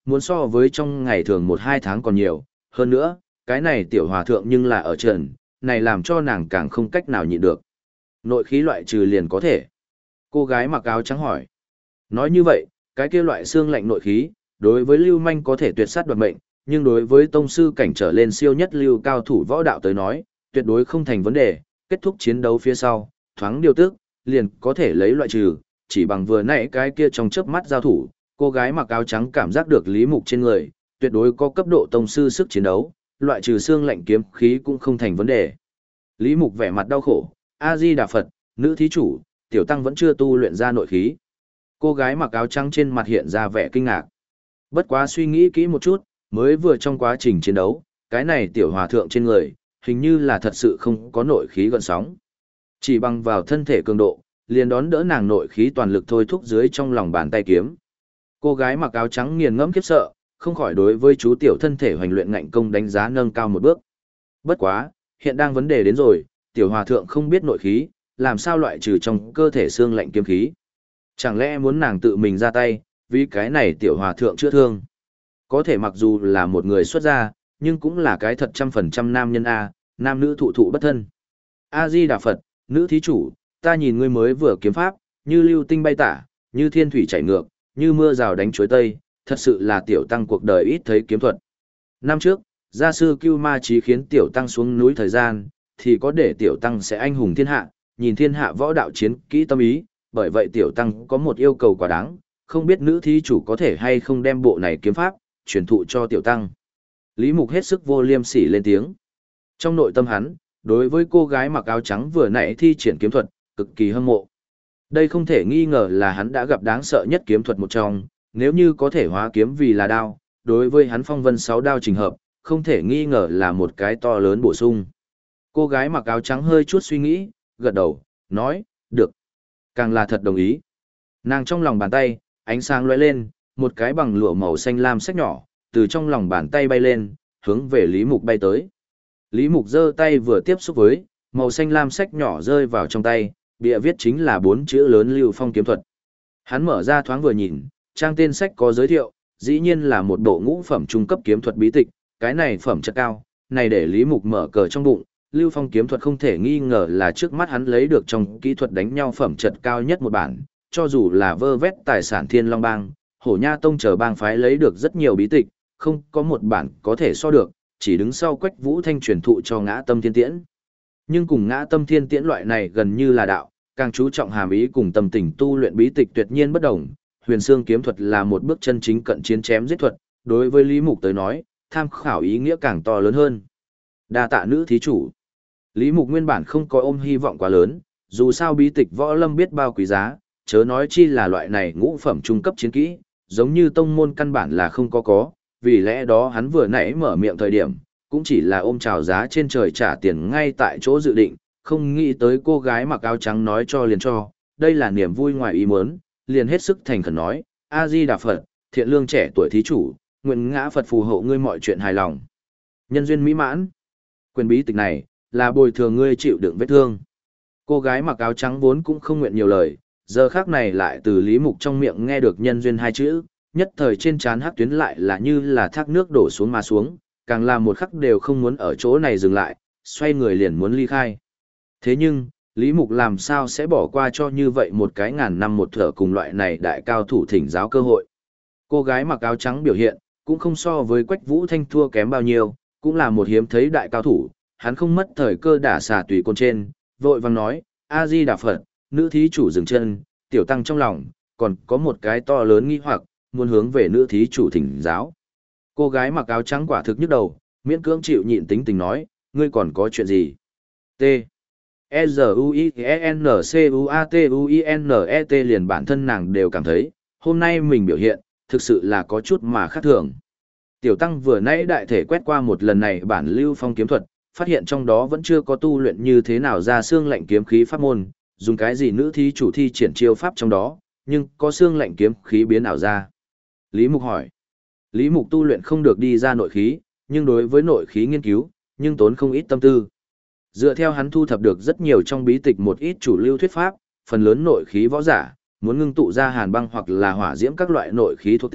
muốn so với trong ngày thường 1-2 tháng còn nhiều, hơn nữa, cái này tiểu hòa thượng nhưng là ở trần, này làm cho nàng càng không cách nào nhịn được. Nội khí loại trừ liền có thể. Cô gái mặc áo trắng hỏi. Nói như vậy, cái kia loại xương lạnh nội khí, đối với lưu manh có thể tuyệt sát đoạt mệnh, nhưng đối với tông sư cảnh trở lên siêu nhất lưu cao thủ võ đạo tới nói, tuyệt đối không thành vấn đề, kết thúc chiến đấu phía sau, thoáng điều tức, liền có thể lấy loại trừ, chỉ bằng vừa nãy cái kia trong chớp mắt giao thủ, cô gái mặc áo trắng cảm giác được Lý Mục trên người, tuyệt đối có cấp độ tông sư sức chiến đấu, loại trừ xương lạnh kiếm khí cũng không thành vấn đề. Lý Mục vẻ mặt đau khổ, A-di Đà Phật, nữ thí chủ, tiểu tăng vẫn chưa tu luyện ra nội khí. Cô gái mặc áo trắng trên mặt hiện ra vẻ kinh ngạc. Bất quá suy nghĩ kỹ một chút, mới vừa trong quá trình chiến đấu, cái này tiểu hòa thượng trên người, hình như là thật sự không có nội khí gợn sóng. Chỉ bằng vào thân thể cường độ, liền đón đỡ nàng nội khí toàn lực thôi thúc dưới trong lòng bàn tay kiếm. Cô gái mặc áo trắng nghiền ngẫm khiếp sợ, không khỏi đối với chú tiểu thân thể hoành luyện ngạnh công đánh giá nâng cao một bước. Bất quá, hiện đang vấn đề đến rồi, tiểu hòa thượng không biết nội khí, làm sao loại trừ trong cơ thể xương lạnh kiếm khí. Chẳng lẽ muốn nàng tự mình ra tay, vì cái này tiểu hòa thượng chữa thương. Có thể mặc dù là một người xuất gia, nhưng cũng là cái thật 100% nam nhân A, nam nữ thụ thụ bất thân. A-di Đà Phật, nữ thí chủ, ta nhìn ngươi mới vừa kiếm pháp, như lưu tinh bay tả, như thiên thủy chảy ngược, như mưa rào đánh chuối tây, thật sự là tiểu tăng cuộc đời ít thấy kiếm thuật. Năm trước, gia sư Cưu Ma Chí khiến tiểu tăng xuống núi thời gian, thì có để tiểu tăng sẽ anh hùng thiên hạ, nhìn thiên hạ võ đạo chiến kỹ tâm ý, bởi vậy tiểu tăng có một yêu cầu quá đáng, không biết nữ thí chủ có thể hay không đem bộ này kiếm pháp, truyền thụ cho tiểu tăng. Lý Mục hết sức vô liêm sỉ lên tiếng. Trong nội tâm hắn, đối với cô gái mặc áo trắng vừa nãy thi triển kiếm thuật, cực kỳ hâm mộ. Đây không thể nghi ngờ là hắn đã gặp đáng sợ nhất kiếm thuật một trong, nếu như có thể hóa kiếm vì là đao, đối với hắn phong vân 6 đao trình hợp, không thể nghi ngờ là một cái to lớn bổ sung. Cô gái mặc áo trắng hơi chút suy nghĩ, gật đầu, nói, được. Càng là thật đồng ý. Nàng trong lòng bàn tay, ánh sáng lóe lên, một cái bằng lụa màu xanh lam sắc nhỏ, từ trong lòng bàn tay bay lên, hướng về Lý Mục bay tới. Lý Mục giơ tay vừa tiếp xúc với, màu xanh lam sách nhỏ rơi vào trong tay, bìa viết chính là 4 chữ lớn Lưu Phong kiếm thuật. Hắn mở ra thoáng vừa nhìn, trang tên sách có giới thiệu, dĩ nhiên là một bộ ngũ phẩm trung cấp kiếm thuật bí tịch, cái này phẩm chất cao, này để Lý Mục mở cờ trong bụng, Lưu Phong kiếm thuật không thể nghi ngờ là trước mắt hắn lấy được trong kỹ thuật đánh nhau phẩm chất cao nhất một bản, cho dù là vơ vét tài sản Thiên Long Bang, Hổ Nha Tông chờ bang phái lấy được rất nhiều bí tịch, không có một bản có thể so được, chỉ đứng sau Quách Vũ Thanh truyền thụ cho Ngã Tâm Thiên Tiễn. Nhưng cùng Ngã Tâm Thiên Tiễn loại này gần như là đạo, càng chú trọng hàm ý cùng tâm tình tu luyện bí tịch tuyệt nhiên bất đồng, Huyền Xương kiếm thuật là một bước chân chính cận chiến chém giết thuật, đối với Lý Mục tới nói, tham khảo ý nghĩa càng to lớn hơn. Đa tạ nữ thí chủ. Lý Mục nguyên bản không có ôm hy vọng quá lớn, dù sao bí tịch võ lâm biết bao quý giá, chớ nói chi là loại này ngũ phẩm trung cấp chiến kỹ, giống như tông môn căn bản là không có, vì lẽ đó hắn vừa nãy mở miệng thời điểm, cũng chỉ là ôm chào giá trên trời trả tiền ngay tại chỗ dự định, không nghĩ tới cô gái mặc áo trắng nói cho liền cho, đây là niềm vui ngoài ý muốn, liền hết sức thành khẩn nói, A-di Đà Phật, thiện lương trẻ tuổi thí chủ, nguyện ngã Phật phù hộ ngươi mọi chuyện hài lòng. Nhân duyên mỹ mãn, quyền bí tịch này, là bồi thường ngươi chịu đựng vết thương. Cô gái mặc áo trắng vốn cũng không nguyện nhiều lời, giờ khác này lại từ Lý Mục trong miệng nghe được nhân duyên hai chữ, nhất thời trên trán hắc tuyến lại là như là thác nước đổ xuống mà xuống, càng là một khắc đều không muốn ở chỗ này dừng lại, xoay người liền muốn ly khai. Thế nhưng, Lý Mục làm sao sẽ bỏ qua cho như vậy một cái ngàn năm một thở cùng loại này đại cao thủ thỉnh giáo cơ hội. Cô gái mặc áo trắng biểu hiện, cũng không so với Quách Vũ Thanh thua kém bao nhiêu, cũng là một hiếm thấy đại cao thủ, hắn không mất thời cơ đả xà tùy côn trên, vội vàng nói, A-di Đà Phật, nữ thí chủ dừng chân, tiểu tăng trong lòng, còn có một cái to lớn nghi hoặc, muốn hướng về nữ thí chủ thỉnh giáo. Cô gái mặc áo trắng quả thực nhức đầu, miễn cưỡng chịu nhịn tính tình nói, ngươi còn có chuyện gì? T. E-Z-U-I-N-C-U-A-T-U-I-N-E-T liền bản thân nàng đều cảm thấy, hôm nay mình biểu hiện, thực sự là có chút mà khác thường. Tiểu tăng vừa nãy đại thể quét qua một lần này bản Lưu Phong kiếm thuật, phát hiện trong đó vẫn chưa có tu luyện như thế nào ra xương lạnh kiếm khí pháp môn, dùng cái gì nữ thí chủ thi triển chiêu pháp trong đó, nhưng có xương lạnh kiếm khí biến ảo ra. Lý Mục hỏi. Lý Mục tu luyện không được đi ra nội khí, nhưng đối với nội khí nghiên cứu, nhưng tốn không ít tâm tư. Dựa theo hắn thu thập được rất nhiều trong bí tịch một ít chủ lưu thuyết pháp, phần lớn nội khí võ giả, muốn ngưng tụ ra hàn băng hoặc là hỏa diễm các loại nội khí thuộc tính,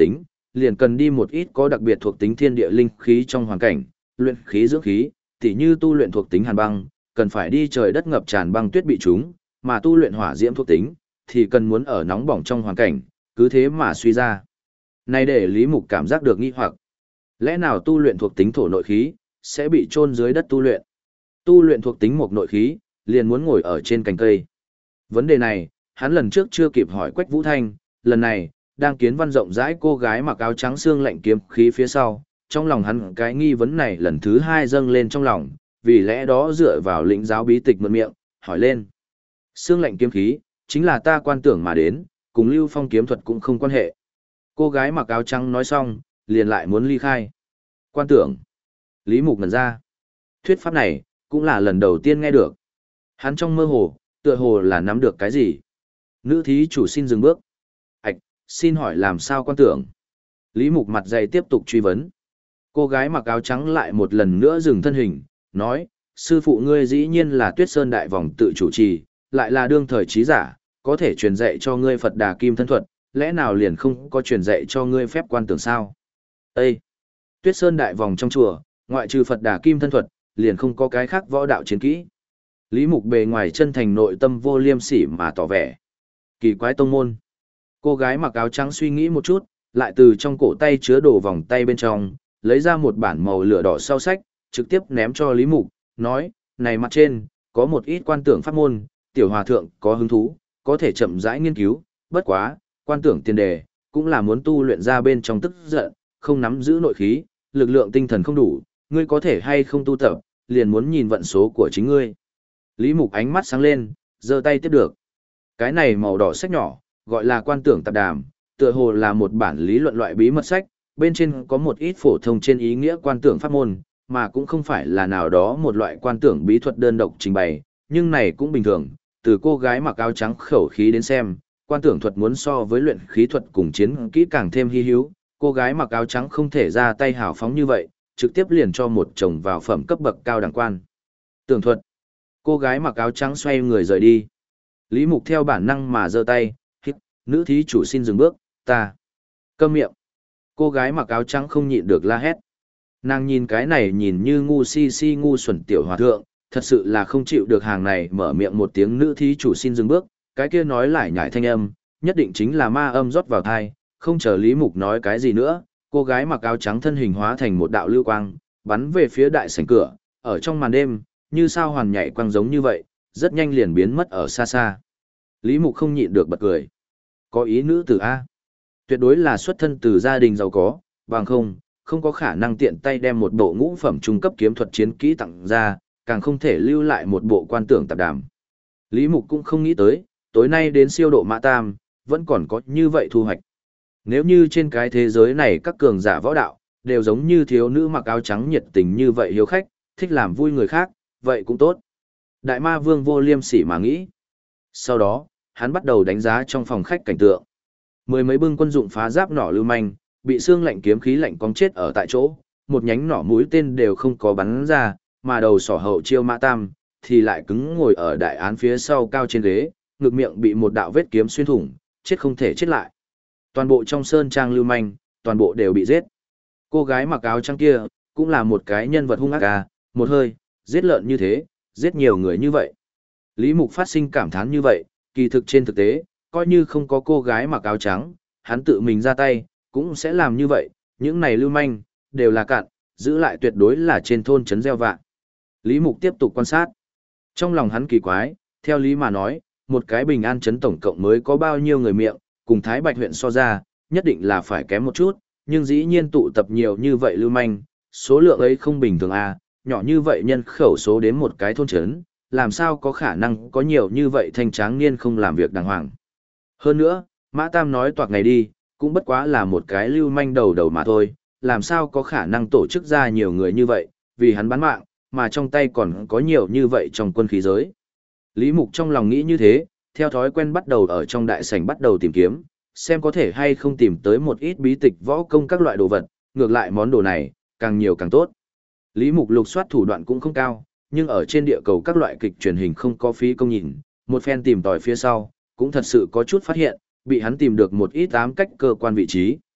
liền cần đi một ít có đặc biệt thuộc tính thiên địa linh khí trong hoàn cảnh, luyện khí dưỡng khí, tỉ như tu luyện thuộc tính hàn băng, cần phải đi trời đất ngập tràn băng tuyết bị trúng, mà tu luyện hỏa diễm thuộc tính, thì cần muốn ở nóng bỏng trong hoàn cảnh, cứ thế mà suy ra. Này để Lý Mục cảm giác được nghi hoặc. Lẽ nào tu luyện thuộc tính thổ nội khí, sẽ bị chôn dưới đất tu luyện? Tu luyện thuộc tính mộc nội khí, liền muốn ngồi ở trên cành cây. Vấn đề này, hắn lần trước chưa kịp hỏi Quách Vũ Thanh, lần này, đang kiến văn rộng rãi cô gái mặc áo trắng xương lạnh kiếm khí phía sau, trong lòng hắn cái nghi vấn này lần thứ hai dâng lên trong lòng, vì lẽ đó dựa vào lĩnh giáo bí tịch mượn miệng, hỏi lên. Xương lạnh kiếm khí, chính là ta quan tưởng mà đến, cùng Lưu Phong kiếm thuật cũng không quan hệ. Cô gái mặc áo trắng nói xong, liền lại muốn ly khai. Quan tưởng. Lý Mục ngẩn ra. Thuyết pháp này, cũng là lần đầu tiên nghe được. Hắn trong mơ hồ, tựa hồ là nắm được cái gì. Nữ thí chủ xin dừng bước. Ảch, xin hỏi làm sao quan tưởng. Lý Mục mặt dày tiếp tục truy vấn. Cô gái mặc áo trắng lại một lần nữa dừng thân hình, nói, sư phụ ngươi dĩ nhiên là Tuyết Sơn Đại Vòng tự chủ trì, lại là đương thời trí giả, có thể truyền dạy cho ngươi Phật Đà Kim thân thuật, lẽ nào liền không có truyền dạy cho ngươi phép quan tưởng sao? Ê! Tuyết Sơn Đại Vòng trong chùa, ngoại trừ Phật Đà Kim thân thuật, liền không có cái khác võ đạo chiến kỹ. Lý Mục bề ngoài chân thành nội tâm vô liêm sỉ mà tỏ vẻ. Kỳ quái tông môn. Cô gái mặc áo trắng suy nghĩ một chút, lại từ trong cổ tay chứa đồ vòng tay bên trong, lấy ra một bản màu lửa đỏ sau sách, trực tiếp ném cho Lý Mục, nói, này mặt trên, có một ít quan tưởng pháp môn, tiểu hòa thượng có hứng thú, có thể chậm rãi nghiên cứu, bất quá, quan tưởng tiền đề, cũng là muốn tu luyện ra bên trong tức giận, không nắm giữ nội khí, lực lượng tinh thần không đủ, ngươi có thể hay không tu tập, liền muốn nhìn vận số của chính ngươi. Lý Mục ánh mắt sáng lên, giơ tay tiếp được. Cái này màu đỏ sách nhỏ, gọi là quan tưởng tạp đàm, tựa hồ là một bản lý luận loại bí mật sách, bên trên có một ít phổ thông trên ý nghĩa quan tưởng pháp môn, mà cũng không phải là nào đó một loại quan tưởng bí thuật đơn độc trình bày, nhưng này cũng bình thường, từ cô gái mặc áo trắng khẩu khí đến xem, quan tưởng thuật muốn so với luyện khí thuật cùng chiến kỹ càng thêm hy hữu, cô gái mặc áo trắng không thể ra tay hào phóng như vậy, trực tiếp liền cho một chồng vào phẩm cấp bậc cao đẳng quan. Tưởng thuật. Cô gái mặc áo trắng xoay người rời đi. Lý Mục theo bản năng mà giơ tay, hít, nữ thí chủ xin dừng bước, ta. Câm miệng. Cô gái mặc áo trắng không nhịn được la hét. Nàng nhìn cái này nhìn như ngu si si ngu xuẩn tiểu hòa thượng, thật sự là không chịu được hàng này mở miệng một tiếng nữ thí chủ xin dừng bước, cái kia nói lại nhải thanh âm, nhất định chính là ma âm rót vào thai, không chờ Lý Mục nói cái gì nữa, cô gái mặc áo trắng thân hình hóa thành một đạo lưu quang, bắn về phía đại sảnh cửa, ở trong màn đêm, như sao hoàn nhảy quang giống như vậy, rất nhanh liền biến mất ở xa xa. Lý Mục không nhịn được bật cười. Có ý nữ tử A. Tuyệt đối là xuất thân từ gia đình giàu có, bằng không có khả năng tiện tay đem một bộ ngũ phẩm trung cấp kiếm thuật chiến kỹ tặng ra, càng không thể lưu lại một bộ quan tưởng tạp đàm. Lý Mục cũng không nghĩ tới, tối nay đến siêu độ Mã Tam, vẫn còn có như vậy thu hoạch. Nếu như trên cái thế giới này các cường giả võ đạo, đều giống như thiếu nữ mặc áo trắng nhiệt tình như vậy hiếu khách, thích làm vui người khác, vậy cũng tốt. Đại ma vương vô liêm sỉ mà nghĩ. Sau đó, hắn bắt đầu đánh giá trong phòng khách cảnh tượng. Mười mấy bưng quân dụng phá giáp nỏ lưu manh, bị xương lạnh kiếm khí lạnh cong chết ở tại chỗ, một nhánh nỏ mũi tên đều không có bắn ra, mà đầu sỏ hậu chiêu Mã Tam, thì lại cứng ngồi ở đại án phía sau cao trên ghế, ngực miệng bị một đạo vết kiếm xuyên thủng, chết không thể chết lại. Toàn bộ trong sơn trang lưu manh, toàn bộ đều bị giết. Cô gái mặc áo trắng kia, cũng là một cái nhân vật hung ác à, một hơi, giết lợn như thế, giết nhiều người như vậy. Lý Mục phát sinh cảm thán như vậy, kỳ thực trên thực tế, coi như không có cô gái mặc áo trắng, hắn tự mình ra tay, cũng sẽ làm như vậy, những này lưu manh, đều là cạn, giữ lại tuyệt đối là trên thôn trấn gieo vạn. Lý Mục tiếp tục quan sát. Trong lòng hắn kỳ quái, theo lý mà nói, một cái bình an trấn tổng cộng mới có bao nhiêu người miệng, cùng Thái Bạch huyện so ra, nhất định là phải kém một chút, nhưng dĩ nhiên tụ tập nhiều như vậy lưu manh, số lượng ấy không bình thường à, nhỏ như vậy nhân khẩu số đến một cái thôn trấn, làm sao có khả năng có nhiều như vậy thanh tráng niên không làm việc đàng hoàng. Hơn nữa, Mã Tam nói toạc ngày đi, cũng bất quá là một cái lưu manh đầu đầu mà thôi, làm sao có khả năng tổ chức ra nhiều người như vậy, vì hắn bán mạng, mà trong tay còn có nhiều như vậy trong quân khí giới. Lý Mục trong lòng nghĩ như thế, theo thói quen bắt đầu ở trong đại sảnh bắt đầu tìm kiếm, xem có thể hay không tìm tới một ít bí tịch võ công các loại đồ vật, ngược lại món đồ này, càng nhiều càng tốt. Lý Mục lục soát thủ đoạn cũng không cao, nhưng ở trên địa cầu các loại kịch truyền hình không có phí công nhìn, một phen tìm tòi phía sau, cũng thật sự có chút phát hiện, bị hắn tìm được một ít ám cách cơ quan vị trí.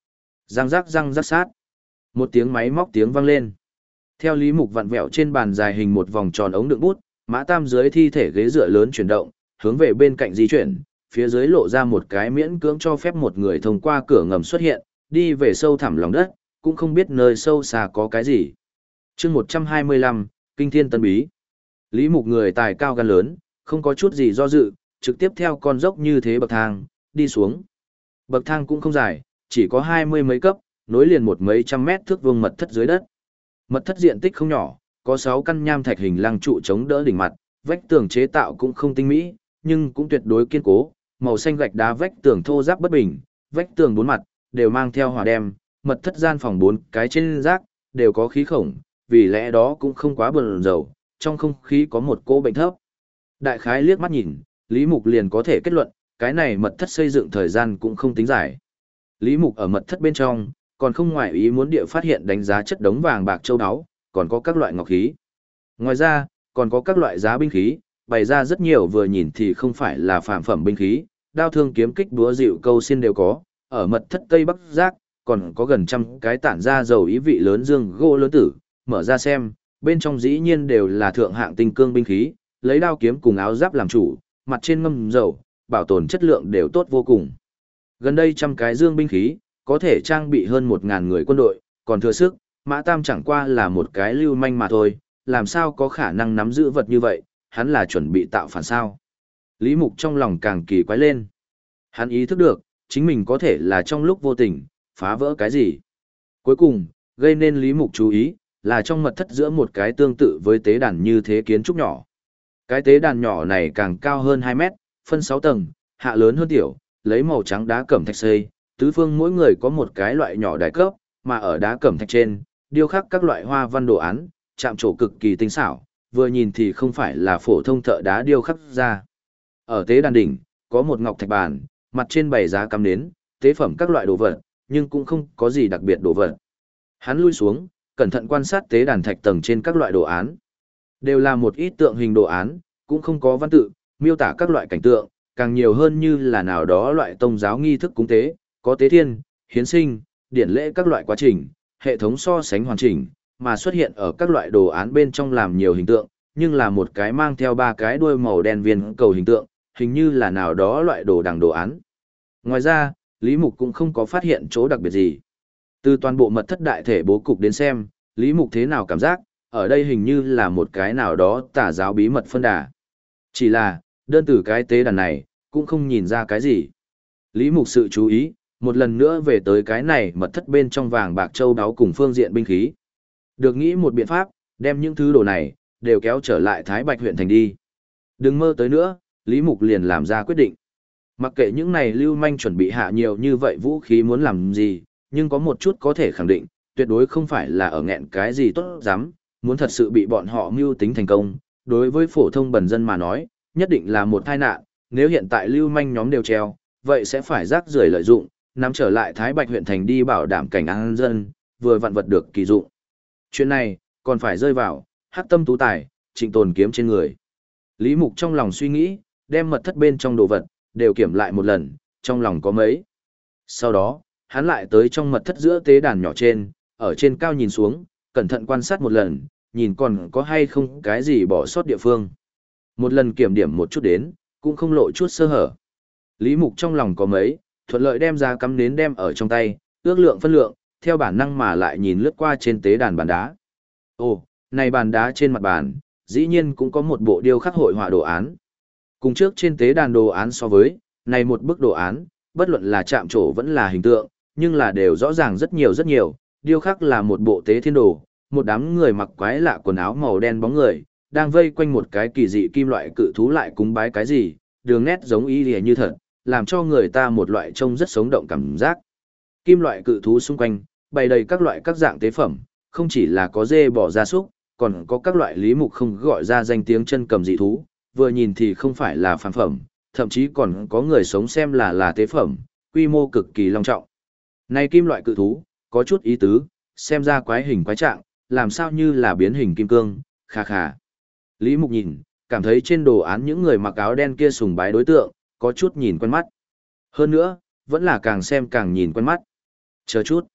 Răng rắc sát. Một tiếng máy móc tiếng vang lên. Theo Lý Mục vặn vẹo trên bàn dài hình một vòng tròn ống đựng bút, Mã Tam dưới thi thể ghế dựa lớn chuyển động, hướng về bên cạnh di chuyển, phía dưới lộ ra một cái miễn cưỡng cho phép một người thông qua cửa ngầm xuất hiện, đi về sâu thẳm lòng đất, cũng không biết nơi sâu xa có cái gì. Chương 125, Kinh Thiên Tân Bí. Lý Mục người tài cao gan lớn, không có chút gì do dự, trực tiếp theo con dốc như thế bậc thang, đi xuống. Bậc thang cũng không dài, chỉ có 20 mấy cấp, nối liền một mấy trăm mét thước vuông mật thất dưới đất. Mật thất diện tích không nhỏ, có 6 căn nham thạch hình lăng trụ chống đỡ đỉnh mặt, vách tường chế tạo cũng không tinh mỹ, nhưng cũng tuyệt đối kiên cố, màu xanh gạch đá vách tường thô ráp bất bình, vách tường bốn mặt đều mang theo hỏa đem, mật thất gian phòng 4 cái trên rác đều có khí khổng, vì lẽ đó cũng không quá bần dầu, trong không khí có một cỗ bệnh thấp. Đại khái liếc mắt nhìn, Lý Mục liền có thể kết luận, cái này mật thất xây dựng thời gian cũng không tính dài. Lý Mục ở mật thất bên trong, còn không ngoại ý muốn địa phát hiện đánh giá chất đống vàng bạc châu áo, còn có các loại ngọc khí. Ngoài ra, còn có các loại giá binh khí, bày ra rất nhiều vừa nhìn thì không phải là phàm phẩm binh khí, đao thương kiếm kích búa dịu câu xiên đều có, ở mật thất Tây Bắc Giác, còn có gần trăm cái tản ra dầu ý vị lớn dương gỗ lớn tử, mở ra xem, bên trong dĩ nhiên đều là thượng hạng tinh cương binh khí, lấy đao kiếm cùng áo giáp làm chủ, mặt trên ngâm dầu, bảo tồn chất lượng đều tốt vô cùng. Gần đây trăm cái dương binh khí, có thể trang bị hơn 1.000 người quân đội, còn thừa sức, Mã Tam chẳng qua là một cái lưu manh mà thôi, làm sao có khả năng nắm giữ vật như vậy, hắn là chuẩn bị tạo phản sao. Lý Mục trong lòng càng kỳ quái lên. Hắn ý thức được, chính mình có thể là trong lúc vô tình, phá vỡ cái gì. Cuối cùng, gây nên Lý Mục chú ý, là trong mật thất giữa một cái tương tự với tế đàn như thế kiến trúc nhỏ. Cái tế đàn nhỏ này càng cao hơn 2 mét, phân 6 tầng, hạ lớn hơn tiểu, lấy màu trắng đá cẩm thạch xây, tứ phương mỗi người có một cái loại nhỏ đài cấp, mà ở đá cẩm thạch trên, điêu khắc các loại hoa văn đồ án, chạm trổ cực kỳ tinh xảo, vừa nhìn thì không phải là phổ thông thợ đá điêu khắc ra. Ở tế đàn đỉnh, có một ngọc thạch bàn, mặt trên bày giá cắm nến, tế phẩm các loại đồ vật, nhưng cũng không có gì đặc biệt đồ vật. Hắn lui xuống, cẩn thận quan sát tế đàn thạch tầng trên các loại đồ án. Đều là một ít tượng hình đồ án, cũng không có văn tự, miêu tả các loại cảnh tượng, càng nhiều hơn như là nào đó loại tôn giáo nghi thức cúng tế, có tế thiên, hiến sinh, điển lễ các loại quá trình, hệ thống so sánh hoàn chỉnh, mà xuất hiện ở các loại đồ án bên trong làm nhiều hình tượng, nhưng là một cái mang theo 3 cái đuôi màu đen viên cầu hình tượng, hình như là nào đó loại đồ đằng đồ án. Ngoài ra, Lý Mục cũng không có phát hiện chỗ đặc biệt gì. Từ toàn bộ mật thất đại thể bố cục đến xem, Lý Mục thế nào cảm giác, ở đây hình như là một cái nào đó tà giáo bí mật phân đà. Chỉ là, đơn từ cái tế đàn này, cũng không nhìn ra cái gì. Lý Mục sự chú ý, một lần nữa về tới cái này mật thất bên trong vàng bạc châu đáo cùng phương diện binh khí. Được nghĩ một biện pháp, đem những thứ đồ này, đều kéo trở lại Thái Bạch huyện thành đi. Đừng mơ tới nữa, Lý Mục liền làm ra quyết định. Mặc kệ những này lưu manh chuẩn bị hạ nhiều như vậy vũ khí muốn làm gì, nhưng có một chút có thể khẳng định, tuyệt đối không phải là ở nghẹn cái gì tốt dám, muốn thật sự bị bọn họ mưu tính thành công. Đối với phổ thông bần dân mà nói, nhất định là một tai nạn, nếu hiện tại lưu manh nhóm đều treo, vậy sẽ phải rác rưởi lợi dụng, nắm trở lại Thái Bạch huyện thành đi bảo đảm cảnh an dân, vừa vặn vật được kỳ dụng. Chuyện này, còn phải rơi vào, hắc tâm tú tài, trịnh tồn kiếm trên người. Lý Mục trong lòng suy nghĩ, đem mật thất bên trong đồ vật, đều kiểm lại một lần, trong lòng có mấy. Sau đó, hắn lại tới trong mật thất giữa tế đàn nhỏ trên, ở trên cao nhìn xuống, cẩn thận quan sát một lần, nhìn còn có hay không cái gì bỏ sót địa phương. Một lần kiểm điểm một chút đến, cũng không lộ chút sơ hở. Lý Mục trong lòng có mấy, thuận lợi đem ra cắm nến đem ở trong tay, ước lượng phân lượng, theo bản năng mà lại nhìn lướt qua trên tế đàn bàn đá. Ồ, này bàn đá trên mặt bàn, dĩ nhiên cũng có một bộ điêu khắc hội họa đồ án. Cùng trước trên tế đàn đồ án so với, này một bức đồ án, bất luận là chạm trổ vẫn là hình tượng, nhưng là đều rõ ràng rất nhiều, điêu khắc là một bộ tế thiên đồ, một đám người mặc quái lạ quần áo màu đen bóng người, đang vây quanh một cái kỳ dị kim loại cự thú lại cúng bái cái gì, đường nét giống y lìa như thật, làm cho người ta một loại trông rất sống động cảm giác. Kim loại cự thú xung quanh, bày đầy các loại các dạng tế phẩm, không chỉ là có dê bò gia súc, còn có các loại Lý Mục không gọi ra danh tiếng chân cầm dị thú, vừa nhìn thì không phải là phàm phẩm, thậm chí còn có người sống xem là tế phẩm, quy mô cực kỳ long trọng. Này kim loại cự thú, có chút ý tứ, xem ra quái hình quái trạng, làm sao như là biến hình kim cương, khà khà. Lý Mục nhìn, cảm thấy trên đồ án những người mặc áo đen kia sùng bái đối tượng, có chút nhìn quen mắt. Hơn nữa, vẫn là càng xem càng nhìn quen mắt. Chờ chút.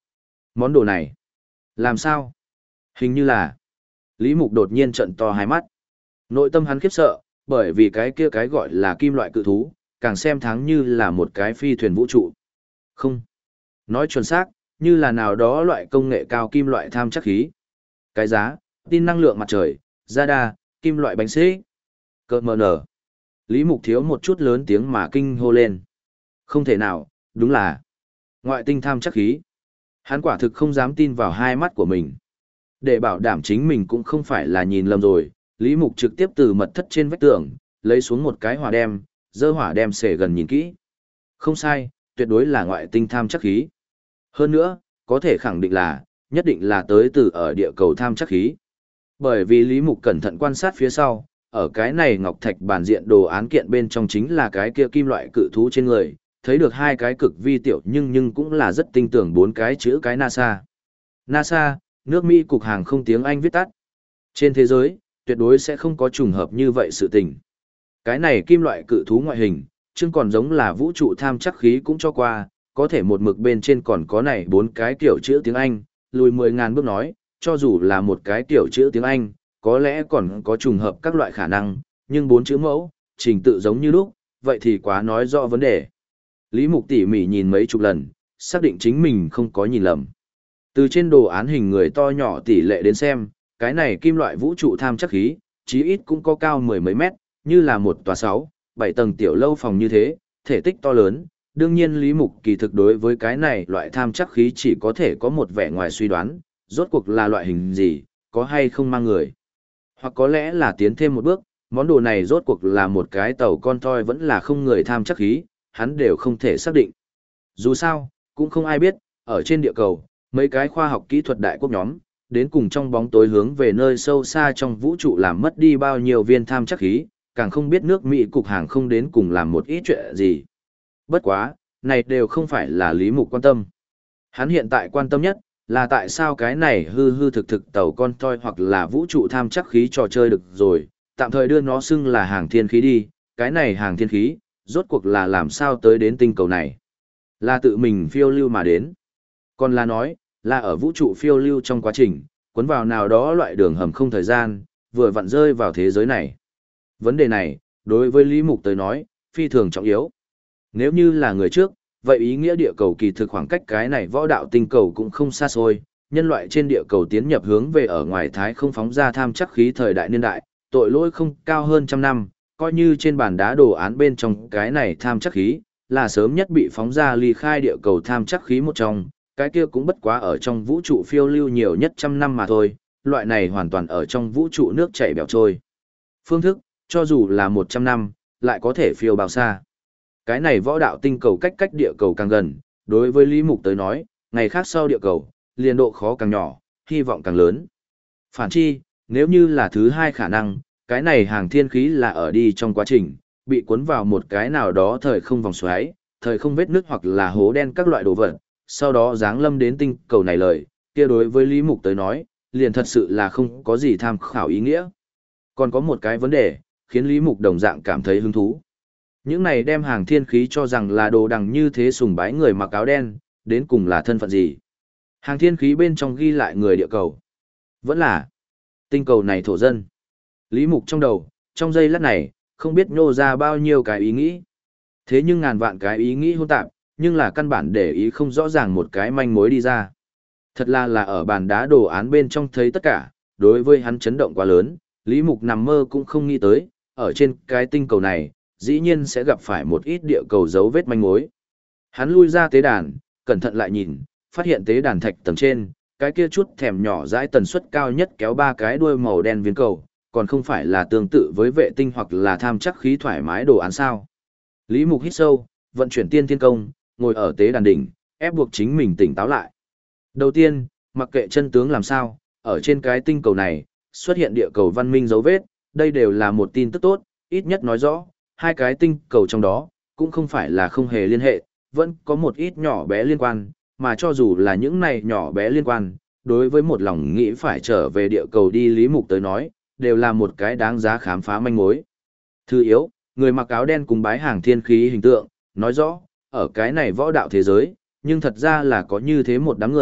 Món đồ này, làm sao? Hình như là, Lý Mục đột nhiên trợn to hai mắt. Nội tâm hắn khiếp sợ, bởi vì cái kia cái gọi là kim loại cự thú, càng xem tháng như là một cái phi thuyền vũ trụ. Không. Nói chuẩn xác, như là nào đó loại công nghệ cao kim loại tham chắc khí. Cái giá, tin năng lượng mặt trời, radar, kim loại bánh xế. Cơ mờ nở. Lý Mục thiếu một chút lớn tiếng mà kinh hô lên. Không thể nào, đúng là ngoại tinh tham chắc khí. Hắn quả thực không dám tin vào hai mắt của mình. Để bảo đảm chính mình cũng không phải là nhìn lầm rồi, Lý Mục trực tiếp từ mật thất trên vách tường, lấy xuống một cái hỏa đem, dơ hỏa đem xể gần nhìn kỹ. Không sai, tuyệt đối là ngoại tinh tham chắc khí. Hơn nữa, có thể khẳng định là, nhất định là tới từ ở địa cầu tham chắc khí. Bởi vì Lý Mục cẩn thận quan sát phía sau, ở cái này ngọc thạch bản diện đồ án kiện bên trong chính là cái kia kim loại cự thú trên người, thấy được hai cái cực vi tiểu nhưng cũng là rất tinh tưởng bốn cái chữ cái NASA. NASA, nước Mỹ cục hàng không tiếng Anh viết tắt. Trên thế giới, tuyệt đối sẽ không có trùng hợp như vậy sự tình. Cái này kim loại cự thú ngoại hình, chương còn giống là vũ trụ tham chắc khí cũng cho qua, có thể một mực bên trên còn có này bốn cái kiểu chữ tiếng Anh, lùi 10.000 bước nói, cho dù là một cái kiểu chữ tiếng Anh, có lẽ còn có trùng hợp các loại khả năng, nhưng bốn chữ mẫu, trình tự giống như lúc, vậy thì quá nói rõ vấn đề. Lý Mục tỉ mỉ nhìn mấy chục lần, xác định chính mình không có nhìn lầm. Từ trên đồ án hình người to nhỏ tỷ lệ đến xem, cái này kim loại vũ trụ tham chắc khí, chí ít cũng có cao mười mấy mét, như là một tòa 6, 7 tầng tiểu lâu phòng như thế, thể tích to lớn. Đương nhiên Lý Mục kỳ thực đối với cái này loại tham chắc khí chỉ có thể có một vẻ ngoài suy đoán, rốt cuộc là loại hình gì, có hay không mang người. Hoặc có lẽ là tiến thêm một bước, món đồ này rốt cuộc là một cái tàu con toy vẫn là không người tham chắc khí, hắn đều không thể xác định. Dù sao, cũng không ai biết, ở trên địa cầu, mấy cái khoa học kỹ thuật đại quốc nhóm, đến cùng trong bóng tối hướng về nơi sâu xa trong vũ trụ làm mất đi bao nhiêu viên tham chắc khí, càng không biết nước Mỹ cục hàng không đến cùng làm một ít chuyện gì. Bất quá, này đều không phải là Lý Mục quan tâm. Hắn hiện tại quan tâm nhất, là tại sao cái này hư hư thực thực tàu con toy hoặc là vũ trụ tham chắc khí trò chơi được rồi, tạm thời đưa nó xưng là hàng thiên khí đi, cái này hàng thiên khí, rốt cuộc là làm sao tới đến tinh cầu này. Là tự mình phiêu lưu mà đến. Còn là nói, là ở vũ trụ phiêu lưu trong quá trình, cuốn vào nào đó loại đường hầm không thời gian, vừa vặn rơi vào thế giới này. Vấn đề này, đối với Lý Mục tới nói, phi thường trọng yếu. Nếu như là người trước, vậy ý nghĩa địa cầu kỳ thực khoảng cách cái này võ đạo tinh cầu cũng không xa xôi, nhân loại trên địa cầu tiến nhập hướng về ở ngoài thái không phóng ra tham chắc khí thời đại niên đại, tội lỗi không cao hơn trăm năm, coi như trên bản đá đồ án bên trong cái này tham chắc khí, là sớm nhất bị phóng ra ly khai địa cầu tham chắc khí một trong, cái kia cũng bất quá ở trong vũ trụ phiêu lưu nhiều nhất trăm năm mà thôi, loại này hoàn toàn ở trong vũ trụ nước chảy bèo trôi. Phương thức, cho dù là 100 năm, lại có thể phiêu bao xa. Cái này võ đạo tinh cầu cách cách địa cầu càng gần, đối với Lý Mục tới nói, ngày khác sau địa cầu, liền độ khó càng nhỏ, hy vọng càng lớn. Phản chi, nếu như là thứ hai khả năng, cái này hàng thiên khí là ở đi trong quá trình, bị cuốn vào một cái nào đó thời không vòng xoáy, thời không vết nước hoặc là hố đen các loại đồ vật, sau đó giáng lâm đến tinh cầu này lời, kia đối với Lý Mục tới nói, liền thật sự là không có gì tham khảo ý nghĩa. Còn có một cái vấn đề, khiến Lý Mục đồng dạng cảm thấy hứng thú. Những này đem hàng thiên khí cho rằng là đồ đằng như thế sùng bái người mặc áo đen, đến cùng là thân phận gì? Hàng thiên khí bên trong ghi lại người địa cầu. Vẫn là tinh cầu này thổ dân. Lý Mục trong đầu, trong giây lát này, không biết nhô ra bao nhiêu cái ý nghĩ. Thế nhưng ngàn vạn cái ý nghĩ hỗn tạp, nhưng là căn bản để ý không rõ ràng một cái manh mối đi ra. Thật là ở bàn đá đồ án bên trong thấy tất cả, đối với hắn chấn động quá lớn, Lý Mục nằm mơ cũng không nghĩ tới, ở trên cái tinh cầu này, dĩ nhiên sẽ gặp phải một ít địa cầu dấu vết manh mối. Hắn lui ra tế đàn, cẩn thận lại nhìn, phát hiện tế đàn thạch tầng trên, cái kia chút thèm nhỏ dãi tần suất cao nhất kéo ba cái đuôi màu đen viên cầu, còn không phải là tương tự với vệ tinh hoặc là tham chắc khí thoải mái đồ án sao. Lý Mục hít sâu, vận chuyển tiên thiên công, ngồi ở tế đàn đỉnh, ép buộc chính mình tỉnh táo lại. Đầu tiên, mặc kệ chân tướng làm sao, ở trên cái tinh cầu này, xuất hiện địa cầu văn minh dấu vết, đây đều là một tin tức tốt, ít nhất nói rõ, hai cái tinh cầu trong đó, cũng không phải là không hề liên hệ, vẫn có một ít nhỏ bé liên quan, mà cho dù là những này nhỏ bé liên quan, đối với một lòng nghĩ phải trở về địa cầu đi Lý Mục tới nói, đều là một cái đáng giá khám phá manh mối. Thứ yếu, người mặc áo đen cùng bái hàng thiên khí hình tượng, nói rõ, ở cái này võ đạo thế giới, nhưng thật ra là có như thế một đám người,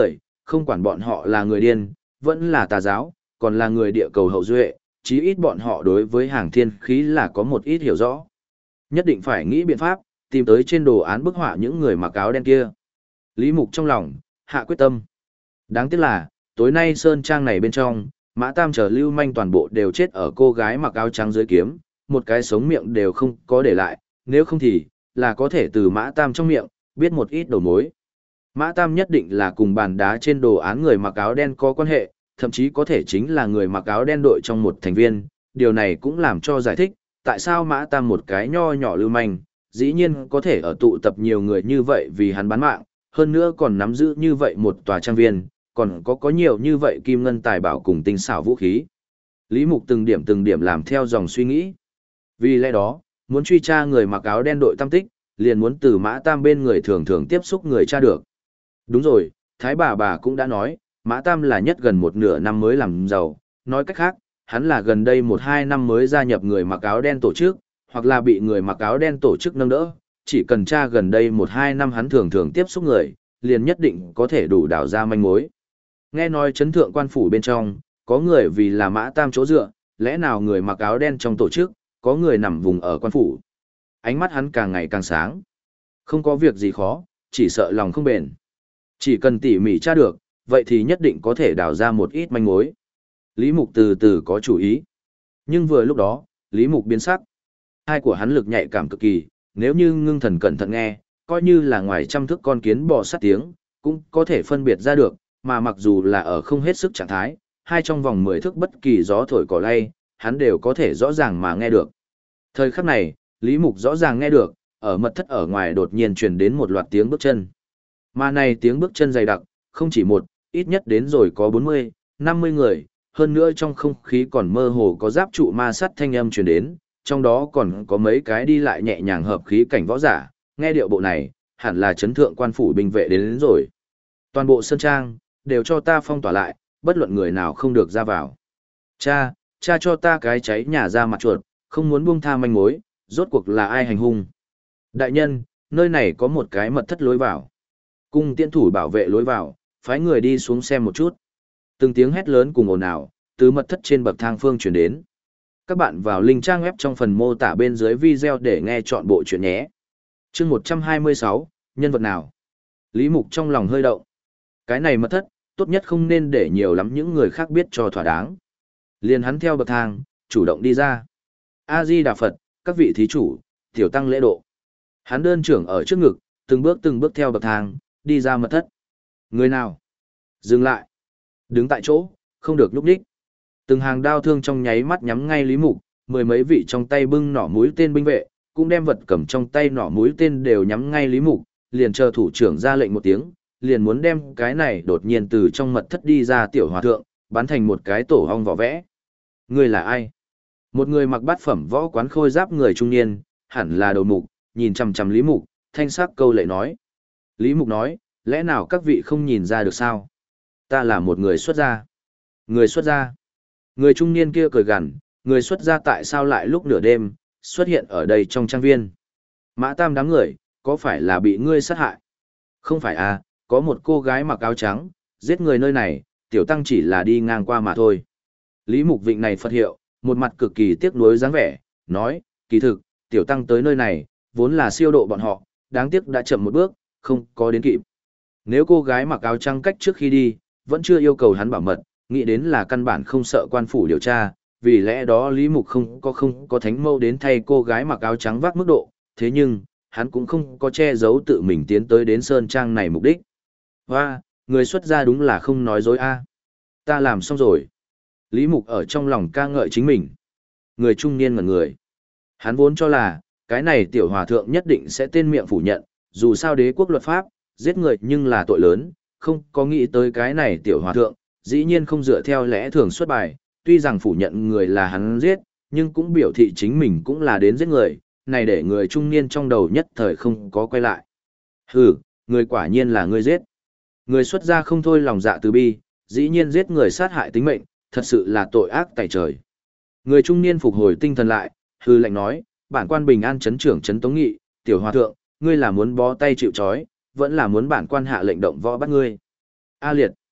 không quản bọn họ là người điên, vẫn là tà giáo, còn là người địa cầu hậu duệ, chí ít bọn họ đối với hàng thiên khí là có một ít hiểu rõ. Nhất định phải nghĩ biện pháp, tìm tới trên đồ án bức họa những người mặc áo đen kia. Lý Mục trong lòng, hạ quyết tâm. Đáng tiếc là, tối nay sơn trang này bên trong, Mã Tam chờ lưu manh toàn bộ đều chết ở cô gái mặc áo trắng dưới kiếm, một cái sống miệng đều không có để lại, nếu không thì, là có thể từ Mã Tam trong miệng, biết một ít đầu mối. Mã Tam nhất định là cùng bàn đá trên đồ án người mặc áo đen có quan hệ, thậm chí có thể chính là người mặc áo đen đội trong một thành viên, điều này cũng làm cho giải thích, tại sao Mã Tam một cái nho nhỏ lưu manh, dĩ nhiên có thể ở tụ tập nhiều người như vậy vì hắn bán mạng, hơn nữa còn nắm giữ như vậy một tòa trang viên, còn có nhiều như vậy kim ngân tài bảo cùng tinh xảo vũ khí. Lý Mục từng điểm làm theo dòng suy nghĩ. Vì lẽ đó, muốn truy tra người mặc áo đen đội tam tích, liền muốn từ Mã Tam bên người thường thường tiếp xúc người tra được. Đúng rồi, Thái bà cũng đã nói, Mã Tam là nhất gần một nửa năm mới làm giàu, nói cách khác, hắn là gần đây 1-2 năm mới gia nhập người mặc áo đen tổ chức, hoặc là bị người mặc áo đen tổ chức nâng đỡ, chỉ cần tra gần đây 1-2 năm hắn thường thường tiếp xúc người, liền nhất định có thể đủ đào ra manh mối. Nghe nói chấn thượng quan phủ bên trong, có người vì là Mã Tam chỗ dựa, lẽ nào người mặc áo đen trong tổ chức, có người nằm vùng ở quan phủ. Ánh mắt hắn càng ngày càng sáng. Không có việc gì khó, chỉ sợ lòng không bền. Chỉ cần tỉ mỉ tra được, vậy thì nhất định có thể đào ra một ít manh mối. Lý Mục từ từ có chủ ý. Nhưng vừa lúc đó, Lý Mục biến sắc. Hai của hắn lực nhạy cảm cực kỳ, nếu như ngưng thần cẩn thận nghe, coi như là ngoài trăm thước con kiến bò sát tiếng, cũng có thể phân biệt ra được, mà mặc dù là ở không hết sức trạng thái, hai trong vòng 10 thước bất kỳ gió thổi cỏ lay, hắn đều có thể rõ ràng mà nghe được. Thời khắc này, Lý Mục rõ ràng nghe được, ở mật thất ở ngoài đột nhiên truyền đến một loạt tiếng bước chân. Mà này tiếng bước chân dày đặc, không chỉ một, ít nhất đến rồi có 40, 50 người, hơn nữa trong không khí còn mơ hồ có giáp trụ ma sắt thanh âm truyền đến, trong đó còn có mấy cái đi lại nhẹ nhàng hợp khí cảnh võ giả, nghe điệu bộ này, hẳn là chấn thượng quan phủ binh vệ đến rồi. Toàn bộ sơn trang, đều cho ta phong tỏa lại, bất luận người nào không được ra vào. Cha cho ta cái cháy nhà ra mặt chuột, không muốn buông tha manh mối, rốt cuộc là ai hành hung. Đại nhân, nơi này có một cái mật thất lối vào. Cung tiễn thủ bảo vệ lối vào, phái người đi xuống xem một chút. Từng tiếng hét lớn cùng ồn ào, từ mật thất trên bậc thang phương truyền đến. Các bạn vào link trang web trong phần mô tả bên dưới video để nghe chọn bộ chuyện nhé. Chương 126, nhân vật nào? Lý Mục trong lòng hơi động. Cái này mật thất, tốt nhất không nên để nhiều lắm những người khác biết cho thỏa đáng. Liền hắn theo bậc thang, chủ động đi ra. A-di-đà Phật, các vị thí chủ, tiểu tăng lễ độ. Hắn đơn trưởng ở trước ngực, từng bước theo bậc thang, đi ra mật thất. Người nào? Dừng lại. Đứng tại chỗ, không được nhúc nhích. Từng hàng đao thương trong nháy mắt nhắm ngay Lý Mục, mười mấy vị trong tay bưng nỏ mũi tên binh vệ, cũng đem vật cầm trong tay nỏ mũi tên đều nhắm ngay Lý Mục, liền chờ thủ trưởng ra lệnh một tiếng, liền muốn đem cái này đột nhiên từ trong mật thất đi ra tiểu hòa thượng, bán thành một cái tổ ong vỏ vẽ. Người là ai? Một người mặc bát phẩm võ quán khôi giáp người trung niên, hẳn là đầu mục, nhìn chằm chằm Lý Mục, thanh sắc câu lệ nói. Lý Mục nói, lẽ nào các vị không nhìn ra được sao? Ta là một người xuất gia. Người xuất gia. Người trung niên kia cười gằn, người xuất gia tại sao lại lúc nửa đêm, xuất hiện ở đây trong trang viên? Mã Tam đám người, có phải là bị ngươi sát hại? Không phải à, có một cô gái mặc áo trắng, giết người nơi này, tiểu tăng chỉ là đi ngang qua mà thôi. Lý Mục Vịnh này Phật hiệu, một mặt cực kỳ tiếc nuối dáng vẻ, nói, kỳ thực, tiểu tăng tới nơi này, vốn là siêu độ bọn họ, đáng tiếc đã chậm một bước, không có đến kịp. Nếu cô gái mặc áo trắng cách trước khi đi, vẫn chưa yêu cầu hắn bảo mật, nghĩ đến là căn bản không sợ quan phủ điều tra, vì lẽ đó Lý Mục không có thánh mâu đến thay cô gái mặc áo trắng vác mức độ, thế nhưng, hắn cũng không có che giấu tự mình tiến tới đến sơn trang này mục đích. Hoa, người xuất gia đúng là không nói dối a. Ta làm xong rồi. Lý Mục ở trong lòng ca ngợi chính mình. Người trung niên ngẩn người. Hắn vốn cho là, cái này tiểu hòa thượng nhất định sẽ tên miệng phủ nhận, dù sao đế quốc luật pháp, giết người nhưng là tội lớn, không có nghĩ tới cái này tiểu hòa thượng, dĩ nhiên không dựa theo lẽ thường xuất bài, tuy rằng phủ nhận người là hắn giết, nhưng cũng biểu thị chính mình cũng là đến giết người, này để người trung niên trong đầu nhất thời không có quay lại. Hừ, người quả nhiên là ngươi giết. Người xuất gia không thôi lòng dạ từ bi, dĩ nhiên giết người sát hại tính mệnh, thật sự là tội ác tày trời. Người trung niên phục hồi tinh thần lại, hư lệnh nói, bản quan bình an trấn trưởng trấn Tống Nghị, tiểu hòa thượng, ngươi là muốn bó tay chịu trói, vẫn là muốn bản quan hạ lệnh động võ bắt ngươi. A liệt.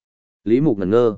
Lý Mục ngẩn ngơ.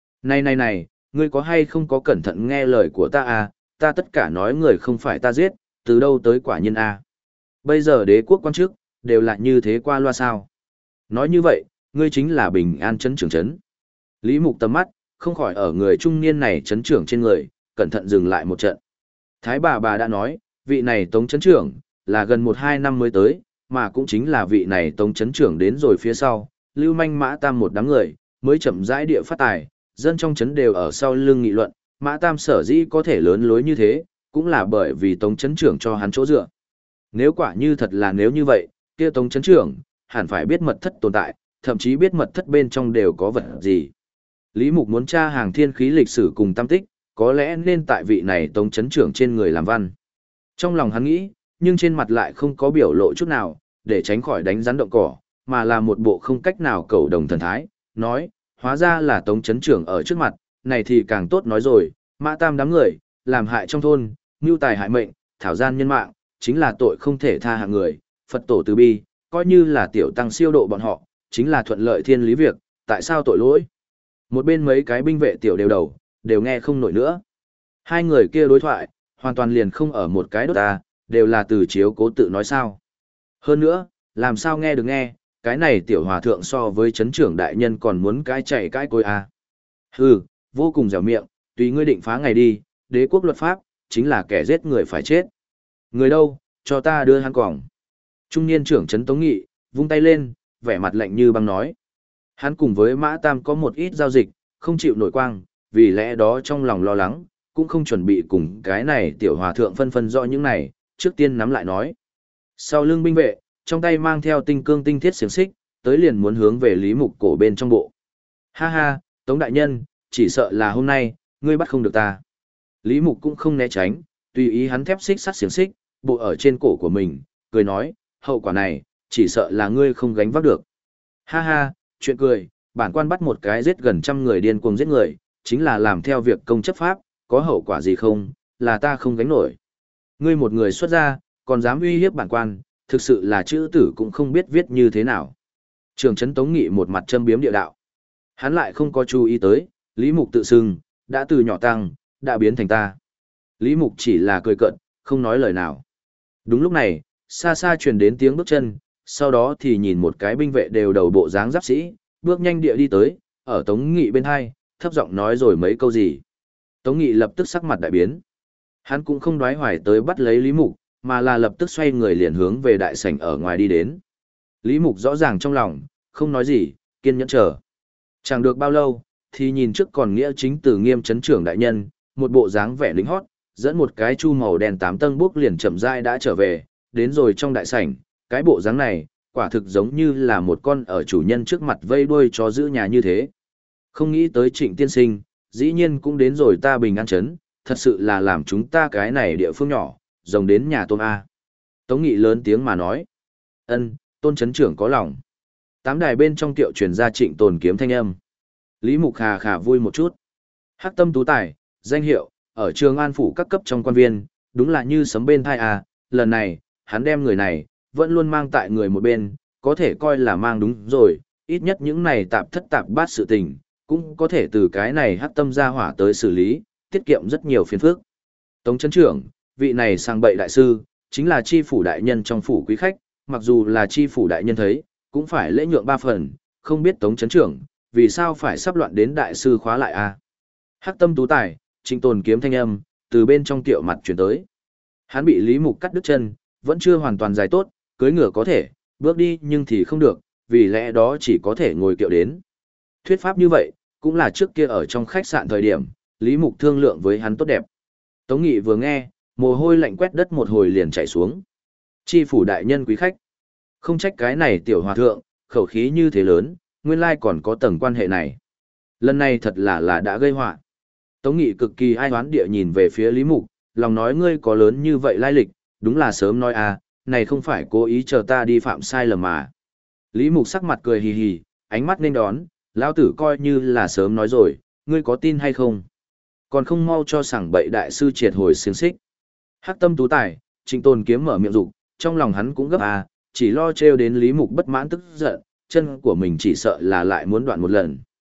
Này, ngươi có hay không có cẩn thận nghe lời của ta à, ta tất cả nói người không phải ta giết, từ đâu tới quả nhân à. Bây giờ đế quốc quan chức, đều là như thế qua loa sao. Nói như vậy, ngươi chính là Bình An trấn trưởng trấn. Lý Mục tầm mắt, không khỏi ở người trung niên này trấn trưởng trên người, cẩn thận dừng lại một trận. Thái bà đã nói, vị này Tống trấn trưởng, là gần 1-2 năm mới tới, mà cũng chính là vị này Tống trấn trưởng đến rồi phía sau, lưu manh Mã Tam một đám người, mới chậm rãi địa phát tài, dân trong trấn đều ở sau lưng nghị luận, Mã Tam sở dĩ có thể lớn lối như thế, cũng là bởi vì Tống trấn trưởng cho hắn chỗ dựa. Nếu quả như thật là nếu như vậy, kia Tống trấn trưởng, hẳn phải biết mật thất tồn tại, thậm chí biết mật thất bên trong đều có vật gì. Lý Mục muốn tra hàng thiên khí lịch sử cùng tam tích, có lẽ nên tại vị này Tống trấn trưởng trên người làm văn. Trong lòng hắn nghĩ, nhưng trên mặt lại không có biểu lộ chút nào, để tránh khỏi đánh rắn động cỏ, mà là một bộ không cách nào cầu đồng thần thái, nói, hóa ra là Tống trấn trưởng ở trước mặt, này thì càng tốt nói rồi, Mã Tam đám người, làm hại trong thôn, mưu tài hại mệnh, thảo gian nhân mạng, chính là tội không thể tha hạng người, Phật tổ từ bi, coi như là tiểu tăng siêu độ bọn họ, chính là thuận lợi thiên lý việc, tại sao tội lỗi? Một bên mấy cái binh vệ tiểu đều đầu, đều nghe không nổi nữa. Hai người kia đối thoại, hoàn toàn liền không ở một cái đốt ta, đều là từ chiếu cố tự nói sao. Hơn nữa, làm sao nghe được nghe, cái này tiểu hòa thượng so với chấn trưởng đại nhân còn muốn cái chạy cái cối à. Hừ, vô cùng dẻo miệng, tùy ngươi định phá ngày đi, đế quốc luật pháp, chính là kẻ giết người phải chết. Người đâu, cho ta đưa hắn còng. Trung niên trưởng trấn Tống Nghị, vung tay lên, vẻ mặt lạnh như băng nói. Hắn cùng với Mã Tam có một ít giao dịch, không chịu nổi quang, vì lẽ đó trong lòng lo lắng, cũng không chuẩn bị cùng cái này tiểu hòa thượng phân phân rõ những này, trước tiên nắm lại nói. Sau lưng binh vệ, trong tay mang theo tinh cương tinh thiết xiềng xích, tới liền muốn hướng về Lý Mục cổ bên trong bộ. Ha ha, Tống đại nhân, chỉ sợ là hôm nay, ngươi bắt không được ta. Lý Mục cũng không né tránh, tùy ý hắn thép xích sắt xiềng xích, bộ ở trên cổ của mình, cười nói, hậu quả này, chỉ sợ là ngươi không gánh vác được. Ha ha, chuyện cười, bản quan bắt một cái giết gần 100 người điên cuồng giết người, chính là làm theo việc công chấp pháp, có hậu quả gì không, là ta không gánh nổi. Ngươi một người xuất ra, còn dám uy hiếp bản quan, thực sự là chữ tử cũng không biết viết như thế nào. Trường trấn Tống Nghị một mặt châm biếm địa đạo. Hắn lại không có chú ý tới, Lý Mục tự xưng, đã từ nhỏ tăng, đã biến thành ta. Lý Mục chỉ là cười cợt, không nói lời nào. Đúng lúc này, xa xa truyền đến tiếng bước chân, sau đó thì nhìn một cái binh vệ đều đầu bộ dáng giáp sĩ, bước nhanh địa đi tới, ở Tống Nghị bên hai, thấp giọng nói rồi mấy câu gì. Tống Nghị lập tức sắc mặt đại biến. Hắn cũng không đoái hoài tới bắt lấy Lý Mục, mà là lập tức xoay người liền hướng về đại sảnh ở ngoài đi đến. Lý Mục rõ ràng trong lòng, không nói gì, kiên nhẫn chờ. Chẳng được bao lâu, thì nhìn trước còn nghĩa chính từ nghiêm trấn trưởng đại nhân, một bộ dáng vẻ lính hót, dẫn một cái chu màu đen 8 tâng bước liền chậm rãi đã trở về, đến rồi trong đại sảnh, cái bộ dáng này, quả thực giống như là một con ở chủ nhân trước mặt vây đuôi chó giữ nhà như thế. Không nghĩ tới Trịnh tiên sinh, dĩ nhiên cũng đến rồi ta Bình An trấn, thật sự là làm chúng ta cái này địa phương nhỏ, rồng đến nhà tôm A. Tống Nghị lớn tiếng mà nói. Ân, Tôn trấn trưởng có lòng. Tám đài bên trong tiệu truyền ra Trịnh Tồn kiếm thanh âm. Lý Mục khà khà vui một chút. Hắc tâm tú tài, danh hiệu, ở Trường An phủ các cấp trong quan viên, đúng là như sấm bên thai à, lần này, hắn đem người này, vẫn luôn mang tại người một bên, có thể coi là mang đúng rồi, ít nhất những này tạp thất tạp bát sự tình, cũng có thể từ cái này hắc tâm ra hỏa tới xử lý, tiết kiệm rất nhiều phiền phức. Tống trấn trưởng, vị này sang bậy đại sư, chính là chi phủ đại nhân trong phủ quý khách, mặc dù là chi phủ đại nhân thấy, cũng phải lễ nhượng 3 phần, không biết Tống trấn trưởng, vì sao phải sắp loạn đến đại sư khóa lại a? Hắc tâm tú tài, Trịnh Tồn kiếm thanh âm, từ bên trong tiệu mặt chuyển tới. Hắn bị Lý Mục cắt đứt chân, vẫn chưa hoàn toàn dài tốt, cưỡi ngựa có thể, bước đi nhưng thì không được, vì lẽ đó chỉ có thể ngồi kiệu đến. Thuyết pháp như vậy, cũng là trước kia ở trong khách sạn thời điểm, Lý Mục thương lượng với hắn tốt đẹp. Tống Nghị vừa nghe, mồ hôi lạnh quét đất một hồi liền chảy xuống. Chi phủ đại nhân quý khách. Không trách cái này tiểu hòa thượng, khẩu khí như thế lớn, nguyên lai còn có tầng quan hệ này. Lần này thật là đã gây họa. Tống Nghị cực kỳ ai hoán địa nhìn về phía Lý Mục, lòng nói ngươi có lớn như vậy lai lịch, đúng là sớm nói à, này không phải cố ý chờ ta đi phạm sai lầm mà. Lý Mục sắc mặt cười hì hì, ánh mắt nên đón, lão tử coi như là sớm nói rồi, ngươi có tin hay không? Còn không mau cho sảng bậy đại sư triệt hồi xiềng xích. Hắc tâm tú tài, Trịnh Tồn kiếm mở miệng dục, trong lòng hắn cũng gấp à, chỉ lo trêu đến Lý Mục bất mãn tức giận, chân của mình chỉ sợ là lại muốn đoạn một lần.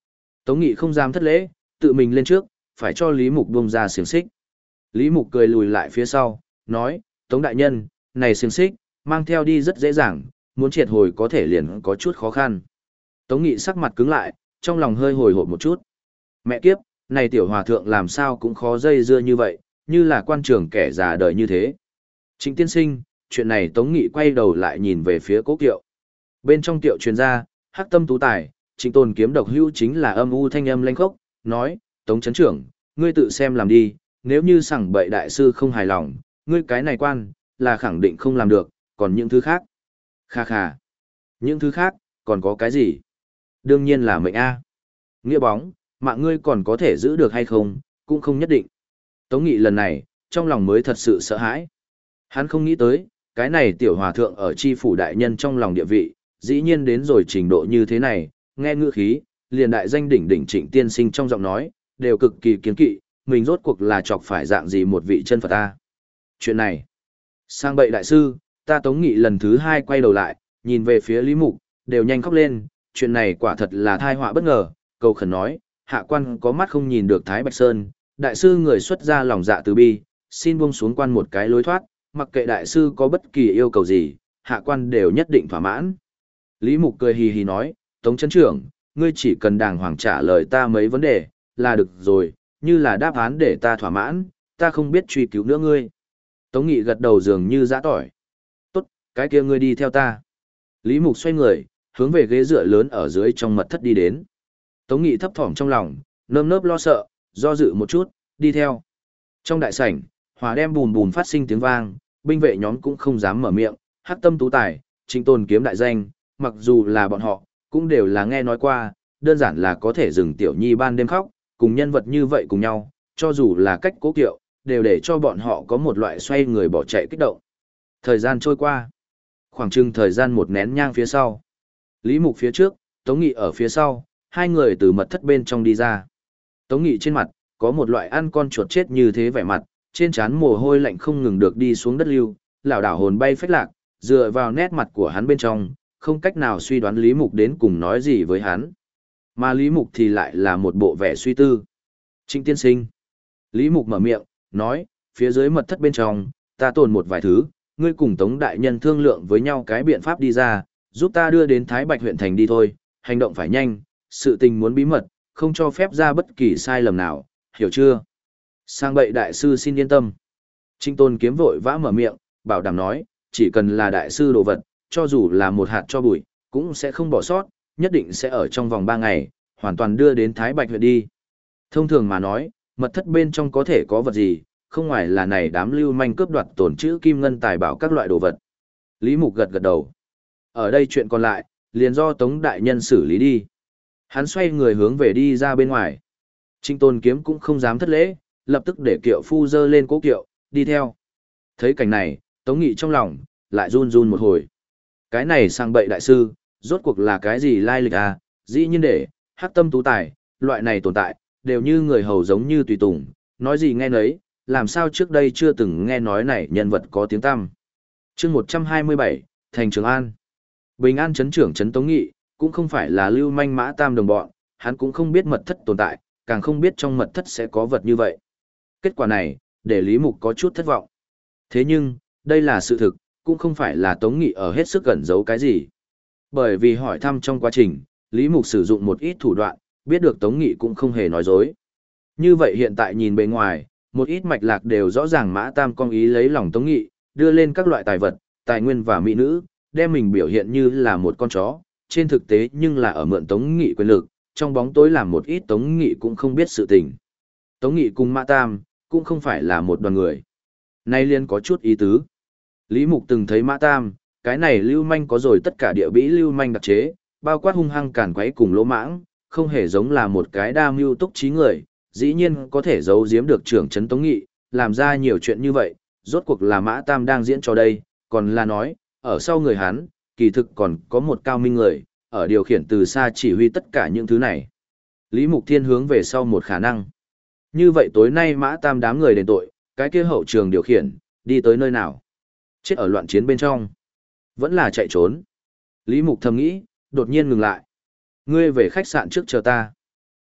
Tống Nghị không dám thất lễ, tự mình lên trước, phải cho Lý Mục buông ra xiềng xích. Lý Mục cười lùi lại phía sau, nói, Tống đại nhân, này xiềng xích, mang theo đi rất dễ dàng, muốn triệt hồi có thể liền có chút khó khăn. Tống Nghị sắc mặt cứng lại, trong lòng hơi hồi hộp một chút. Mẹ kiếp, này tiểu hòa thượng làm sao cũng khó dây dưa như vậy, như là quan trường kẻ già đời như thế. Trịnh tiên sinh, chuyện này Tống Nghị quay đầu lại nhìn về phía Cố Kiệu. Bên trong tiệu truyền ra, hắc tâm tú tài, Trịnh Tôn kiếm độc hữu chính là âm u thanh âm lanh khốc, nói, Tống chấn trưởng, ngươi tự xem làm đi, nếu như sẵn bậy đại sư không hài lòng, ngươi cái này quan, là khẳng định không làm được, còn những thứ khác. Kha kha. Những thứ khác, còn có cái gì? Đương nhiên là mệnh A. Nghĩa bóng, mạng ngươi còn có thể giữ được hay không, cũng không nhất định. Tống Nghị lần này, trong lòng mới thật sự sợ hãi. Hắn không nghĩ tới, cái này tiểu hòa thượng ở chi phủ đại nhân trong lòng địa vị, dĩ nhiên đến rồi trình độ như thế này, nghe ngữ khí, liền đại danh đỉnh đỉnh Trịnh tiên sinh trong giọng nói, đều cực kỳ kiến kỵ, mình rốt cuộc là chọc phải dạng gì một vị chân Phật ta. Chuyện này, sang bậy đại sư, ta Tống Nghị lần thứ hai quay đầu lại, nhìn về phía Lý Mục, đều nhanh khóc lên, chuyện này quả thật là tai họa bất ngờ, cầu khẩn nói, hạ quan có mắt không nhìn được Thái Bạch Sơn, đại sư người xuất ra lòng dạ từ bi, xin buông xuống quan một cái lối thoát, mặc kệ đại sư có bất kỳ yêu cầu gì, hạ quan đều nhất định thỏa mãn. Lý Mục cười hì hì nói, Tống chấn trưởng, ngươi chỉ cần đàng hoàng trả lời ta mấy vấn đề, là được rồi, như là đáp án để ta thỏa mãn, ta không biết truy cứu nữa ngươi. Tống Nghị gật đầu dường như giã tỏi. Tốt, cái kia ngươi đi theo ta. Lý Mục xoay người, hướng về ghế dựa lớn ở dưới trong mật thất đi đến. Tống Nghị thấp thỏm trong lòng, nơm nớp lo sợ, do dự một chút, đi theo. Trong đại sảnh, hỏa đem bùn bùn phát sinh tiếng vang, binh vệ nhóm cũng không dám mở miệng, hắc tâm tú tài, Trịnh Tôn kiếm đại danh, mặc dù là bọn họ, cũng đều là nghe nói qua, đơn giản là có thể dừng tiểu nhi ban đêm khóc, cùng nhân vật như vậy cùng nhau, cho dù là cách Cố Kiệu, đều để cho bọn họ có một loại xoay người bỏ chạy kích động. Thời gian trôi qua, khoảng chừng thời gian một nén nhang phía sau. Lý Mục phía trước, Tống Nghị ở phía sau, hai người từ mật thất bên trong đi ra. Tống Nghị trên mặt, có một loại ăn con chuột chết như thế vẻ mặt, trên trán mồ hôi lạnh không ngừng được đi xuống đất lưu, lảo đảo hồn bay phách lạc, dựa vào nét mặt của hắn bên trong, không cách nào suy đoán Lý Mục đến cùng nói gì với hắn. Mà Lý Mục thì lại là một bộ vẻ suy tư. Trịnh tiên sinh. Lý Mục mở miệng, nói, phía dưới mật thất bên trong, ta tồn một vài thứ, ngươi cùng Tống đại nhân thương lượng với nhau cái biện pháp đi ra, giúp ta đưa đến Thái Bạch huyện thành đi thôi, hành động phải nhanh, sự tình muốn bí mật, không cho phép ra bất kỳ sai lầm nào, hiểu chưa? Sang bậy đại sư xin yên tâm. Trịnh Tôn kiếm vội vã mở miệng, bảo đảm nói, chỉ cần là đại sư đồ vật, cho dù là một hạt cho bụi, cũng sẽ không bỏ sót, nhất định sẽ ở trong vòng 3 ngày, hoàn toàn đưa đến Thái Bạch huyện đi. Thông thường mà nói, mật thất bên trong có thể có vật gì, không ngoài là này đám lưu manh cướp đoạt tổn trữ kim ngân tài bảo các loại đồ vật. Lý Mục gật gật đầu. Ở đây chuyện còn lại, liền do Tống đại nhân xử lý đi. Hắn xoay người hướng về đi ra bên ngoài. Trịnh Tôn kiếm cũng không dám thất lễ, lập tức để Kiệu phu dơ lên Cố Kiệu, đi theo. Thấy cảnh này, Tống Nghị trong lòng, lại run run một hồi. Cái này sang bậy đại sư, rốt cuộc là cái gì lai lịch à, dĩ nhiên để, hắc tâm tú tài, loại này tồn tại, đều như người hầu giống như tùy tùng, nói gì nghe nấy, làm sao trước đây chưa từng nghe nói này nhân vật có tiếng tăm. Chương 127, Thành Trường An. Bình An trấn trưởng trấn Tống Nghị, cũng không phải là lưu manh Mã Tam đồng bọn, hắn cũng không biết mật thất tồn tại, càng không biết trong mật thất sẽ có vật như vậy. Kết quả này, để Lý Mục có chút thất vọng. Thế nhưng, đây là sự thực, cũng không phải là Tống Nghị ở hết sức ẩn giấu cái gì. Bởi vì hỏi thăm trong quá trình, Lý Mục sử dụng một ít thủ đoạn, biết được Tống Nghị cũng không hề nói dối. Như vậy hiện tại nhìn bề ngoài, một ít mạch lạc đều rõ ràng Mã Tam con ý lấy lòng Tống Nghị, đưa lên các loại tài vật, tài nguyên và mỹ nữ, đem mình biểu hiện như là một con chó, trên thực tế nhưng là ở mượn Tống Nghị quyền lực, trong bóng tối làm một ít Tống Nghị cũng không biết sự tình. Tống Nghị cùng Mã Tam, cũng không phải là một đoàn người. Nay liên có chút ý tứ. Lý Mục từng thấy Mã Tam, cái này lưu manh có rồi tất cả địa bĩ lưu manh đặc chế, bao quát hung hăng càn quấy cùng lỗ mãng, không hề giống là một cái đa mưu túc trí người, dĩ nhiên có thể giấu giếm được trưởng trấn Tống Nghị, làm ra nhiều chuyện như vậy, rốt cuộc là Mã Tam đang diễn cho đây, còn là nói, ở sau người hắn, kỳ thực còn có một cao minh người, ở điều khiển từ xa chỉ huy tất cả những thứ này. Lý Mục Thiên hướng về sau một khả năng. Như vậy tối nay Mã Tam đám người đền tội, cái kia hậu trường điều khiển, đi tới nơi nào? Chết ở loạn chiến bên trong. Vẫn là chạy trốn. Lý Mục thầm nghĩ, đột nhiên ngừng lại. Ngươi về khách sạn trước chờ ta.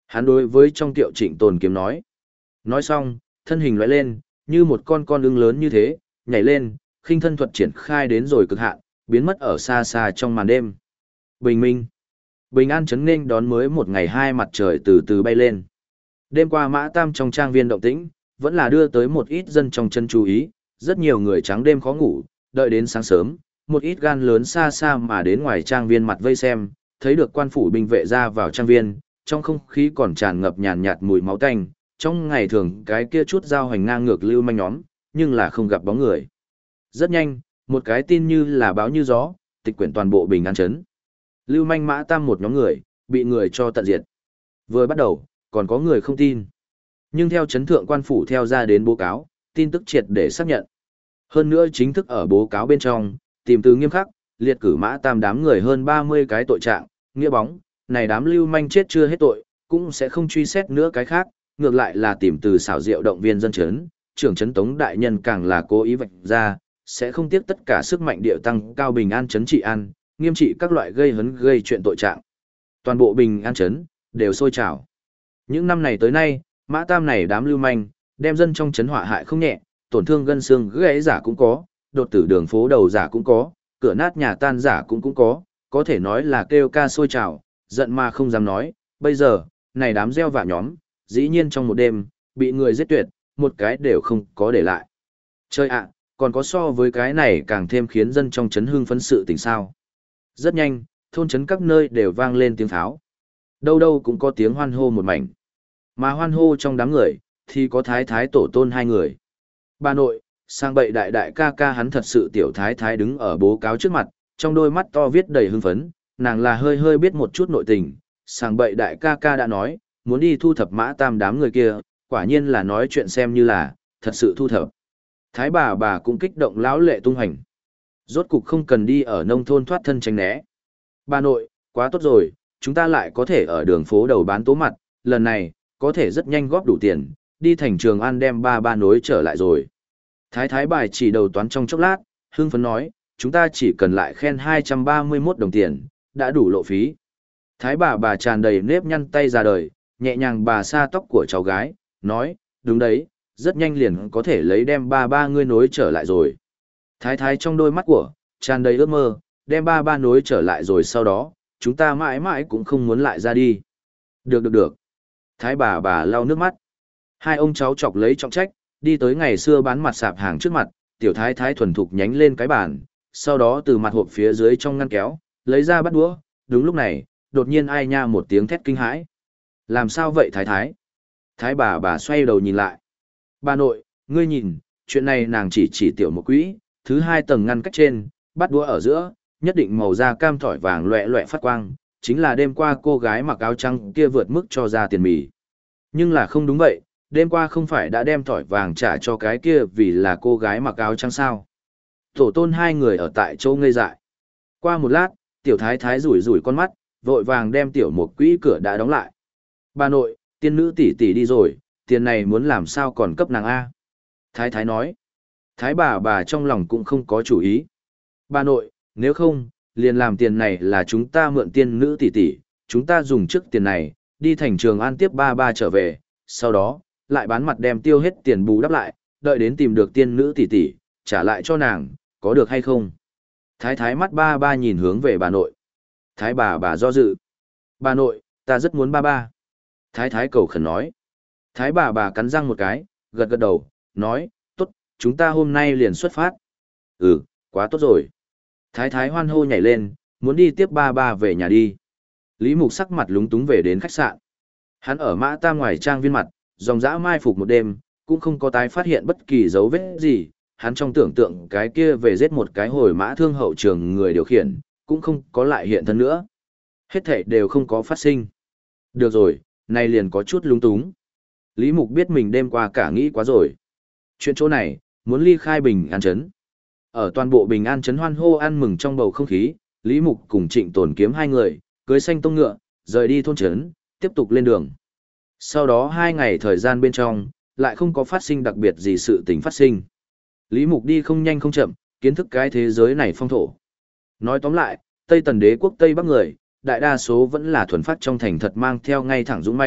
Hắn đối với trong tiệu Trịnh Tồn Kiếm nói. Nói xong, thân hình lóe lên, như một con ưng lớn như thế, nhảy lên, khinh thân thuật triển khai đến rồi cực hạn, biến mất ở xa xa trong màn đêm. Bình minh. Bình an chấn nên đón mới một ngày hai mặt trời từ từ bay lên. Đêm qua Mã Tam trong trang viên động tĩnh, vẫn là đưa tới một ít dân trong chân chú ý, rất nhiều người trắng đêm khó ngủ, đợi đến sáng sớm, một ít gan lớn xa xa mà đến ngoài trang viên mặt vây xem, thấy được quan phủ binh vệ ra vào trang viên, trong không khí còn tràn ngập nhàn nhạt mùi máu tanh, trong ngày thường cái kia chút giao hành ngang ngược lưu manh nhóm, nhưng là không gặp bóng người. Rất nhanh, một cái tin như là báo như gió, tịch quyển toàn bộ Bình An trấn. Lưu manh Mã Tam một nhóm người, bị người cho tận diệt. Vừa bắt đầu, còn có người không tin. Nhưng theo chấn thượng quan phủ theo ra đến báo cáo, tin tức triệt để xác nhận. Hơn nữa chính thức ở báo cáo bên trong, tìm từ nghiêm khắc, liệt cử Mã Tam đám người hơn 30 cái tội trạng, nghĩa bóng, này đám lưu manh chết chưa hết tội, cũng sẽ không truy xét nữa cái khác, ngược lại là tìm từ xảo diệu động viên dân chấn, trưởng chấn Tống đại nhân càng là cố ý vạch ra, sẽ không tiếc tất cả sức mạnh địa tăng cao Bình An trấn trị an, nghiêm trị các loại gây hấn gây chuyện tội trạng. Toàn bộ Bình An trấn đều sôi trào. Những năm này tới nay, Mã Tam này đám lưu manh, đem dân trong trấn họa hại không nhẹ, tổn thương gân xương gãy giả cũng có, đột tử đường phố đầu giả cũng có, cửa nát nhà tan giả cũng có thể nói là kêu ca sôi trào, giận mà không dám nói, bây giờ, này đám gieo vạ nhóm, dĩ nhiên trong một đêm, bị người giết tuyệt, một cái đều không có để lại. Chơi ạ, còn có so với cái này càng thêm khiến dân trong trấn hưng phấn sự tình sao. Rất nhanh, thôn trấn các nơi đều vang lên tiếng pháo. Đâu đâu cũng có tiếng hoan hô một mảnh. Mà hoan hô trong đám người, thì có thái thái tổ tôn hai người. Bà nội, sang bậy đại đại ca ca hắn thật sự tiểu thái thái đứng ở bố cáo trước mặt, trong đôi mắt to viết đầy hưng phấn, nàng là hơi hơi biết một chút nội tình. Sang bậy đại ca ca đã nói, muốn đi thu thập Mã Tam đám người kia, quả nhiên là nói chuyện xem như là, thật sự thu thập. Thái bà cũng kích động lão lệ tung hành. Rốt cục không cần đi ở nông thôn thoát thân tránh né. Bà nội, quá tốt rồi, chúng ta lại có thể ở đường phố đầu bán tố mặt, lần này, có thể rất nhanh góp đủ tiền, đi thành Trường An đem ba nối trở lại rồi. Thái bài chỉ đầu toán trong chốc lát, hưng phấn nói, chúng ta chỉ cần lại khen 231 đồng tiền, đã đủ lộ phí. Thái bà tràn đầy nếp nhăn tay ra đời, nhẹ nhàng bà sa tóc của cháu gái, nói, đúng đấy, rất nhanh liền có thể lấy đem ba ngươi nối trở lại rồi. Thái trong đôi mắt của, tràn đầy ước mơ, đem ba nối trở lại rồi sau đó, chúng ta mãi mãi cũng không muốn lại ra đi. Được. Thái bà lau nước mắt. Hai ông cháu chọc lấy trọng trách, đi tới ngày xưa bán mặt sạp hàng trước mặt, tiểu thái thuần thục nhánh lên cái bàn, sau đó từ mặt hộp phía dưới trong ngăn kéo, lấy ra bắt đũa, đúng lúc này, đột nhiên ai nha một tiếng thét kinh hãi. Làm sao vậy thái? Thái bà xoay đầu nhìn lại. Bà nội, ngươi nhìn, chuyện này nàng chỉ tiểu một quỹ, thứ hai tầng ngăn cách trên, bắt đũa ở giữa, nhất định màu da cam thỏi vàng loẹ loẹ phát quang, chính là đêm qua cô gái mặc áo trắng kia vượt mức cho ra tiền mì. Nhưng là không đúng vậy, đêm qua không phải đã đem thỏi vàng trả cho cái kia vì là cô gái mặc áo trắng sao. Tổ tôn hai người ở tại chỗ ngây dại. Qua một lát, tiểu thái rủi con mắt, vội vàng đem tiểu một quỹ cửa đã đóng lại. Bà nội, tiên nữ tỷ tỷ đi rồi, tiền này muốn làm sao còn cấp nàng A. Thái nói. Thái bà trong lòng cũng không có chủ ý. Bà nội, nếu không, liền làm tiền này là chúng ta mượn tiên nữ tỷ tỷ, chúng ta dùng trước tiền này, đi thành Trường An tiếp ba trở về, sau đó, lại bán mặt đem tiêu hết tiền bù đắp lại, đợi đến tìm được tiên nữ tỷ tỷ, trả lại cho nàng, có được hay không? Thái mắt ba nhìn hướng về bà nội. Thái bà do dự. Bà nội, ta rất muốn ba. Thái cầu khẩn nói. Thái bà cắn răng một cái, gật đầu, nói, tốt, chúng ta hôm nay liền xuất phát. Ừ, quá tốt rồi. Thái hoan hô nhảy lên, muốn đi tiếp ba về nhà đi. Lý Mục sắc mặt lúng túng về đến khách sạn. Hắn ở Mã Tam ngoài trang viên mặt, dòng dã mai phục một đêm, cũng không có tái phát hiện bất kỳ dấu vết gì. Hắn trong tưởng tượng cái kia về giết một cái hồi mã thương hậu trường người điều khiển, cũng không có lại hiện thân nữa. Hết thảy đều không có phát sinh. Được rồi, nay liền có chút lúng túng. Lý Mục biết mình đêm qua cả nghĩ quá rồi. Chuyện chỗ này, muốn ly khai Bình An trấn. Ở toàn bộ Bình An trấn hoan hô ăn mừng trong bầu không khí, Lý Mục cùng Trịnh Tồn Kiếm hai người, cưới xanh tông ngựa, rời đi thôn trấn, tiếp tục lên đường. Sau đó 2 ngày thời gian bên trong, lại không có phát sinh đặc biệt gì sự tình phát sinh. Lý Mục đi không nhanh không chậm, kiến thức cái thế giới này phong thổ. Nói tóm lại, Tây Tần đế quốc Tây Bắc người, đại đa số vẫn là thuần phát trong thành thật mang theo ngay thẳng dũng mãnh,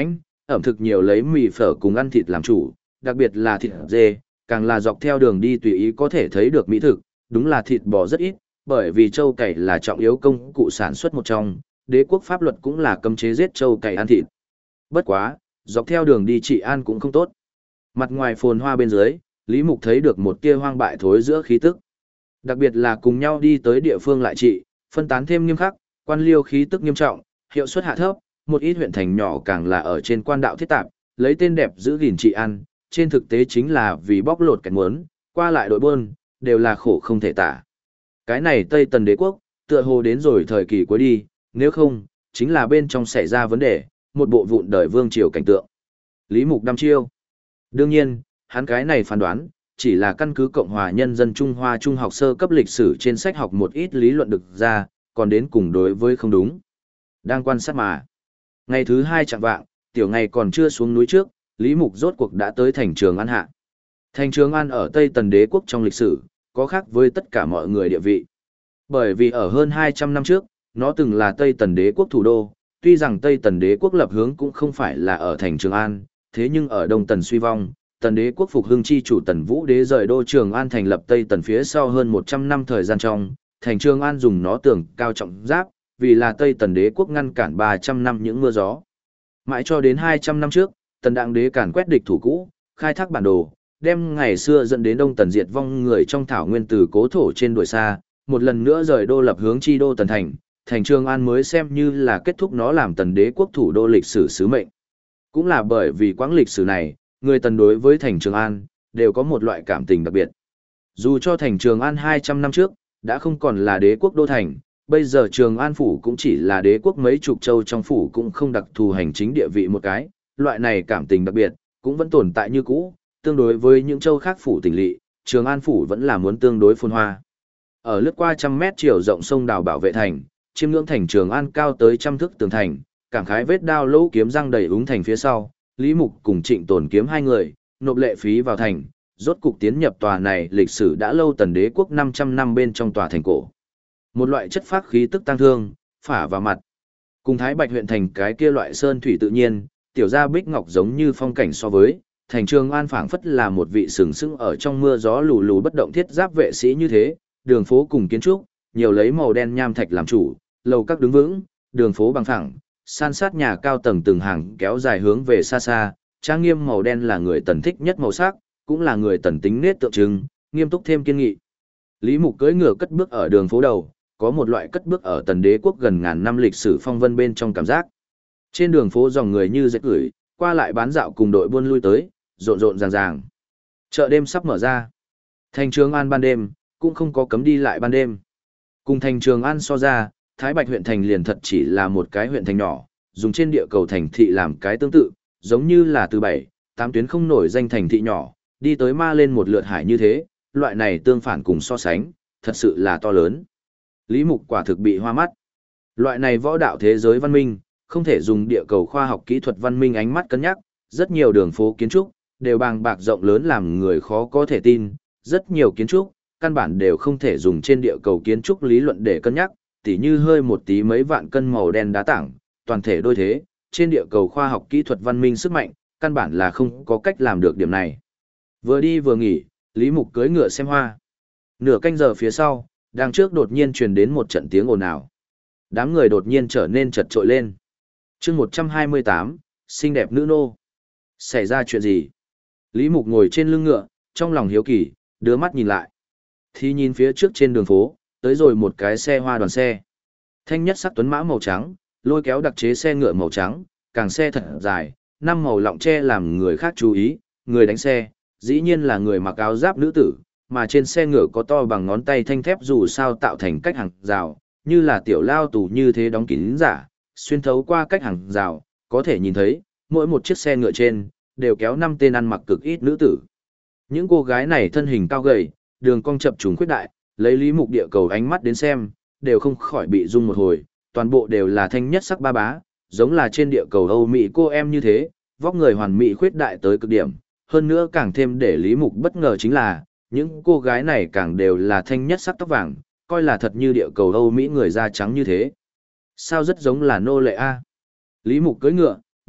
ẩm thực nhiều lấy mì phở cùng ăn thịt làm chủ, đặc biệt là thịt dê, càng là dọc theo đường đi tùy ý có thể thấy được mỹ thực, đúng là thịt bò rất ít, bởi vì trâu cày là trọng yếu công cụ sản xuất một trong, đế quốc pháp luật cũng là cấm chế giết trâu cày ăn thịt. Bất quá, dọc theo đường đi trị an cũng không tốt. Mặt ngoài phồn hoa bên dưới, Lý Mục thấy được một tia hoang bại thối giữa khí tức. Đặc biệt là cùng nhau đi tới địa phương lại trị, phân tán thêm nghiêm khắc, quan liêu khí tức nghiêm trọng, hiệu suất hạ thấp, một ít huyện thành nhỏ càng là ở trên quan đạo thiết tạp, lấy tên đẹp giữ gìn trị an, trên thực tế chính là vì bóc lột cảnh muốn, qua lại đội buôn, đều là khổ không thể tả. Cái này Tây Tần đế quốc, tựa hồ đến rồi thời kỳ cuối đi, nếu không, chính là bên trong xảy ra vấn đề, một bộ vụn đời vương triều cảnh tượng. Lý Mục đăm chiêu. Đương nhiên, hắn cái này phán đoán, chỉ là căn cứ Cộng hòa Nhân dân Trung Hoa trung học sơ cấp lịch sử trên sách học một ít lý luận được ra, còn đến cùng đối với không đúng. Đang quan sát mà. Ngày thứ 2 chạng vạng, tiểu ngày còn chưa xuống núi trước, Lý Mục rốt cuộc đã tới thành Trường An hạ. Thành Trường An ở Tây Tần đế quốc trong lịch sử, có khác với tất cả mọi người địa vị. Bởi vì ở hơn 200 năm trước, nó từng là Tây Tần đế quốc thủ đô, tuy rằng Tây Tần đế quốc lập hướng cũng không phải là ở thành Trường An, thế nhưng ở Đông Tần suy vong, Tần đế quốc phục hưng chi chủ Tần Vũ đế rời đô Trường An thành lập Tây Tần phía sau hơn 100 năm thời gian trong, thành Trường An dùng nó tường cao trọng giáp, vì là Tây Tần đế quốc ngăn cản 300 năm những mưa gió. Mãi cho đến 200 năm trước, Tần Đặng đế càn quét địch thủ cũ, khai thác bản đồ, đem ngày xưa dẫn đến Đông Tần diệt vong người trong thảo nguyên từ cố thổ trên đuổi xa, một lần nữa rời đô lập hướng chi đô Tần thành, thành Trường An mới xem như là kết thúc nó làm Tần đế quốc thủ đô lịch sử sứ mệnh. Cũng là bởi vì quãng lịch sử này, người Tần đối với thành Trường An đều có một loại cảm tình đặc biệt. Dù cho thành Trường An 200 năm trước đã không còn là đế quốc đô thành, bây giờ Trường An phủ cũng chỉ là đế quốc mấy chục châu trong phủ cũng không đặc thù hành chính địa vị một cái, loại này cảm tình đặc biệt cũng vẫn tồn tại như cũ, tương đối với những châu khác phủ tỉnh lỵ, Trường An phủ vẫn là muốn tương đối phồn hoa. Ở lướt qua 100 mét chiều rộng sông đào bảo vệ thành, chiêm ngưỡng thành Trường An cao tới 100 thước tường thành, cảm khái vết đao lỗ kiếm răng đầy úng thành phía sau, Lý Mục cùng Trịnh Tồn kiếm hai người, nộp lệ phí vào thành, rốt cục tiến nhập tòa này lịch sử đã lâu Tần đế quốc 500 năm bên trong tòa thành cổ. Một loại chất phác khí tức tăng thương, phả vào mặt. Cùng Thái Bạch huyện thành cái kia loại sơn thủy tự nhiên, tiểu gia bích ngọc giống như phong cảnh so với, thành Trường An phảng phất là một vị sừng sững ở trong mưa gió lù lù bất động thiết giáp vệ sĩ như thế, đường phố cùng kiến trúc, nhiều lấy màu đen nham thạch làm chủ, lầu các đứng vững, đường phố bằng phẳng, san sát nhà cao tầng từng hàng kéo dài hướng về xa xa, trang nghiêm màu đen là người Tần thích nhất màu sắc, cũng là người Tần tính nết tượng trưng, nghiêm túc thêm kiên nghị. Lý Mục cưỡi ngựa cất bước ở đường phố đầu, có một loại cất bước ở Tần đế quốc gần ngàn năm lịch sử phong vân bên trong cảm giác. Trên đường phố dòng người như dệt gửi, qua lại bán dạo cùng đội buôn lui tới, rộn rộn ràng ràng. Chợ đêm sắp mở ra. Thành Trường An ban đêm, cũng không có cấm đi lại ban đêm. Cùng thành Trường An so ra, Thái Bạch huyện thành liền thật chỉ là một cái huyện thành nhỏ, dùng trên địa cầu thành thị làm cái tương tự, giống như là từ 7, 8 tuyến không nổi danh thành thị nhỏ, đi tới ma lên một lượt hải như thế, loại này tương phản cùng so sánh, thật sự là to lớn. Lý Mục quả thực bị hoa mắt. Loại này võ đạo thế giới văn minh, không thể dùng địa cầu khoa học kỹ thuật văn minh ánh mắt cân nhắc, rất nhiều đường phố kiến trúc, đều bàng bạc rộng lớn làm người khó có thể tin, rất nhiều kiến trúc, căn bản đều không thể dùng trên địa cầu kiến trúc lý luận để cân nhắc, tỉ như hơi một tí mấy vạn cân màu đen đá tảng, toàn thể đôi thế, trên địa cầu khoa học kỹ thuật văn minh sức mạnh, căn bản là không có cách làm được điểm này. Vừa đi vừa nghỉ, Lý Mục cưỡi ngựa xem hoa. Nửa canh giờ phía sau, đằng trước đột nhiên truyền đến một trận tiếng ồn ào. Đám người đột nhiên trở nên chật trội lên. Chương 128, xinh đẹp nữ nô. Xảy ra chuyện gì? Lý Mục ngồi trên lưng ngựa, trong lòng hiếu kỳ, đưa mắt nhìn lại. Thì nhìn phía trước trên đường phố, tới rồi một cái xe hoa đoàn xe. Thanh nhất sắc tuấn mã màu trắng, lôi kéo đặc chế xe ngựa màu trắng, càng xe thật dài, 5 màu lọng che làm người khác chú ý, người đánh xe, dĩ nhiên là người mặc áo giáp nữ tử, mà trên xe ngựa có to bằng ngón tay thanh thép dù sao tạo thành cách hàng rào, như là tiểu lao tù như thế đóng kín giả, xuyên thấu qua cách hàng rào, có thể nhìn thấy, mỗi một chiếc xe ngựa trên, đều kéo 5 tên ăn mặc cực ít nữ tử. Những cô gái này thân hình cao gầy, đường cong chập trùng khuyết đại, lấy Lý Mục địa cầu ánh mắt đến xem, đều không khỏi bị rung một hồi, toàn bộ đều là thanh nhất sắc ba bá, giống là trên địa cầu Âu Mỹ cô em như thế, vóc người hoàn mỹ khuyết đại tới cực điểm, hơn nữa càng thêm để Lý Mục bất ngờ chính là, những cô gái này càng đều là thanh nhất sắc tóc vàng, coi là thật như địa cầu Âu Mỹ người da trắng như thế. Sao rất giống là nô lệ a. Lý Mục cưỡi ngựa,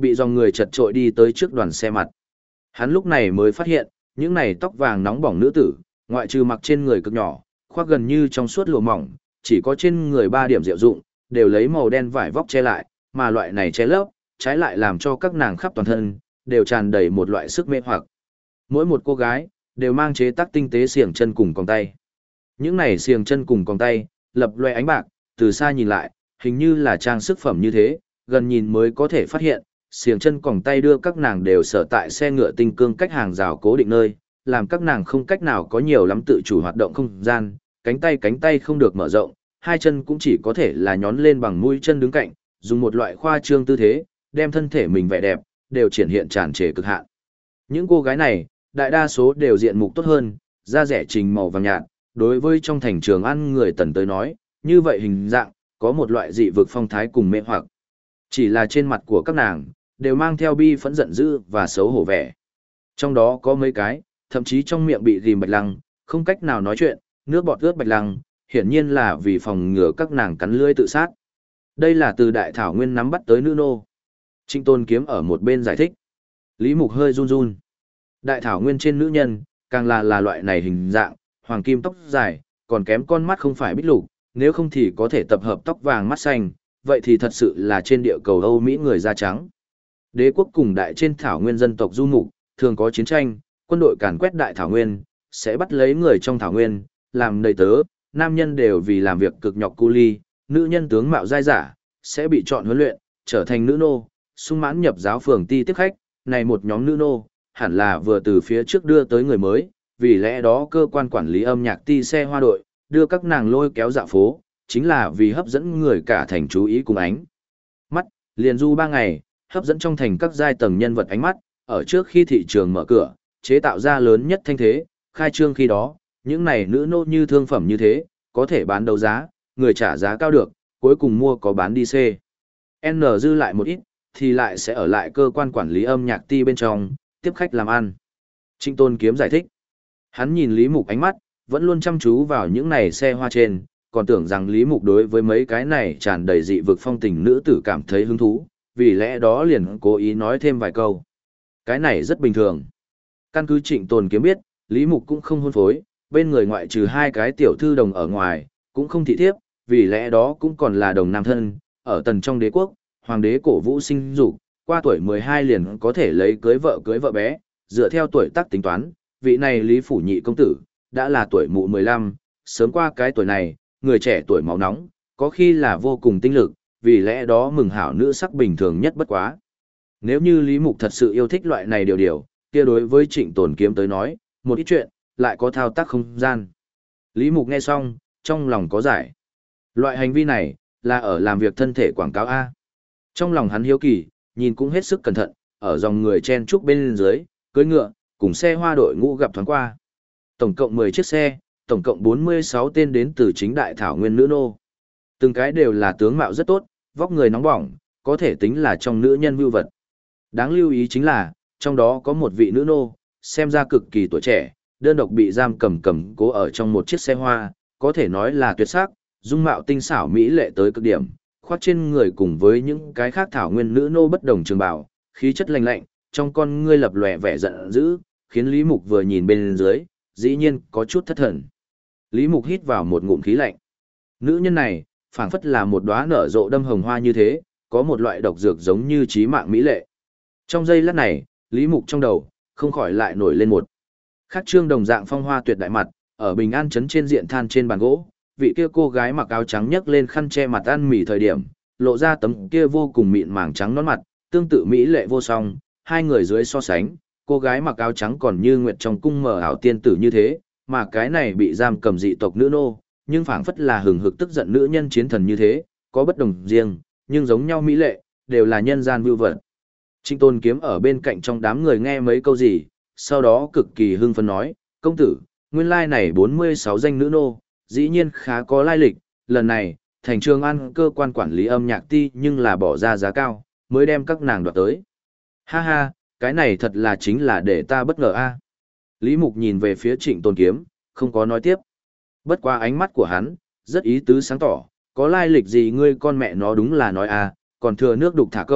bị dòng người chật trội đi tới trước đoàn xe mặt. Hắn lúc này mới phát hiện, những này tóc vàng nóng bỏng nữ tử, ngoại trừ mặc trên người cực nhỏ, khoác gần như trong suốt lụa mỏng, chỉ có trên người 3 điểm diệu dụng, đều lấy màu đen vải vóc che lại, mà loại này che lấp, trái lại làm cho các nàng khắp toàn thân, đều tràn đầy một loại sức mê hoặc. Mỗi một cô gái, đều mang chế tác tinh tế xiềng chân cùng còng tay. Những này xiềng chân cùng còng tay, lập loè ánh bạc, từ xa nhìn lại, hình như là trang sức phẩm như thế, gần nhìn mới có thể phát hiện, xiềng chân còng tay đưa các nàng đều sở tại xe ngựa tinh cương cách hàng rào cố định nơi, làm các nàng không cách nào có nhiều lắm tự chủ hoạt động không gian, cánh tay không được mở rộng, hai chân cũng chỉ có thể là nhón lên bằng mũi chân đứng cạnh, dùng một loại khoa trương tư thế, đem thân thể mình vẻ đẹp, đều triển hiện tràn trề cực hạn. Những cô gái này, đại đa số đều diện mục tốt hơn, da rẻ trình màu vàng nhạt, đối với trong thành Trường An người Tần tới nói, như vậy hình dạng, có một loại dị vực phong thái cùng mê hoặc. Chỉ là trên mặt của các nàng, đều mang theo bi phẫn giận dữ và xấu hổ vẻ. Trong đó có mấy cái, thậm chí trong miệng bị ghim bạch lăng, không cách nào nói chuyện, nước bọt ướt bạch lăng, hiển nhiên là vì phòng ngừa các nàng cắn lưỡi tự sát. Đây là từ đại thảo nguyên nắm bắt tới nữ nô. Trịnh Tôn Kiếm ở một bên giải thích. Lý Mục hơi run run. Đại thảo nguyên trên nữ nhân, càng là loại này hình dạng, hoàng kim tóc dài, còn kém con mắt không phải bích lục, nếu không thì có thể tập hợp tóc vàng mắt xanh, vậy thì thật sự là trên địa cầu Âu Mỹ người da trắng. Đế quốc cùng đại trên thảo nguyên dân tộc du mục, thường có chiến tranh, quân đội càn quét đại thảo nguyên, sẽ bắt lấy người trong thảo nguyên, làm đầy tớ, nam nhân đều vì làm việc cực nhọc cu ly, nữ nhân tướng mạo giai giả, sẽ bị chọn huấn luyện, trở thành nữ nô, sung mãn nhập giáo phường ti tiếp khách, này một nhóm nữ nô, hẳn là vừa từ phía trước đưa tới người mới, vì lẽ đó cơ quan quản lý âm nhạc ti xe hoa đội, đưa các nàng lôi kéo dạo phố, chính là vì hấp dẫn người cả thành chú ý cùng ánh mắt, liền du 3 ngày, hấp dẫn trong thành các giai tầng nhân vật ánh mắt, ở trước khi thị trường mở cửa, chế tạo ra lớn nhất thanh thế, khai trương khi đó, những này nữ nô như thương phẩm như thế, có thể bán đấu giá, người trả giá cao được, cuối cùng mua có bán đi C. N dư lại một ít, thì lại sẽ ở lại cơ quan quản lý âm nhạc ti bên trong, tiếp khách làm ăn. Trịnh Tôn Kiếm giải thích. Hắn nhìn Lý Mục ánh mắt, vẫn luôn chăm chú vào những này xe hoa trên, còn tưởng rằng Lý Mục đối với mấy cái này tràn đầy dị vực phong tình nữ tử cảm thấy hứng thú, vì lẽ đó liền cố ý nói thêm vài câu. Cái này rất bình thường. Căn cứ Trịnh Tôn Kiếm biết, Lý Mục cũng không hôn phối, bên người ngoại trừ 2 cái tiểu thư đồng ở ngoài, cũng không thị thiếp, vì lẽ đó cũng còn là đồng nam thân, ở tần trong đế quốc, hoàng đế cổ vũ sinh dục, qua tuổi 12 liền có thể lấy cưới vợ bé, dựa theo tuổi tác tính toán, vị này Lý Phủ Nhị công tử, đã là tuổi mụ 15, sớm qua cái tuổi này, người trẻ tuổi máu nóng, có khi là vô cùng tinh lực, vì lẽ đó mừng hảo nữ sắc bình thường nhất bất quá. Nếu như Lý Mục thật sự yêu thích loại này điều, kia đối với Trịnh Tồn Kiếm tới nói, một ít chuyện, lại có thao tác không gian. Lý Mục nghe xong, trong lòng có giải. Loại hành vi này, là ở làm việc thân thể quảng cáo A. Trong lòng hắn hiếu kỳ, nhìn cũng hết sức cẩn thận, ở dòng người chen chúc bên dưới, cưỡi ngựa, cùng xe hoa đội ngũ gặp thoáng qua. Tổng cộng 10 chiếc xe, tổng cộng 46 tên đến từ chính đại thảo nguyên nữ nô. Từng cái đều là tướng mạo rất tốt, vóc người nóng bỏng, có thể tính là trong nữ nhân vưu vật. Đáng lưu ý chính là, trong đó có một vị nữ nô, xem ra cực kỳ tuổi trẻ, đơn độc bị giam cầm cố ở trong một chiếc xe hoa, có thể nói là tuyệt sắc, dung mạo tinh xảo mỹ lệ tới cực điểm, khoác trên người cùng với những cái khác thảo nguyên nữ nô bất đồng trường bào, khí chất lạnh lạnh, trong con ngươi lập lòe vẻ giận dữ, khiến Lý Mục vừa nhìn bên dưới, dĩ nhiên có chút thất thần. Lý Mục hít vào một ngụm khí lạnh. Nữ nhân này, phảng phất là một đóa nở rộ đâm hồng hoa như thế, có một loại độc dược giống như chí mạng mỹ lệ. Trong giây lát này, Lý Mục trong đầu, không khỏi lại nổi lên một khắc trương đồng dạng phong hoa tuyệt đại mặt, ở Bình An trấn trên diện than trên bàn gỗ, vị kia cô gái mặc áo trắng nhấc lên khăn che mặt ăn mì thời điểm, lộ ra tấm kia vô cùng mịn màng trắng nõn mặt, tương tự mỹ lệ vô song, hai người dưới so sánh, cô gái mặc áo trắng còn như nguyệt trong cung mờ ảo tiên tử như thế, mà cái này bị giam cầm dị tộc nữ nô, nhưng phảng phất là hừng hực tức giận nữ nhân chiến thần như thế, có bất đồng riêng, nhưng giống nhau mỹ lệ, đều là nhân gian vưu vật. Trịnh Tôn Kiếm ở bên cạnh trong đám người nghe mấy câu gì, sau đó cực kỳ hưng phấn nói, công tử, nguyên lai này 46 danh nữ nô, dĩ nhiên khá có lai lịch, lần này, thành Trường An cơ quan quản lý âm nhạc ti nhưng là bỏ ra giá cao, mới đem các nàng đoạt tới. Ha ha, cái này thật là chính là để ta bất ngờ a. Lý Mục nhìn về phía Trịnh Tôn Kiếm, không có nói tiếp. Bất qua ánh mắt của hắn, rất ý tứ sáng tỏ, có lai lịch gì ngươi con mẹ nó đúng là nói a, còn thừa nước đục thả câu,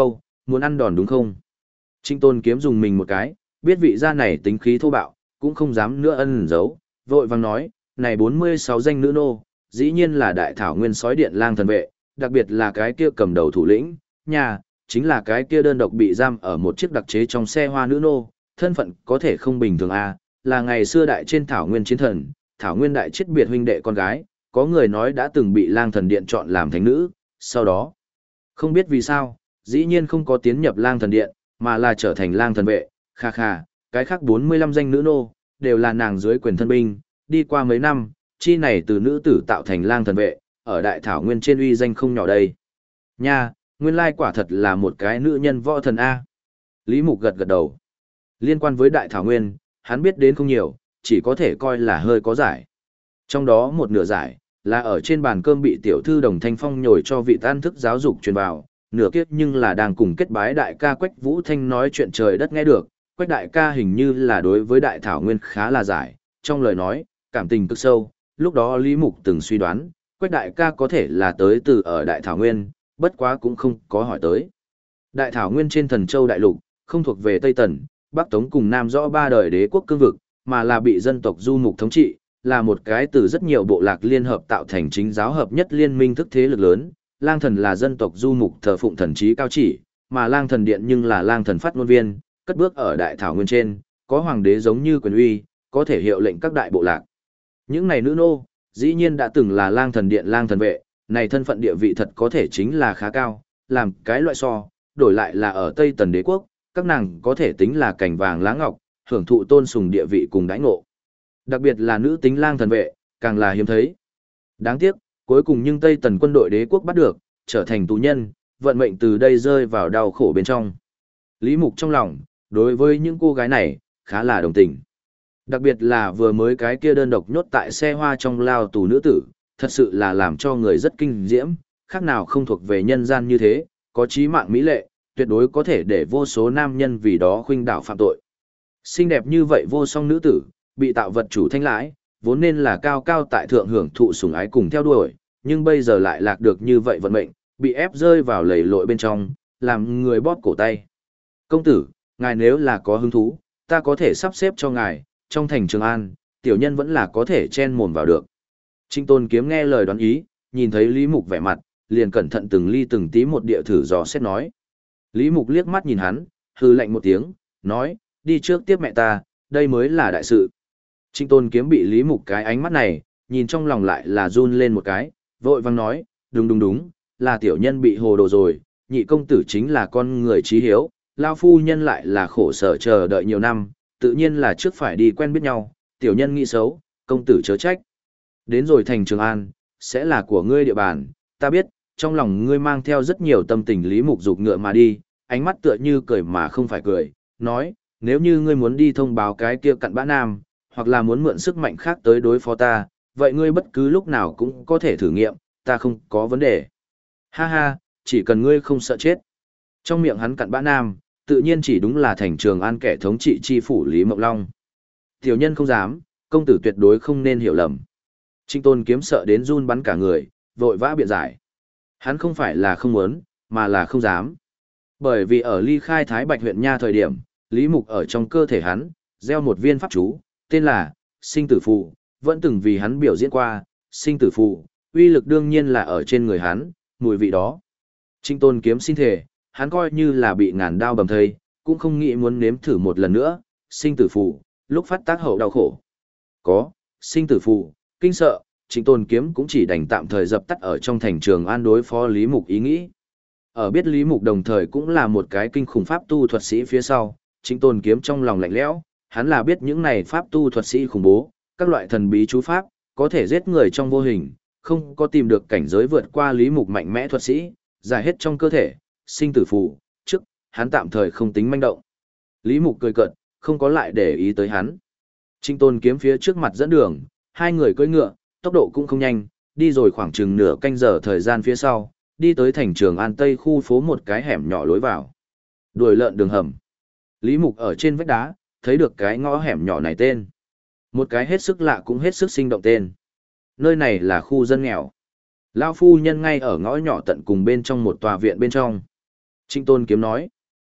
muốn ăn đòn đúng không? Trịnh Tôn Kiếm dùng mình một cái, biết vị gia này tính khí thô bạo, cũng không dám nữa ân giấu, vội vàng nói, này 46 danh nữ nô, dĩ nhiên là đại thảo nguyên sói điện lang thần vệ, đặc biệt là cái kia cầm đầu thủ lĩnh, nhà, chính là cái kia đơn độc bị giam ở một chiếc đặc chế trong xe hoa nữ nô, thân phận có thể không bình thường à, là ngày xưa đại trên thảo nguyên chiến thần, thảo nguyên đại chết biệt huynh đệ con gái, có người nói đã từng bị lang thần điện chọn làm thánh nữ, sau đó, không biết vì sao, dĩ nhiên không có tiến nhập lang thần điện, mà là trở thành lang thần vệ, kha kha, cái khác 45 danh nữ nô, đều là nàng dưới quyền thân binh, đi qua mấy năm, chi này từ nữ tử tạo thành lang thần vệ, ở đại thảo nguyên trên uy danh không nhỏ đây. Nha, nguyên lai quả thật là một cái nữ nhân võ thần A. Lý Mục gật gật đầu. Liên quan với đại thảo nguyên, hắn biết đến không nhiều, chỉ có thể coi là hơi có giải. Trong đó một nửa giải, là ở trên bàn cơm bị tiểu thư Đồng Thanh Phong nhồi cho vị tan thức giáo dục truyền vào, nửa kiếp nhưng là đang cùng kết bái đại ca Quách Vũ Thanh nói chuyện trời đất nghe được, Quách đại ca hình như là đối với đại thảo nguyên khá là giải, trong lời nói, cảm tình cực sâu, lúc đó Lý Mục từng suy đoán, Quách đại ca có thể là tới từ ở đại thảo nguyên, bất quá cũng không có hỏi tới. Đại thảo nguyên trên Thần Châu đại lục, không thuộc về Tây Tần, Bắc Tống cùng Nam rõ ba đời đế quốc cương vực, mà là bị dân tộc du mục thống trị, là một cái từ rất nhiều bộ lạc liên hợp tạo thành chính giáo hợp nhất liên minh thức thế lực lớn. Lang thần là dân tộc du mục thờ phụng thần trí cao chỉ, mà lang thần điện nhưng là lang thần phát ngôn viên, cất bước ở đại thảo nguyên trên, có hoàng đế giống như quyền uy, có thể hiệu lệnh các đại bộ lạc. Những này nữ nô, dĩ nhiên đã từng là lang thần điện lang thần vệ, này thân phận địa vị thật có thể chính là khá cao, làm cái loại so, đổi lại là ở Tây Tần đế quốc, các nàng có thể tính là cành vàng lá ngọc, hưởng thụ tôn sùng địa vị cùng đãi ngộ. Đặc biệt là nữ tính lang thần vệ, càng là hiếm thấy. Đáng tiếc, cuối cùng nhưng Tây Tần quân đội đế quốc bắt được, trở thành tù nhân, vận mệnh từ đây rơi vào đau khổ bên trong. Lý Mục trong lòng, đối với những cô gái này, khá là đồng tình. Đặc biệt là vừa mới cái kia đơn độc nhốt tại xe hoa trong lao tù nữ tử, thật sự là làm cho người rất kinh diễm, khác nào không thuộc về nhân gian như thế, có chí mạng mỹ lệ, tuyệt đối có thể để vô số nam nhân vì đó khuynh đảo phạm tội. Xinh đẹp như vậy vô song nữ tử, bị tạo vật chủ thanh lãi, vốn nên là cao cao tại thượng hưởng thụ sủng ái cùng theo đuổi, nhưng bây giờ lại lạc được như vậy vận mệnh, bị ép rơi vào lầy lội bên trong, làm người bóp cổ tay. Công tử, ngài nếu là có hứng thú, ta có thể sắp xếp cho ngài, trong thành Trường An, tiểu nhân vẫn là có thể chen mồm vào được. Trịnh Tôn Kiếm nghe lời đoán ý, nhìn thấy Lý Mục vẻ mặt, liền cẩn thận từng ly từng tí một địa thử dò xét nói. Lý Mục liếc mắt nhìn hắn, hừ lạnh một tiếng, nói, đi trước tiếp mẹ ta, đây mới là đại sự. Trịnh Tôn Kiếm bị Lý Mục cái ánh mắt này, nhìn trong lòng lại là run lên một cái, vội vang nói, đúng, là tiểu nhân bị hồ đồ rồi, nhị công tử chính là con người trí hiếu, lao phu nhân lại là khổ sở chờ đợi nhiều năm, tự nhiên là trước phải đi quen biết nhau, tiểu nhân nghĩ xấu, công tử chớ trách. Đến rồi thành Trường An, sẽ là của ngươi địa bàn, ta biết, trong lòng ngươi mang theo rất nhiều tâm tình. Lý Mục dục ngựa mà đi, ánh mắt tựa như cười mà không phải cười, nói, nếu như ngươi muốn đi thông báo cái kia cặn bã nam, hoặc là muốn mượn sức mạnh khác tới đối phó ta, vậy ngươi bất cứ lúc nào cũng có thể thử nghiệm, ta không có vấn đề. Ha ha, chỉ cần ngươi không sợ chết. Trong miệng hắn cặn bã nam, tự nhiên chỉ đúng là thành Trường An kẻ thống trị chi phủ Lý Mộng Long. Tiểu nhân không dám, công tử tuyệt đối không nên hiểu lầm. Trịnh Tôn Kiếm sợ đến run bắn cả người, vội vã biện giải. Hắn không phải là không muốn, mà là không dám. Bởi vì ở ly khai Thái Bạch huyện Nha thời điểm, Lý Mục ở trong cơ thể hắn, gieo một viên pháp chú, tên là Sinh Tử Phù, vẫn từng vì hắn biểu diễn qua, Sinh Tử Phù, uy lực đương nhiên là ở trên người hắn, mùi vị đó. Trịnh Tôn Kiếm xin thề, hắn coi như là bị ngàn đao bầm thây, cũng không nghĩ muốn nếm thử một lần nữa, Sinh Tử Phù, lúc phát tác hậu đau khổ. Có, Sinh Tử Phù, kinh sợ, Trịnh Tôn Kiếm cũng chỉ đành tạm thời dập tắt ở trong thành Trường An đối phó Lý Mục ý nghĩ. Ở biết Lý Mục đồng thời cũng là một cái kinh khủng pháp tu thuật sĩ phía sau, Trịnh Tôn Kiếm trong lòng lạnh lẽo, hắn là biết những này pháp tu thuật sĩ khủng bố, các loại thần bí chú pháp, có thể giết người trong vô hình, không có tìm được cảnh giới vượt qua Lý Mục mạnh mẽ thuật sĩ, giải hết trong cơ thể, Sinh Tử Phù, trước, hắn tạm thời không tính manh động. Lý Mục cười cợt, không có lại để ý tới hắn. Trịnh Tôn Kiếm phía trước mặt dẫn đường, hai người cưỡi ngựa, tốc độ cũng không nhanh, đi rồi khoảng chừng nửa canh giờ thời gian phía sau, đi tới thành Trường An Tây khu phố một cái hẻm nhỏ lối vào. Đuổi lợn đường hầm. Lý Mục ở trên vách đá, thấy được cái ngõ hẻm nhỏ này tên. Một cái hết sức lạ cũng hết sức sinh động tên. Nơi này là khu dân nghèo. Lão phu nhân ngay ở ngõ nhỏ tận cùng bên trong một tòa viện bên trong. Trịnh Tôn Kiếm nói,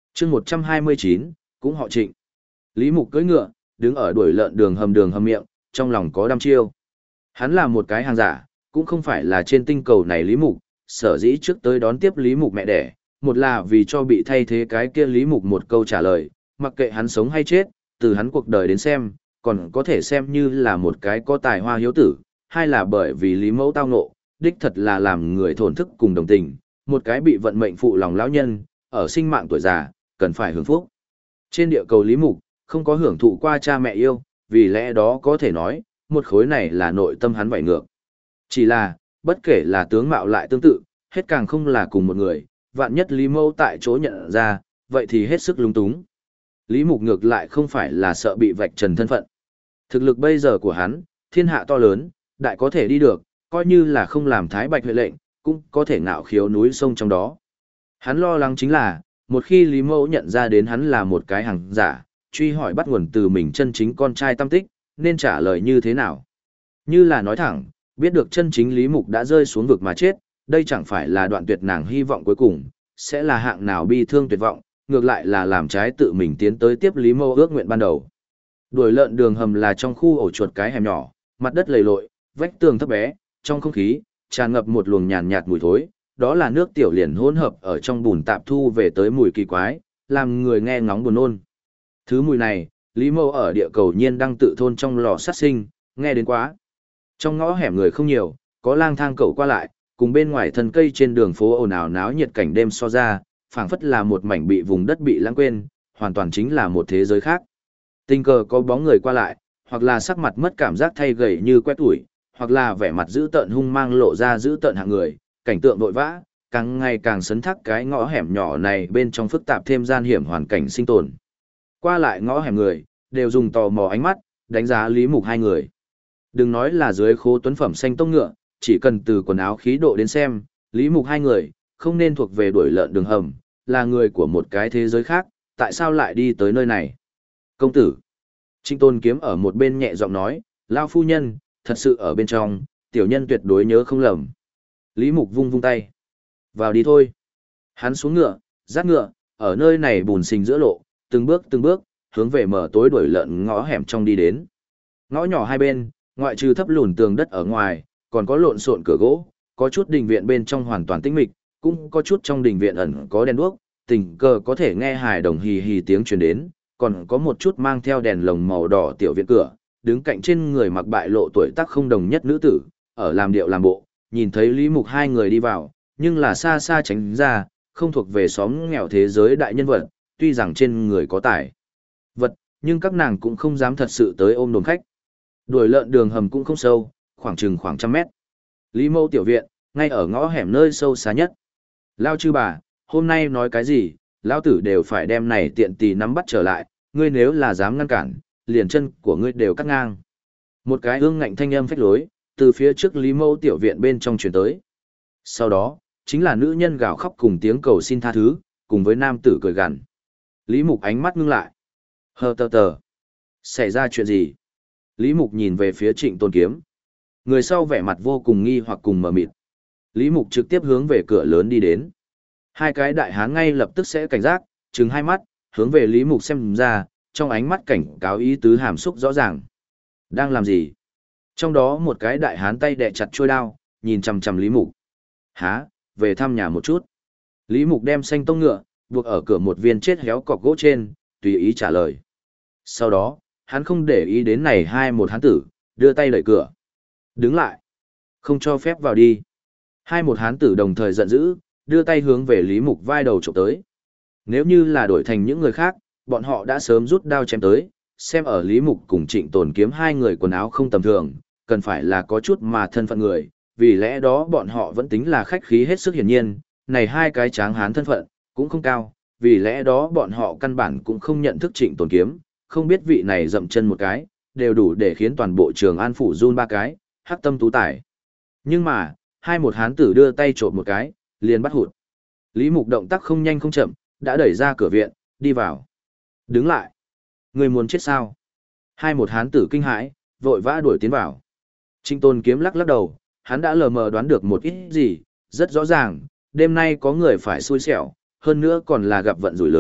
chương 129, cũng họ Trịnh. Lý Mục cưỡi ngựa, đứng ở đuổi lợn đường hầm miệng, trong lòng có đăm chiêu. Hắn là một cái hàng giả, cũng không phải là trên tinh cầu này Lý Mục, sở dĩ trước tới đón tiếp Lý Mục mẹ đẻ, một là vì cho bị thay thế cái kia Lý Mục một câu trả lời, mặc kệ hắn sống hay chết, từ hắn cuộc đời đến xem, còn có thể xem như là một cái có tài hoa hiếu tử, hai là bởi vì Lý Mẫu tao ngộ, đích thật là làm người thổn thức cùng đồng tình, một cái bị vận mệnh phụ lòng lão nhân, ở sinh mạng tuổi già, cần phải hưởng phúc. Trên địa cầu Lý Mục, không có hưởng thụ qua cha mẹ yêu, vì lẽ đó có thể nói, một khối này là nội tâm hắn vảy ngược. Chỉ là, bất kể là tướng mạo lại tương tự, hết càng không là cùng một người, vạn nhất Lý Mẫu tại chỗ nhận ra, vậy thì hết sức lung túng. Lý Mục ngược lại không phải là sợ bị vạch trần thân phận. Thực lực bây giờ của hắn, thiên hạ to lớn, đại có thể đi được, coi như là không làm Thái Bạch huệ lệnh, cũng có thể ngạo khiếu núi sông trong đó. Hắn lo lắng chính là, một khi Lý Mẫu nhận ra đến hắn là một cái hàng giả, truy hỏi bắt nguồn từ mình chân chính con trai tâm tích, nên trả lời như thế nào. Như là nói thẳng, biết được chân chính Lý Mục đã rơi xuống vực mà chết, đây chẳng phải là đoạn tuyệt nàng hy vọng cuối cùng, sẽ là hạng nào bi thương tuyệt vọng, ngược lại là làm trái tự mình tiến tới tiếp Lý Mẫu ước nguyện ban đầu. Đuổi lợn đường hầm là trong khu ổ chuột cái hẻm nhỏ, mặt đất lầy lội, vách tường thấp bé, trong không khí tràn ngập một luồng nhàn nhạt mùi thối, đó là nước tiểu liền hỗn hợp ở trong bùn tạp thu về tới mùi kỳ quái, làm người nghe ngóng buồn nôn. Thứ mùi này, Lý Mẫu ở địa cầu nhiên đang tự thôn trong lò sát sinh, nghe đến quá. Trong ngõ hẻm người không nhiều, có lang thang cẩu qua lại, cùng bên ngoài thân cây trên đường phố ồn ào náo nhiệt cảnh đêm so ra, phảng phất là một mảnh bị vùng đất bị lãng quên, hoàn toàn chính là một thế giới khác. Tình cờ có bóng người qua lại, hoặc là sắc mặt mất cảm giác thay gầy như quét tủi, hoặc là vẻ mặt dữ tợn hung mang lộ ra dữ tợn hạng người, cảnh tượng vội vã, càng ngày càng sấn thắc cái ngõ hẻm nhỏ này bên trong phức tạp thêm gian hiểm hoàn cảnh sinh tồn. Qua lại ngõ hẻm người, đều dùng tò mò ánh mắt, đánh giá Lý Mục hai người. Đừng nói là dưới khố tuấn phẩm xanh tông ngựa, chỉ cần từ quần áo khí độ đến xem, Lý Mục hai người, không nên thuộc về đuổi lợn đường hầm, là người của một cái thế giới khác, tại sao lại đi tới nơi này? Công tử. Trịnh Tôn Kiếm ở một bên nhẹ giọng nói, lao phu nhân, thật sự ở bên trong, tiểu nhân tuyệt đối nhớ không lầm. Lý Mục vung vung tay. Vào đi thôi. Hắn xuống ngựa, dắt ngựa, ở nơi này bùn xình giữa lộ, từng bước, hướng về mở tối đuổi lợn ngõ hẻm trong đi đến. Ngõ nhỏ hai bên, ngoại trừ thấp lùn tường đất ở ngoài, còn có lộn xộn cửa gỗ, có chút đình viện bên trong hoàn toàn tĩnh mịch, cũng có chút trong đình viện ẩn có đèn đuốc, tình cờ có thể nghe hài đồng hì hì tiếng truyền đến, còn có một chút mang theo đèn lồng màu đỏ tiểu viện cửa, đứng cạnh trên người mặc bại lộ tuổi tác không đồng nhất nữ tử, ở làm điệu làm bộ, nhìn thấy Lý Mục hai người đi vào, nhưng là xa xa tránh ra, không thuộc về xóm nghèo thế giới đại nhân vật, tuy rằng trên người có tài vật, nhưng các nàng cũng không dám thật sự tới ôm đồn khách. Đuổi lợn đường hầm cũng không sâu, khoảng chừng khoảng 100 mét. Lý Mẫu tiểu viện, ngay ở ngõ hẻm nơi sâu xa nhất. Lao chư bà, hôm nay nói cái gì, lão tử đều phải đem này tiện tì nắm bắt trở lại, ngươi nếu là dám ngăn cản, liền chân của ngươi đều cắt ngang. Một cái ương ngạnh thanh âm phách lối, từ phía trước Lý Mẫu tiểu viện bên trong truyền tới. Sau đó, chính là nữ nhân gào khóc cùng tiếng cầu xin tha thứ, cùng với nam tử cười gằn. Lý Mục ánh mắt ngưng lại. Hờ tờ tờ. Xảy ra chuyện gì? Lý Mục nhìn về phía Trịnh Tôn Kiếm. Người sau vẻ mặt vô cùng nghi hoặc cùng mờ mịt. Lý Mục trực tiếp hướng về cửa lớn đi đến. Hai cái đại hán ngay lập tức sẽ cảnh giác, trừng hai mắt, hướng về Lý Mục xem ra, trong ánh mắt cảnh cáo ý tứ hàm xúc rõ ràng. Đang làm gì? Trong đó một cái đại hán tay đè chặt chuôi đao, nhìn chằm chằm Lý Mục. Hả, về thăm nhà một chút. Lý Mục đem xanh tông ngựa, buộc ở cửa một viên chết héo cọc gỗ trên, tùy ý trả lời. Sau đó, hắn không để ý đến này hai một hán tử, đưa tay đẩy cửa. Đứng lại. Không cho phép vào đi. Hai một hán tử đồng thời giận dữ, đưa tay hướng về Lý Mục vai đầu chụp tới. Nếu như là đổi thành những người khác, bọn họ đã sớm rút đao chém tới, xem ở Lý Mục cùng Trịnh Tồn Kiếm hai người quần áo không tầm thường, cần phải là có chút mà thân phận người, vì lẽ đó bọn họ vẫn tính là khách khí hết sức hiển nhiên, này hai cái tráng hán thân phận, cũng không cao, vì lẽ đó bọn họ căn bản cũng không nhận thức Trịnh Tồn Kiếm, không biết vị này dậm chân một cái, đều đủ để khiến toàn bộ Trường An phủ run ba cái, hắc tâm tú tài. Nhưng mà, hai một hán tử đưa tay trộm một cái, liền bắt hụt. Lý Mục động tác không nhanh không chậm, đã đẩy ra cửa viện, đi vào. Đứng lại. Người muốn chết sao? Hai một hán tử kinh hãi, vội vã đuổi tiến vào. Trịnh Tôn Kiếm lắc lắc đầu, hắn đã lờ mờ đoán được một ít gì, rất rõ ràng, đêm nay có người phải xui xẻo, hơn nữa còn là gặp vận rủi lớn,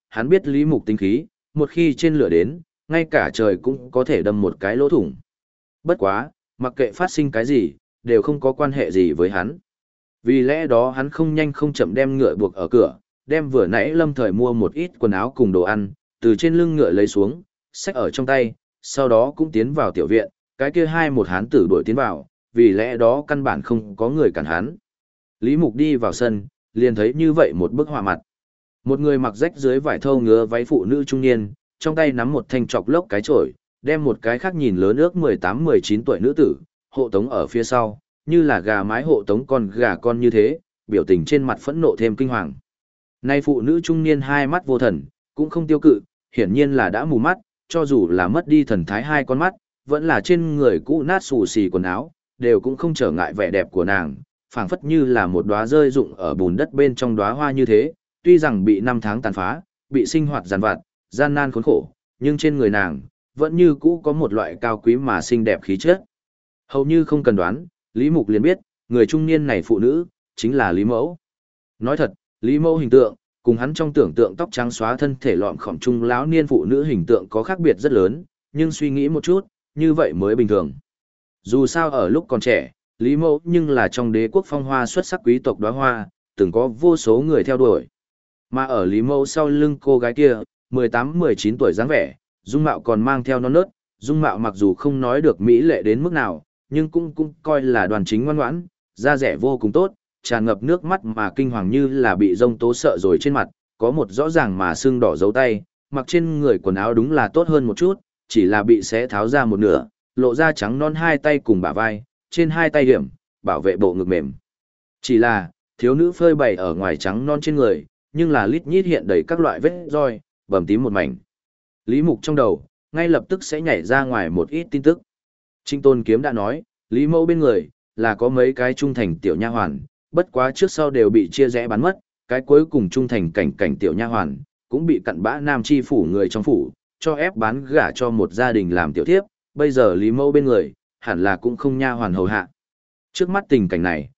hắn biết Lý Mục tính khí, một khi trên lửa đến, ngay cả trời cũng có thể đâm một cái lỗ thủng. Bất quá, mặc kệ phát sinh cái gì, đều không có quan hệ gì với hắn. Vì lẽ đó hắn không nhanh không chậm đem ngựa buộc ở cửa, đem vừa nãy Lâm Thời mua một ít quần áo cùng đồ ăn, từ trên lưng ngựa lấy xuống, xách ở trong tay, sau đó cũng tiến vào tiểu viện, cái kia hai một hán tử đuổi tiến vào, vì lẽ đó căn bản không có người cản hắn. Lý Mục đi vào sân, liền thấy như vậy một bức họa mặt. Một người mặc rách dưới vải thô ngứa váy phụ nữ trung niên, trong tay nắm một thanh chọc lốc cái chổi, đem một cái khác nhìn lớn ước 18-19 tuổi nữ tử, hộ tống ở phía sau, như là gà mái hộ tống con gà con như thế, biểu tình trên mặt phẫn nộ thêm kinh hoàng. Nay phụ nữ trung niên hai mắt vô thần, cũng không tiêu cự, hiển nhiên là đã mù mắt, cho dù là mất đi thần thái hai con mắt, vẫn là trên người cũ nát xù xì quần áo, đều cũng không trở ngại vẻ đẹp của nàng, phảng phất như là một đóa rơi rụng ở bùn đất bên trong đóa hoa như thế, tuy rằng bị năm tháng tàn phá, bị sinh hoạt giàn vặt, gian nan khốn khổ, nhưng trên người nàng, vẫn như cũ có một loại cao quý mà xinh đẹp khí chất. Hầu như không cần đoán, Lý Mục liền biết, người trung niên này phụ nữ, chính là Lý Mẫu. Nói thật, Lý Mẫu hình tượng, cùng hắn trong tưởng tượng tóc trắng xóa thân thể lọm khỏm trung lão niên phụ nữ hình tượng có khác biệt rất lớn, nhưng suy nghĩ một chút, như vậy mới bình thường. Dù sao ở lúc còn trẻ, Lý Mẫu nhưng là trong đế quốc phong hoa xuất sắc quý tộc đóa hoa, từng có vô số người theo đuổi. Mà ở Lý Mẫu sau lưng cô gái kia, 18-19 tuổi dáng vẻ, dung mạo còn mang theo non nớt, dung mạo mặc dù không nói được mỹ lệ đến mức nào, nhưng cũng coi là đoàn chính ngoan ngoãn, da rẻ vô cùng tốt, tràn ngập nước mắt mà kinh hoàng như là bị rông tố sợ rồi trên mặt, có một rõ ràng mà sưng đỏ dấu tay, mặc trên người quần áo đúng là tốt hơn một chút, chỉ là bị xé tháo ra một nửa, lộ ra trắng non hai tay cùng bả vai, trên hai tay hiểm, bảo vệ bộ ngực mềm. Chỉ là, thiếu nữ phơi bày ở ngoài trắng non trên người, nhưng là lít nhít hiện đầy các loại vết roi, bầm tím một mảnh. Lý Mục trong đầu, ngay lập tức sẽ nhảy ra ngoài một ít tin tức. Trinh Tôn Kiếm đã nói, Lý Mẫu bên người, là có mấy cái trung thành tiểu nha hoàn, bất quá trước sau đều bị chia rẽ bán mất, cái cuối cùng trung thành cảnh tiểu nha hoàn, cũng bị cặn bã nam chi phủ người trong phủ, cho ép bán gả cho một gia đình làm tiểu thiếp, bây giờ Lý Mẫu bên người, hẳn là cũng không nha hoàn hầu hạ. Trước mắt tình cảnh này,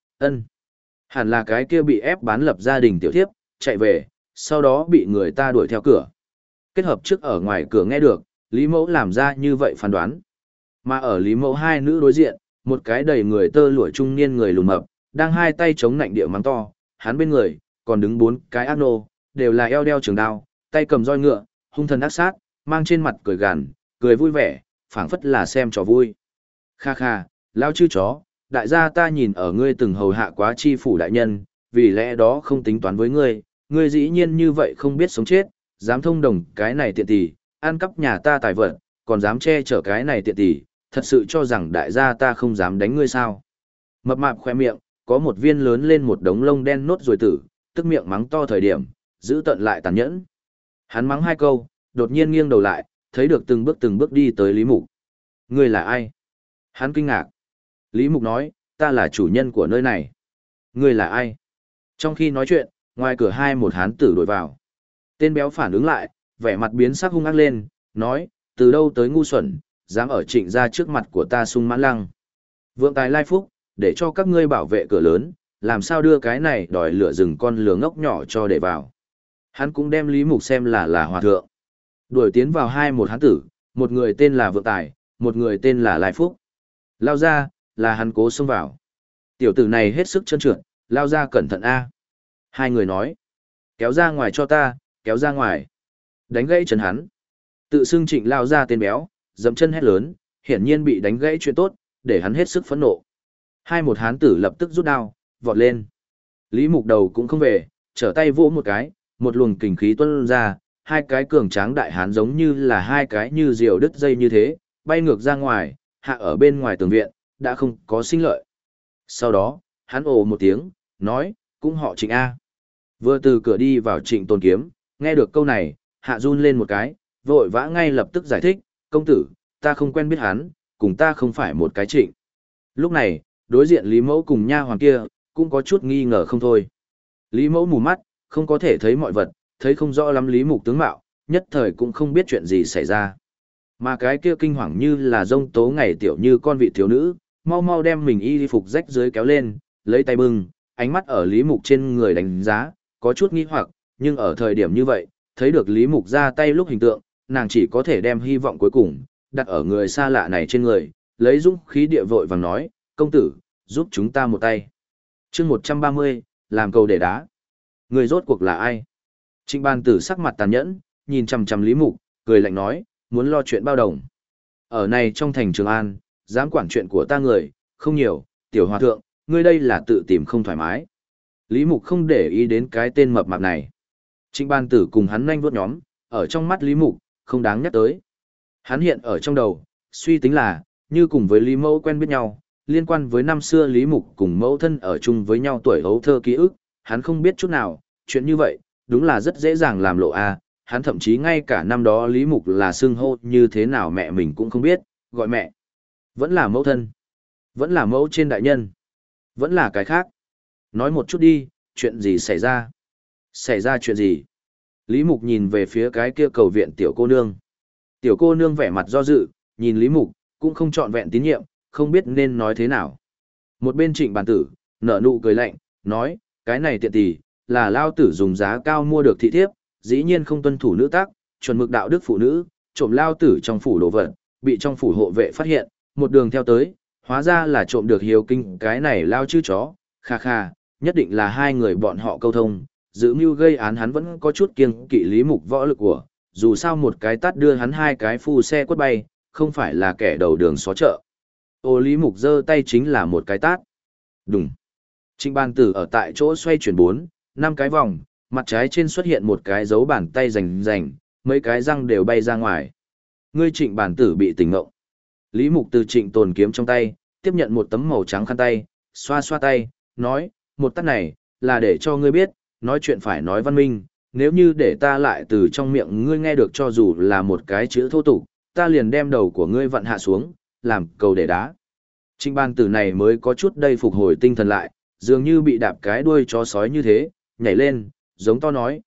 hẳn là cái kia bị ép bán lập gia đình tiểu thiếp, chạy về, sau đó bị người ta đuổi theo cửa. Kết hợp trước ở ngoài cửa nghe được, Lý Mẫu làm ra như vậy phán đoán. Mà ở Lý Mẫu hai nữ đối diện, một cái đầy người tơ lụa trung niên người lùn mập, đang hai tay chống nạnh địa mắng to, hắn bên người, còn đứng bốn cái ác nô, đều là eo đeo trường đao, tay cầm roi ngựa, hung thần ác sát, mang trên mặt cười gằn, cười vui vẻ, phảng phất là xem trò vui. Kha kha, lao chư chó, đại gia ta nhìn ở ngươi từng hầu hạ quá chi phủ đại nhân, vì lẽ đó không tính toán với ngươi, ngươi dĩ nhiên như vậy không biết sống chết, dám thông đồng cái này tiện tỷ, ăn cắp nhà ta tài vật, còn dám che chở cái này tiện tỷ, thật sự cho rằng đại gia ta không dám đánh ngươi sao. Mập mạp khoe miệng, có một viên lớn lên một đống lông đen nốt rồi tử, tức miệng mắng to thời điểm, giữ tận lại tàn nhẫn. Hắn mắng hai câu, đột nhiên nghiêng đầu lại, thấy được từng bước đi tới Lý Mục. Ngươi là ai? Hắn kinh ngạc. Lý Mục nói, ta là chủ nhân của nơi này. Ngươi là ai? Trong khi nói chuyện, ngoài cửa hai một hán tử đuổi vào. Tên béo phản ứng lại, vẻ mặt biến sắc hung ác lên, nói, từ đâu tới ngu xuẩn, dám ở Trịnh gia trước mặt của ta sung mãn lăng. Vượng tài lai phúc, để cho các ngươi bảo vệ cửa lớn, làm sao đưa cái này đòi lửa rừng con lừa ngốc nhỏ cho để vào. Hắn cũng đem Lý Mục xem là hòa thượng. Đuổi tiến vào hai một hán tử, một người tên là Vượng Tài, một người tên là Lai Phúc. Lao ra, là hắn cố xông vào. Tiểu tử này hết sức trơn trượt, lao ra cẩn thận a. Hai người nói, kéo ra ngoài cho ta, kéo ra ngoài. Đánh gãy chân hắn. Tự xưng Trịnh lao ra tên béo, dậm chân hét lớn, hiển nhiên bị đánh gãy chuyện tốt, để hắn hết sức phẫn nộ. Hai một hán tử lập tức rút đao, vọt lên. Lý Mục đầu cũng không về, trở tay vỗ một cái, một luồng kình khí tuôn ra, hai cái cường tráng đại hán giống như là hai cái như diều đứt dây như thế, bay ngược ra ngoài, hạ ở bên ngoài tường viện, đã không có sinh lợi. Sau đó, hắn ồ một tiếng, nói, cũng họ Trịnh A. Vừa từ cửa đi vào Trịnh Tôn Kiếm, nghe được câu này, hạ run lên một cái, vội vã ngay lập tức giải thích, công tử, ta không quen biết hắn, cùng ta không phải một cái Trịnh. Lúc này, đối diện Lý Mẫu cùng nha hoàng kia, cũng có chút nghi ngờ không thôi. Lý Mẫu mù mắt, không có thể thấy mọi vật, thấy không rõ lắm Lý Mục tướng mạo, nhất thời cũng không biết chuyện gì xảy ra. Mà cái kia kinh hoàng như là rông tố ngày tiểu như con vị thiếu nữ, mau mau đem mình y phục rách dưới kéo lên, lấy tay bưng, ánh mắt ở Lý Mục trên người đánh giá, có chút nghi hoặc, nhưng ở thời điểm như vậy, Thấy được Lý Mục ra tay lúc hình tượng, nàng chỉ có thể đem hy vọng cuối cùng, đặt ở người xa lạ này trên người, lấy dũng khí địa vội vàng nói, công tử, giúp chúng ta một tay. chương 130, làm cầu để đá. Người rốt cuộc là ai? Trịnh Ban Tử sắc mặt tàn nhẫn, nhìn chằm chằm Lý Mục, cười lạnh nói, muốn lo chuyện bao đồng. Ở này trong thành Trường An, dám quản chuyện của ta người, không nhiều, tiểu hòa thượng, ngươi đây là tự tìm không thoải mái. Lý Mục không để ý đến cái tên mập mạp này. Trịnh Ban Tử cùng hắn nhanh vuốt nhóm, ở trong mắt Lý Mục, không đáng nhắc tới. Hắn hiện ở trong đầu, suy tính là, như cùng với Lý Mẫu quen biết nhau, liên quan với năm xưa Lý Mục cùng mẫu thân ở chung với nhau tuổi hấu thơ ký ức, hắn không biết chút nào, chuyện như vậy, đúng là rất dễ dàng làm lộ a. Hắn thậm chí ngay cả năm đó Lý Mục là xưng hô như thế nào mẹ mình cũng không biết, gọi mẹ. Vẫn là mẫu thân, vẫn là mẫu trên đại nhân, vẫn là cái khác. Nói một chút đi, chuyện gì xảy ra? Xảy ra chuyện gì? Lý Mục nhìn về phía cái kia cầu viện tiểu cô nương. Tiểu cô nương vẻ mặt do dự, nhìn Lý Mục, cũng không trọn vẹn tín nhiệm, không biết nên nói thế nào. Một bên Trịnh Bàn Tử, nở nụ cười lạnh, nói, cái này tiện tỷ, là lao tử dùng giá cao mua được thị thiếp, dĩ nhiên không tuân thủ nữ tác, chuẩn mực đạo đức phụ nữ, trộm lao tử trong phủ đồ vật, bị trong phủ hộ vệ phát hiện, một đường theo tới, hóa ra là trộm được hiếu kinh cái này lao chư chó, kha kha, nhất định là hai người bọn họ câu thông, giữ mưu gây án hắn vẫn có chút kiêng kỵ Lý Mục võ lực của, dù sao một cái tát đưa hắn hai cái phu xe quất bay, không phải là kẻ đầu đường xó chợ. Ô Lý Mục giơ tay chính là một cái tát. Đùng. Trịnh Ban Tử ở tại chỗ xoay chuyển 4, 5 cái vòng, mặt trái trên xuất hiện một cái dấu bàn tay rành rành, mấy cái răng đều bay ra ngoài. Ngươi Trịnh Ban Tử bị tỉnh ngộ. Lý Mục từ Trịnh Tồn kiếm trong tay, tiếp nhận một tấm màu trắng khăn tay, xoa xoa tay, nói, một tát này, là để cho ngươi biết, nói chuyện phải nói văn minh, nếu như để ta lại từ trong miệng ngươi nghe được cho dù là một cái chữ thô tục, ta liền đem đầu của ngươi vặn hạ xuống, làm cầu để đá. Trịnh Ban Tử này mới có chút đây phục hồi tinh thần lại, dường như bị đạp cái đuôi chó sói như thế, nhảy lên, giống to nói,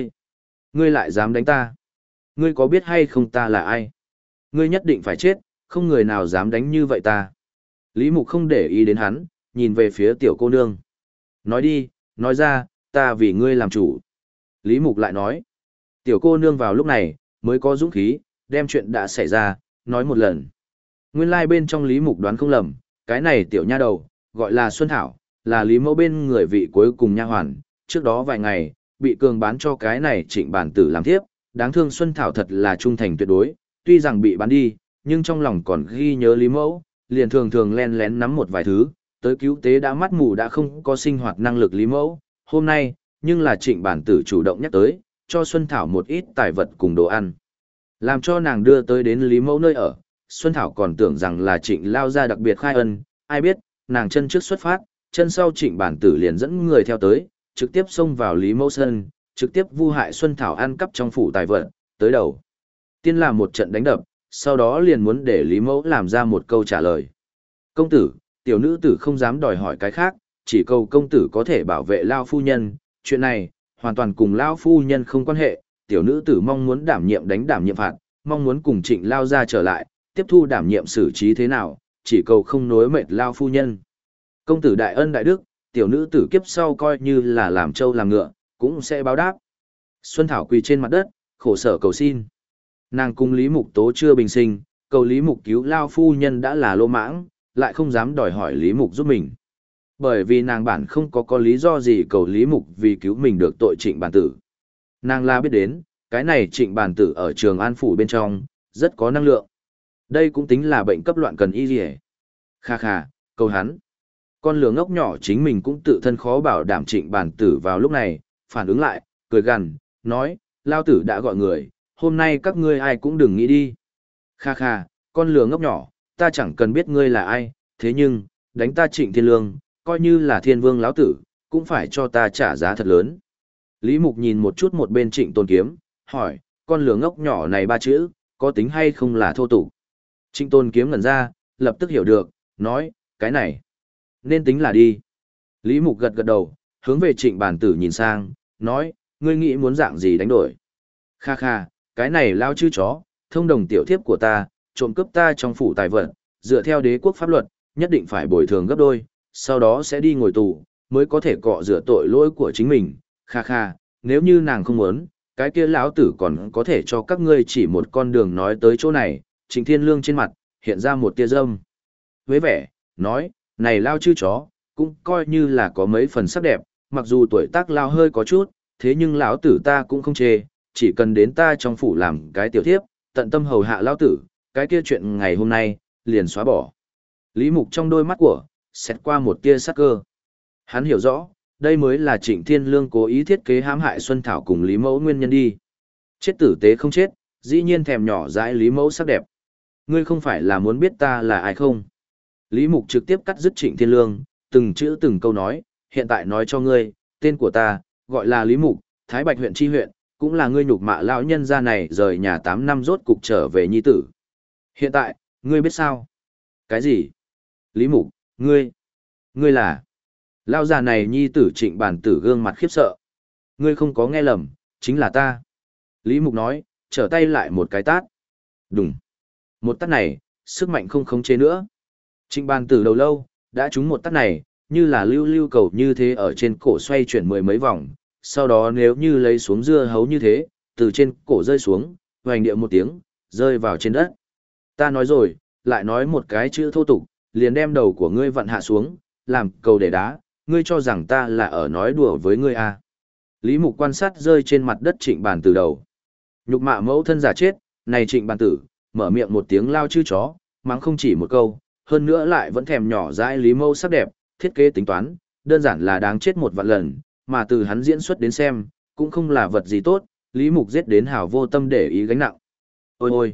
ngươi lại dám đánh ta. Ngươi có biết hay không ta là ai? Ngươi nhất định phải chết, không người nào dám đánh như vậy ta. Lý Mục không để ý đến hắn, nhìn về phía tiểu cô nương. Nói đi, nói ra, ta vì ngươi làm chủ. Lý Mục lại nói. Tiểu cô nương vào lúc này, mới có dũng khí, đem chuyện đã xảy ra, nói một lần. Nguyên lai bên trong Lý Mục đoán không lầm, cái này tiểu nha đầu, gọi là Xuân Thảo, là Lý Mẫu bên người vị cuối cùng nha hoàn, trước đó vài ngày, bị cường bán cho cái này Trịnh Bản Tử làm thiếp, đáng thương Xuân Thảo thật là trung thành tuyệt đối, tuy rằng bị bán đi, nhưng trong lòng còn ghi nhớ Lý Mẫu, liền thường thường len lén nắm một vài thứ, tới cứu tế đã mắt mù đã không có sinh hoạt năng lực Lý Mẫu, hôm nay, nhưng là Trịnh Bản Tử chủ động nhắc tới, cho Xuân Thảo một ít tài vật cùng đồ ăn, làm cho nàng đưa tới đến Lý Mẫu nơi ở. Xuân Thảo còn tưởng rằng là Trịnh lao ra đặc biệt khai ân, ai biết, nàng chân trước xuất phát, chân sau Trịnh Bản Tử liền dẫn người theo tới, trực tiếp xông vào Lý Mẫu sân, trực tiếp vu hại Xuân Thảo ăn cắp trong phủ tài vật, tới đầu. Tiên là một trận đánh đập, sau đó liền muốn để Lý Mẫu làm ra một câu trả lời. Công tử, tiểu nữ tử không dám đòi hỏi cái khác, chỉ cầu công tử có thể bảo vệ Lao phu nhân, chuyện này, hoàn toàn cùng Lao phu nhân không quan hệ, tiểu nữ tử mong muốn đảm nhiệm đánh đảm nhiệm phạt, mong muốn cùng Trịnh Lao ra trở lại, tiếp thu đảm nhiệm xử trí thế nào, chỉ cầu không nối mệt Lao phu nhân. Công tử đại ân đại đức, tiểu nữ tử kiếp sau coi như là làm trâu làm ngựa, cũng sẽ báo đáp. Xuân Thảo quỳ trên mặt đất, khổ sở cầu xin. Nàng cùng Lý Mục tố chưa bình sinh, cầu Lý Mục cứu Lao phu nhân đã là lô mãng, lại không dám đòi hỏi Lý Mục giúp mình. Bởi vì nàng bản không có lý do gì cầu Lý Mục vì cứu mình được tội Trịnh Bản Tử. Nàng la biết đến, cái này Trịnh Bản Tử ở Trường An phủ bên trong, rất có năng lượng. Đây cũng tính là bệnh cấp loạn cần y dì. Kha kha, cầu hắn. Con lừa ngốc nhỏ chính mình cũng tự thân khó bảo đảm Trịnh Bản Tử vào lúc này, phản ứng lại, cười gằn, nói, Lao tử đã gọi người, hôm nay các ngươi ai cũng đừng nghĩ đi. Kha kha, con lừa ngốc nhỏ, ta chẳng cần biết ngươi là ai, thế nhưng, đánh ta Trịnh Thiên Lương, coi như là thiên vương lão tử, cũng phải cho ta trả giá thật lớn. Lý Mục nhìn một chút một bên Trịnh Tôn Kiếm, hỏi, con lừa ngốc nhỏ này ba chữ, có tính hay không là thô tục? Trịnh Tôn Kiếm ngẩn ra, lập tức hiểu được, nói, cái này, nên tính là đi. Lý Mục gật gật đầu, hướng về Trịnh Bản Tử nhìn sang, nói, ngươi nghĩ muốn dạng gì đánh đổi? Kha kha, cái này lao chư chó, thông đồng tiểu thiếp của ta, trộm cướp ta trong phủ tài vật, dựa theo đế quốc pháp luật, nhất định phải bồi thường gấp đôi, sau đó sẽ đi ngồi tù, mới có thể cọ rửa tội lỗi của chính mình. Kha kha, nếu như nàng không muốn, cái kia lão tử còn có thể cho các ngươi chỉ một con đường nói tới chỗ này. Trịnh Thiên Lương trên mặt hiện ra một tia râm. Với vẻ, nói, này lao chư chó, cũng coi như là có mấy phần sắc đẹp, mặc dù tuổi tác lao hơi có chút, thế nhưng lão tử ta cũng không chê, chỉ cần đến ta trong phủ làm cái tiểu thiếp, tận tâm hầu hạ lão tử, cái kia chuyện ngày hôm nay, liền xóa bỏ. Lý Mục trong đôi mắt của, xét qua một tia sắc cơ. Hắn hiểu rõ, đây mới là Trịnh Thiên Lương cố ý thiết kế hãm hại Xuân Thảo cùng Lý Mẫu nguyên nhân đi. Chết tử tế không chết, dĩ nhiên thèm nhỏ dãi Lý Mẫu sắc đẹp. Ngươi không phải là muốn biết ta là ai không? Lý Mục trực tiếp cắt dứt Trịnh Thiên Lương, từng chữ từng câu nói, hiện tại nói cho ngươi, tên của ta, gọi là Lý Mục, Thái Bạch huyện chi huyện, cũng là ngươi nhục mạ lão nhân gia này rời nhà 8 năm rốt cục trở về nhi tử. Hiện tại, ngươi biết sao? Cái gì? Lý Mục, ngươi là... Lão già này nhi tử Trịnh Bản Tử gương mặt khiếp sợ. Ngươi không có nghe lầm, chính là ta. Lý Mục nói, trở tay lại một cái tát. Đùng. Một tát này, sức mạnh không khống chế nữa. Trịnh Bản Tử đầu lâu, đã trúng một tát này, như là lưu lưu cầu như thế ở trên cổ xoay chuyển mười mấy vòng. Sau đó nếu như lấy xuống dưa hấu như thế, từ trên cổ rơi xuống, hoành điệu một tiếng, rơi vào trên đất. Ta nói rồi, lại nói một cái chữ thô tục, liền đem đầu của ngươi vặn hạ xuống, làm cầu để đá, ngươi cho rằng ta là ở nói đùa với ngươi à. Lý Mục quan sát rơi trên mặt đất Trịnh Bản Tử đầu. Nhục mạ mẫu thân giả chết, này Trịnh Bản Tử, mở miệng một tiếng lao chư chó, mắng không chỉ một câu, hơn nữa lại vẫn thèm nhỏ dãi Lý Mẫu sắc đẹp, thiết kế tính toán, đơn giản là đáng chết một vạn lần, mà từ hắn diễn xuất đến xem, cũng không là vật gì tốt, Lý Mục giết đến hảo vô tâm để ý gánh nặng. Ôi ôi,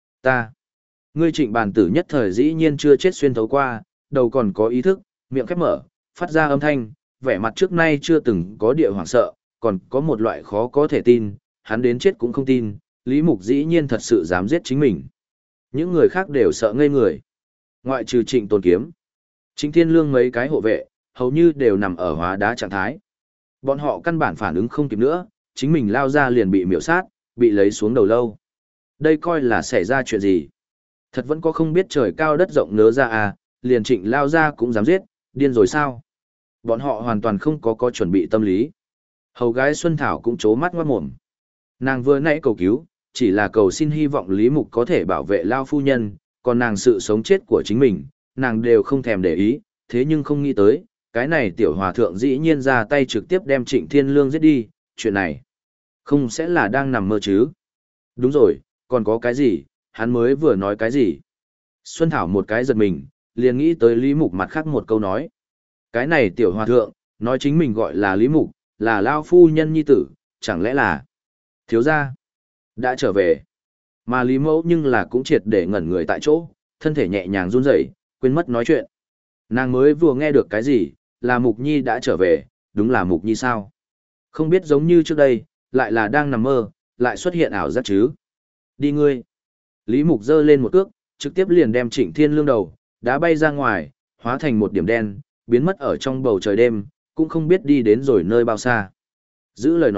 ngươi Trịnh Bản Tử nhất thời dĩ nhiên chưa chết xuyên thấu qua, đầu còn có ý thức, miệng khép mở, phát ra âm thanh, vẻ mặt trước nay chưa từng có địa hoảng sợ, còn có một loại khó có thể tin, hắn đến chết cũng không tin, Lý Mục dĩ nhiên thật sự dám giết chính mình. Những người khác đều sợ ngây người. Ngoại trừ Trịnh Tôn Kiếm, Trịnh Thiên Lương mấy cái hộ vệ, hầu như đều nằm ở hóa đá trạng thái. Bọn họ căn bản phản ứng không kịp nữa, chính mình lao ra liền bị miểu sát, bị lấy xuống đầu lâu. Đây coi là xảy ra chuyện gì? Thật vẫn có không biết trời cao đất rộng nớ ra à, liền Trịnh lao ra cũng dám giết, điên rồi sao? Bọn họ hoàn toàn không có chuẩn bị tâm lý. Hầu gái Xuân Thảo cũng trố mắt ngoát mồm. Nàng vừa nãy cầu cứu, chỉ là cầu xin hy vọng Lý Mục có thể bảo vệ lao phu nhân, còn nàng sự sống chết của chính mình, nàng đều không thèm để ý, thế nhưng không nghĩ tới, cái này tiểu hòa thượng dĩ nhiên ra tay trực tiếp đem Trịnh Thiên Lương giết đi, chuyện này không sẽ là đang nằm mơ chứ? Đúng rồi, còn có cái gì, hắn mới vừa nói cái gì? Xuân Thảo một cái giật mình, liền nghĩ tới Lý Mục mặt khác một câu nói. Cái này tiểu hòa thượng, nói chính mình gọi là Lý Mục, là lao phu nhân nhi tử, chẳng lẽ là thiếu gia đã trở về. Mà Lý Mẫu nhưng là cũng triệt để ngẩn người tại chỗ, thân thể nhẹ nhàng run rẩy, quên mất nói chuyện. Nàng mới vừa nghe được cái gì, là Mục Nhi đã trở về, đúng là Mục Nhi sao? Không biết giống như trước đây, lại là đang nằm mơ, lại xuất hiện ảo giác chứ. Đi ngươi. Lý Mục giơ lên một cước, trực tiếp liền đem Trịnh Thiên Lương đầu, đá bay ra ngoài, hóa thành một điểm đen, biến mất ở trong bầu trời đêm, cũng không biết đi đến rồi nơi bao xa. Giữ lời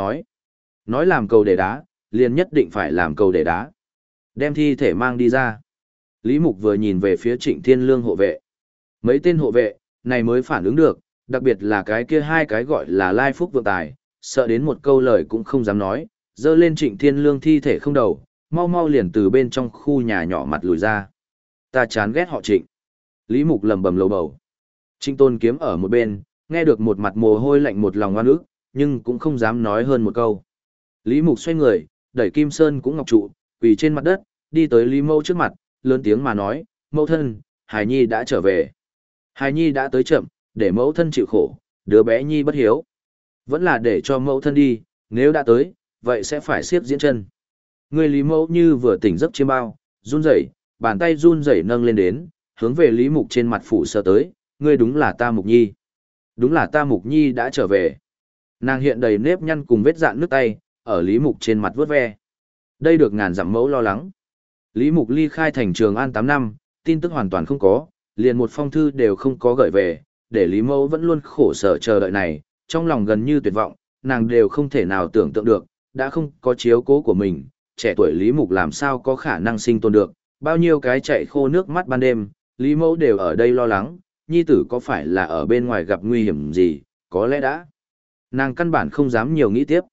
nói làm cầu để đá, liền nhất định phải làm cầu để đá. Đem thi thể mang đi ra. Lý Mục vừa nhìn về phía Trịnh Thiên Lương hộ vệ. Mấy tên hộ vệ, này mới phản ứng được, đặc biệt là cái kia hai cái gọi là Lai Phúc Vượng Tài, sợ đến một câu lời cũng không dám nói, dơ lên Trịnh Thiên Lương thi thể không đầu, mau mau liền từ bên trong khu nhà nhỏ mặt lùi ra. Ta chán ghét họ Trịnh. Lý Mục lầm bầm lầu bầu. Trịnh Tôn Kiếm ở một bên, nghe được một mặt mồ hôi lạnh một lòng oan ức, nhưng cũng không dám nói hơn một câu. Lý Mục xoay người, đẩy Kim Sơn cũng ngọc trụ, quỳ trên mặt đất, đi tới Lý Mẫu trước mặt, lớn tiếng mà nói, mẫu thân, Hải Nhi đã trở về. Hải Nhi đã tới chậm, để mẫu thân chịu khổ, đứa bé Nhi bất hiếu. Vẫn là để cho mẫu thân đi, nếu đã tới, vậy sẽ phải siết diễn chân. Người Lý Mẫu như vừa tỉnh giấc chiêm bao, run rẩy, bàn tay run rẩy nâng lên đến, hướng về Lý Mục trên mặt phủ sờ tới, ngươi đúng là ta Mục Nhi. Đúng là ta Mục Nhi đã trở về. Nàng hiện đầy nếp nhăn cùng vết dạn nước tay, ở Lý Mục trên mặt vuốt ve. Đây được ngàn dặm mẫu lo lắng. Lý Mục ly khai thành Trường An 8 năm, tin tức hoàn toàn không có, liền một phong thư đều không có gửi về, để Lý Mẫu vẫn luôn khổ sở chờ đợi này, trong lòng gần như tuyệt vọng, nàng đều không thể nào tưởng tượng được, đã không có chiếu cố của mình, trẻ tuổi Lý Mục làm sao có khả năng sinh tồn được, bao nhiêu cái chạy khô nước mắt ban đêm, Lý Mẫu đều ở đây lo lắng, nhi tử có phải là ở bên ngoài gặp nguy hiểm gì, có lẽ đã. Nàng căn bản không dám nhiều nghĩ tiếp.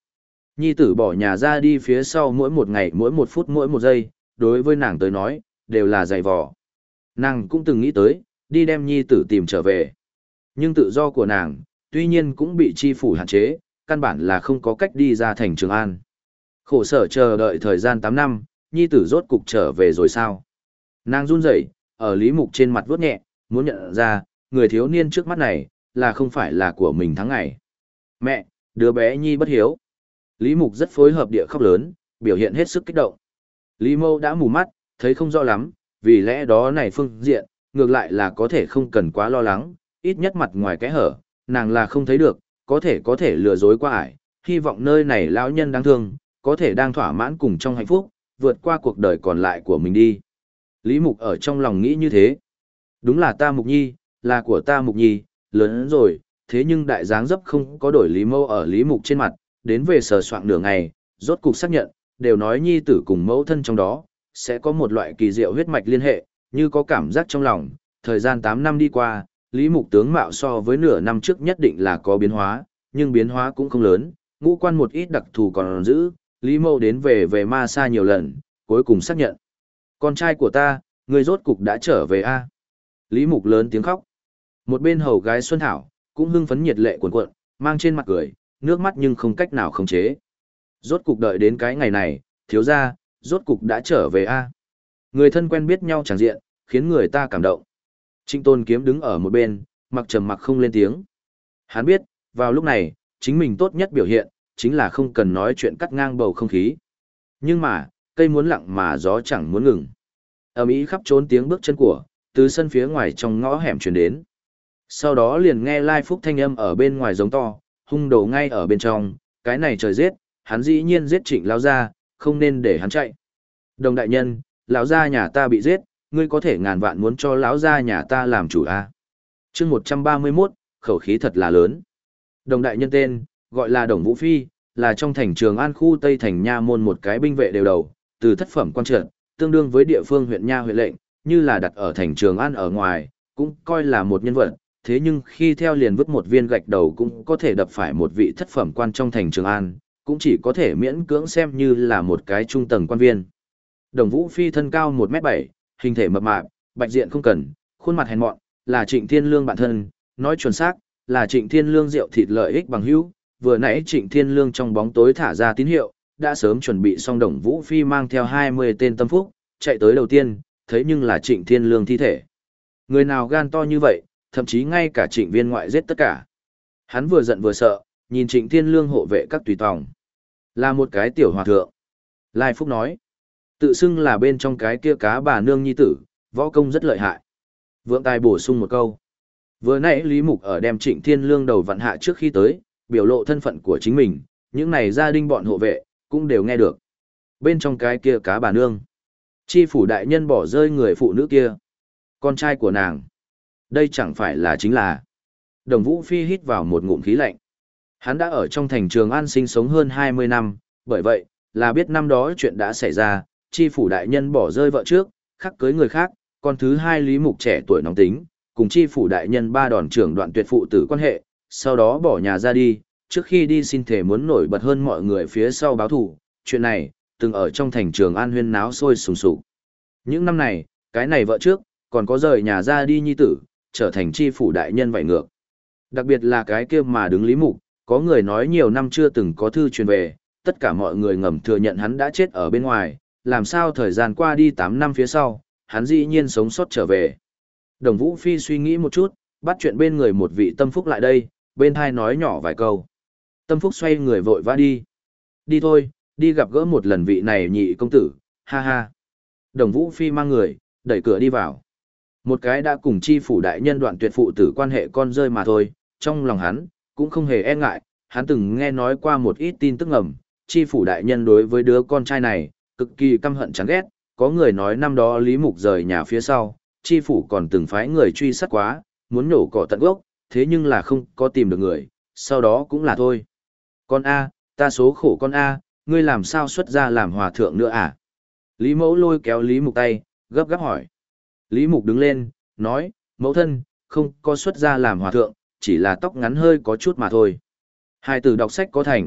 Nhi tử bỏ nhà ra đi phía sau mỗi một ngày, mỗi một phút, mỗi một giây, đối với nàng tới nói, đều là dày vò. Nàng cũng từng nghĩ tới, đi đem nhi tử tìm trở về. Nhưng tự do của nàng, tuy nhiên cũng bị chi phủ hạn chế, căn bản là không có cách đi ra thành Trường An. Khổ sở chờ đợi thời gian 8 năm, nhi tử rốt cục trở về rồi sao? Nàng run rẩy, ở Lý Mục trên mặt vuốt nhẹ, muốn nhận ra, người thiếu niên trước mắt này, là không phải là của mình tháng ngày. Mẹ, đứa bé nhi bất hiếu. Lý Mục rất phối hợp địa khóc lớn, biểu hiện hết sức kích động. Lý Mâu đã mù mắt, thấy không rõ lắm, vì lẽ đó này phương diện, ngược lại là có thể không cần quá lo lắng, ít nhất mặt ngoài cái hở, nàng là không thấy được, có thể lừa dối qua ải, hy vọng nơi này lão nhân đáng thương, có thể đang thỏa mãn cùng trong hạnh phúc, vượt qua cuộc đời còn lại của mình đi. Lý Mục ở trong lòng nghĩ như thế. Đúng là ta Mục Nhi, là của ta Mục Nhi, lớn rồi, thế nhưng đại dáng dấp không có đổi Lý Mâu ở Lý Mục trên mặt, đến về sờ soạng nửa ngày, rốt cục xác nhận, đều nói nhi tử cùng mẫu thân trong đó, sẽ có một loại kỳ diệu huyết mạch liên hệ, như có cảm giác trong lòng, thời gian 8 năm đi qua, Lý Mục tướng mạo so với nửa năm trước nhất định là có biến hóa, nhưng biến hóa cũng không lớn, ngũ quan một ít đặc thù còn giữ, Lý Mâu đến về ma xa nhiều lần, cuối cùng xác nhận. Con trai của ta, người rốt cục đã trở về a. Lý Mục lớn tiếng khóc. Một bên hầu gái Xuân Thảo, cũng hưng phấn nhiệt lệ cuồn cuộn, mang trên mặt cười, nước mắt nhưng không cách nào khống chế. Rốt cục đợi đến cái ngày này, thiếu gia, rốt cục đã trở về a. Người thân quen biết nhau chẳng diện, khiến người ta cảm động. Trịnh Tôn Kiếm đứng ở một bên, mặc trầm mặc không lên tiếng. Hắn biết, vào lúc này, chính mình tốt nhất biểu hiện, chính là không cần nói chuyện cắt ngang bầu không khí. Nhưng mà, cây muốn lặng mà gió chẳng muốn ngừng. Ầm ĩ khắp trốn tiếng bước chân của, từ sân phía ngoài trong ngõ hẻm truyền đến. Sau đó liền nghe Lai Phúc thanh âm ở bên ngoài giống to, hung đồ ngay ở bên trong, cái này trời giết, hắn dĩ nhiên giết Trịnh lão gia, không nên để hắn chạy. Đồng đại nhân, lão gia nhà ta bị giết, ngươi có thể ngàn vạn muốn cho lão gia nhà ta làm chủ a. Chương 131, khẩu khí thật là lớn. Đồng đại nhân tên, gọi là Đồng Vũ Phi, là trong thành Trường An khu Tây thành nha môn một cái binh vệ đều đầu, từ thất phẩm quan trợn, tương đương với địa phương huyện nha huyện lệnh, như là đặt ở thành Trường An ở ngoài, cũng coi là một nhân vật, thế nhưng khi theo liền vứt một viên gạch đầu cũng có thể đập phải một vị thất phẩm quan trong thành Trường An, cũng chỉ có thể miễn cưỡng xem như là một cái trung tầng quan viên. Đồng Vũ Phi thân cao 1m7, hình thể mập mạp, bạch diện không cần, khuôn mặt hèn mọn, là Trịnh Thiên Lương bạn thân, nói chuẩn xác, là Trịnh Thiên Lương rượu thịt lợi ích bằng hữu. Vừa nãy Trịnh Thiên Lương trong bóng tối thả ra tín hiệu, đã sớm chuẩn bị xong Đồng Vũ Phi mang theo 20 tên tâm phúc, chạy tới đầu tiên, thấy nhưng là Trịnh Thiên Lương thi thể. Người nào gan to như vậy, thậm chí ngay cả Trịnh Viên ngoại giết tất cả. Hắn vừa giận vừa sợ, nhìn Trịnh Thiên Lương hộ vệ các tùy tòng. Là một cái tiểu hòa thượng. Lai Phúc nói, tự xưng là bên trong cái kia cá bà nương nhi tử, võ công rất lợi hại. Vượng Tài bổ sung một câu. Vừa nãy Lý Mục ở đem Trịnh Thiên Lương đầu vặn hạ trước khi tới, biểu lộ thân phận của chính mình, những này gia đình bọn hộ vệ, cũng đều nghe được. Bên trong cái kia cá bà nương, chi phủ đại nhân bỏ rơi người phụ nữ kia, con trai của nàng. Đây chẳng phải là chính là. Đồng Vũ Phi hít vào một ngụm khí lạnh. Hắn đã ở trong thành Trường An sinh sống hơn 20 năm, bởi vậy, là biết năm đó chuyện đã xảy ra, chi phủ đại nhân bỏ rơi vợ trước, khắc cưới người khác, con thứ hai Lý Mục trẻ tuổi nóng tính, cùng chi phủ đại nhân ba đòn trưởng đoạn tuyệt phụ tử quan hệ, sau đó bỏ nhà ra đi, trước khi đi xin thể muốn nổi bật hơn mọi người phía sau báo thù, chuyện này, từng ở trong thành Trường An huyên náo sôi sùng sục. Những năm này, cái này vợ trước, còn có rời nhà ra đi nhi tử, trở thành chi phủ đại nhân vậy ngược. Đặc biệt là cái kia mà đứng Lý Mục, có người nói nhiều năm chưa từng có thư truyền về, tất cả mọi người ngầm thừa nhận hắn đã chết ở bên ngoài, làm sao thời gian qua đi 8 năm phía sau, hắn dĩ nhiên sống sót trở về. Đồng Vũ Phi suy nghĩ một chút, bắt chuyện bên người một vị tâm phúc lại đây, bên thai nói nhỏ vài câu. Tâm phúc xoay người vội vã đi. Đi thôi, đi gặp gỡ một lần vị này nhị công tử, ha ha. Đồng Vũ Phi mang người, đẩy cửa đi vào. Một cái đã cùng chi phủ đại nhân đoạn tuyệt phụ tử quan hệ con rơi mà thôi, trong lòng hắn, cũng không hề e ngại, hắn từng nghe nói qua một ít tin tức ngầm, chi phủ đại nhân đối với đứa con trai này, cực kỳ căm hận chán ghét, có người nói năm đó Lý Mục rời nhà phía sau, chi phủ còn từng phái người truy sát quá, muốn nổ cỏ tận gốc, thế nhưng là không có tìm được người, sau đó cũng là thôi. Con A, ta số khổ con A, ngươi làm sao xuất ra làm hòa thượng nữa à? Lý Mẫu lôi kéo Lý Mục tay, gấp gáp hỏi. Lý Mục đứng lên, nói, mẫu thân, không có xuất ra làm hòa thượng, chỉ là tóc ngắn hơi có chút mà thôi. Hai tử đọc sách có thành,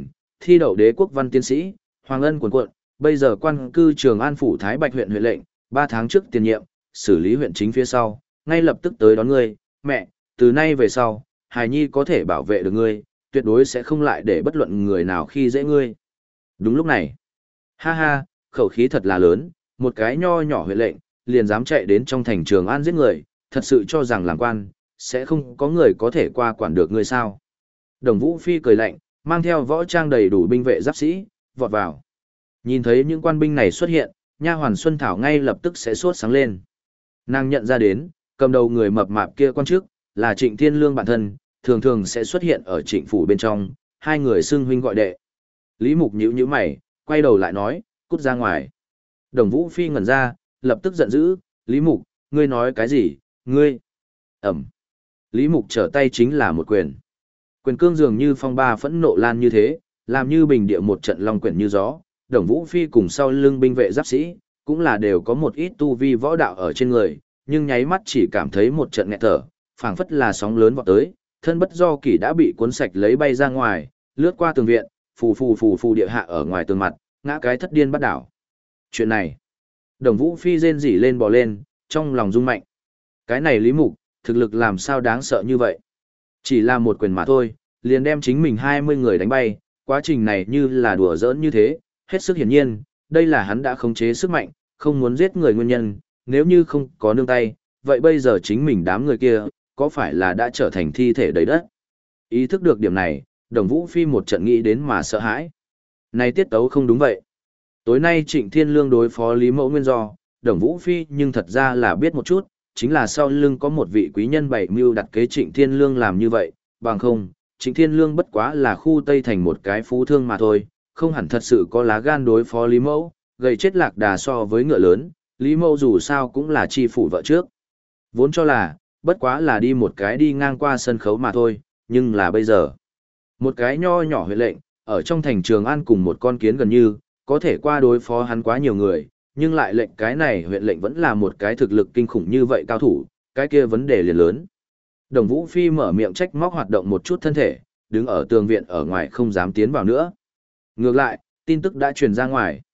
thi đậu đế quốc văn tiến sĩ, hoàng ân cuồn cuộn, bây giờ quan cư Trường An phủ Thái Bạch huyện huyện lệnh, 3 tháng trước tiền nhiệm, xử lý huyện chính phía sau, ngay lập tức tới đón ngươi, mẹ, từ nay về sau, hài nhi có thể bảo vệ được ngươi, tuyệt đối sẽ không lại để bất luận người nào khi dễ ngươi. Đúng lúc này, ha ha, khẩu khí thật là lớn, một cái nho nhỏ huyện lệnh, liền dám chạy đến trong thành Trường An giết người, thật sự cho rằng làm quan, sẽ không có người có thể qua quản được ngươi sao. Đồng Vũ Phi cười lạnh, mang theo võ trang đầy đủ binh vệ giáp sĩ, vọt vào. Nhìn thấy những quan binh này xuất hiện, nha hoàn Xuân Thảo ngay lập tức sẽ sốt sáng lên. Nàng nhận ra đến, cầm đầu người mập mạp kia quan chức, là Trịnh Thiên Lương bản thân, thường thường sẽ xuất hiện ở Trịnh phủ bên trong, hai người xưng huynh gọi đệ. Lý Mục nhíu nhíu mày, quay đầu lại nói, cút ra ngoài. Đồng Vũ Phi ngẩn ra, lập tức giận dữ, Lý Mục, ngươi nói cái gì, ngươi? Ẩm. Lý Mục trở tay chính là một quyền. Quyền cương dường như phong ba phẫn nộ lan như thế, làm như bình địa một trận long quyển như gió. Đồng Vũ Phi cùng sau lưng binh vệ giáp sĩ, cũng là đều có một ít tu vi võ đạo ở trên người, nhưng nháy mắt chỉ cảm thấy một trận nghẹt thở, phảng phất là sóng lớn vọt tới, thân bất do kỷ đã bị cuốn sạch lấy bay ra ngoài, lướt qua tường viện, phù phù địa hạ ở ngoài tường mặt, ngã cái thất điên bắt đảo. Chuyện này, Đồng Vũ Phi rên rỉ lên bò lên, trong lòng rung mạnh. Cái này Lý Mục, thực lực làm sao đáng sợ như vậy? Chỉ là một quyền mà thôi, liền đem chính mình 20 người đánh bay, quá trình này như là đùa giỡn như thế, hết sức hiển nhiên, đây là hắn đã khống chế sức mạnh, không muốn giết người nguyên nhân, nếu như không có nương tay, vậy bây giờ chính mình đám người kia, có phải là đã trở thành thi thể đầy đất? Ý thức được điểm này, Đồng Vũ Phi một trận nghĩ đến mà sợ hãi. Này tiết tấu không đúng vậy. Tối nay Trịnh Thiên Lương đối phó Lý Mẫu nguyên do, Đồng Vũ Phi nhưng thật ra là biết một chút, chính là sau lưng có một vị quý nhân bày mưu đặt kế Trịnh Thiên Lương làm như vậy, bằng không, Trịnh Thiên Lương bất quá là khu Tây thành một cái phú thương mà thôi, không hẳn thật sự có lá gan đối phó Lý Mẫu, gầy chết lạc đà so với ngựa lớn, Lý Mẫu dù sao cũng là chi phủ vợ trước. Vốn cho là, bất quá là đi một cái đi ngang qua sân khấu mà thôi, nhưng là bây giờ. Một cái nho nhỏ huyện lệnh, ở trong thành Trường An cùng một con kiến gần như, có thể qua đối phó hắn quá nhiều người, nhưng lại lệnh cái này huyện lệnh vẫn là một cái thực lực kinh khủng như vậy cao thủ, cái kia vấn đề liền lớn. Đồng Vũ Phi mở miệng trách móc hoạt động một chút thân thể, đứng ở tường viện ở ngoài không dám tiến vào nữa. Ngược lại, tin tức đã truyền ra ngoài.